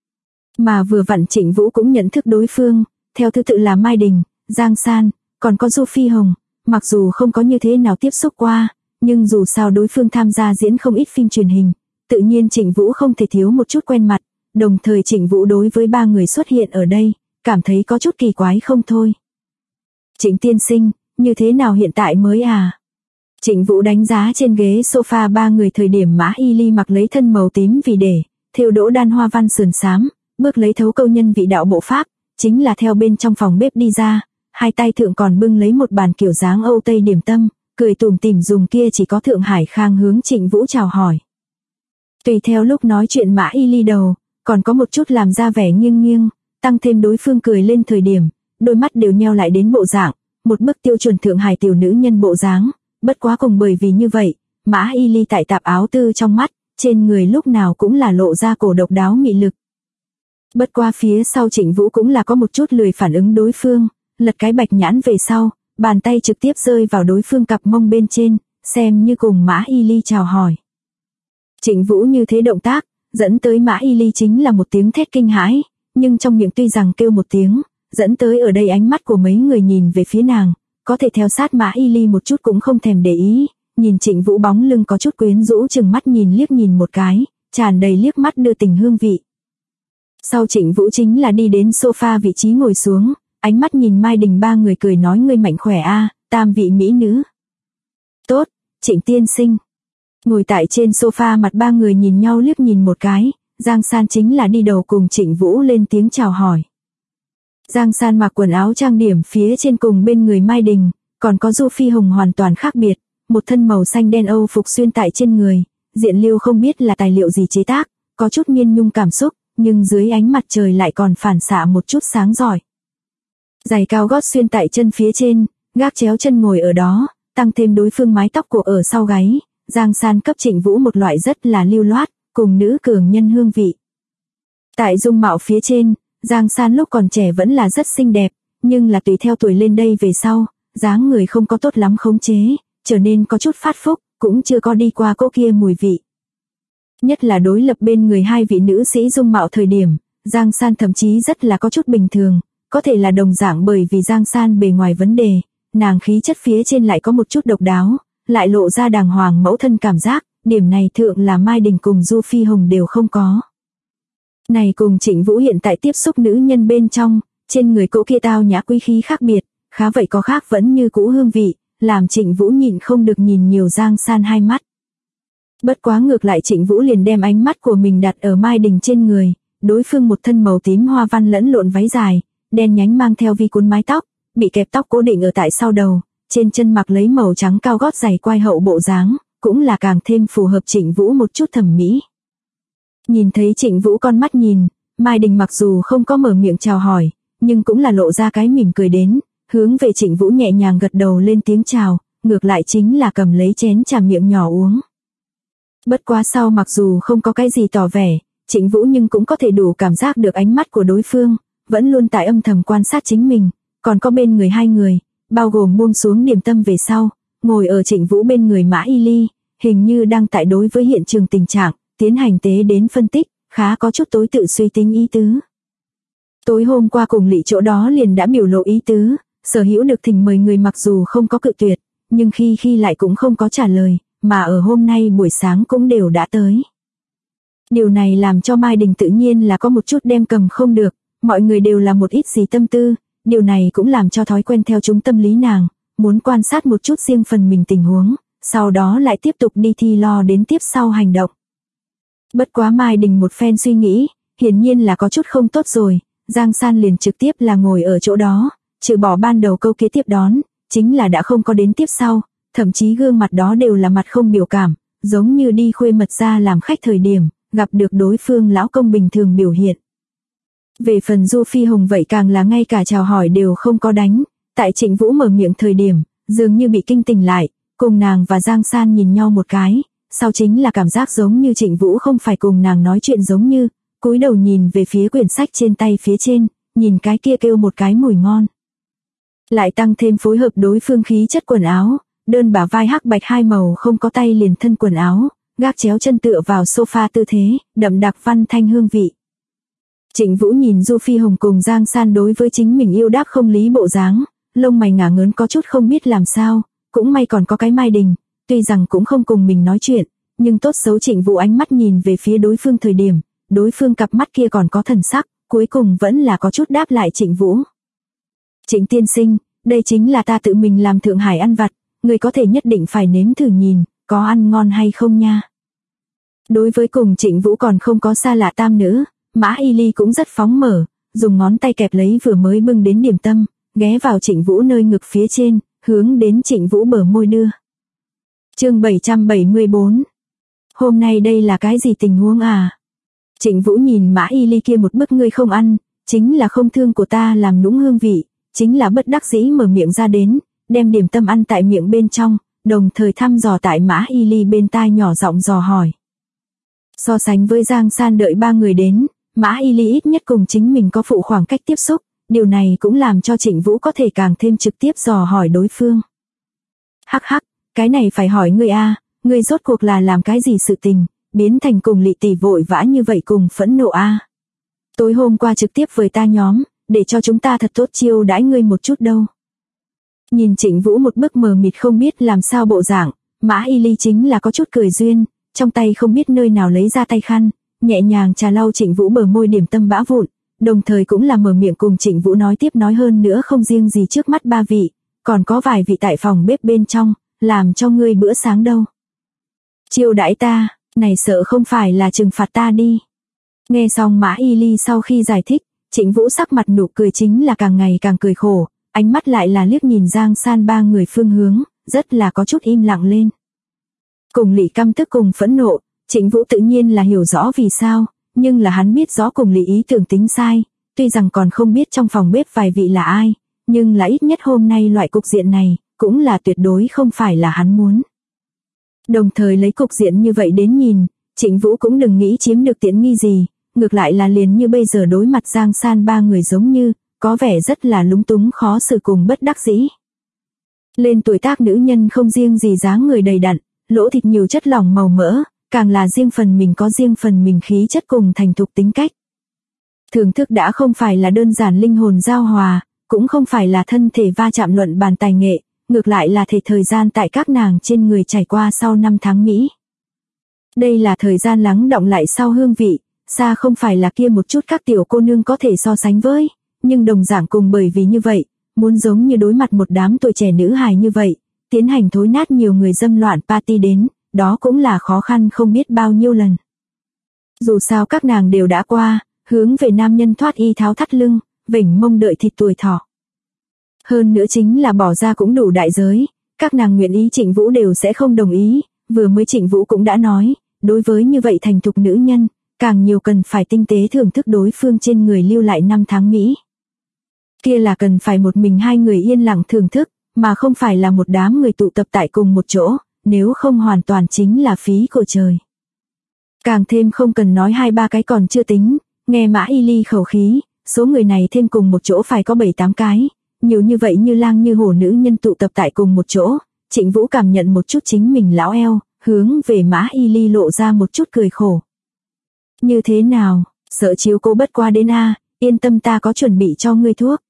Mà vừa vặn Trịnh Vũ cũng nhận thức đối phương, theo thứ tự là Mai Đình, Giang San, còn có Du Phi Hồng, mặc dù không có như thế nào tiếp xúc qua, nhưng dù sao đối phương tham gia diễn không ít phim truyền hình, tự nhiên Trịnh Vũ không thể thiếu một chút quen mặt, đồng thời Trịnh Vũ đối với ba người xuất hiện ở đây, cảm thấy có chút kỳ quái không thôi. Trịnh tiên sinh, như thế nào hiện tại mới à? Trịnh Vũ đánh giá trên ghế sofa ba người thời điểm Mã Y Ly mặc lấy thân màu tím vì để, thêu đỗ đan hoa văn sườn xám, bước lấy thấu câu nhân vị đạo bộ pháp, chính là theo bên trong phòng bếp đi ra, hai tay thượng còn bưng lấy một bàn kiểu dáng Âu Tây điểm tâm, cười tủm tỉm dùng kia chỉ có Thượng Hải Khang hướng Trịnh Vũ chào hỏi. Tùy theo lúc nói chuyện Mã Y Ly đầu, còn có một chút làm ra vẻ nghiêng nghiêng, tăng thêm đối phương cười lên thời điểm, đôi mắt đều nheo lại đến bộ dạng, một bức tiêu chuẩn Thượng Hải tiểu nữ nhân bộ dáng, bất quá cùng bởi vì như vậy, Mã Y Ly tại tạp áo tư trong mắt, trên người lúc nào cũng là lộ ra cổ độc đáo mị lực. Bất qua phía sau Trịnh Vũ cũng là có một chút lười phản ứng đối phương, lật cái bạch nhãn về sau, bàn tay trực tiếp rơi vào đối phương cặp mông bên trên, xem như cùng Mã Y Ly chào hỏi. Trịnh Vũ như thế động tác, dẫn tới Mã Y Ly chính là một tiếng thét kinh hãi, nhưng trong miệng tuy rằng kêu một tiếng, dẫn tới ở đây ánh mắt của mấy người nhìn về phía nàng, có thể theo sát Mã Y Ly một chút cũng không thèm để ý, nhìn Trịnh Vũ bóng lưng có chút quyến rũ chừng mắt nhìn liếc nhìn một cái, tràn đầy liếc mắt đưa tình hương vị. Sau Trịnh Vũ chính là đi đến sofa vị trí ngồi xuống, ánh mắt nhìn Mai Đình ba người cười nói ngươi mạnh khỏe a, tam vị mỹ nữ. Tốt, Trịnh tiên sinh. Ngồi tại trên sofa mặt ba người nhìn nhau liếc nhìn một cái, Giang San chính là đi đầu cùng Trịnh Vũ lên tiếng chào hỏi. Giang San mặc quần áo trang điểm phía trên cùng bên người Mai Đình, còn có Du Phi Hồng hoàn toàn khác biệt, một thân màu xanh đen Âu phục xuyên tại trên người, diện liêu không biết là tài liệu gì chế tác, có chút miên nhung cảm xúc, nhưng dưới ánh mặt trời lại còn phản xạ một chút sáng giỏi. Giày cao gót xuyên tại chân phía trên, gác chéo chân ngồi ở đó, tăng thêm đối phương mái tóc của ở sau gáy, Giang San cấp Trịnh Vũ một loại rất là lưu loát, cùng nữ cường nhân hương vị. Tại dung mạo phía trên, Giang San lúc còn trẻ vẫn là rất xinh đẹp, nhưng là tùy theo tuổi lên đây về sau, dáng người không có tốt lắm khống chế, trở nên có chút phát phúc, cũng chưa có đi qua cỗ kia mùi vị. Nhất là đối lập bên người hai vị nữ sĩ dung mạo thời điểm, Giang San thậm chí rất là có chút bình thường, có thể là đồng dạng bởi vì Giang San bề ngoài vấn đề, nàng khí chất phía trên lại có một chút độc đáo, lại lộ ra đàng hoàng mẫu thân cảm giác, điểm này thượng là Mai Đình cùng Du Phi Hồng đều không có. Này cùng Trịnh Vũ hiện tại tiếp xúc nữ nhân bên trong, trên người cỗ kia tao nhã quý khí khác biệt, khá vậy có khác vẫn như cũ hương vị, làm Trịnh Vũ nhịn không được nhìn nhiều Giang San hai mắt. Bất quá ngược lại Trịnh Vũ liền đem ánh mắt của mình đặt ở Mai Đình trên người, đối phương một thân màu tím hoa văn lẫn lộn váy dài, đen nhánh mang theo vi cuốn mái tóc, bị kẹp tóc cố định ở tại sau đầu, trên chân mặc lấy màu trắng cao gót giày quai hậu bộ dáng, cũng là càng thêm phù hợp Trịnh Vũ một chút thẩm mỹ. Nhìn thấy Trịnh Vũ con mắt nhìn, Mai Đình mặc dù không có mở miệng chào hỏi, nhưng cũng là lộ ra cái mỉm cười đến, hướng về Trịnh Vũ nhẹ nhàng gật đầu lên tiếng chào, ngược lại chính là cầm lấy chén trà miệng nhỏ uống. Bất quá sau mặc dù không có cái gì tỏ vẻ, Trịnh Vũ nhưng cũng có thể đủ cảm giác được ánh mắt của đối phương, vẫn luôn tại âm thầm quan sát chính mình, còn có bên người hai người, bao gồm buông xuống điểm tâm về sau, ngồi ở Trịnh Vũ bên người Mã Y Ly, hình như đang tại đối với hiện trường tình trạng, tiến hành tế đến phân tích, khá có chút tối tự suy tính ý tứ. Tối hôm qua cùng lỵ chỗ đó liền đã biểu lộ ý tứ, sở hữu được thỉnh mời người mặc dù không có cự tuyệt, nhưng khi lại cũng không có trả lời, mà ở hôm nay buổi sáng cũng đều đã tới. Điều này làm cho Mai Đình tự nhiên là có một chút đem cầm không được, mọi người đều là một ít gì tâm tư, điều này cũng làm cho thói quen theo chúng tâm lý nàng, muốn quan sát một chút riêng phần mình tình huống, sau đó lại tiếp tục đi thi lo đến tiếp sau hành động. Bất quá Mai Đình một phen suy nghĩ, hiển nhiên là có chút không tốt rồi, Giang San liền trực tiếp là ngồi ở chỗ đó, trừ bỏ ban đầu câu kia tiếp đón, chính là đã không có đến tiếp sau, thậm chí gương mặt đó đều là mặt không biểu cảm, giống như đi khuê mật ra làm khách thời điểm, gặp được đối phương lão công bình thường biểu hiện. Về phần Du Phi Hồng vậy càng là ngay cả chào hỏi đều không có đánh, tại Trịnh Vũ mở miệng thời điểm, dường như bị kinh tỉnh lại, cùng nàng và Giang San nhìn nhau một cái, sau chính là cảm giác giống như Trịnh Vũ không phải cùng nàng nói chuyện giống như, cúi đầu nhìn về phía quyển sách trên tay phía trên, nhìn cái kia kêu một cái mùi ngon. Lại tăng thêm phối hợp đối phương khí chất quần áo, đơn bả vai hắc bạch hai màu không có tay liền thân quần áo, gác chéo chân tựa vào sofa tư thế, đậm đặc văn thanh hương vị. Trịnh Vũ nhìn Du Phi Hồng cùng Giang San đối với chính mình yêu đắc không lý bộ dáng, lông mày ngả ngớn có chút không biết làm sao, cũng may còn có cái Mai Đình, tuy rằng cũng không cùng mình nói chuyện, nhưng tốt xấu Trịnh Vũ ánh mắt nhìn về phía đối phương thời điểm, đối phương cặp mắt kia còn có thần sắc, cuối cùng vẫn là có chút đáp lại Trịnh Vũ. Trịnh tiên sinh, đây chính là ta tự mình làm Thượng Hải ăn vặt, người có thể nhất định phải nếm thử nhìn, có ăn ngon hay không nha. Đối với cùng Trịnh Vũ còn không có xa lạ tam nữ, Mã Y Ly cũng rất phóng mở, dùng ngón tay kẹp lấy vừa mới bưng đến điểm tâm, ghé vào Trịnh Vũ nơi ngực phía trên, hướng đến Trịnh Vũ bờ môi đưa. Chương 774. Hôm nay đây là cái gì tình huống à? Trịnh Vũ nhìn Mã Y Ly kia một bức ngươi không ăn, chính là không thương của ta làm nũng hương vị, chính là bất đắc dĩ mở miệng ra đến, đem điểm tâm ăn tại miệng bên trong, đồng thời thăm dò tại Mã Y Ly bên tai nhỏ giọng dò hỏi. So sánh với Giang San đợi ba người đến, Mã Y Ly ít nhất cùng chính mình có phụ khoảng cách tiếp xúc, điều này cũng làm cho Trịnh Vũ có thể càng thêm trực tiếp dò hỏi đối phương. Hắc hắc, cái này phải hỏi ngươi a, ngươi rốt cuộc là làm cái gì sự tình, biến thành cùng Lị tỷ vội vã như vậy cùng phẫn nộ a. Tối hôm qua trực tiếp với ta nhóm, để cho chúng ta thật tốt chiêu đãi ngươi một chút đâu. Nhìn Trịnh Vũ một bức mờ mịt không biết làm sao bộ dạng, Mã Y Ly chính là có chút cười duyên, trong tay không biết nơi nào lấy ra tay khăn, nhẹ nhàng trà lau Trịnh Vũ bờ môi điểm tâm bã vụn, đồng thời cũng là mở miệng cùng Trịnh Vũ nói tiếp nói hơn nữa không riêng gì trước mắt ba vị, còn có vài vị tại phòng bếp bên trong, làm cho ngươi bữa sáng đâu. Chiêu đãi ta, này sợ không phải là trừng phạt ta đi. Nghe xong Mã Y Ly sau khi giải thích, Trịnh Vũ sắc mặt nụ cười chính là càng ngày càng cười khổ, ánh mắt lại là liếc nhìn Giang San ba người phương hướng, rất là có chút im lặng lên. Cùng Lị căm tức cùng phẫn nộ, Trịnh Vũ tự nhiên là hiểu rõ vì sao, nhưng là hắn biết rõ cùng Lị ý tưởng tính sai, tuy rằng còn không biết trong phòng bếp vài vị là ai, nhưng là ít nhất hôm nay loại cục diện này, cũng là tuyệt đối không phải là hắn muốn. Đồng thời lấy cục diện như vậy đến nhìn, Trịnh Vũ cũng đừng nghĩ chiếm được tiện nghi gì, ngược lại là liền như bây giờ đối mặt Giang San ba người giống như, có vẻ rất là lúng túng khó xử cùng bất đắc dĩ. Lên tuổi tác nữ nhân không riêng gì dáng người đầy đặn, lỗ thịt nhiều chất lỏng màu mỡ, càng là riêng phần mình có riêng phần mình khí chất cùng thành thục tính cách. Thưởng thức đã không phải là đơn giản linh hồn giao hòa, cũng không phải là thân thể va chạm luận bàn tài nghệ, ngược lại là thể thời gian tại các nàng trên người trải qua sau 5 tháng Mỹ. Đây là thời gian lắng đọng lại sau hương vị, xa không phải là kia một chút các tiểu cô nương có thể so sánh với, nhưng đồng dạng cùng bởi vì như vậy, muốn giống như đối mặt một đám tuổi trẻ nữ hài như vậy, tiến hành thối nát nhiều người dâm loạn party đến, đó cũng là khó khăn không biết bao nhiêu lần. Dù sao các nàng đều đã qua, hướng về nam nhân thoát y tháo thắt lưng, vểnh mông đợi thịt tuổi thọ. Hơn nữa chính là bỏ ra cũng đủ đại giới, các nàng nguyện ý Trịnh Vũ đều sẽ không đồng ý, vừa mới Trịnh Vũ cũng đã nói, đối với như vậy thành thục nữ nhân, càng nhiều cần phải tinh tế thưởng thức đối phương trên người lưu lại 5 tháng Mỹ. Kia là cần phải một mình hai người yên lặng thưởng thức, mà không phải là một đám người tụ tập tại cùng một chỗ, nếu không hoàn toàn chính là phí của trời. Càng thêm không cần nói 2-3 cái còn chưa tính, nghe Mã Y Ly khẩu khí, số người này thêm cùng một chỗ phải có 7-8 cái, nhiều như vậy như lang như hổ nữ nhân tụ tập tại cùng một chỗ, Trịnh Vũ cảm nhận một chút chính mình lão eo, hướng về Mã Y Ly lộ ra một chút cười khổ. Như thế nào, sợ chiếu cố bất qua đến a, yên tâm ta có chuẩn bị cho ngươi thuốc.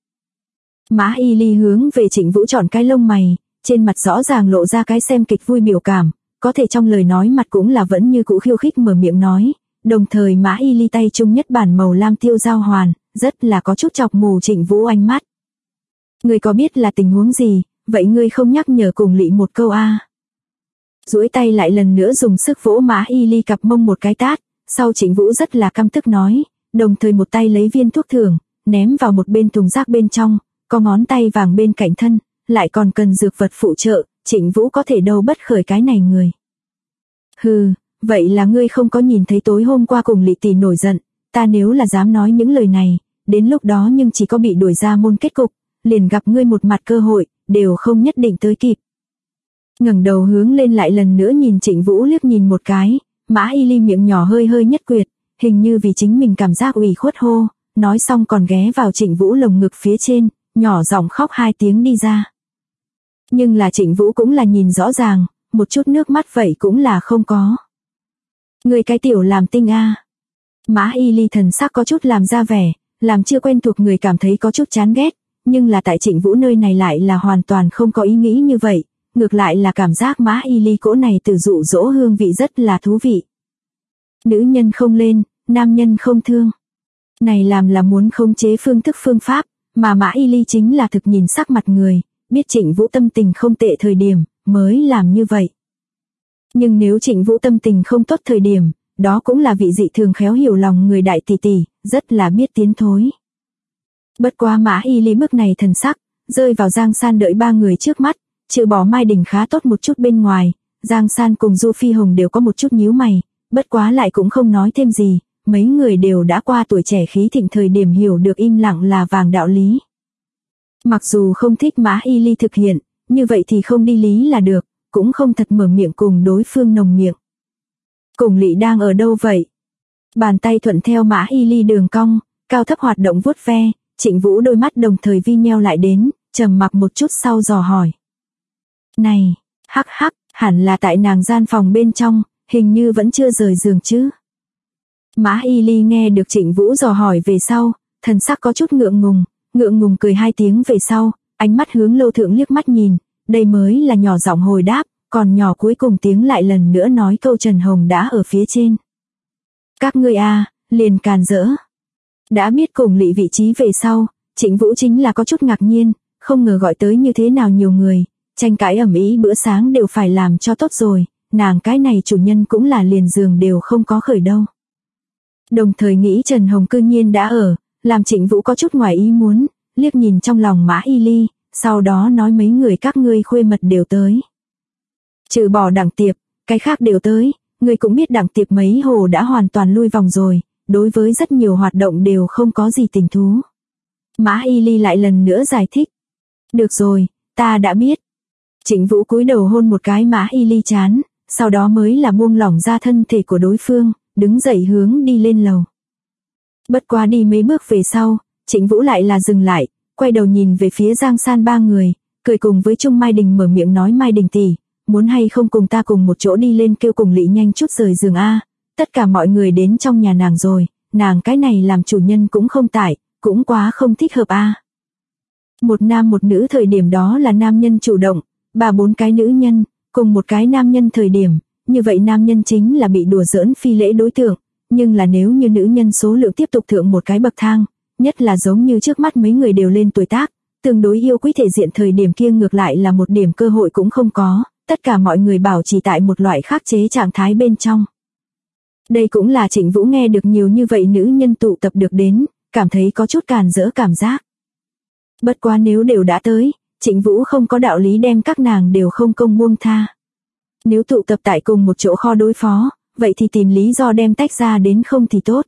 Mã Y Ly hướng về Trịnh Vũ chọn cái lông mày, trên mặt rõ ràng lộ ra cái xem kịch vui biểu cảm, có thể trong lời nói mặt cũng là vẫn như cũ khiêu khích mở miệng nói, đồng thời Mã Y Ly tay chung nhất bản màu lam tiêu giao hoàn, rất là có chút chọc mù Trịnh Vũ ánh mắt. Ngươi có biết là tình huống gì, vậy ngươi không nhắc nhở cùng Lị một câu a? Duỗi tay lại lần nữa dùng sức vỗ Mã Y Ly cặp mông một cái tát, sau Trịnh Vũ rất là căm tức nói, đồng thời một tay lấy viên thuốc thưởng, ném vào một bên thùng rác bên trong, có ngón tay vàng bên cạnh thân, lại còn cần dược vật phụ trợ, Trịnh Vũ có thể đâu bất khởi cái này người. Hừ, vậy là ngươi không có nhìn thấy tối hôm qua cùng Lị tỷ nổi giận, ta nếu là dám nói những lời này, đến lúc đó nhưng chỉ có bị đuổi ra môn kết cục, liền gặp ngươi một mặt cơ hội, đều không nhất định tới kịp. Ngẩng đầu hướng lên lại lần nữa nhìn Trịnh Vũ liếc nhìn một cái, Mã Y Ly miệng nhỏ hơi hơi nhất quyệt, hình như vì chính mình cảm giác ủy khuất hô, nói xong còn ghé vào Trịnh Vũ lồng ngực phía trên, nhỏ giọng khóc 2 tiếng đi ra. Nhưng là Trịnh Vũ cũng là nhìn rõ ràng, một chút nước mắt vậy cũng là không có. Người cái tiểu làm tinh a. Mã Y Ly thần sắc có chút làm ra vẻ, làm chưa quen thuộc người cảm thấy có chút chán ghét, nhưng là tại Trịnh Vũ nơi này lại là hoàn toàn không có ý nghĩ như vậy, ngược lại là cảm giác Mã Y Ly cỗ này từ dụ dỗ hương vị rất là thú vị. Nữ nhân không lên, nam nhân không thương. Này làm là muốn khống chế phương thức phương pháp, mà Mã Y Ly chính là thực nhìn sắc mặt người, biết Trịnh Vũ tâm tình không tệ thời điểm, mới làm như vậy. Nhưng nếu Trịnh Vũ tâm tình không tốt thời điểm, đó cũng là vị dị thường khéo hiểu lòng người đại tỷ tỷ, rất là biết tiến thối. Bất quá Mã Y Ly mức này thần sắc, rơi vào Giang San đợi 3 người trước mắt, trừ bỏ Mai Đình khá tốt một chút bên ngoài, Giang San cùng Du Phi Hồng đều có một chút nhíu mày, bất quá lại cũng không nói thêm gì, mấy người đều đã qua tuổi trẻ khí thịnh thời điểm hiểu được im lặng là vàng đạo lý. Mặc dù không thích Mã Y Ly thực hiện, như vậy thì không đi lý là được, cũng không thật mở miệng cùng đối phương nồng miệng. Cùng Lị đang ở đâu vậy? Bàn tay thuận theo Mã Y Ly đường cong, cao thấp hoạt động vuốt ve, Trịnh Vũ đôi mắt đồng thời vi nheo lại đến, trầm mặc một chút sau dò hỏi. Này, hắc hắc, hẳn là tại nàng gian phòng bên trong, hình như vẫn chưa rời giường chứ. Mã Y Ly nghe được Trịnh Vũ dò hỏi về sau, thần sắc có chút ngượng ngùng cười 2 tiếng về sau, ánh mắt hướng Lâu Thượng liếc mắt nhìn, đây mới là nhỏ giọng hồi đáp, còn nhỏ cuối cùng tiếng lại lần nữa nói câu Trần Hồng đã ở phía trên. Các ngươi liền càn rỡ. Đã biết cùng Lị vị trí về sau, Trịnh Vũ chính là có chút ngạc nhiên, không ngờ gọi tới như thế nào nhiều người, tranh cãi ầm ĩ bữa sáng đều phải làm cho tốt rồi, nàng cái này chủ nhân cũng là liền giường đều không có khởi đâu. Đồng thời nghĩ Trần Hồng cư nhiên đã ở, làm Trịnh Vũ có chút ngoài ý muốn, liếc nhìn trong lòng Mã Y Ly, sau đó nói mấy người các ngươi khuê mật đều tới. Trừ bỏ Đặng Tiệp, cái khác đều tới, người cũng biết Đặng Tiệp mấy hồ đã hoàn toàn lui vòng rồi, đối với rất nhiều hoạt động đều không có gì tình thú. Mã Y Ly lại lần nữa giải thích. Được rồi, ta đã biết. Trịnh Vũ cúi đầu hôn một cái Mã Y Ly trán, sau đó mới là buông lỏng ra thân thể của đối phương, đứng dậy hướng đi lên lầu. Bất quá đi mấy bước về sau, Trịnh Vũ lại là dừng lại, quay đầu nhìn về phía Giang San 3 người, cười cùng với Trung Mai Đình mở miệng nói Mai Đình tỷ, muốn hay không cùng ta cùng một chỗ đi lên kêu cùng Lị nhanh chút rời giường tất cả mọi người đến trong nhà nàng rồi, nàng cái này làm chủ nhân cũng không tại, cũng quá không thích hợp Một nam một nữ thời điểm đó là nam nhân chủ động, 3-4 cái nữ nhân, cùng một cái nam nhân thời điểm, như vậy nam nhân chính là bị đùa giỡn phi lễ đối tượng, nhưng là nếu như nữ nhân số lượng tiếp tục thượng một cái bậc thang, nhất là giống như trước mắt mấy người đều lên tuổi tác, tương đối yêu quý thể diện thời điểm kia ngược lại là một điểm cơ hội cũng không có, tất cả mọi người bảo trì tại một loại khắc chế trạng thái bên trong. Đây cũng là Trịnh Vũ nghe được nhiều như vậy nữ nhân tụ tập được đến, cảm thấy có chút càn rỡ cảm giác. Bất quá nếu đều đã tới, Trịnh Vũ không có đạo lý đem các nàng đều không công buông tha. Nếu tụ tập tại cùng một chỗ kho đối phó, vậy thì tìm lý do đem tách ra đến không thì tốt.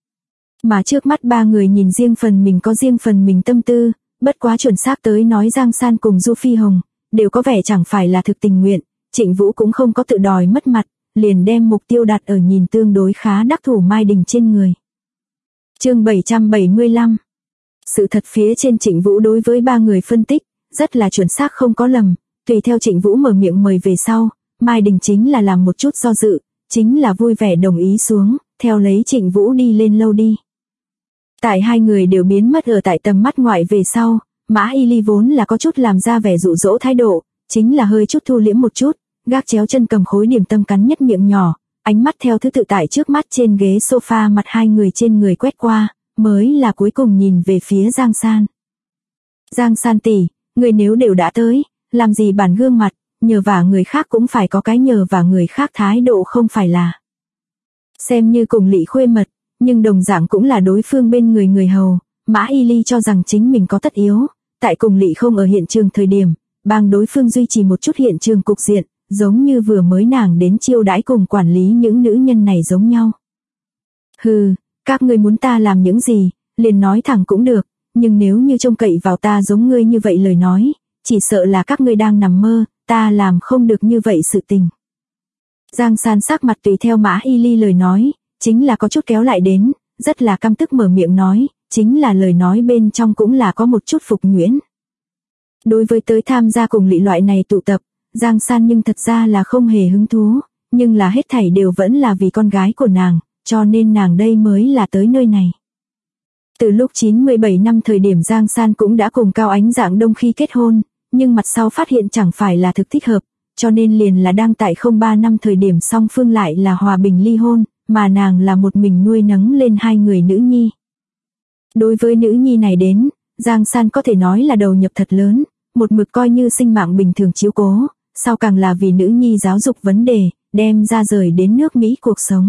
Mà trước mắt 3 người nhìn riêng phần mình có riêng phần mình tâm tư, bất quá chuẩn xác tới nói Giang San cùng Du Phi Hồng, đều có vẻ chẳng phải là thực tình nguyện, Trịnh Vũ cũng không có tự đòi mất mặt, liền đem mục tiêu đặt ở nhìn tương đối khá đắc thủ Mai Đình trên người. Chương 775. Sự thật phía trên Trịnh Vũ đối với 3 người phân tích, rất là chuẩn xác không có lầm, tùy theo Trịnh Vũ mở miệng mời về sau, Mai Đình chính là làm một chút do dự, chính là vui vẻ đồng ý xuống, theo lấy Trịnh Vũ đi lên lâu đi. Tại 2 người đều biến mất ở tại tầm mắt ngoại về sau, Mã Y Ly vốn là có chút làm ra vẻ dụ dỗ thái độ, chính là hơi chút thu liễm một chút, gác chéo chân cầm khối điểm tâm cắn nhất miệng nhỏ, ánh mắt theo thứ tự tại trước mắt trên ghế sofa mặt 2 người trên người quét qua, mới là cuối cùng nhìn về phía Giang San. Giang San tỷ, người nếu đều đã tới, làm gì bản gương mặt, nhờ vả người khác cũng phải có cái nhờ vả người khác thái độ không phải là. Xem như cùng Lị khuê mật, nhưng đồng dạng cũng là đối phương bên người hầu, Mã Y Ly cho rằng chính mình có tất yếu, tại cùng Lị không ở hiện trường thời điểm, bằng đối phương duy trì một chút hiện trường cục diện, giống như vừa mới nàng đến chiêu đãi cùng quản lý những nữ nhân này giống nhau. Hừ, các ngươi muốn ta làm những gì, liền nói thẳng cũng được, nhưng nếu như trông cậy vào ta giống ngươi như vậy lời nói, chỉ sợ là các ngươi đang nằm mơ, ta làm không được như vậy sự tình. Giang San sắc mặt tùy theo Mã Y Ly lời nói, chính là có chút kéo lại đến, rất là căm tức mở miệng nói, chính là lời nói bên trong cũng là có một chút phục nhuyễn. Đối với tới tham gia cùng Lị loại này tụ tập, Giang San nhưng thật ra là không hề hứng thú, nhưng là hết thảy đều vẫn là vì con gái của nàng, cho nên nàng đây mới là tới nơi này. Từ lúc 97 năm thời điểm Giang San cũng đã cùng Cao Ánh Dạng Đông khi kết hôn, nhưng mặt sau phát hiện chẳng phải là thực thích hợp, cho nên liền là đang tại 03 năm thời điểm song phương lại là hòa bình ly hôn, mà nàng là một mình nuôi nấng lên 2 người nữ nhi. Đối với nữ nhi này đến, Giang San có thể nói là đầu nhập thật lớn, một mực coi như sinh mạng bình thường chiếu cố, sau càng là vì nữ nhi giáo dục vấn đề, đem ra rời đến nước Mỹ cuộc sống.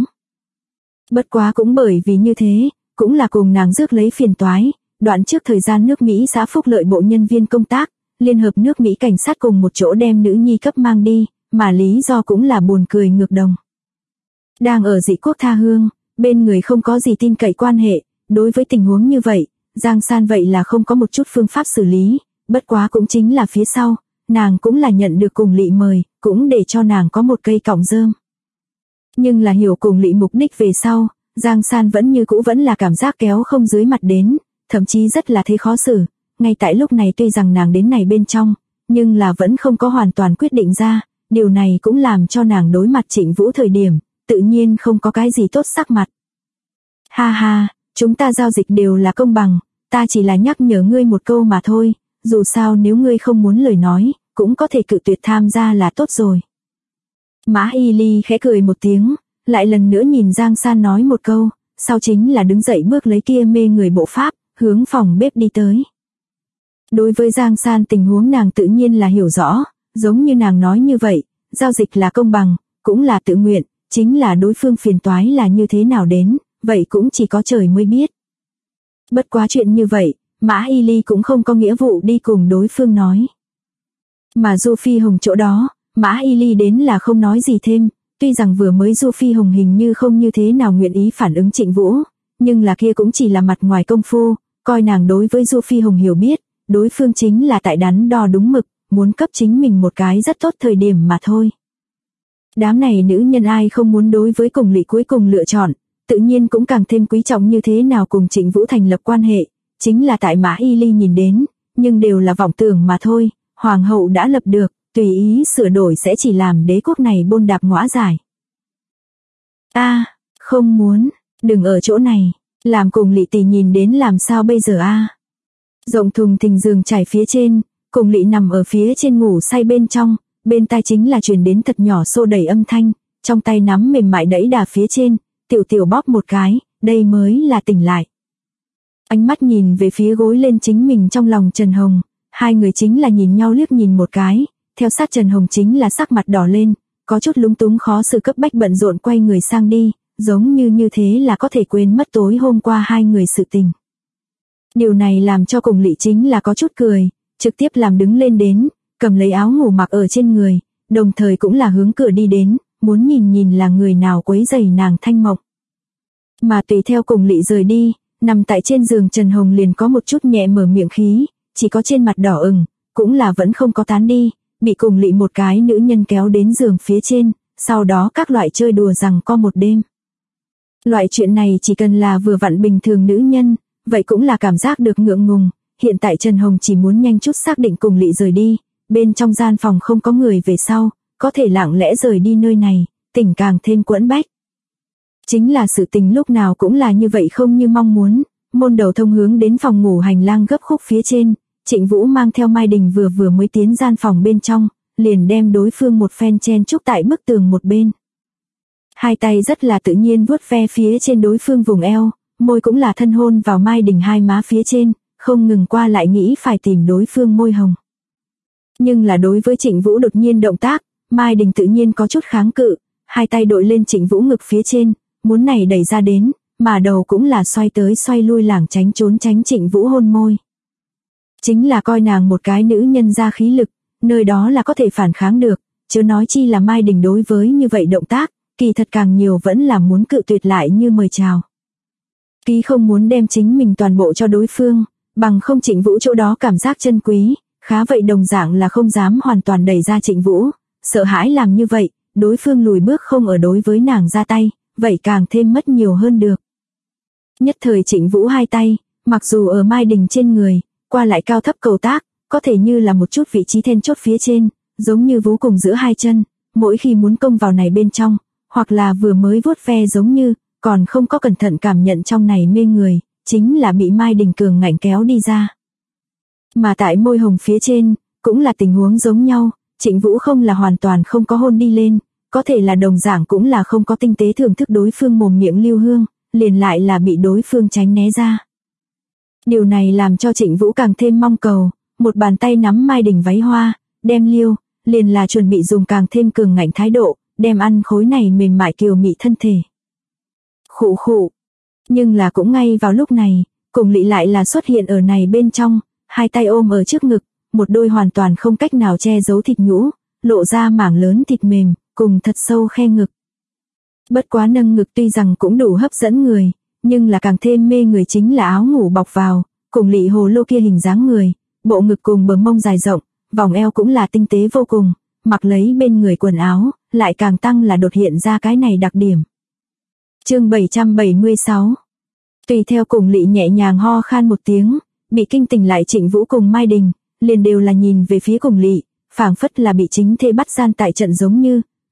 Bất quá cũng bởi vì như thế, cũng là cùng nàng rước lấy phiền toái, đoạn trước thời gian nước Mỹ xã phúc lợi bộ nhân viên công tác, liên hợp nước Mỹ cảnh sát cùng một chỗ đem nữ nhi cấp mang đi, mà lý do cũng là buồn cười ngược đồng. Đang ở dị quốc tha hương, bên người không có gì tin cậy quan hệ, đối với tình huống như vậy, Giang San vậy là không có một chút phương pháp xử lý, bất quá cũng chính là phía sau, nàng cũng là nhận được cùng Lị mời, cũng để cho nàng có một cây cọng rơm. Nhưng là hiểu cùng Lị mục đích về sau, Giang San vẫn như cũ vẫn là cảm giác kéo không dưới mặt đến, thậm chí rất là thấy khó xử, ngay tại lúc này tuy rằng nàng đến này bên trong, nhưng là vẫn không có hoàn toàn quyết định ra, điều này cũng làm cho nàng đối mặt Trịnh Vũ thời điểm, tự nhiên không có cái gì tốt sắc mặt. Ha ha, chúng ta giao dịch đều là công bằng, ta chỉ là nhắc nhở ngươi một câu mà thôi, dù sao nếu ngươi không muốn lời nói, cũng có thể cự tuyệt tham gia là tốt rồi. Mã Y Ly khẽ cười một tiếng, lại lần nữa nhìn Giang San nói một câu, sau chính là đứng dậy bước lấy kia mê người bộ pháp, hướng phòng bếp đi tới. Đối với Giang San tình huống nàng tự nhiên là hiểu rõ, giống như nàng nói như vậy, giao dịch là công bằng, cũng là tự nguyện, chính là đối phương phiền toái là như thế nào đến, vậy cũng chỉ có trời mới biết. Bất quá chuyện như vậy, Mã Y Ly cũng không có nghĩa vụ đi cùng đối phương nói. Mà Du Phi Hồng chỗ đó, Mã Y Ly đến là không nói gì thêm, tuy rằng vừa mới Du Phi Hồng hình như không như thế nào nguyện ý phản ứng Trịnh Vũ, nhưng là kia cũng chỉ là mặt ngoài công phu, coi nàng đối với Du Phi Hồng hiểu biết, đối phương chính là tại đắn đo đúng mực, muốn cấp chính mình một cái rất tốt thời điểm mà thôi. Đám này nữ nhân ai không muốn đối với Cùng Lị cuối cùng lựa chọn, tự nhiên cũng càng thêm quý trọng như thế nào cùng Trịnh Vũ thành lập quan hệ, chính là tại Mã Y Ly nhìn đến, nhưng đều là vọng tưởng mà thôi, hoàng hậu đã lập được, tùy ý sửa đổi sẽ chỉ làm đế quốc này bôn đạp ngõa giải. Không muốn, đừng ở chỗ này, làm Cùng Lị tỷ nhìn đến làm sao bây giờ Rộng thùng thình giường trải phía trên, Cùng Lị nằm ở phía trên ngủ say bên trong, bên tai chính là truyền đến thật nhỏ xô đẩy âm thanh, trong tay nắm mềm mại đẩy đà phía trên, tiểu tiểu bóp một cái, đây mới là tỉnh lại. Ánh mắt nhìn về phía gối lên chính mình trong lòng Trần Hồng, hai người chính là nhìn nhau liếc nhìn một cái, theo sát Trần Hồng chính là sắc mặt đỏ lên, có chút lúng túng khó xử cấp bách bận rộn quay người sang đi, giống như thế là có thể quên mất tối hôm qua hai người sự tình. Điều này làm cho Cùng Lị chính là có chút cười, trực tiếp làm đứng lên đến, cầm lấy áo ngủ mặc ở trên người, đồng thời cũng là hướng cửa đi đến, muốn nhìn là người nào quấy rầy nàng thanh mộng. Mà tùy theo Cùng Lị rời đi, nằm tại trên giường Trần Hồng liền có một chút nhẹ mở miệng khí, chỉ có trên mặt đỏ ửng, cũng là vẫn không có tán đi, bị Cùng Lị một cái nữ nhân kéo đến giường phía trên, sau đó các loại chơi đùa rằng co một đêm. Loại chuyện này chỉ cần là vừa vặn bình thường nữ nhân, vậy cũng là cảm giác được ngượng ngùng, hiện tại Trần Hồng chỉ muốn nhanh chút xác định Cùng Lị rời đi, bên trong gian phòng không có người về sau, có thể lặng lẽ rời đi nơi này, tỉnh càng thêm quẫn bách. Chính là sự tình lúc nào cũng là như vậy không như mong muốn, môn đầu thông hướng đến phòng ngủ hành lang gấp khúc phía trên, Trịnh Vũ mang theo Mai Đình vừa mới tiến gian phòng bên trong, liền đem đối phương một phen chen chúc tại bức tường một bên. Hai tay rất là tự nhiên vuốt ve phía trên đối phương vùng eo, môi cũng là thân hôn vào Mai Đình hai má phía trên, không ngừng qua lại nghĩ phải tìm đối phương môi hồng. Nhưng là đối với Trịnh Vũ đột nhiên động tác, Mai Đình tự nhiên có chút kháng cự, hai tay đội lên Trịnh Vũ ngực phía trên, muốn này đẩy ra đến, mà đầu cũng là xoay tới xoay lui lảng tránh trốn tránh Trịnh Vũ hôn môi. Chính là coi nàng một cái nữ nhân ra khí lực, nơi đó là có thể phản kháng được, chứ nói chi là Mai Đình đối với như vậy động tác, kỳ thật càng nhiều vẫn là muốn cự tuyệt lại như mời chào. Ký không muốn đem chính mình toàn bộ cho đối phương, bằng không Trịnh Vũ chỗ đó cảm giác chân quý, khá vậy đồng dạng là không dám hoàn toàn đẩy ra Trịnh Vũ, sợ hãi làm như vậy, đối phương lùi bước không ở đối với nàng ra tay, vậy càng thêm mất nhiều hơn được. Nhất thời Trịnh Vũ hai tay, mặc dù ở Mai Đình trên người, qua lại cao thấp cầu tác, có thể như là một chút vị trí then chốt phía trên, giống như vú cùng giữa hai chân, mỗi khi muốn công vào này bên trong, hoặc là vừa mới vuốt ve giống như, còn không có cẩn thận cảm nhận trong này mê người, chính là bị Mai Đình cường ngạnh kéo đi ra. Mà tại môi hồng phía trên, cũng là tình huống giống nhau, Trịnh Vũ không là hoàn toàn không có hôn đi lên, có thể là đồng dạng cũng là không có tinh tế thưởng thức đối phương mồm miệng lưu hương, liền lại là bị đối phương tránh né ra. Điều này làm cho Trịnh Vũ càng thêm mong cầu, một bàn tay nắm Mai Đình váy hoa, đem liêu, liền là chuẩn bị dùng càng thêm cường ngạnh thái độ, đem ăn khối này mềm mại kiều mị thân thể. Khụ khụ. Nhưng là cũng ngay vào lúc này, Cùng Lị lại là xuất hiện ở này bên trong, hai tay ôm ở trước ngực, một đôi hoàn toàn không cách nào che giấu thịt nhũ, lộ ra mảng lớn thịt mềm, cùng thật sâu khe ngực. Bất quá nâng ngực tuy rằng cũng đủ hấp dẫn người, nhưng là càng thêm mê người chính là áo ngủ bọc vào, Cùng Lị hồ lô kia hình dáng người, bộ ngực cùng bờ mông dài rộng, vòng eo cũng là tinh tế vô cùng, mặc lấy bên người quần áo, lại càng tăng là đột hiện ra cái này đặc điểm. Chương 776. Tùy theo Cùng Lị nhẹ nhàng ho khan một tiếng, bị kinh tỉnh lại Trịnh Vũ cùng Mai Đình, liền đều là nhìn về phía Cùng Lị, phảng phất là bị chính thê bắt gian tại trận giống như,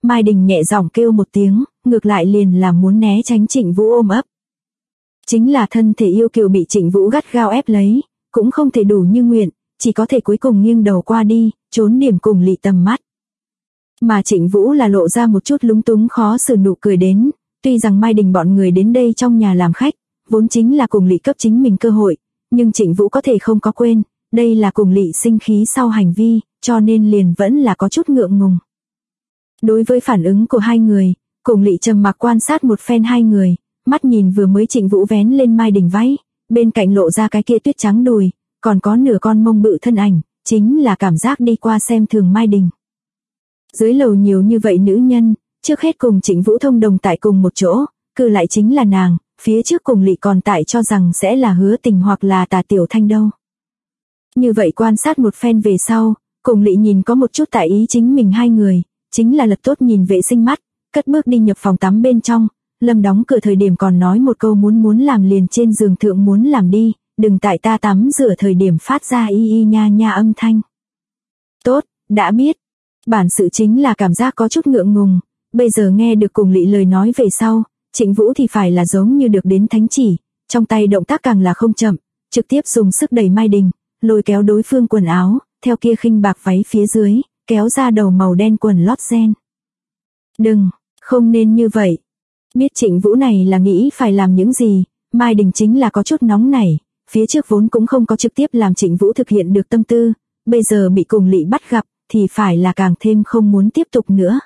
Mai Đình nhẹ giọng kêu một tiếng, ngược lại liền là muốn né tránh Trịnh Vũ ôm ấp. Chính là thân thể yêu kiều bị Trịnh Vũ gắt gao ép lấy, cũng không thể đủ như nguyện, chỉ có thể cuối cùng nghiêng đầu qua đi, trốn điểm cùng lị tầm mắt. Mà Trịnh Vũ là lộ ra một chút lúng túng khó xử nụ cười đến, tuy rằng Mai Đình bọn người đến đây trong nhà làm khách, vốn chính là cùng lị cấp chính mình cơ hội, nhưng Trịnh Vũ có thể không có quên, đây là cùng lị sinh khí sau hành vi, cho nên liền vẫn là có chút ngượng ngùng. Đối với phản ứng của hai người, cùng lị trầm mặc quan sát một phen hai người, mắt nhìn vừa mới Trịnh Vũ vén lên Mai Đình váy, bên cạnh lộ ra cái kia tuyết trắng đùi, còn có nửa con mông bự thân ảnh, chính là cảm giác đi qua xem thường Mai Đình. Dưới lầu nhiều như vậy nữ nhân, trước hết cùng Trịnh Vũ thông đồng tại cùng một chỗ, cứ lại chính là nàng, phía trước cùng lị còn tại cho rằng sẽ là Hứa Tình hoặc là Tà Tiểu Thanh đâu. Như vậy quan sát một phen về sau, cùng lị nhìn có một chút tại ý chính mình hai người, chính là lật tốt nhìn vệ sinh mắt, cất bước đi nhập phòng tắm bên trong, Lâm đóng cửa thời điểm còn nói một câu muốn làm liền trên giường thượng muốn làm đi, đừng tại ta tắm rửa thời điểm phát ra y y nha nha âm thanh. Tốt, đã biết. Bản sự chính là cảm giác có chút ngượng ngùng, bây giờ nghe được cùng lị lời nói về sau, Trịnh Vũ thì phải là giống như được đến thánh chỉ, trong tay động tác càng là không chậm, trực tiếp dùng sức đẩy Mai Đình, lôi kéo đối phương quần áo, theo kia khinh bạc váy phía dưới, kéo ra đầu màu đen quần lót gen. Đừng, không nên như vậy. Biết Trịnh Vũ này là nghĩ phải làm những gì, Mai Đình chính là có chút nóng nảy, phía trước vốn cũng không có trực tiếp làm Trịnh Vũ thực hiện được tâm tư, bây giờ bị cùng lị bắt gặp, thì phải là càng thêm không muốn tiếp tục nữa.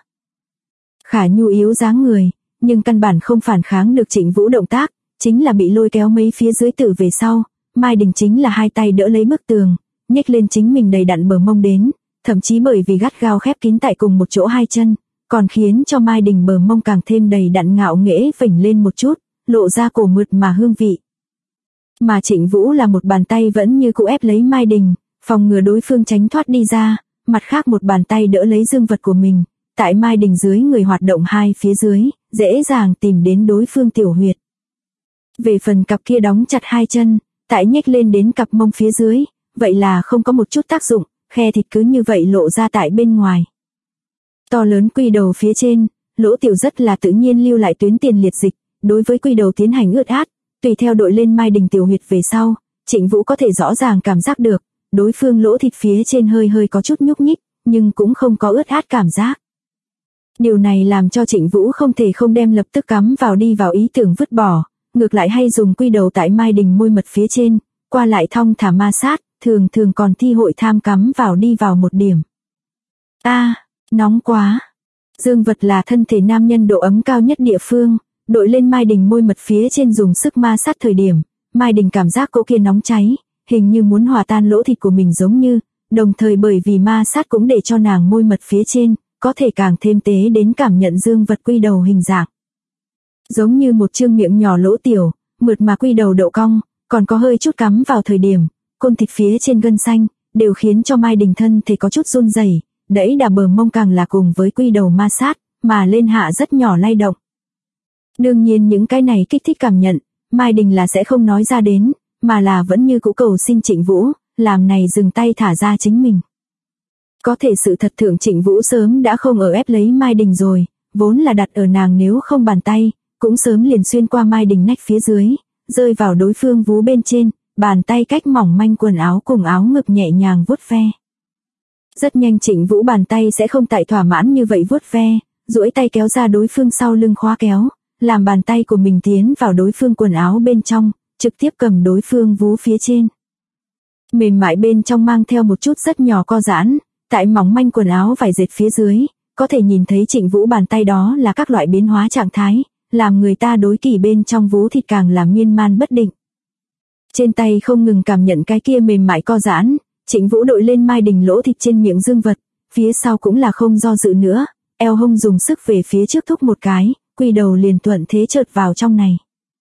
Khả Nhu yếu dáng người, nhưng căn bản không phản kháng được Trịnh Vũ động tác, chính là bị lôi kéo mấy phía dưới tử về sau, Mai Đình chính là hai tay đỡ lấy bức tường, nhếch lên chính mình đầy đặn bờ mông đến, thậm chí bởi vì gắt gao khép kín tại cùng một chỗ hai chân, còn khiến cho Mai Đình bờ mông càng thêm đầy đặn ngạo nghễ vểnh lên một chút, lộ ra cổ mượt mà hương vị. Mà Trịnh Vũ là một bàn tay vẫn như cũ ép lấy Mai Đình, phòng ngừa đối phương tránh thoát đi ra, mặt khác một bàn tay đỡ lấy dương vật của mình, tại Mai Đình dưới người hoạt động hai phía dưới, dễ dàng tìm đến đối phương tiểu huyệt. Về phần cặp kia đóng chặt hai chân, tại nhếch lên đến cặp mông phía dưới, vậy là không có một chút tác dụng, khe thịt cứ như vậy lộ ra tại bên ngoài. To lớn quy đầu phía trên, lỗ tiểu rất là tự nhiên lưu lại tuyến tiền liệt dịch, đối với quy đầu tiến hành ướt át, tùy theo đội lên Mai Đình tiểu huyệt về sau, Trịnh Vũ có thể rõ ràng cảm giác được, đối phương lỗ thịt phía trên hơi có chút nhúc nhích, nhưng cũng không có ướt át cảm giác. Điều này làm cho Trịnh Vũ không thể không đem lập tức cắm vào đi vào ý tưởng vứt bỏ, ngược lại hay dùng quy đầu tại Mai Đình môi mật phía trên, qua lại thong thả ma sát, thường còn thi hội tham cắm vào đi vào một điểm. Nóng quá. Dương vật là thân thể nam nhân độ ấm cao nhất địa phương, đội lên Mai Đình môi mật phía trên dùng sức ma sát thời điểm, Mai Đình cảm giác cỗ kia nóng cháy, hình như muốn hòa tan lỗ thịt của mình giống như, đồng thời bởi vì ma sát cũng để cho nàng môi mật phía trên, có thể càng thêm tế đến cảm nhận dương vật quy đầu hình dạng. Giống như một chương miệng nhỏ lỗ tiểu, mượt mà quy đầu độ cong, còn có hơi chút cắm vào thời điểm, côn thịt phía trên gân xanh, đều khiến cho Mai Đình thân thể có chút run rẩy, đẩy đà bờ mông càng là cùng với quy đầu ma sát, mà lên hạ rất nhỏ lay động. Đương nhiên những cái này kích thích cảm nhận, Mai Đình là sẽ không nói ra đến, mà là vẫn như cũ cầu xin Trịnh Vũ, làm này dừng tay thả ra chính mình. Có thể sự thật thượng Trịnh Vũ sớm đã không ở ép lấy Mai Đình rồi, vốn là đặt ở nàng nếu không bàn tay, cũng sớm liền xuyên qua Mai Đình nách phía dưới, rơi vào đối phương vú bên trên, bàn tay cách mỏng manh quần áo cùng áo ngực nhẹ nhàng vuốt ve. Rất nhanh Trịnh Vũ bàn tay sẽ không tại thỏa mãn như vậy vuốt ve, duỗi tay kéo ra đối phương sau lưng khóa kéo, làm bàn tay của mình tiến vào đối phương quần áo bên trong, trực tiếp cầm đối phương vú phía trên. Mềm mại bên trong mang theo một chút rất nhỏ co giãn, tại mỏng manh quần áo vải dệt phía dưới, có thể nhìn thấy Trịnh Vũ bàn tay đó là các loại biến hóa trạng thái, làm người ta đối kỳ bên trong vú thịt càng là miên man bất định. Trên tay không ngừng cảm nhận cái kia mềm mại co giãn, Trịnh Vũ đội lên Mai Đình lỗ thịt trên miệng dương vật, phía sau cũng là không do dự nữa, eo hông dùng sức về phía trước thúc một cái, quy đầu liền thuận thế chợt vào trong này.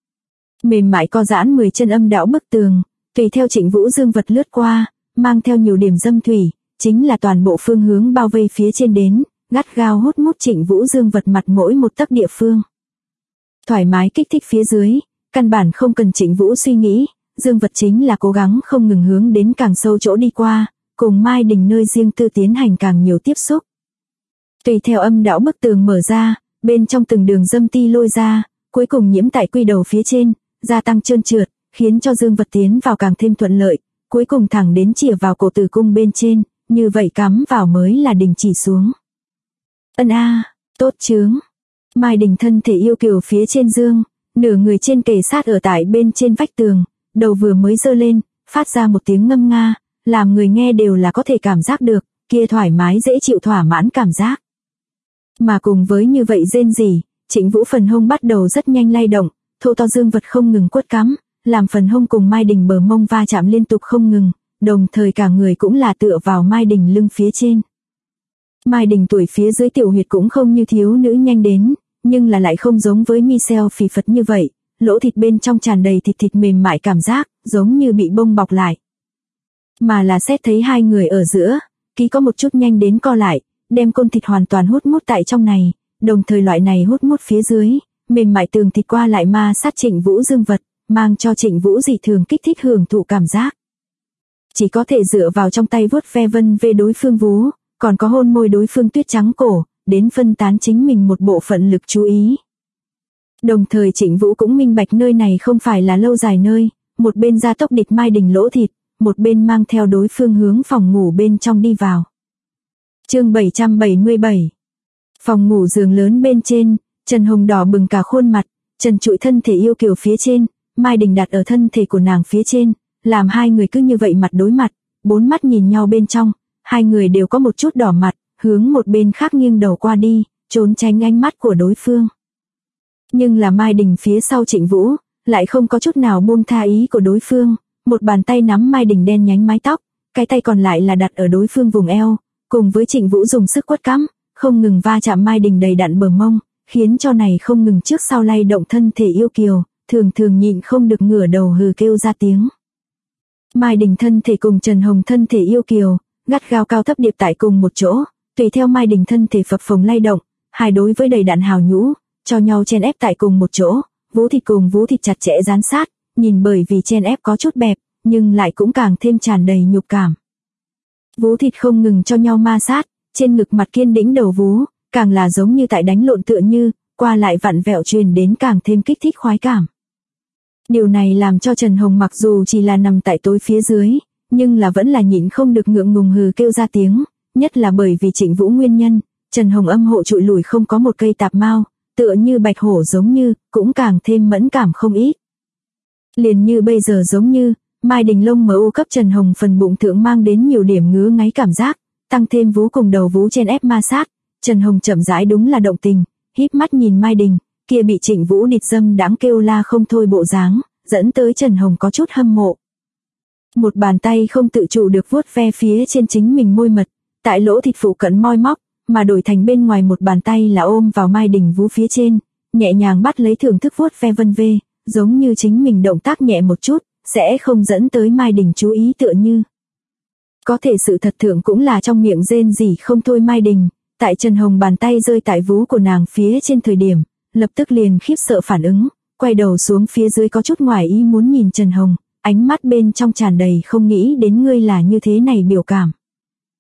Mềm mại co giãn 10 chân âm đạo bức tường, tùy theo Trịnh Vũ dương vật lướt qua, mang theo nhiều điểm dâm thủy, chính là toàn bộ phương hướng bao vây phía trên đến, gắt gao hút mút Trịnh Vũ dương vật mặt mỗi một tấc địa phương. Thoải mái kích thích phía dưới, căn bản không cần Trịnh Vũ suy nghĩ, dương vật chính là cố gắng không ngừng hướng đến càng sâu chỗ đi qua, cùng Mai Đình nơi riêng tư tiến hành càng nhiều tiếp xúc. Tùy theo âm đạo bức tường mở ra, bên trong từng đường dâm ti lôi ra, cuối cùng nhiễm tại quy đầu phía trên, gia tăng trơn trượt, khiến cho dương vật tiến vào càng thêm thuận lợi, cuối cùng thẳng đến chìa vào cổ tử cung bên trên, như vậy cắm vào mới là đình chỉ xuống. Ân a, tốt chướng. Mai Đình thân thể yêu kiều phía trên dương, nửa người trên kề sát ở tại bên trên vách tường, đầu vừa mới giơ lên, phát ra một tiếng ngâm nga, làm người nghe đều là có thể cảm giác được, kia thoải mái dễ chịu thỏa mãn cảm giác. Mà cùng với như vậy rên rỉ, Trịnh Vũ phần hông bắt đầu rất nhanh lay động, thô to dương vật không ngừng quất cắm, làm phần hông cùng Mai Đình bờ mông va chạm liên tục không ngừng, đồng thời cả người cũng là tựa vào Mai Đình lưng phía trên. Mai Đình tuổi phía dưới tiểu huyệt cũng không như thiếu nữ nhanh đến, nhưng là lại không giống với Michelle phì phật như vậy, lỗ thịt bên trong tràn đầy thịt mềm mại cảm giác, giống như bị bông bọc lại. Mà là xét thấy hai người ở giữa, ký có một chút nhanh đến co lại, đem côn thịt hoàn toàn hút mút tại trong này, đồng thời loại này hút mút phía dưới, mềm mại tường thịt qua lại ma sát Trịnh Vũ dương vật, mang cho Trịnh Vũ dị thường kích thích hưởng thụ cảm giác. Chỉ có thể dựa vào trong tay vuốt ve vân về đối phương vú, còn có hôn môi đối phương tuyết trắng cổ, đến phân tán chính mình một bộ phận lực chú ý. Đồng thời Trịnh Vũ cũng minh bạch nơi này không phải là lâu dài nơi, một bên gia tốc địch Mai Đình lỗ thịt, một bên mang theo đối phương hướng phòng ngủ bên trong đi vào. Chương 777. Phòng ngủ giường lớn bên trên, Trần Hồng đỏ bừng cả khuôn mặt, trần trụi thân thể yêu kiều phía trên, Mai Đình đặt ở thân thể của nàng phía trên, làm hai người cứ như vậy mặt đối mặt, bốn mắt nhìn nhau bên trong, hai người đều có một chút đỏ mặt, hướng một bên khác nghiêng đầu qua đi, trốn tránh ánh mắt của đối phương. Nhưng là Mai Đình phía sau Trịnh Vũ, lại không có chút nào buông tha ý của đối phương, một bàn tay nắm Mai Đình đen nhánh mái tóc, cái tay còn lại là đặt ở đối phương vùng eo, cùng với Trịnh Vũ dùng sức quất cắm, không ngừng va chạm Mai Đình đầy đặn bờ mông, khiến cho này không ngừng trước sau lay động thân thể yêu kiều, thường thường nhịn không được ngửa đầu hừ kêu ra tiếng. Mai Đình thân thể cùng Trần Hồng thân thể yêu kiều, gắt gao cao thấp điệp tại cùng một chỗ, tùy theo Mai Đình thân thể phập phồng lay động, hai đối với đầy đặn hào nhũ, cho nhau chen ép tại cùng một chỗ, vú thịt cùng vú thịt chặt chẽ dán sát, nhìn bởi vì chen ép có chút bẹp, nhưng lại cũng càng thêm tràn đầy nhục cảm. Vú thịt không ngừng cho nhau ma sát, trên ngực mặt kiên đĩnh đầu vú, càng là giống như tại đánh lộn tựa như, qua lại vặn vẹo truyền đến càng thêm kích thích khoái cảm. Điều này làm cho Trần Hồng mặc dù chỉ là nằm tại tối phía dưới, nhưng là vẫn là nhịn không được ngượng ngùng hừ kêu ra tiếng, nhất là bởi vì Trịnh Vũ nguyên nhân, Trần Hồng âm hộ trụi lùi không có một cây tạp mao, tựa như bạch hổ giống như, cũng càng thêm mẫn cảm không ít. Liền như bây giờ giống như, Mai Đình lông mờ u cấp Trần Hồng phần bụng thượng mang đến nhiều điểm ngứa ngáy cảm giác, tăng thêm vú cùng đầu vú chen ép ma sát, Trần Hồng chậm rãi đúng là động tình, híp mắt nhìn Mai Đình, kia bị Trịnh Vũ nịt dâm đãng kêu la không thôi bộ dáng, dẫn tới Trần Hồng có chút hâm mộ. Một bàn tay không tự chủ được vuốt ve phía trên chính mình môi mật, tại lỗ thịt phụ cận moi móc, mà đổi thành bên ngoài một bàn tay là ôm vào Mai Đình vú phía trên, nhẹ nhàng bắt lấy thưởng thức vuốt ve vân vê, giống như chính mình động tác nhẹ một chút, sẽ không dẫn tới Mai Đình chú ý tựa như. Có thể sự thật thượng cũng là trong miệng rên rỉ không thôi Mai Đình, tại Trần Hồng bàn tay rơi tại vú của nàng phía trên thời điểm, lập tức liền khiếp sợ phản ứng, quay đầu xuống phía dưới có chút ngoài ý muốn nhìn Trần Hồng, ánh mắt bên trong tràn đầy không nghĩ đến ngươi là như thế này biểu cảm.